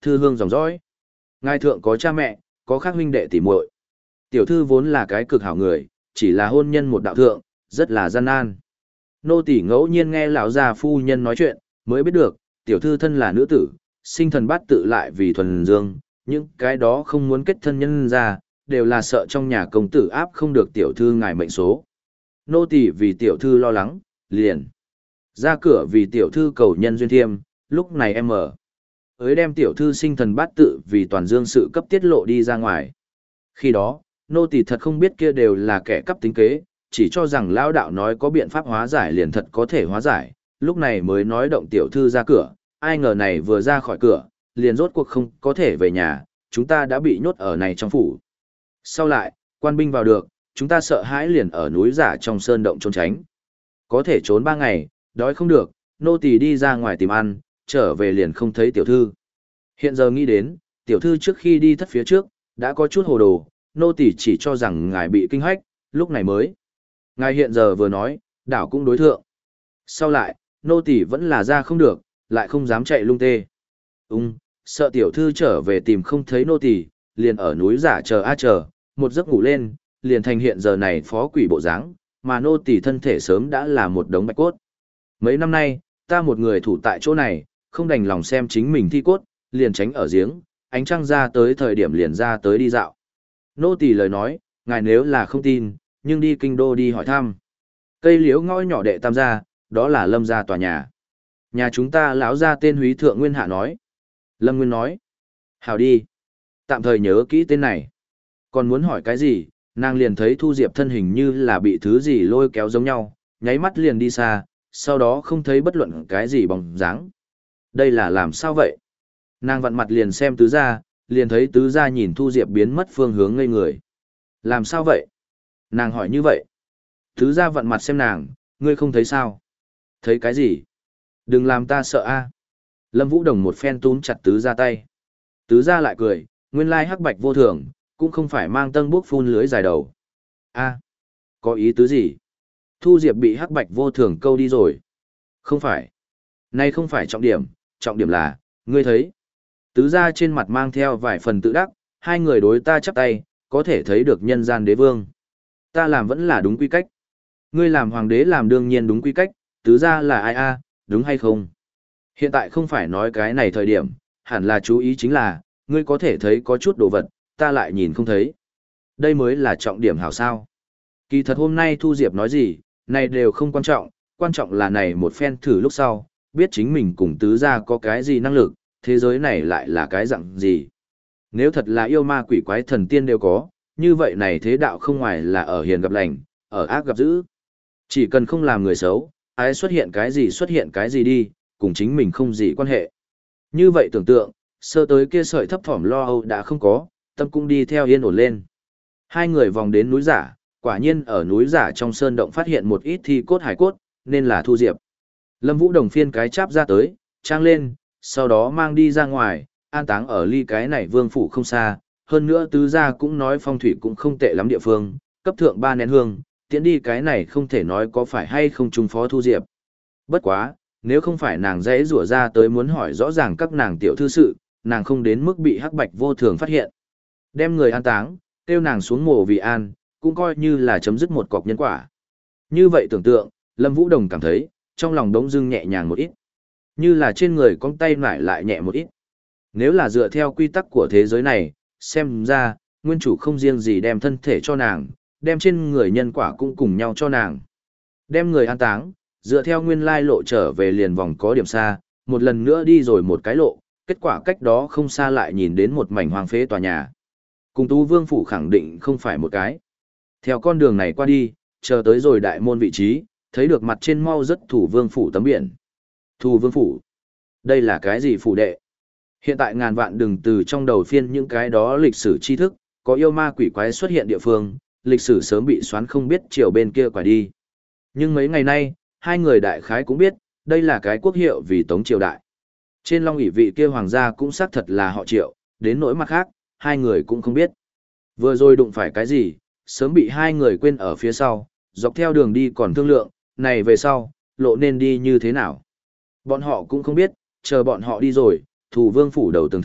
thư hương dòng dõi. Ngài thượng có cha mẹ, có khác huynh đệ tỉ muội. Tiểu thư vốn là cái cực hảo người, chỉ là hôn nhân một đạo thượng, rất là gian nan. Nô tỳ ngẫu nhiên nghe lão gia phu nhân nói chuyện, mới biết được, tiểu thư thân là nữ tử, sinh thần bát tự lại vì thuần dương, những cái đó không muốn kết thân nhân ra, đều là sợ trong nhà công tử áp không được tiểu thư ngài mệnh số. Nô tỳ vì tiểu thư lo lắng, liền ra cửa vì tiểu thư cầu nhân duyên thiêm, lúc này em ở. Ới đem tiểu thư sinh thần bát tự vì toàn dương sự cấp tiết lộ đi ra ngoài. Khi đó, nô tỳ thật không biết kia đều là kẻ cắp tính kế, chỉ cho rằng lão đạo nói có biện pháp hóa giải liền thật có thể hóa giải, lúc này mới nói động tiểu thư ra cửa, ai ngờ này vừa ra khỏi cửa, liền rốt cuộc không có thể về nhà, chúng ta đã bị nhốt ở này trong phủ. Sau lại, quan binh vào được, chúng ta sợ hãi liền ở núi giả trong sơn động trốn tránh. Có thể trốn ba ngày, đói không được, nô tỳ đi ra ngoài tìm ăn, trở về liền không thấy tiểu thư. Hiện giờ nghĩ đến, tiểu thư trước khi đi thất phía trước, đã có chút hồ đồ, nô tỳ chỉ cho rằng ngài bị kinh hách, lúc này mới. Ngài hiện giờ vừa nói, đảo cũng đối thượng. Sau lại, nô tỳ vẫn là ra không được, lại không dám chạy lung tê. Ung, sợ tiểu thư trở về tìm không thấy nô tỳ, liền ở núi giả chờ a chờ, một giấc ngủ lên, liền thành hiện giờ này phó quỷ bộ dáng, mà nô tỳ thân thể sớm đã là một đống bạch cốt. Mấy năm nay, ta một người thủ tại chỗ này, không đành lòng xem chính mình thi cốt, liền tránh ở giếng, ánh trăng ra tới thời điểm liền ra tới đi dạo. Nô tỳ lời nói, ngài nếu là không tin, nhưng đi kinh đô đi hỏi thăm. Cây liễu ngõ nhỏ đệ tam gia, đó là Lâm gia tòa nhà. Nhà chúng ta lão gia tên Húy Thượng Nguyên hạ nói. Lâm Nguyên nói. Hảo đi. Tạm thời nhớ kỹ tên này. Còn muốn hỏi cái gì, nàng liền thấy Thu Diệp thân hình như là bị thứ gì lôi kéo giống nhau, nháy mắt liền đi xa, sau đó không thấy bất luận cái gì bóng dáng. Đây là làm sao vậy? Nàng vặn mặt liền xem tứ gia, liền thấy tứ gia nhìn Thu Diệp biến mất phương hướng ngây người. Làm sao vậy? Nàng hỏi như vậy. Tứ gia vặn mặt xem nàng, ngươi không thấy sao? Thấy cái gì? Đừng làm ta sợ a. Lâm Vũ Đồng một phen túm chặt tứ gia tay. Tứ gia lại cười, nguyên lai hắc bạch vô thường, cũng không phải mang tân bốc phun lưới dài đầu. A, có ý tứ gì? Thu Diệp bị hắc bạch vô thường câu đi rồi. Không phải. Nay không phải trọng điểm, trọng điểm là, ngươi thấy. Tứ gia trên mặt mang theo vài phần tự đắc, hai người đối ta chắp tay, có thể thấy được nhân gian đế vương. Ta làm vẫn là đúng quy cách. Ngươi làm hoàng đế làm đương nhiên đúng quy cách, tứ gia là ai a, đúng hay không? Hiện tại không phải nói cái này thời điểm, hẳn là chú ý chính là, ngươi có thể thấy có chút đồ vật, ta lại nhìn không thấy. Đây mới là trọng điểm hảo sao. Kỳ thật hôm nay Thu Diệp nói gì, này đều không quan trọng, quan trọng là này một phen thử lúc sau, biết chính mình cùng tứ gia có cái gì năng lực, thế giới này lại là cái dạng gì. Nếu thật là yêu ma quỷ quái thần tiên đều có, như vậy này thế đạo không ngoài là ở hiền gặp lành, ở ác gặp dữ. Chỉ cần không làm người xấu, ai xuất hiện cái gì xuất hiện cái gì đi, cùng chính mình không gì quan hệ. Như vậy tưởng tượng, sơ tới kia sợi thấp thỏm lo âu đã không có, tâm cũng đi theo yên ổn lên. Hai người vòng đến núi giả, quả nhiên ở núi giả trong sơn động phát hiện một ít thi cốt hải cốt, nên là Thu Diệp. Lâm Vũ Đồng phiên cái cháp ra tới, trang lên, sau đó mang đi ra ngoài, an táng ở ly cái này vương phủ không xa, hơn nữa tứ gia cũng nói phong thủy cũng không tệ lắm địa phương, cấp thượng ba nén hương, tiễn đi cái này không thể nói có phải hay không trùng phó Thu Diệp. Bất quá, nếu không phải nàng dễ rủa ra tới muốn hỏi rõ ràng các nàng tiểu thư sự, nàng không đến mức bị hắc bạch vô thường phát hiện. Đem người an táng, kêu nàng xuống mồ vì an, cũng coi như là chấm dứt một cọc nhân quả. Như vậy tưởng tượng, Lâm Vũ Đồng cảm thấy, trong lòng đống dưng nhẹ nhàng một ít. Như là trên người con tay lại lại nhẹ một ít. Nếu là dựa theo quy tắc của thế giới này, xem ra, nguyên chủ không riêng gì đem thân thể cho nàng, đem trên người nhân quả cũng cùng nhau cho nàng. Đem người an táng, dựa theo nguyên lai lộ trở về liền vòng có điểm xa, một lần nữa đi rồi một cái lộ, kết quả cách đó không xa lại nhìn đến một mảnh hoang phế tòa nhà. Cùng Tú Vương Phủ khẳng định không phải một cái. Theo con đường này qua đi, chờ tới rồi đại môn vị trí, thấy được mặt trên mau rất Thủ Vương Phủ tấm biển. Thủ Vương Phủ. Đây là cái gì phủ đệ? Hiện tại ngàn vạn đừng từ trong đầu phiên những cái đó lịch sử tri thức, có yêu ma quỷ quái xuất hiện địa phương, lịch sử sớm bị xoán không biết chiều bên kia quả đi. Nhưng mấy ngày nay, hai người đại khái cũng biết, đây là cái quốc hiệu vì Tống triều đại. Trên long ỷ vị kia hoàng gia cũng xác thật là họ Triệu, đến nỗi mặt khác, hai người cũng không biết. Vừa rồi đụng phải cái gì, sớm bị hai người quên ở phía sau, dọc theo đường đi còn thương lượng, này về sau, lộ nên đi như thế nào. Bọn họ cũng không biết, chờ bọn họ đi rồi, Thủ Vương Phủ đầu tường thượng,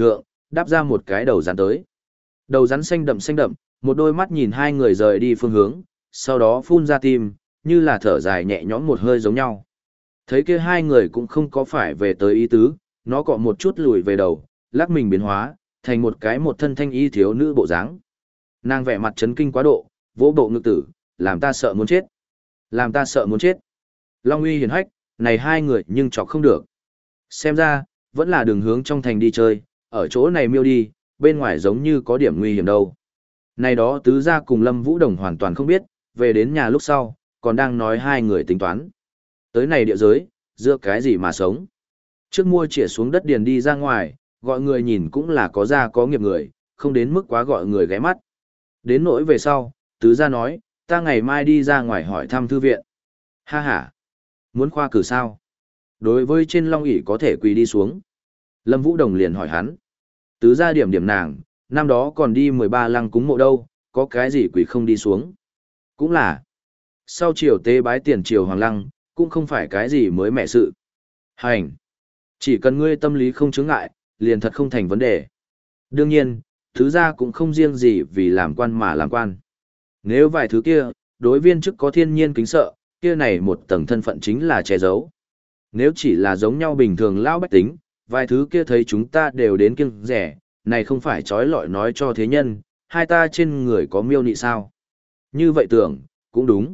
đáp ra một cái đầu rắn tới. Đầu rắn xanh đậm xanh đậm, một đôi mắt nhìn hai người rời đi phương hướng, sau đó phun ra tim, như là thở dài nhẹ nhõm một hơi giống nhau. Thấy kia hai người cũng không có phải về tới ý tứ, nó cọ một chút lùi về đầu, lắc mình biến hóa, thành một cái một thân thanh y thiếu nữ bộ dáng. Nàng vẻ mặt chấn kinh quá độ, vỗ bộ ngực tử, làm ta sợ muốn chết. Làm ta sợ muốn chết. Long uy hiển hách, này hai người nhưng chọc không được. Xem ra, vẫn là đường hướng trong thành đi chơi, ở chỗ này miêu đi, bên ngoài giống như có điểm nguy hiểm đâu. Này đó tứ gia cùng Lâm Vũ Đồng hoàn toàn không biết, về đến nhà lúc sau, còn đang nói hai người tính toán. Tới này địa giới, dựa cái gì mà sống. Trước mua chĩa xuống đất điền đi ra ngoài, gọi người nhìn cũng là có gia có nghiệp người, không đến mức quá gọi người ghé mắt. Đến nỗi về sau, tứ gia nói, ta ngày mai đi ra ngoài hỏi thăm thư viện. Ha ha, muốn khoa cử sao? Đối với trên long ỷ có thể quỳ đi xuống. Lâm Vũ Đồng liền hỏi hắn. Tứ gia điểm điểm nàng, năm đó còn đi mười ba lăng cúng mộ đâu, có cái gì quỳ không đi xuống. Cũng là, sau triều tế bái tiền triều hoàng lăng, cũng không phải cái gì mới mẻ sự. Hành, chỉ cần ngươi tâm lý không chướng ngại, liền thật không thành vấn đề. Đương nhiên, thứ gia cũng không riêng gì vì làm quan mà làm quan. Nếu vài thứ kia, đối viên chức có thiên nhiên kính sợ, kia này một tầng thân phận chính là che giấu. Nếu chỉ là giống nhau bình thường lão bách tính, vài thứ kia thấy chúng ta đều đến kiêng rẻ, này không phải trói lọi nói cho thế nhân, hai ta trên người có miêu nị sao. Như vậy tưởng, cũng đúng.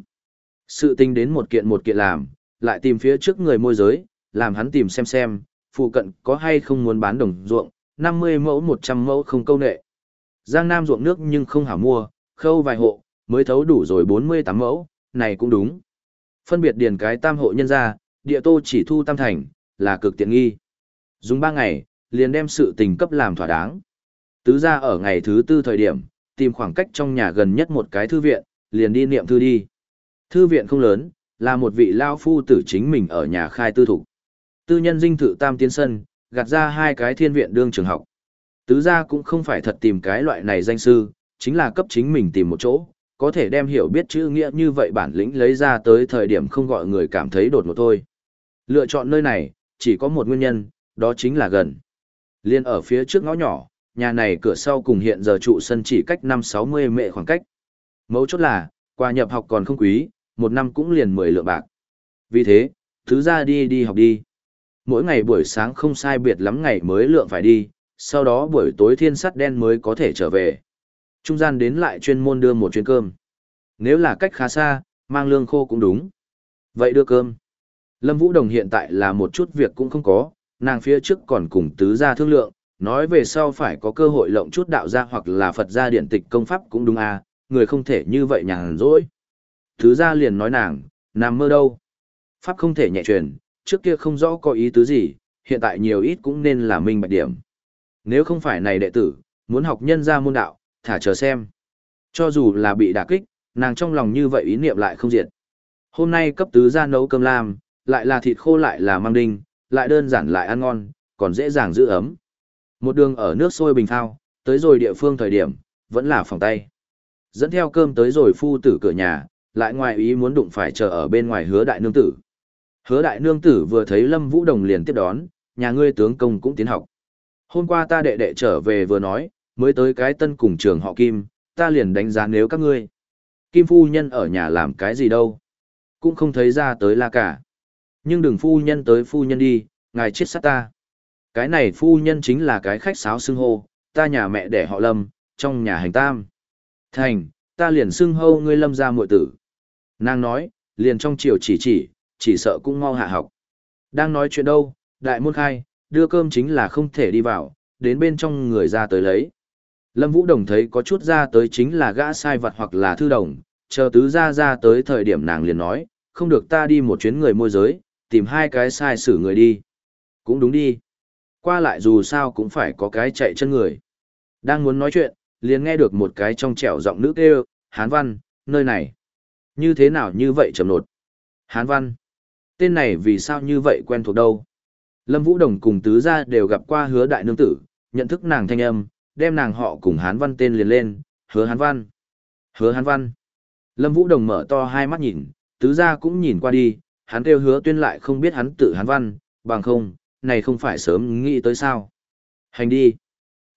Sự tình đến một kiện một kiện làm, lại tìm phía trước người môi giới, làm hắn tìm xem xem, phụ cận có hay không muốn bán đồng ruộng, năm mươi mẫu một trăm mẫu không câu nệ. Giang Nam ruộng nước nhưng không hảo mua, khâu vài hộ, mới thấu đủ rồi bốn mươi tám mẫu, này cũng đúng. Phân biệt điền cái tam hộ nhân ra, địa tô chỉ thu tam thành, là cực tiện nghi. Dùng ba ngày, liền đem sự tình cấp làm thỏa đáng. Tứ ra ở ngày thứ tư thời điểm, tìm khoảng cách trong nhà gần nhất một cái thư viện, liền đi niệm thư đi. Thư viện không lớn, là một vị lao phu tử chính mình ở nhà khai tư thục. Tư nhân dinh thự tam tiến sân, gạt ra hai cái thiên viện đương trường học. Tứ gia cũng không phải thật tìm cái loại này danh sư, chính là cấp chính mình tìm một chỗ, có thể đem hiểu biết chữ nghĩa như vậy bản lĩnh lấy ra tới thời điểm không gọi người cảm thấy đột ngột thôi. Lựa chọn nơi này, chỉ có một nguyên nhân, đó chính là gần. Liên ở phía trước ngõ nhỏ, nhà này cửa sau cùng hiện giờ trụ sân chỉ cách năm sáu mươi mệ khoảng cách. Mấu chốt là, quà nhập học còn không quý, một năm cũng liền mười lượng bạc. Vì thế, thứ ra đi đi học đi. Mỗi ngày buổi sáng không sai biệt lắm ngày mới lượng phải đi, sau đó buổi tối thiên sắt đen mới có thể trở về. Trung gian đến lại chuyên môn đưa một chuyến cơm. Nếu là cách khá xa, mang lương khô cũng đúng. Vậy đưa cơm. Lâm Vũ Đồng hiện tại là một chút việc cũng không có, nàng phía trước còn cùng tứ gia thương lượng, nói về sau phải có cơ hội lộng chút đạo gia hoặc là Phật gia điển tịch công pháp cũng đúng à, người không thể như vậy nhàn rỗi. Tứ gia liền nói nàng, nằm mơ đâu. Pháp không thể nhẹ truyền, trước kia không rõ có ý tứ gì, hiện tại nhiều ít cũng nên là minh bạch điểm. Nếu không phải này đệ tử, muốn học nhân gia môn đạo, thả chờ xem. Cho dù là bị đả kích, nàng trong lòng như vậy ý niệm lại không diệt. Hôm nay cấp tứ gia nấu cơm lam, lại là thịt khô lại là mang đinh, lại đơn giản lại ăn ngon, còn dễ dàng giữ ấm. Một đường ở nước sôi bình thao, tới rồi địa phương thời điểm, vẫn là phòng tay. Dẫn theo cơm tới rồi phu tử cửa nhà, lại ngoài ý muốn đụng phải chờ ở bên ngoài hứa đại nương tử. Hứa đại nương tử vừa thấy Lâm Vũ Đồng liền tiếp đón, nhà ngươi tướng công cũng tiến học. Hôm qua ta đệ đệ trở về vừa nói, mới tới cái tân cùng trường họ Kim, ta liền đánh giá nếu các ngươi. Kim phu nhân ở nhà làm cái gì đâu. Cũng không thấy ra tới la cả. Nhưng đừng phu nhân tới phu nhân đi, ngài chết sát ta. Cái này phu nhân chính là cái khách sáo xưng hô, ta nhà mẹ đẻ họ Lâm, trong nhà hành tam. Thành, ta liền xưng hô ngươi Lâm ra muội tử. Nàng nói, liền trong chiều chỉ chỉ, chỉ sợ cũng mau hạ học. Đang nói chuyện đâu, đại môn khai, đưa cơm chính là không thể đi vào, đến bên trong người ra tới lấy. Lâm Vũ Đồng thấy có chút ra tới chính là gã sai vật hoặc là thư đồng, chờ tứ ra ra tới thời điểm nàng liền nói, không được ta đi một chuyến người môi giới, tìm hai cái sai xử người đi. Cũng đúng đi. Qua lại dù sao cũng phải có cái chạy chân người. Đang muốn nói chuyện, liền nghe được một cái trong trẻo giọng nữ kêu, Hán Văn, nơi này. Như thế nào như vậy trầm nột? Hán Văn. Tên này vì sao như vậy quen thuộc đâu? Lâm Vũ Đồng cùng tứ gia đều gặp qua hứa đại nương tử, nhận thức nàng thanh âm, đem nàng họ cùng Hán Văn tên liền lên, hứa Hán Văn. Hứa Hán Văn. Lâm Vũ Đồng mở to hai mắt nhìn, tứ gia cũng nhìn qua đi, hắn kêu hứa tuyên lại không biết hắn tự Hán Văn, bằng không, này không phải sớm nghĩ tới sao. Hành đi.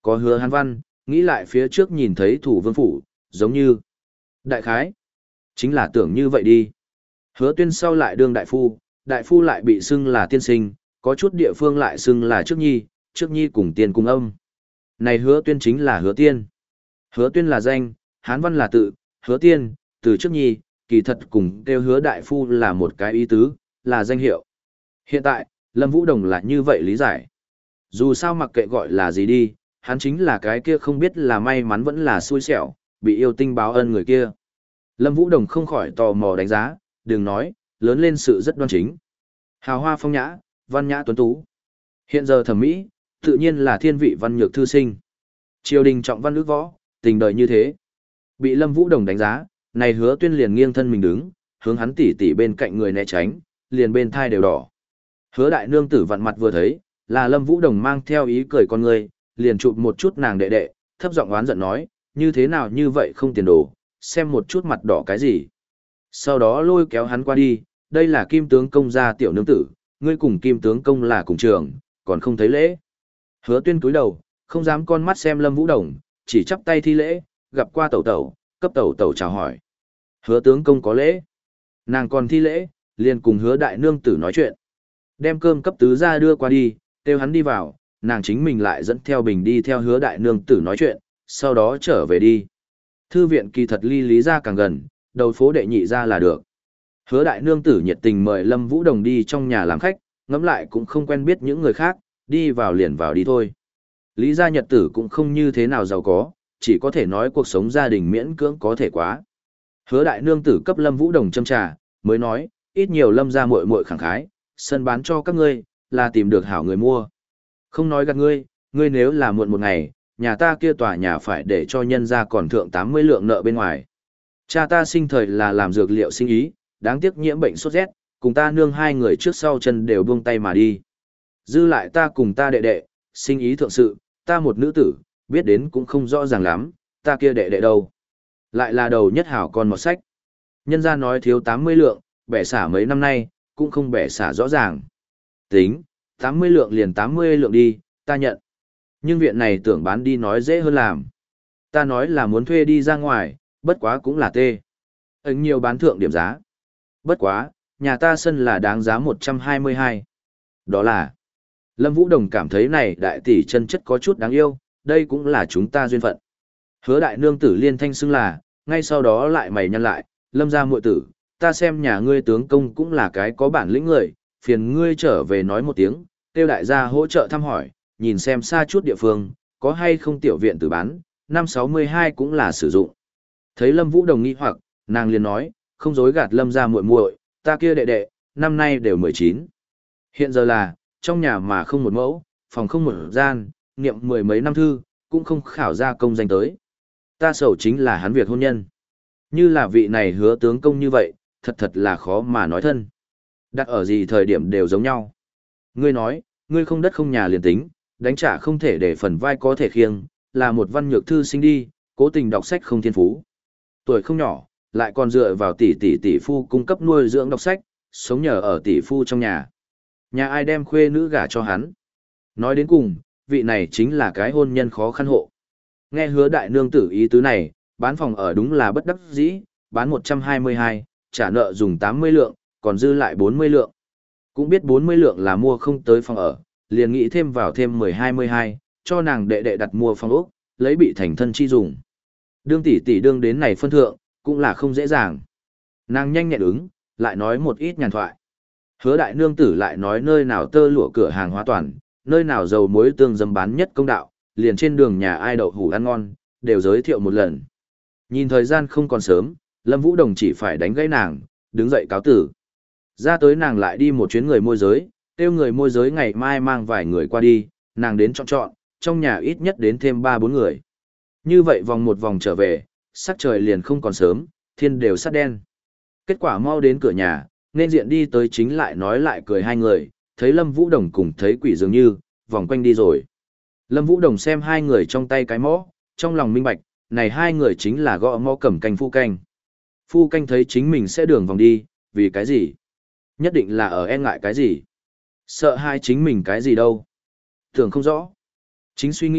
có hứa Hán Văn, nghĩ lại phía trước nhìn thấy thủ vương phủ, giống như đại khái. Chính là tưởng như vậy đi. Hứa tuyên sau lại đương đại phu, đại phu lại bị xưng là tiên sinh, có chút địa phương lại xưng là trước nhi, trước nhi cùng tiên cùng âm. Này hứa tuyên chính là hứa tiên. Hứa tuyên là danh, Hán Văn là tự, hứa tiên, từ trước nhi, kỳ thật cùng kêu hứa đại phu là một cái ý tứ, là danh hiệu. Hiện tại, Lâm Vũ Đồng là như vậy lý giải. Dù sao mặc kệ gọi là gì đi, hắn chính là cái kia không biết là may mắn vẫn là xui xẻo, bị yêu tinh báo ân người kia. Lâm Vũ Đồng không khỏi tò mò đánh giá, đừng nói, lớn lên sự rất đoan chính. Hào hoa phong nhã, văn nhã tuấn tú. Hiện giờ thẩm mỹ, tự nhiên là thiên vị văn nhược thư sinh. Triều đình trọng văn ước võ, tình đời như thế. Bị Lâm Vũ Đồng đánh giá, này hứa tuyên liền nghiêng thân mình đứng, hướng hắn tỉ tỉ bên cạnh người né tránh, liền bên thai đều đỏ. Hứa đại nương tử vặn mặt vừa thấy, là Lâm Vũ Đồng mang theo ý cười con người, liền chụp một chút nàng đệ đệ, thấp giọng oán giận nói, như thế nào như vậy không tiền đồ, xem một chút mặt đỏ cái gì. Sau đó lôi kéo hắn qua đi, đây là kim tướng công gia tiểu nương tử, ngươi cùng kim tướng công là cùng trường, còn không thấy lễ. Hứa tuyên cúi đầu, không dám con mắt xem Lâm Vũ Đồng, chỉ chắp tay thi lễ, gặp qua tẩu tẩu, cấp tẩu tẩu chào hỏi. Hứa tướng công có lễ. Nàng còn thi lễ, liền cùng hứa đại nương tử nói chuyện. Đem cơm cấp tứ ra đưa qua đi, kêu hắn đi vào, nàng chính mình lại dẫn theo bình đi theo hứa đại nương tử nói chuyện, sau đó trở về đi. Thư viện kỳ thật ly lý ra càng gần, đầu phố đệ nhị ra là được. Hứa đại nương tử nhiệt tình mời Lâm Vũ Đồng đi trong nhà làm khách, ngẫm lại cũng không quen biết những người khác, đi vào liền vào đi thôi. Lý gia nhật tử cũng không như thế nào giàu có, chỉ có thể nói cuộc sống gia đình miễn cưỡng có thể quá. Hứa đại nương tử cấp Lâm Vũ Đồng châm trà, mới nói, ít nhiều Lâm gia muội muội khẳng khái, sân bán cho các ngươi, là tìm được hảo người mua. Không nói gạt ngươi, ngươi nếu là muộn một ngày, nhà ta kia tòa nhà phải để cho nhân gia còn thượng tám mươi lượng nợ bên ngoài. Cha ta sinh thời là làm dược liệu sinh ý, đáng tiếc nhiễm bệnh sốt rét, cùng ta nương hai người trước sau chân đều buông tay mà đi. Dư lại ta cùng ta đệ đệ, sinh ý thượng sự, ta một nữ tử, biết đến cũng không rõ ràng lắm, ta kia đệ đệ đâu. Lại là đầu nhất hảo con một sách. Nhân gia nói thiếu tám mươi lượng, bẻ xả mấy năm nay, cũng không bẻ xả rõ ràng. Tính, tám mươi lượng liền tám mươi lượng đi, ta nhận. Nhưng viện này tưởng bán đi nói dễ hơn làm. Ta nói là muốn thuê đi ra ngoài, bất quá cũng là tê. Ứng nhiều bán thượng điểm giá. Bất quá, nhà ta sân là đáng giá một trăm hai mươi hai. Đó là, Lâm Vũ Đồng cảm thấy này đại tỷ chân chất có chút đáng yêu, đây cũng là chúng ta duyên phận. Hứa đại nương tử liên thanh xưng là, ngay sau đó lại mày nhăn lại, Lâm gia muội tử, ta xem nhà ngươi tướng công cũng là cái có bản lĩnh người, phiền ngươi trở về nói một tiếng, tiêu đại gia hỗ trợ thăm hỏi, nhìn xem xa chút địa phương, có hay không tiểu viện tử bán, năm sáu mươi hai cũng là sử dụng. Thấy Lâm Vũ Đồng nghi hoặc, nàng liền nói, không dối gạt Lâm gia muội muội, ta kia đệ đệ, năm nay đều mười chín. Hiện giờ là, trong nhà mà không một mẫu, phòng không một gian, niệm mười mấy năm thư, cũng không khảo ra công danh tới. Ta sầu chính là hắn việc hôn nhân. Như là vị này hứa tướng công như vậy, thật thật là khó mà nói thân. Đặt ở gì thời điểm đều giống nhau. Ngươi nói, ngươi không đất không nhà liền tính, đánh trả không thể để phần vai có thể khiêng, là một văn nhược thư sinh đi, cố tình đọc sách không thiên phú. Tuổi không nhỏ, lại còn dựa vào tỷ tỷ tỷ phu cung cấp nuôi dưỡng đọc sách, sống nhờ ở tỷ phu trong nhà. Nhà ai đem khuê nữ gả cho hắn. Nói đến cùng, vị này chính là cái hôn nhân khó khăn hộ. Nghe hứa đại nương tử ý tứ này, bán phòng ở đúng là bất đắc dĩ, bán một trăm hai mươi hai, trả nợ dùng tám mươi lượng, còn dư lại bốn mươi lượng. Cũng biết bốn mươi lượng là mua không tới phòng ở, liền nghĩ thêm vào thêm mười hai mươi hai, cho nàng đệ đệ đặt mua phòng ốc, lấy bị thành thân chi dùng. Đương tỷ tỷ đương đến này phân thượng, cũng là không dễ dàng. Nàng nhanh nhẹn ứng, lại nói một ít nhàn thoại. Hứa đại nương tử lại nói nơi nào tơ lụa cửa hàng hóa toàn, nơi nào dầu muối tương dâm bán nhất công đạo, liền trên đường nhà ai đậu hủ ăn ngon, đều giới thiệu một lần. Nhìn thời gian không còn sớm, Lâm Vũ Đồng chỉ phải đánh gãy nàng, đứng dậy cáo tử. Ra tới nàng lại đi một chuyến người môi giới, kêu người môi giới ngày mai mang vài người qua đi, nàng đến chọn chọn, trong nhà ít nhất đến thêm ba bốn người. Như vậy vòng một vòng trở về, sắc trời liền không còn sớm, thiên đều sắt đen. Kết quả mau đến cửa nhà, nên diện đi tới chính lại nói lại cười hai người, thấy Lâm Vũ Đồng cùng thấy quỷ dường như, vòng quanh đi rồi. Lâm Vũ Đồng xem hai người trong tay cái mõ, trong lòng minh bạch, này hai người chính là gõ mõ cầm canh phu canh. Phu canh thấy chính mình sẽ đường vòng đi, vì cái gì? Nhất định là ở e ngại cái gì? Sợ hai chính mình cái gì đâu? Tưởng không rõ. Chính suy nghĩ,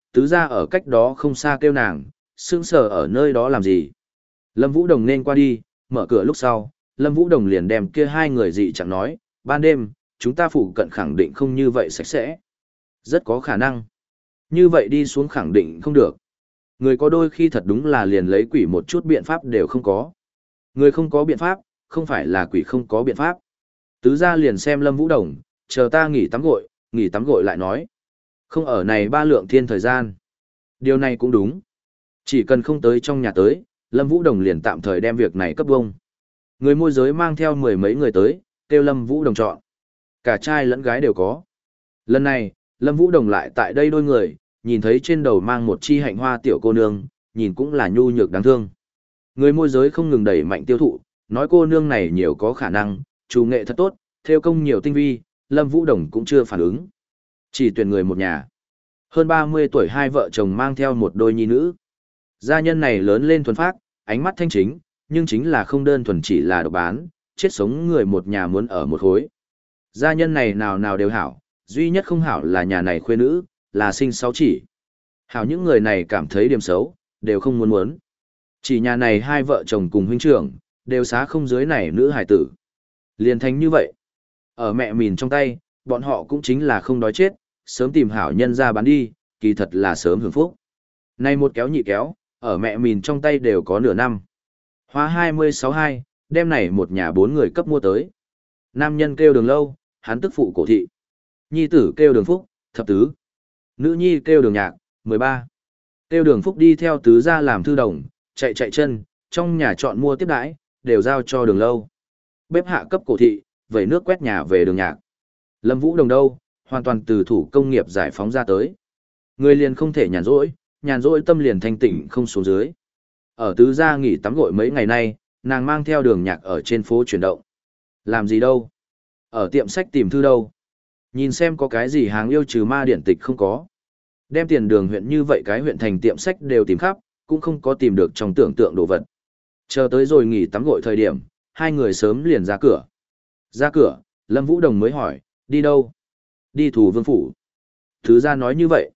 tứ gia ở cách đó không xa kêu nàng, sững sờ ở nơi đó làm gì. Lâm Vũ Đồng nên qua đi, mở cửa lúc sau, Lâm Vũ Đồng liền đem kia hai người dị chẳng nói, ban đêm, chúng ta phụ cận khẳng định không như vậy sạch sẽ. Rất có khả năng. Như vậy đi xuống khẳng định không được. Người có đôi khi thật đúng là liền lấy quỷ một chút biện pháp đều không có. Người không có biện pháp, không phải là quỷ không có biện pháp. Tứ gia liền xem Lâm Vũ Đồng, chờ ta nghỉ tắm gội, nghỉ tắm gội lại nói. Không ở này ba lượng thiên thời gian. Điều này cũng đúng. Chỉ cần không tới trong nhà tới, Lâm Vũ Đồng liền tạm thời đem việc này cấp bông. Người môi giới mang theo mười mấy người tới, kêu Lâm Vũ Đồng chọn. Cả trai lẫn gái đều có. Lần này, Lâm Vũ Đồng lại tại đây đôi người, nhìn thấy trên đầu mang một chi hạnh hoa tiểu cô nương, nhìn cũng là nhu nhược đáng thương. Người môi giới không ngừng đẩy mạnh tiêu thụ, nói cô nương này nhiều có khả năng, chủ nghệ thật tốt, theo công nhiều tinh vi, Lâm Vũ Đồng cũng chưa phản ứng. Chỉ tuyển người một nhà. Hơn ba mươi tuổi hai vợ chồng mang theo một đôi nhi nữ. Gia nhân này lớn lên thuần phác, ánh mắt thanh chính, nhưng chính là không đơn thuần chỉ là độc bán, chết sống người một nhà muốn ở một khối. Gia nhân này nào nào đều hảo, duy nhất không hảo là nhà này khuê nữ, là sinh sáu chỉ. Hảo những người này cảm thấy điểm xấu, đều không muốn muốn. Chỉ nhà này hai vợ chồng cùng huynh trưởng, đều xá không dưới này nữ hải tử. Liền thành như vậy. Ở mẹ mìn trong tay, bọn họ cũng chính là không đói chết, sớm tìm hảo nhân ra bán đi, kỳ thật là sớm hưởng phúc. Này một kéo nhị kéo, ở mẹ mìn trong tay đều có nửa năm. Hóa hai mươi sáu hai, đem này một nhà bốn người cấp mua tới. Nam nhân kêu Đường Lâu, hắn tức phụ Cổ Thị. Nhi tử kêu Đường Phúc, thập tứ. Nữ nhi kêu Đường Nhạc, mười ba. Kêu Đường Phúc đi theo tứ gia làm thư đồng, chạy chạy chân, trong nhà chọn mua tiếp đãi, đều giao cho Đường Lâu. Bếp hạ cấp Cổ Thị, vẩy nước quét nhà về Đường Nhạc. Lâm Vũ Đồng đâu, hoàn toàn từ thủ công nghiệp giải phóng ra tới. Người liền không thể nhàn rỗi, nhàn rỗi tâm liền thanh tịnh không xuống dưới. Ở tứ gia nghỉ tắm gội mấy ngày nay, nàng mang theo Đường Nhạc ở trên phố chuyển động. Làm gì đâu? Ở tiệm sách tìm thư đâu? Nhìn xem có cái gì hàng yêu trừ ma điển tịch không có. Đem tiền đường huyện như vậy cái huyện thành tiệm sách đều tìm khắp, cũng không có tìm được trong tưởng tượng đồ vật. Chờ tới rồi nghỉ tắm gội thời điểm, hai người sớm liền ra cửa. Ra cửa, Lâm Vũ Đồng mới hỏi, đi đâu? Đi Thủ Vương Phủ. Thứ gia nói như vậy.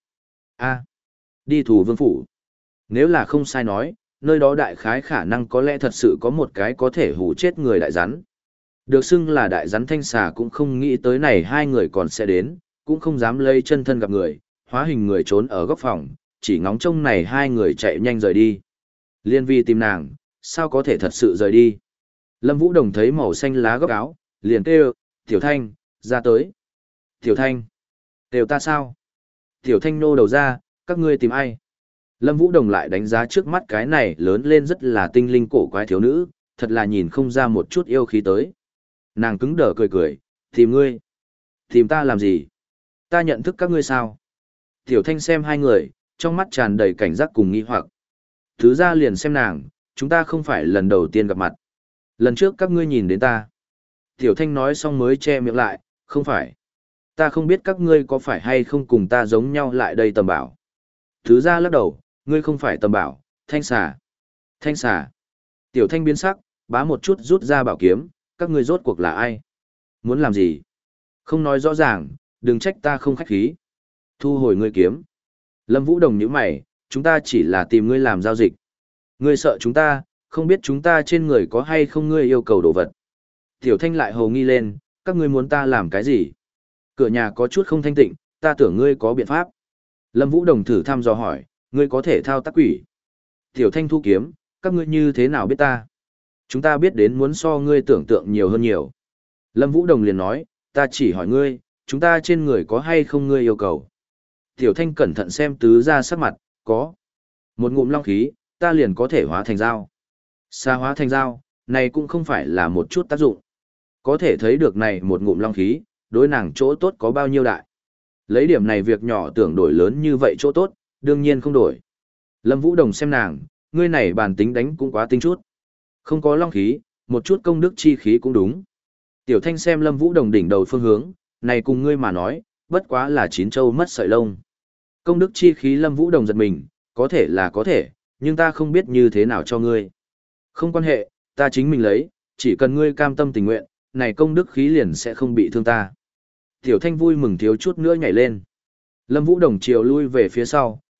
a đi Thủ Vương Phủ. Nếu là không sai nói, nơi đó đại khái khả năng có lẽ thật sự có một cái có thể hù chết người đại rắn. Được xưng là đại rắn thanh xà cũng không nghĩ tới này hai người còn sẽ đến, cũng không dám lây chân thân gặp người, hóa hình người trốn ở góc phòng, chỉ ngóng trông này hai người chạy nhanh rời đi. Liên vi tìm nàng, sao có thể thật sự rời đi. Lâm Vũ Đồng thấy màu xanh lá góc áo, liền kêu, Tiểu Thanh, ra tới. Tiểu Thanh, đều ta sao? Tiểu Thanh nô đầu ra, các ngươi tìm ai? Lâm Vũ Đồng lại đánh giá trước mắt cái này lớn lên rất là tinh linh cổ quái thiếu nữ, thật là nhìn không ra một chút yêu khí tới. Nàng cứng đờ cười cười, tìm ngươi. Tìm ta làm gì? Ta nhận thức các ngươi sao? Tiểu Thanh xem hai người, trong mắt tràn đầy cảnh giác cùng nghi hoặc. Thứ ra liền xem nàng, chúng ta không phải lần đầu tiên gặp mặt. Lần trước các ngươi nhìn đến ta. Tiểu Thanh nói xong mới che miệng lại, không phải. Ta không biết các ngươi có phải hay không cùng ta giống nhau lại đây tầm bảo. Thứ ra lắc đầu, ngươi không phải tầm bảo, Thanh xà. Thanh xà. Tiểu Thanh biến sắc, bá một chút rút ra bảo kiếm, các ngươi rốt cuộc là ai? Muốn làm gì? Không nói rõ ràng, đừng trách ta không khách khí. Thu hồi ngươi kiếm. Lâm Vũ Đồng nhíu mày, chúng ta chỉ là tìm ngươi làm giao dịch. Ngươi sợ chúng ta, không biết chúng ta trên người có hay không ngươi yêu cầu đồ vật. Tiểu Thanh lại hồ nghi lên, các ngươi muốn ta làm cái gì? Cửa nhà có chút không thanh tịnh, ta tưởng ngươi có biện pháp. Lâm Vũ Đồng thử thăm dò hỏi, ngươi có thể thao tác quỷ. Tiểu Thanh thu kiếm, các ngươi như thế nào biết ta? Chúng ta biết đến muốn so ngươi tưởng tượng nhiều hơn nhiều. Lâm Vũ Đồng liền nói, ta chỉ hỏi ngươi, chúng ta trên người có hay không ngươi yêu cầu. Tiểu Thanh cẩn thận xem tứ ra sắc mặt, có. Một ngụm long khí, ta liền có thể hóa thành dao. Xa hóa thành dao, này cũng không phải là một chút tác dụng. Có thể thấy được này một ngụm long khí, đối nàng chỗ tốt có bao nhiêu đại. Lấy điểm này việc nhỏ tưởng đổi lớn như vậy chỗ tốt, đương nhiên không đổi. Lâm Vũ Đồng xem nàng, ngươi này bản tính đánh cũng quá tinh chút. Không có long khí, một chút công đức chi khí cũng đúng. Tiểu Thanh xem Lâm Vũ Đồng đỉnh đầu phương hướng, này cùng ngươi mà nói, bất quá là chín châu mất sợi lông. Công đức chi khí Lâm Vũ Đồng giật mình, có thể là có thể, nhưng ta không biết như thế nào cho ngươi. Không quan hệ, ta chính mình lấy, chỉ cần ngươi cam tâm tình nguyện, này công đức khí liền sẽ không bị thương ta. Tiểu Thanh vui mừng thiếu chút nữa nhảy lên. Lâm Vũ Đồng chiều lui về phía sau,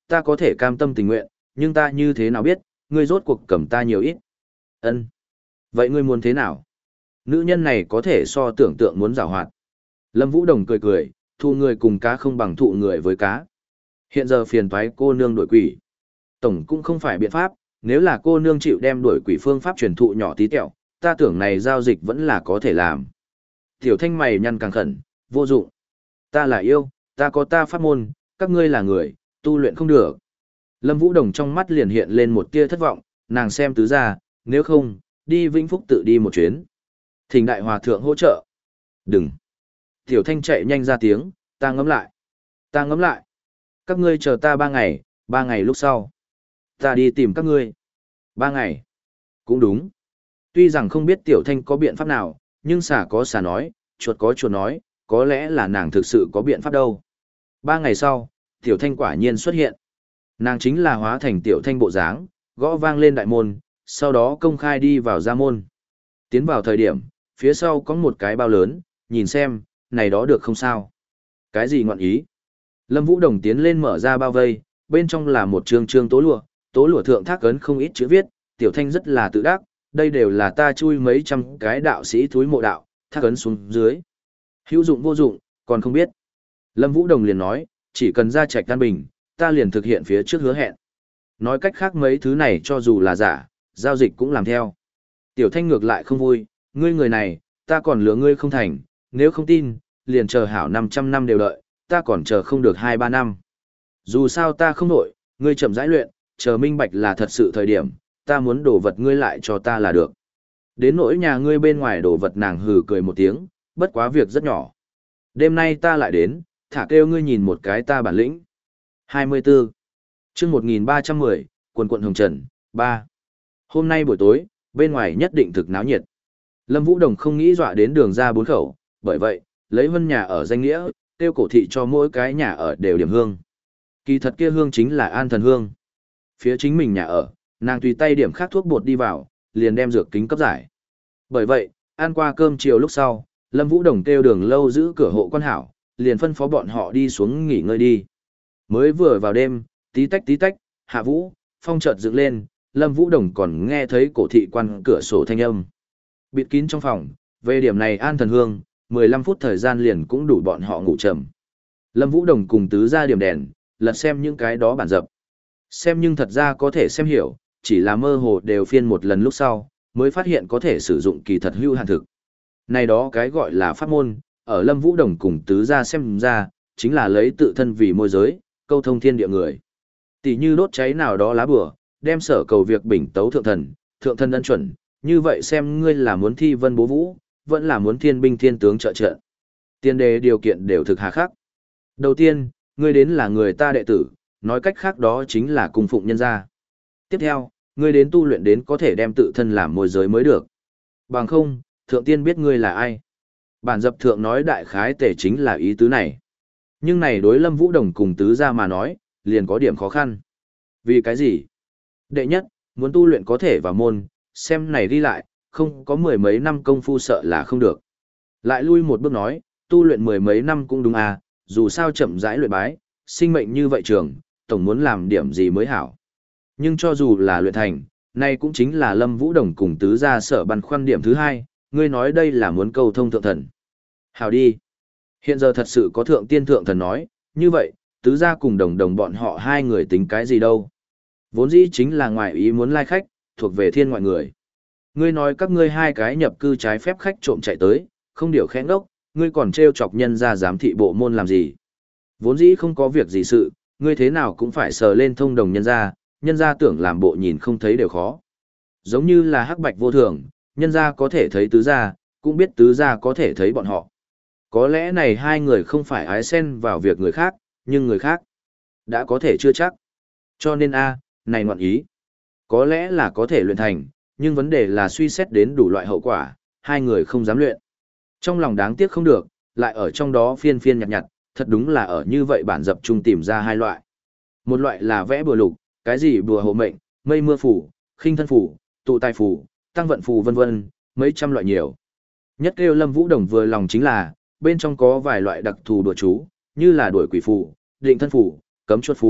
ta có thể cam tâm tình nguyện, nhưng ta như thế nào biết, ngươi rốt cuộc cầm ta nhiều ít. Ân, vậy ngươi muốn thế nào? Nữ nhân này có thể so tưởng tượng muốn giảo hoạt. Lâm Vũ Đồng cười cười, thu người cùng cá không bằng thụ người với cá. Hiện giờ phiền toái cô nương đuổi quỷ. Tổng cũng không phải biện pháp, nếu là cô nương chịu đem đuổi quỷ phương pháp truyền thụ nhỏ tí tẹo, ta tưởng này giao dịch vẫn là có thể làm. Tiểu Thanh mày nhăn càng khẩn, vô dụng. Ta là yêu, ta có ta pháp môn, các ngươi là người, tu luyện không được. Lâm Vũ Đồng trong mắt liền hiện lên một tia thất vọng, nàng xem tứ ra, nếu không, đi Vĩnh Phúc tự đi một chuyến. Thỉnh đại hòa thượng hỗ trợ. Đừng. Tiểu Thanh chạy nhanh ra tiếng, ta ngẫm lại. Ta ngẫm lại. Các ngươi chờ ta ba ngày, ba ngày lúc sau. Ta đi tìm các ngươi. Ba ngày. Cũng đúng. Tuy rằng không biết Tiểu Thanh có biện pháp nào, nhưng xà có xà nói, chuột có chuột nói, có lẽ là nàng thực sự có biện pháp đâu. Ba ngày sau, Tiểu Thanh quả nhiên xuất hiện. Nàng chính là hóa thành Tiểu Thanh bộ dáng, gõ vang lên đại môn, sau đó công khai đi vào gia môn. Tiến vào thời điểm, phía sau có một cái bao lớn, nhìn xem, này đó được không sao? Cái gì ngọn ý? Lâm Vũ Đồng tiến lên mở ra bao vây, bên trong là một trương trương tố lụa, tố lụa thượng thác ấn không ít chữ viết, Tiểu Thanh rất là tự đắc, đây đều là ta chui mấy trăm cái đạo sĩ thúi mộ đạo, thác ấn xuống dưới. Hữu dụng vô dụng, còn không biết. Lâm Vũ Đồng liền nói, chỉ cần ra trạch căn bình, ta liền thực hiện phía trước hứa hẹn. Nói cách khác mấy thứ này cho dù là giả, giao dịch cũng làm theo. Tiểu Thanh ngược lại không vui, ngươi người này, ta còn lừa ngươi không thành, nếu không tin, liền chờ hảo năm trăm năm đều đợi, ta còn chờ không được hai ba năm. Dù sao ta không nổi, ngươi chậm rãi luyện, chờ minh bạch là thật sự thời điểm, ta muốn đổ vật ngươi lại cho ta là được. Đến nỗi nhà ngươi bên ngoài đổ vật nàng hừ cười một tiếng, bất quá việc rất nhỏ. Đêm nay ta lại đến, thả kêu ngươi nhìn một cái ta bản lĩnh. hai mươi tư chương một nghìn ba trăm mười, quần quận hồng trần, ba. Hôm nay buổi tối, bên ngoài nhất định thực náo nhiệt. Lâm Vũ Đồng không nghĩ dọa đến đường ra bốn khẩu, bởi vậy, lấy vân nhà ở danh nghĩa, tiêu cổ thị cho mỗi cái nhà ở đều điểm hương. Kỳ thật kia hương chính là an thần hương. Phía chính mình nhà ở, nàng tùy tay điểm khác thuốc bột đi vào, liền đem dược kính cấp giải. Bởi vậy, ăn qua cơm chiều lúc sau, Lâm Vũ Đồng kêu đường lâu giữ cửa hộ quan hảo, liền phân phó bọn họ đi xuống nghỉ ngơi đi. Mới vừa vào đêm, tí tách tí tách, hạ vũ, phong chợt dựng lên, Lâm Vũ Đồng còn nghe thấy cổ thị quan cửa sổ thanh âm. Bịt kín trong phòng, về điểm này an thần hương, mười lăm phút thời gian liền cũng đủ bọn họ ngủ trầm. Lâm Vũ Đồng cùng tứ ra điểm đèn, lật xem những cái đó bản dập. Xem nhưng thật ra có thể xem hiểu, chỉ là mơ hồ đều phiên một lần lúc sau, mới phát hiện có thể sử dụng kỳ thật hữu hạn thực. Này đó cái gọi là pháp môn, ở Lâm Vũ Đồng cùng tứ ra xem ra, chính là lấy tự thân vì môi giới, câu thông thiên địa người. Tỷ như đốt cháy nào đó lá bùa, đem sở cầu việc bình tấu thượng thần, thượng thần ân chuẩn, như vậy xem ngươi là muốn thi vân bố vũ, vẫn là muốn thiên binh thiên tướng trợ trợ. Tiên đề điều kiện đều thực hà khắc. Đầu tiên, ngươi đến là người ta đệ tử, nói cách khác đó chính là cung phụng nhân gia. Tiếp theo, ngươi đến tu luyện đến có thể đem tự thân làm môi giới mới được. Bằng không, thượng tiên biết ngươi là ai. Bản dập thượng nói đại khái tể chính là ý tứ này. Nhưng này đối Lâm Vũ Đồng cùng tứ gia mà nói, liền có điểm khó khăn. Vì cái gì? Đệ nhất, muốn tu luyện có thể vào môn, xem này đi lại, không có mười mấy năm công phu sợ là không được. Lại lui một bước nói, tu luyện mười mấy năm cũng đúng à, dù sao chậm rãi luyện bái, sinh mệnh như vậy trường, tổng muốn làm điểm gì mới hảo. Nhưng cho dù là luyện thành, nay cũng chính là Lâm Vũ Đồng cùng tứ gia sở băn khoăn điểm thứ hai, ngươi nói đây là muốn câu thông thượng thần. Hảo đi. Hiện giờ thật sự có thượng tiên thượng thần nói, như vậy, tứ gia cùng đồng đồng bọn họ hai người tính cái gì đâu. Vốn dĩ chính là ngoại ý muốn lai khách, thuộc về thiên ngoại người. Ngươi nói các ngươi hai cái nhập cư trái phép khách trộm chạy tới, không điều khẽ ngốc, ngươi còn trêu chọc nhân ra giám thị bộ môn làm gì. Vốn dĩ không có việc gì sự, ngươi thế nào cũng phải sờ lên thông đồng nhân ra, nhân ra tưởng làm bộ nhìn không thấy đều khó. Giống như là hắc bạch vô thường, nhân ra có thể thấy tứ gia, cũng biết tứ gia có thể thấy bọn họ. Có lẽ này hai người không phải ái xen vào việc người khác, nhưng người khác đã có thể chưa chắc. Cho nên a, này ngoạn ý, có lẽ là có thể luyện thành, nhưng vấn đề là suy xét đến đủ loại hậu quả, hai người không dám luyện. Trong lòng đáng tiếc không được, lại ở trong đó phiên phiên nhặt nhặt, thật đúng là ở như vậy bản dập chung tìm ra hai loại. Một loại là vẽ bùa lục, cái gì bùa hộ mệnh, mây mưa phủ, khinh thân phủ, tụ tài phủ, tăng vận phủ vân vân, mấy trăm loại nhiều. Nhất kêu Lâm Vũ Đồng vừa lòng chính là, bên trong có vài loại đặc thù đùa chú, như là đuổi quỷ phủ, định thân phủ, cấm chuột phủ,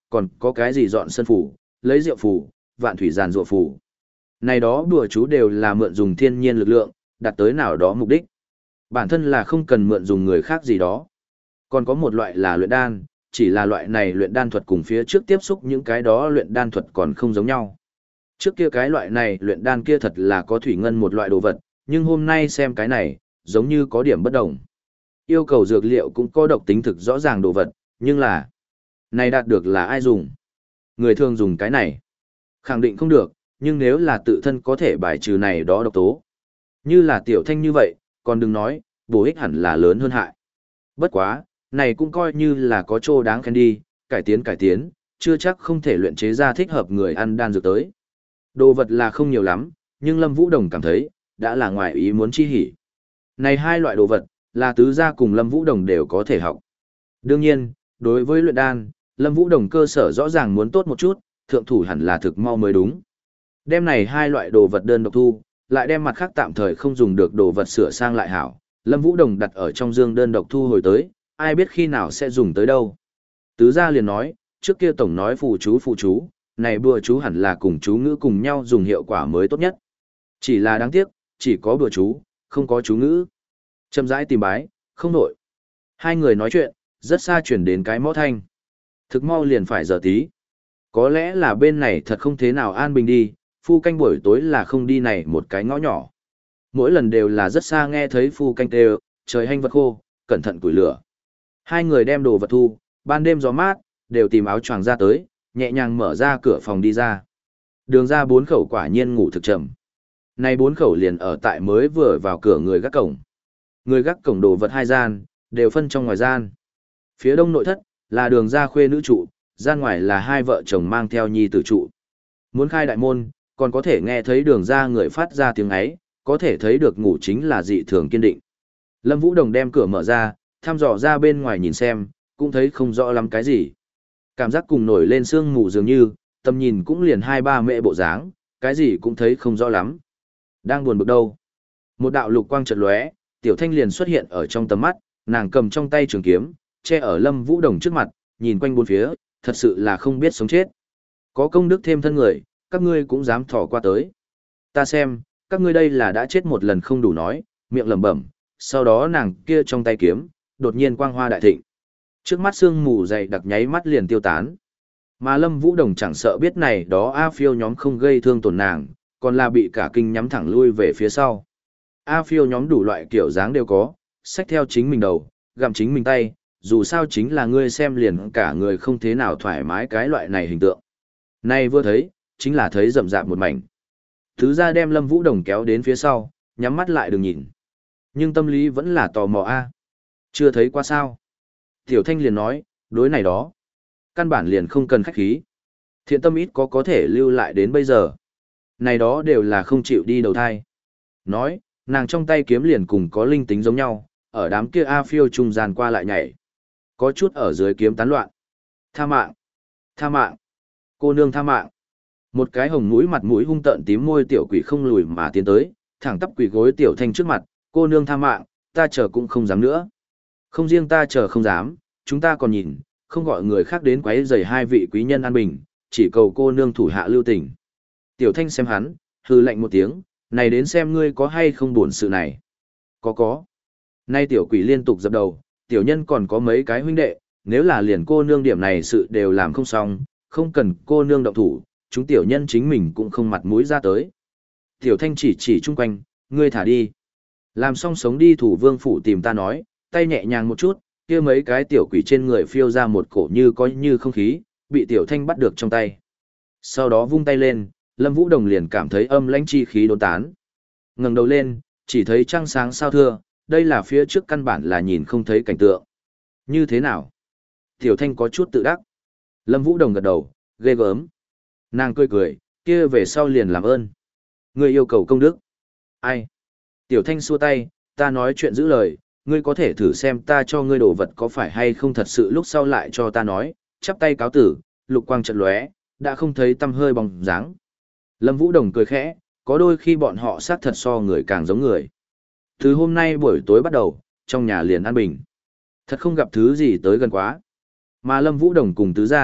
còn có cái gì dọn sân phủ, lấy rượu phủ, vạn thủy giàn rụa phủ. Này đó đùa chú đều là mượn dùng thiên nhiên lực lượng, đạt tới nào đó mục đích. Bản thân là không cần mượn dùng người khác gì đó. Còn có một loại là luyện đan, chỉ là loại này luyện đan thuật cùng phía trước tiếp xúc những cái đó luyện đan thuật còn không giống nhau. Trước kia cái loại này luyện đan kia thật là có thủy ngân một loại đồ vật, nhưng hôm nay xem cái này, giống như có điểm bất đồng. Yêu cầu dược liệu cũng có độc tính thực rõ ràng đồ vật, nhưng là này đạt được là ai dùng? Người thường dùng cái này. Khẳng định không được, nhưng nếu là tự thân có thể bài trừ này đó độc tố. Như là tiểu thanh như vậy, còn đừng nói, bổ ích hẳn là lớn hơn hại. Bất quá, này cũng coi như là có chỗ đáng khen đi, cải tiến cải tiến, chưa chắc không thể luyện chế ra thích hợp người ăn đan dược tới. Đồ vật là không nhiều lắm, nhưng Lâm Vũ Đồng cảm thấy, đã là ngoài ý muốn chi hỉ. Này hai loại đồ vật, là tứ gia cùng Lâm Vũ Đồng đều có thể học. Đương nhiên, đối với luyện đan, Lâm Vũ Đồng cơ sở rõ ràng muốn tốt một chút, thượng thủ hẳn là thực mau mới đúng. Đem này hai loại đồ vật đơn độc thu, lại đem mặt khác tạm thời không dùng được đồ vật sửa sang lại hảo, Lâm Vũ Đồng đặt ở trong dương đơn độc thu hồi tới, ai biết khi nào sẽ dùng tới đâu. Tứ gia liền nói, trước kia tổng nói phù chú phù chú, này bùa chú hẳn là cùng chú ngữ cùng nhau dùng hiệu quả mới tốt nhất. Chỉ là đáng tiếc, chỉ có bùa chú, không có chú ngữ. Chậm rãi tìm bái, không nổi. Hai người nói chuyện, rất xa chuyển đến cái mõ thanh. Thực mau liền phải giờ tí. Có lẽ là bên này thật không thế nào an bình đi, phu canh buổi tối là không đi này một cái ngõ nhỏ. Mỗi lần đều là rất xa nghe thấy phu canh kêu, trời hanh vật khô, cẩn thận củi lửa. Hai người đem đồ vật thu, ban đêm gió mát, đều tìm áo choàng ra tới, nhẹ nhàng mở ra cửa phòng đi ra. Đường ra bốn khẩu quả nhiên ngủ thực chậm. Nay bốn khẩu liền ở tại mới vừa vào cửa người gác cổng. Người gác cổng đồ vật hai gian, đều phân trong ngoài gian. Phía đông nội thất, là đường ra khuê nữ trụ, gian ngoài là hai vợ chồng mang theo nhi tử trụ. Muốn khai đại môn, còn có thể nghe thấy đường ra người phát ra tiếng ấy, có thể thấy được ngủ chính là dị thường kiên định. Lâm Vũ Đồng đem cửa mở ra, thăm dò ra bên ngoài nhìn xem, cũng thấy không rõ lắm cái gì. Cảm giác cùng nổi lên sương mù dường như, tầm nhìn cũng liền hai ba mẹ bộ dáng, cái gì cũng thấy không rõ lắm. Đang buồn bực đâu. Một đạo lục quang chợt lóe, Tiểu Thanh liền xuất hiện ở trong tầm mắt, nàng cầm trong tay trường kiếm, che ở Lâm Vũ Đồng trước mặt, nhìn quanh bốn phía, thật sự là không biết sống chết. Có công đức thêm thân người, các ngươi cũng dám thò qua tới. Ta xem, các ngươi đây là đã chết một lần không đủ nói, miệng lẩm bẩm, sau đó nàng kia trong tay kiếm, đột nhiên quang hoa đại thịnh. Trước mắt sương mù dày đặc nháy mắt liền tiêu tán. Mà Lâm Vũ Đồng chẳng sợ biết này đó A Phiêu nhóm không gây thương tổn nàng, còn là bị cả kinh nhắm thẳng lui về phía sau. A Phiêu nhóm đủ loại kiểu dáng đều có, xách theo chính mình đầu, gặm chính mình tay, dù sao chính là ngươi xem liền cả người không thế nào thoải mái cái loại này hình tượng. Nay vừa thấy, chính là thấy rậm rạp một mảnh. Thứ ra đem Lâm Vũ Đồng kéo đến phía sau, nhắm mắt lại đừng nhìn. Nhưng tâm lý vẫn là tò mò a. Chưa thấy qua sao? Tiểu Thanh liền nói, đối này đó. Căn bản liền không cần khách khí. Thiện tâm ít có có thể lưu lại đến bây giờ. Này đó đều là không chịu đi đầu thai. Nói, nàng trong tay kiếm liền cùng có linh tính giống nhau, ở đám kia A Phiêu trung gian qua lại nhảy. Có chút ở dưới kiếm tán loạn. Tha mạng! Tha mạng! Cô nương tha mạng! Một cái hồng mũi mặt mũi hung tợn tím môi tiểu quỷ không lùi mà tiến tới, thẳng tắp quỷ gối Tiểu Thanh trước mặt, cô nương tha mạng, ta chờ cũng không dám nữa. Không riêng ta chờ không dám, chúng ta còn nhìn, không gọi người khác đến quấy rầy hai vị quý nhân an bình, chỉ cầu cô nương thủ hạ lưu tình. Tiểu Thanh xem hắn, hư lạnh một tiếng, này đến xem ngươi có hay không buồn sự này. Có có. Nay tiểu quỷ liên tục dập đầu, tiểu nhân còn có mấy cái huynh đệ, nếu là liền cô nương điểm này sự đều làm không xong, không cần cô nương động thủ, chúng tiểu nhân chính mình cũng không mặt mũi ra tới. Tiểu Thanh chỉ chỉ chung quanh, ngươi thả đi. Làm xong sống đi thủ vương phủ tìm ta nói, tay nhẹ nhàng một chút, kia mấy cái tiểu quỷ trên người phiêu ra một cổ như có như không khí, bị Tiểu Thanh bắt được trong tay. Sau đó vung tay lên, Lâm Vũ Đồng liền cảm thấy âm lãnh chi khí đốn tán. Ngẩng đầu lên, chỉ thấy trăng sáng sao thưa, đây là phía trước căn bản là nhìn không thấy cảnh tượng. Như thế nào? Tiểu Thanh có chút tự đắc. Lâm Vũ Đồng gật đầu, ghê gớm. Nàng cười cười, kia về sau liền làm ơn. Ngươi yêu cầu công đức. Ai? Tiểu Thanh xua tay, ta nói chuyện giữ lời, ngươi có thể thử xem ta cho ngươi đồ vật có phải hay không thật sự lúc sau lại cho ta nói, chắp tay cáo tử, lục quang chợt lóe, đã không thấy tăm hơi bóng dáng. Lâm Vũ Đồng cười khẽ, có đôi khi bọn họ sát thật so người càng giống người. Từ hôm nay buổi tối bắt đầu, trong nhà liền an bình. Thật không gặp thứ gì tới gần quá. Mà Lâm Vũ Đồng cùng tứ gia,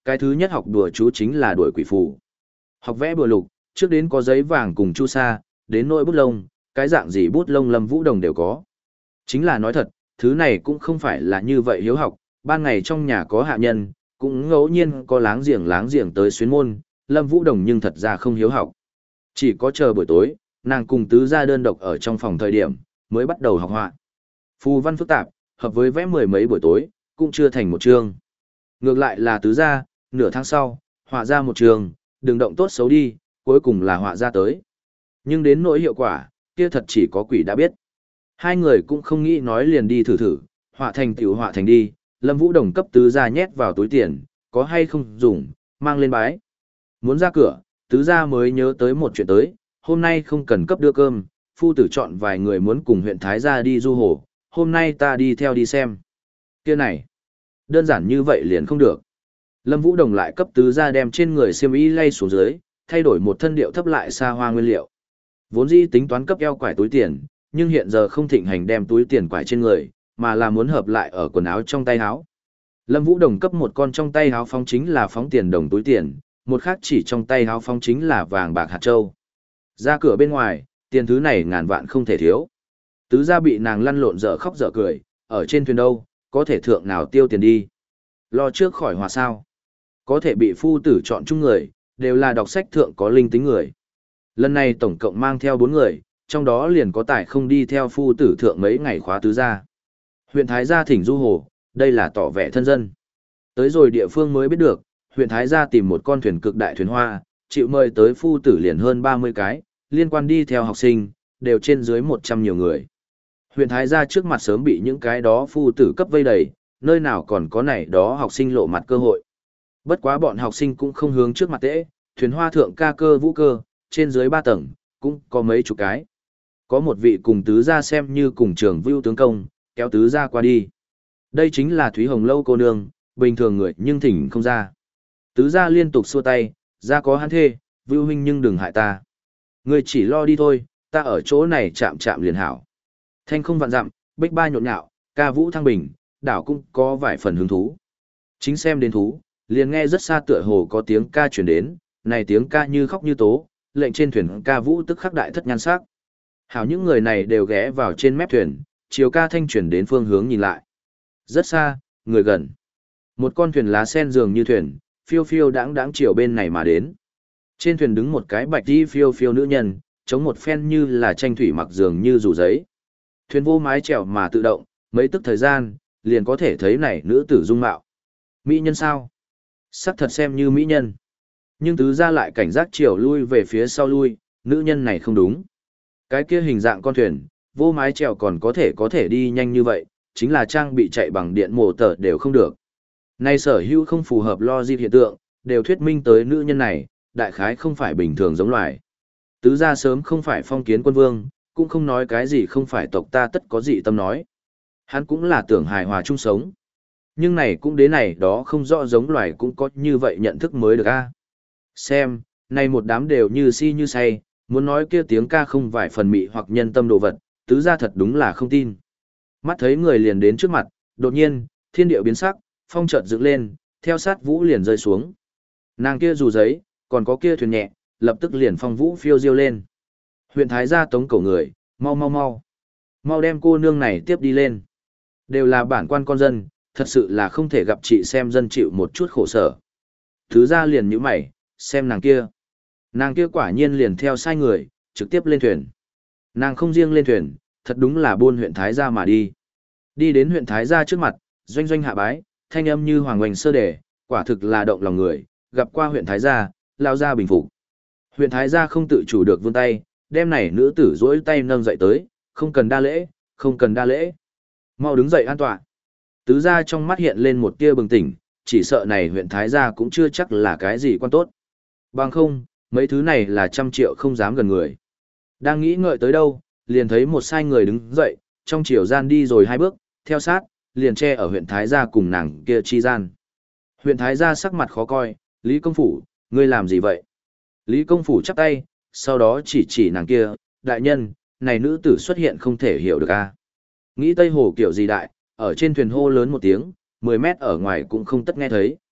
Cái thứ nhất học đùa chú chính là đuổi quỷ phù. Học vẽ bừa lục, trước đến có giấy vàng cùng chu sa, đến nỗi bút lông, cái dạng gì bút lông Lâm Vũ Đồng đều có. Chính là nói thật, thứ này cũng không phải là như vậy hiếu học, ban ngày trong nhà có hạ nhân, cũng ngẫu nhiên có láng giềng láng giềng tới xuyến môn, Lâm Vũ Đồng nhưng thật ra không hiếu học. Chỉ có chờ buổi tối, nàng cùng tứ gia đơn độc ở trong phòng thời điểm, mới bắt đầu học họa. Phù văn phức tạp, hợp với vẽ mười mấy buổi tối, cũng chưa thành một chương. Ngược lại là tứ gia, nửa tháng sau, họa ra một trường, đừng động tốt xấu đi, cuối cùng là họa ra tới. Nhưng đến nỗi hiệu quả, kia thật chỉ có quỷ đã biết. Hai người cũng không nghĩ nói liền đi thử thử, họa thành tiểu họa thành đi, Lâm Vũ Đồng cấp tứ gia nhét vào túi tiền, có hay không dùng, mang lên bái. Muốn ra cửa, tứ gia mới nhớ tới một chuyện tới, hôm nay không cần cấp đưa cơm, phu tử chọn vài người muốn cùng huyện Thái gia đi du hồ, hôm nay ta đi theo đi xem. Kia này, đơn giản như vậy liền không được. Lâm Vũ Đồng lại cấp tứ gia đem trên người xiêm y lay xuống dưới, thay đổi một thân điệu thấp lại xa hoa nguyên liệu. Vốn dĩ tính toán cấp eo quải túi tiền, nhưng hiện giờ không thịnh hành đem túi tiền quải trên người, mà là muốn hợp lại ở quần áo trong tay áo. Lâm Vũ Đồng cấp một con trong tay áo phóng chính là phóng tiền đồng túi tiền, một khác chỉ trong tay áo phóng chính là vàng bạc hạt châu. Ra cửa bên ngoài, tiền thứ này ngàn vạn không thể thiếu. Tứ gia bị nàng lăn lộn dở khóc dở cười, ở trên thuyền đâu, có thể thượng nào tiêu tiền đi. Lo trước khỏi hòa sao. Có thể bị phu tử chọn chung người, đều là đọc sách thượng có linh tính người. Lần này tổng cộng mang theo bốn người, trong đó liền có tài không đi theo phu tử thượng mấy ngày khóa tứ gia. Huyện Thái gia thỉnh du hồ, đây là tỏ vẻ thân dân. Tới rồi địa phương mới biết được, huyện Thái gia tìm một con thuyền cực đại thuyền hoa, chịu mời tới phu tử liền hơn ba mươi cái, liên quan đi theo học sinh, đều trên dưới một trăm nhiều người. Huyện Thái gia trước mặt sớm bị những cái đó phu tử cấp vây đầy, nơi nào còn có này đó học sinh lộ mặt cơ hội. Bất quá bọn học sinh cũng không hướng trước mặt tễ, thuyền hoa thượng ca cơ vũ cơ, trên dưới ba tầng, cũng có mấy chục cái. Có một vị cùng tứ gia xem như cùng trường vưu tướng công, kéo tứ gia qua đi. Đây chính là Thúy Hồng Lâu cô nương, bình thường người nhưng thỉnh không ra. Tứ gia liên tục xua tay, ra có hắn thê, vưu huynh nhưng đừng hại ta. Người chỉ lo đi thôi, ta ở chỗ này chạm chạm liền hảo. Thanh không vạn dặm, bích ba nhộn nhạo, ca vũ thăng bình, đảo cũng có vài phần hứng thú. Chính xem đến thú, liền nghe rất xa tựa hồ có tiếng ca truyền đến, này tiếng ca như khóc như tố, lệnh trên thuyền ca vũ tức khắc đại thất nhan sắc. Hảo những người này đều ghé vào trên mép thuyền, chiều ca thanh chuyển đến phương hướng nhìn lại. Rất xa, người gần. Một con thuyền lá sen dường như thuyền, phiêu phiêu đãng đãng chiều bên này mà đến. Trên thuyền đứng một cái bạch đi phiêu phiêu nữ nhân, chống một phen như là tranh thủy mặc dường như rủ giấy. Thuyền vô mái chèo mà tự động, mấy tức thời gian, liền có thể thấy này nữ tử dung mạo. Mỹ nhân sao? Sắc thật xem như mỹ nhân. Nhưng tứ gia lại cảnh giác chiều lui về phía sau lui, nữ nhân này không đúng. Cái kia hình dạng con thuyền, vô mái chèo còn có thể có thể đi nhanh như vậy, chính là trang bị chạy bằng điện mổ tờ đều không được. Này sở hữu không phù hợp logic hiện tượng, đều thuyết minh tới nữ nhân này, đại khái không phải bình thường giống loài. Tứ gia sớm không phải phong kiến quân vương, cũng không nói cái gì không phải tộc ta tất có gì tâm nói. Hắn cũng là tưởng hài hòa chung sống. Nhưng này cũng đến này đó không rõ giống loài cũng có như vậy nhận thức mới được a. Xem, này một đám đều như si như say, muốn nói kia tiếng ca không vài phần mị hoặc nhân tâm đồ vật, tứ gia thật đúng là không tin. Mắt thấy người liền đến trước mặt, đột nhiên, thiên điệu biến sắc, phong chợt dựng lên, theo sát vũ liền rơi xuống. Nàng kia dù giấy, còn có kia thuyền nhẹ, lập tức liền phong vũ phiêu diêu lên. Huyện Thái gia tống cổ người, mau mau mau. Mau đem cô nương này tiếp đi lên. Đều là bản quan con dân, thật sự là không thể gặp chị xem dân chịu một chút khổ sở. Thứ gia liền nhíu mày, xem nàng kia. Nàng kia quả nhiên liền theo sai người, trực tiếp lên thuyền. Nàng không riêng lên thuyền, thật đúng là buôn huyện Thái gia mà đi. Đi đến huyện Thái gia trước mặt, doanh doanh hạ bái, thanh âm như hoàng oanh sơ đề, quả thực là động lòng người, gặp qua huyện Thái gia, lao ra bình phục. Huyện Thái gia không tự chủ được vươn tay, đem này nữ tử duỗi tay nâng dậy tới, không cần đa lễ, không cần đa lễ. Mau đứng dậy an tọa. Tứ gia trong mắt hiện lên một tia bừng tỉnh, chỉ sợ này huyện Thái gia cũng chưa chắc là cái gì quan tốt. Bằng không, mấy thứ này là trăm triệu không dám gần người. Đang nghĩ ngợi tới đâu, liền thấy một sai người đứng dậy, trong chiều gian đi rồi hai bước, theo sát, liền che ở huyện Thái gia cùng nàng kia chi gian. Huyện Thái gia sắc mặt khó coi, Lý Công Phủ, ngươi làm gì vậy? Lý Công Phủ chắp tay, sau đó chỉ chỉ nàng kia, đại nhân, này nữ tử xuất hiện không thể hiểu được a. Nghĩ Tây Hồ kiểu gì đại, ở trên thuyền hô lớn một tiếng, mười mét ở ngoài cũng không tất nghe thấy.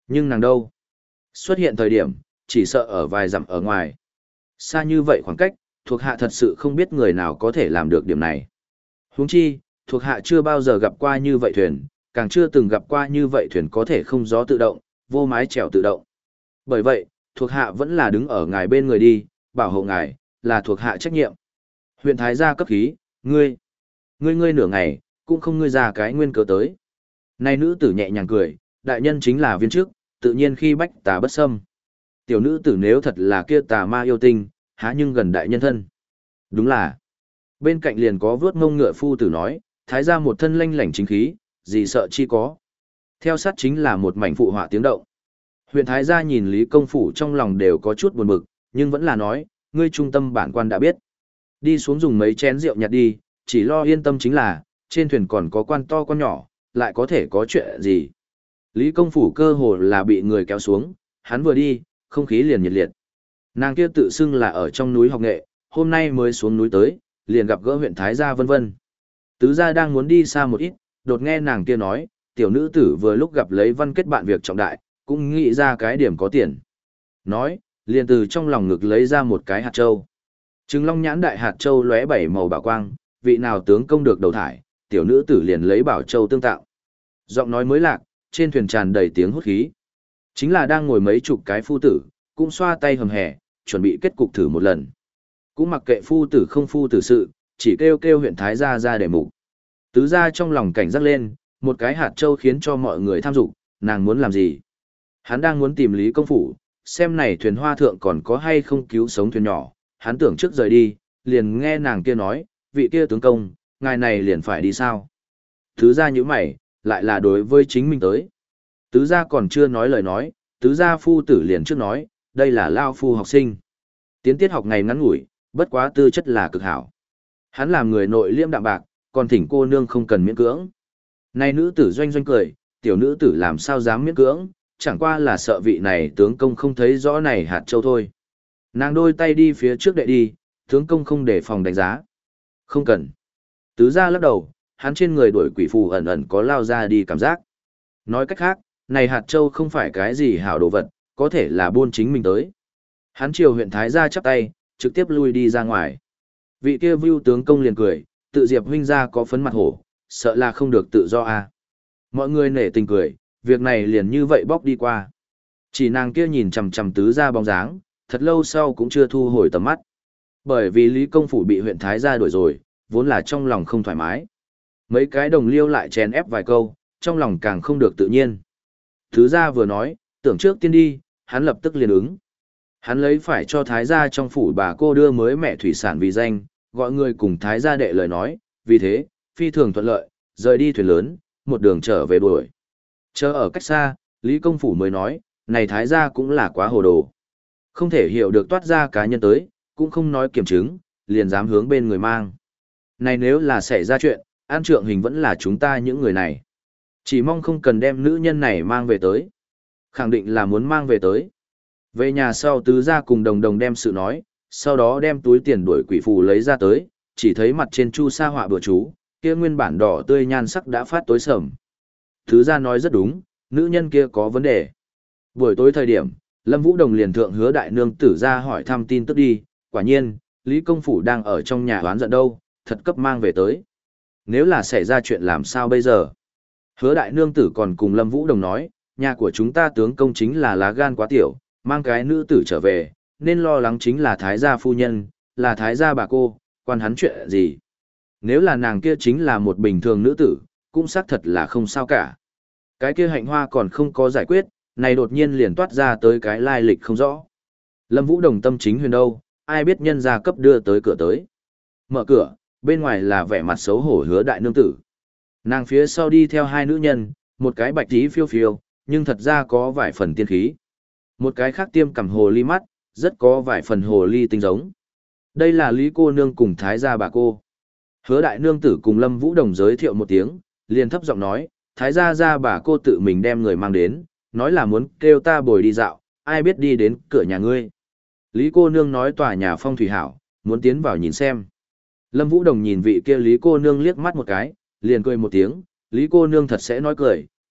Nhưng nàng đâu? Xuất hiện thời điểm, chỉ sợ ở vài dặm ở ngoài. Xa như vậy khoảng cách, thuộc hạ thật sự không biết người nào có thể làm được điểm này. Huống chi, thuộc hạ chưa bao giờ gặp qua như vậy thuyền, càng chưa từng gặp qua như vậy thuyền có thể không gió tự động, vô mái chèo tự động. Bởi vậy, thuộc hạ vẫn là đứng ở ngài bên người đi, bảo hộ ngài, là thuộc hạ trách nhiệm. Huyện Thái gia cấp khí, ngươi, ngươi ngươi nửa ngày, cũng không ngươi ra cái nguyên cớ tới. Nay nữ tử nhẹ nhàng cười, đại nhân chính là viên trước, tự nhiên khi bách tà bất xâm. Tiểu nữ tử nếu thật là kia tà ma yêu tinh, há nhưng gần đại nhân thân. Đúng là. Bên cạnh liền có vướt ngông ngựa phu tử nói, thái gia một thân lanh lảnh chính khí, gì sợ chi có. Theo sát chính là một mảnh phụ họa tiếng động. Huyện thái gia nhìn Lý Công Phủ trong lòng đều có chút buồn bực, nhưng vẫn là nói, ngươi trung tâm bản quan đã biết. Đi xuống dùng mấy chén rượu nhặt đi, chỉ lo yên tâm chính là, trên thuyền còn có quan to quan nhỏ, lại có thể có chuyện gì. Lý Công Phủ cơ hồ là bị người kéo xuống, hắn vừa đi, không khí liền nhiệt liệt. Nàng kia tự xưng là ở trong núi học nghệ, hôm nay mới xuống núi tới, liền gặp gỡ huyện Thái gia vân vân. Tứ gia đang muốn đi xa một ít, đột nghe nàng kia nói, tiểu nữ tử vừa lúc gặp lấy văn kết bạn việc trọng đại, cũng nghĩ ra cái điểm có tiền. Nói, liền từ trong lòng ngực lấy ra một cái hạt châu. Trừng long nhãn đại hạt châu lóe bảy màu bảo quang, vị nào tướng công được đầu thải, tiểu nữ tử liền lấy bảo châu tương tạo. Giọng nói mới lạc, trên thuyền tràn đầy tiếng hút khí. Chính là đang ngồi mấy chục cái phu tử, cũng xoa tay hầm hè, chuẩn bị kết cục thử một lần. Cũng mặc kệ phu tử không phu tử sự, chỉ kêu kêu huyện Thái gia ra để mục. Tứ gia trong lòng cảnh giác lên, một cái hạt châu khiến cho mọi người tham dục, nàng muốn làm gì? Hắn đang muốn tìm Lý Công Phủ, xem này thuyền hoa thượng còn có hay không cứu sống thuyền nhỏ, hắn tưởng trước rời đi, liền nghe nàng kia nói, vị kia tướng công, ngài này liền phải đi sao? Tứ gia như mày, lại là đối với chính mình tới. Tứ gia còn chưa nói lời nói, tứ gia phu tử liền trước nói, đây là lao phu học sinh. Tiến tiết học ngày ngắn ngủi, bất quá tư chất là cực hảo. Hắn làm người nội liêm đạm bạc, còn thỉnh cô nương không cần miễn cưỡng. Này nữ tử doanh doanh cười, tiểu nữ tử làm sao dám miễn cưỡng, chẳng qua là sợ vị này tướng công không thấy rõ này hạt châu thôi. Nàng đôi tay đi phía trước đệ đi, tướng công không để phòng đánh giá. Không cần. Tứ gia lắc đầu, hắn trên người đuổi quỷ phù ẩn ẩn có lao ra đi cảm giác. Nói cách khác, này hạt châu không phải cái gì hảo đồ vật, có thể là buôn chính mình tới. Hắn chiều huyện Thái gia chắp tay, trực tiếp lui đi ra ngoài. Vị kia view tướng công liền cười, tự Diệp huynh gia có phấn mặt hổ, sợ là không được tự do à. Mọi người nể tình cười, việc này liền như vậy bóc đi qua. Chỉ nàng kia nhìn chằm chằm tứ gia bóng dáng, thật lâu sau cũng chưa thu hồi tầm mắt. Bởi vì Lý Công Phủ bị huyện Thái gia đuổi rồi, vốn là trong lòng không thoải mái. Mấy cái đồng liêu lại chèn ép vài câu, trong lòng càng không được tự nhiên. Tứ gia vừa nói, tưởng trước tiên đi, hắn lập tức liền ứng. Hắn lấy phải cho Thái gia trong phủ bà cô đưa mới mẹ thủy sản vì danh, gọi người cùng Thái gia đệ lời nói, vì thế, phi thường thuận lợi, rời đi thuyền lớn, một đường trở về đuổi. Chờ ở cách xa, Lý Công Phủ mới nói, này Thái gia cũng là quá hồ đồ. Không thể hiểu được toát ra cá nhân tới, cũng không nói kiểm chứng, liền dám hướng bên người mang. Này nếu là xảy ra chuyện, An Trượng Hình vẫn là chúng ta những người này. Chỉ mong không cần đem nữ nhân này mang về tới. Khẳng định là muốn mang về tới. Về nhà sau tứ gia cùng đồng đồng đem sự nói, sau đó đem túi tiền đuổi quỷ phù lấy ra tới, chỉ thấy mặt trên chu sa họa bừa chú, kia nguyên bản đỏ tươi nhan sắc đã phát tối sầm. Tứ gia nói rất đúng, nữ nhân kia có vấn đề. Buổi tối thời điểm, Lâm Vũ Đồng liền thượng hứa đại nương tử ra hỏi thăm tin tức đi, quả nhiên, Lý Công Phủ đang ở trong nhà oán giận đâu, thật cấp mang về tới. Nếu là xảy ra chuyện làm sao bây giờ? Hứa đại nương tử còn cùng Lâm Vũ Đồng nói, nhà của chúng ta tướng công chính là lá gan quá tiểu, mang cái nữ tử trở về, nên lo lắng chính là thái gia phu nhân, là thái gia bà cô, quan hắn chuyện gì. Nếu là nàng kia chính là một bình thường nữ tử, cũng xác thật là không sao cả. Cái kia hạnh hoa còn không có giải quyết, này đột nhiên liền toát ra tới cái lai lịch không rõ. Lâm Vũ Đồng tâm chính huyền đâu, ai biết nhân gia cấp đưa tới cửa tới. Mở cửa, bên ngoài là vẻ mặt xấu hổ hứa đại nương tử. Nàng phía sau đi theo hai nữ nhân, một cái bạch tí phiêu phiêu, nhưng thật ra có vài phần tiên khí. Một cái khác tiêm cằm hồ ly mắt, rất có vài phần hồ ly tinh giống. Đây là Lý cô nương cùng thái gia bà cô. Hứa đại nương tử cùng Lâm Vũ Đồng giới thiệu một tiếng, liền thấp giọng nói, thái gia gia bà cô tự mình đem người mang đến, nói là muốn kêu ta bồi đi dạo, ai biết đi đến cửa nhà ngươi. Lý cô nương nói tòa nhà phong thủy hảo, muốn tiến vào nhìn xem. Lâm Vũ Đồng nhìn vị kia Lý cô nương liếc mắt một cái, liền cười một tiếng, Lý cô nương thật sẽ nói cười,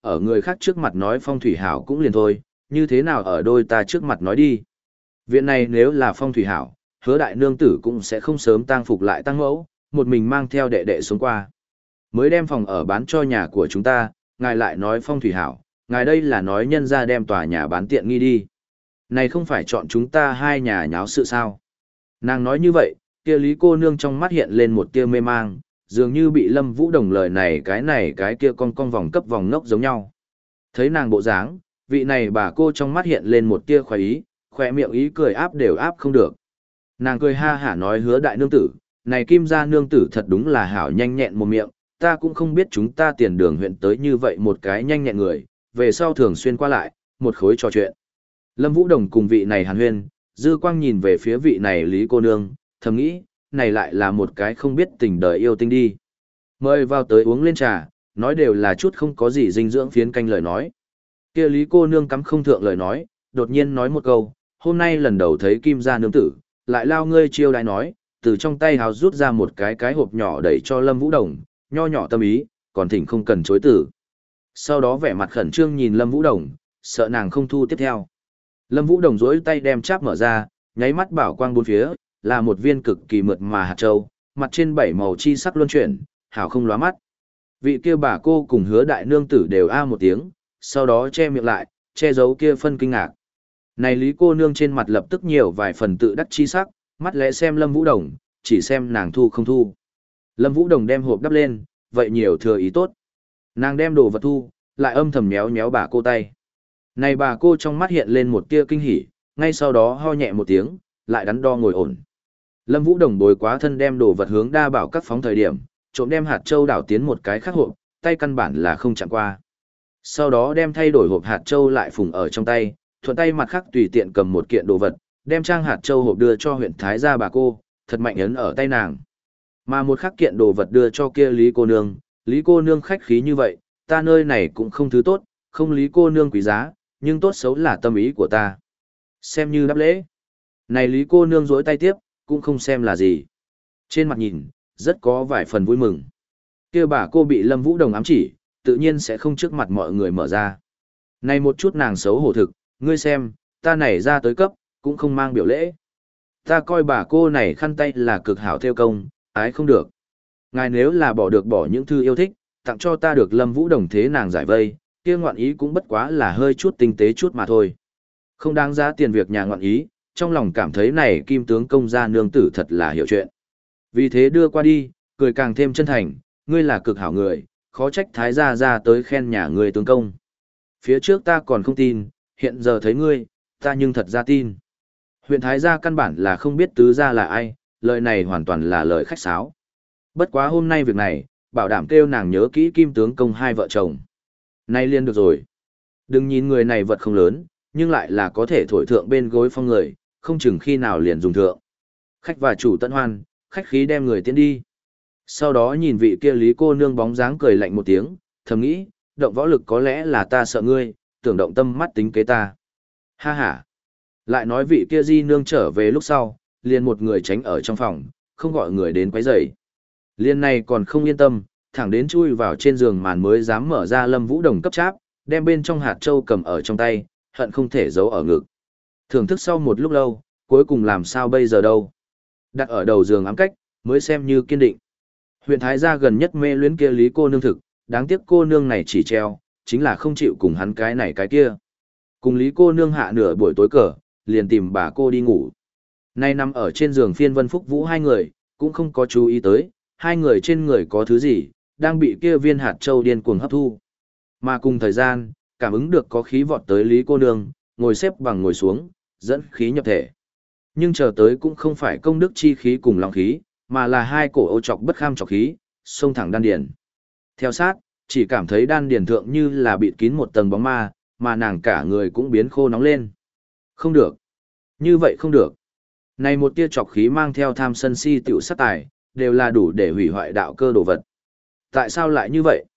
ở người khác trước mặt nói phong thủy hảo cũng liền thôi, như thế nào ở đôi ta trước mặt nói đi. Viện này nếu là phong thủy hảo, hứa đại nương tử cũng sẽ không sớm tang phục lại tăng mẫu, một mình mang theo đệ đệ xuống qua. Mới đem phòng ở bán cho nhà của chúng ta, ngài lại nói phong thủy hảo, ngài đây là nói nhân ra đem tòa nhà bán tiện nghi đi. Này không phải chọn chúng ta hai nhà nháo sự sao. Nàng nói như vậy, kia Lý cô nương trong mắt hiện lên một tia mê mang, dường như bị Lâm Vũ Đồng lời này cái này cái kia con con vòng cấp vòng nốc giống nhau. Thấy nàng bộ dáng, vị này bà cô trong mắt hiện lên một tia khoái ý, khỏe miệng ý cười áp đều áp không được. Nàng cười ha hả nói hứa đại nương tử, này kim gia nương tử thật đúng là hảo nhanh nhẹn một miệng, ta cũng không biết chúng ta tiền đường huyện tới như vậy một cái nhanh nhẹn người, về sau thường xuyên qua lại, một khối trò chuyện. Lâm Vũ Đồng cùng vị này hàn huyên, dư quang nhìn về phía vị này Lý cô nương, thầm nghĩ, này lại là một cái không biết tình đời yêu tinh đi. Mời vào tới uống lên trà, nói đều là chút không có gì dinh dưỡng phiến canh lời nói. Kia Lý cô nương cắm không thượng lời nói, đột nhiên nói một câu, hôm nay lần đầu thấy kim gia nương tử, lại lao ngươi chiêu đái nói, từ trong tay hào rút ra một cái cái hộp nhỏ đẩy cho Lâm Vũ Đồng, nho nhỏ tâm ý, còn thỉnh không cần chối tử. Sau đó vẻ mặt khẩn trương nhìn Lâm Vũ Đồng, sợ nàng không thu tiếp theo. Lâm Vũ Đồng duỗi tay đem cháp mở ra, nháy mắt bảo quang bốn phía, là một viên cực kỳ mượt mà hạt châu, mặt trên bảy màu chi sắc luân chuyển, hảo không lóa mắt. Vị kia bà cô cùng hứa đại nương tử đều a một tiếng, sau đó che miệng lại, che giấu kia phân kinh ngạc. Này Lý cô nương trên mặt lập tức nhiều vài phần tự đắc chi sắc, mắt lẽ xem Lâm Vũ Đồng, chỉ xem nàng thu không thu. Lâm Vũ Đồng đem hộp đắp lên, vậy nhiều thừa ý tốt. Nàng đem đồ vật thu, lại âm thầm méo méo bà cô tay. Này bà cô trong mắt hiện lên một tia kinh hỉ, ngay sau đó ho nhẹ một tiếng, lại đắn đo ngồi ổn. Lâm Vũ Đồng bồi quá thân đem đồ vật hướng đa bảo các phóng thời điểm, trộm đem hạt châu đảo tiến một cái khác hộp, tay căn bản là không chạm qua. Sau đó đem thay đổi hộp hạt châu lại phùng ở trong tay, thuận tay mặt khác tùy tiện cầm một kiện đồ vật, đem trang hạt châu hộp đưa cho huyện Thái gia bà cô, thật mạnh ấn ở tay nàng. Mà một khắc kiện đồ vật đưa cho kia Lý cô nương, Lý cô nương khách khí như vậy, ta nơi này cũng không thứ tốt, không Lý cô nương quý giá, nhưng tốt xấu là tâm ý của ta. Xem như đáp lễ. Này Lý cô nương dối tay tiếp, cũng không xem là gì. Trên mặt nhìn, rất có vài phần vui mừng. Kia bà cô bị Lâm Vũ Đồng ám chỉ, tự nhiên sẽ không trước mặt mọi người mở ra. Này một chút nàng xấu hổ thực, ngươi xem, ta này ra tới cấp, cũng không mang biểu lễ. Ta coi bà cô này khăn tay là cực hảo theo công, ái không được. Ngài nếu là bỏ được bỏ những thư yêu thích, tặng cho ta được Lâm Vũ Đồng thế nàng giải vây, kia ngoạn ý cũng bất quá là hơi chút tinh tế chút mà thôi. Không đáng giá tiền việc nhà ngoạn ý, trong lòng cảm thấy này kim tướng công gia nương tử thật là hiểu chuyện. Vì thế đưa qua đi, cười càng thêm chân thành, ngươi là cực hảo người, khó trách thái gia ra tới khen nhà ngươi tướng công. Phía trước ta còn không tin, hiện giờ thấy ngươi, ta nhưng thật ra tin. Huyện thái gia căn bản là không biết tứ gia là ai, lời này hoàn toàn là lời khách sáo. Bất quá hôm nay việc này, bảo đảm kêu nàng nhớ kỹ kim tướng công hai vợ chồng. Nay liên được rồi. Đừng nhìn người này vật không lớn, nhưng lại là có thể thổi thượng bên gối phong người, không chừng khi nào liền dùng thượng. Khách và chủ tận hoan, khách khí đem người tiến đi. Sau đó nhìn vị kia Lý cô nương bóng dáng cười lạnh một tiếng, thầm nghĩ, động võ lực có lẽ là ta sợ ngươi, tưởng động tâm mắt tính kế ta. Ha ha. Lại nói vị kia di nương trở về lúc sau, liền một người tránh ở trong phòng, không gọi người đến quấy rầy. Liên này còn không yên tâm, thẳng đến chui vào trên giường màn mới dám mở ra Lâm Vũ Đồng cấp cháp, đem bên trong hạt châu cầm ở trong tay, hận không thể giấu ở ngực. Thưởng thức sau một lúc lâu, cuối cùng làm sao bây giờ đâu. Đặt ở đầu giường ám cách, mới xem như kiên định. Huyện Thái gia gần nhất mê luyến kia Lý cô nương thực, đáng tiếc cô nương này chỉ treo, chính là không chịu cùng hắn cái này cái kia. Cùng Lý cô nương hạ nửa buổi tối cờ, liền tìm bà cô đi ngủ. Nay nằm ở trên giường phiên Vân Phúc Vũ hai người, cũng không có chú ý tới, hai người trên người có thứ gì, đang bị kia viên hạt châu điên cuồng hấp thu. Mà cùng thời gian, cảm ứng được có khí vọt tới Lý cô nương, ngồi xếp bằng ngồi xuống, dẫn khí nhập thể. Nhưng chờ tới cũng không phải công đức chi khí cùng lòng khí, mà là hai cổ ô trọc bất kham trọc khí, xông thẳng đan điền. Theo sát, chỉ cảm thấy đan điền thượng như là bịt kín một tầng bóng ma, mà nàng cả người cũng biến khô nóng lên. Không được. Như vậy không được. Này một tia trọc khí mang theo tham sân si tiểu sát tài, đều là đủ để hủy hoại đạo cơ đồ vật. Tại sao lại như vậy?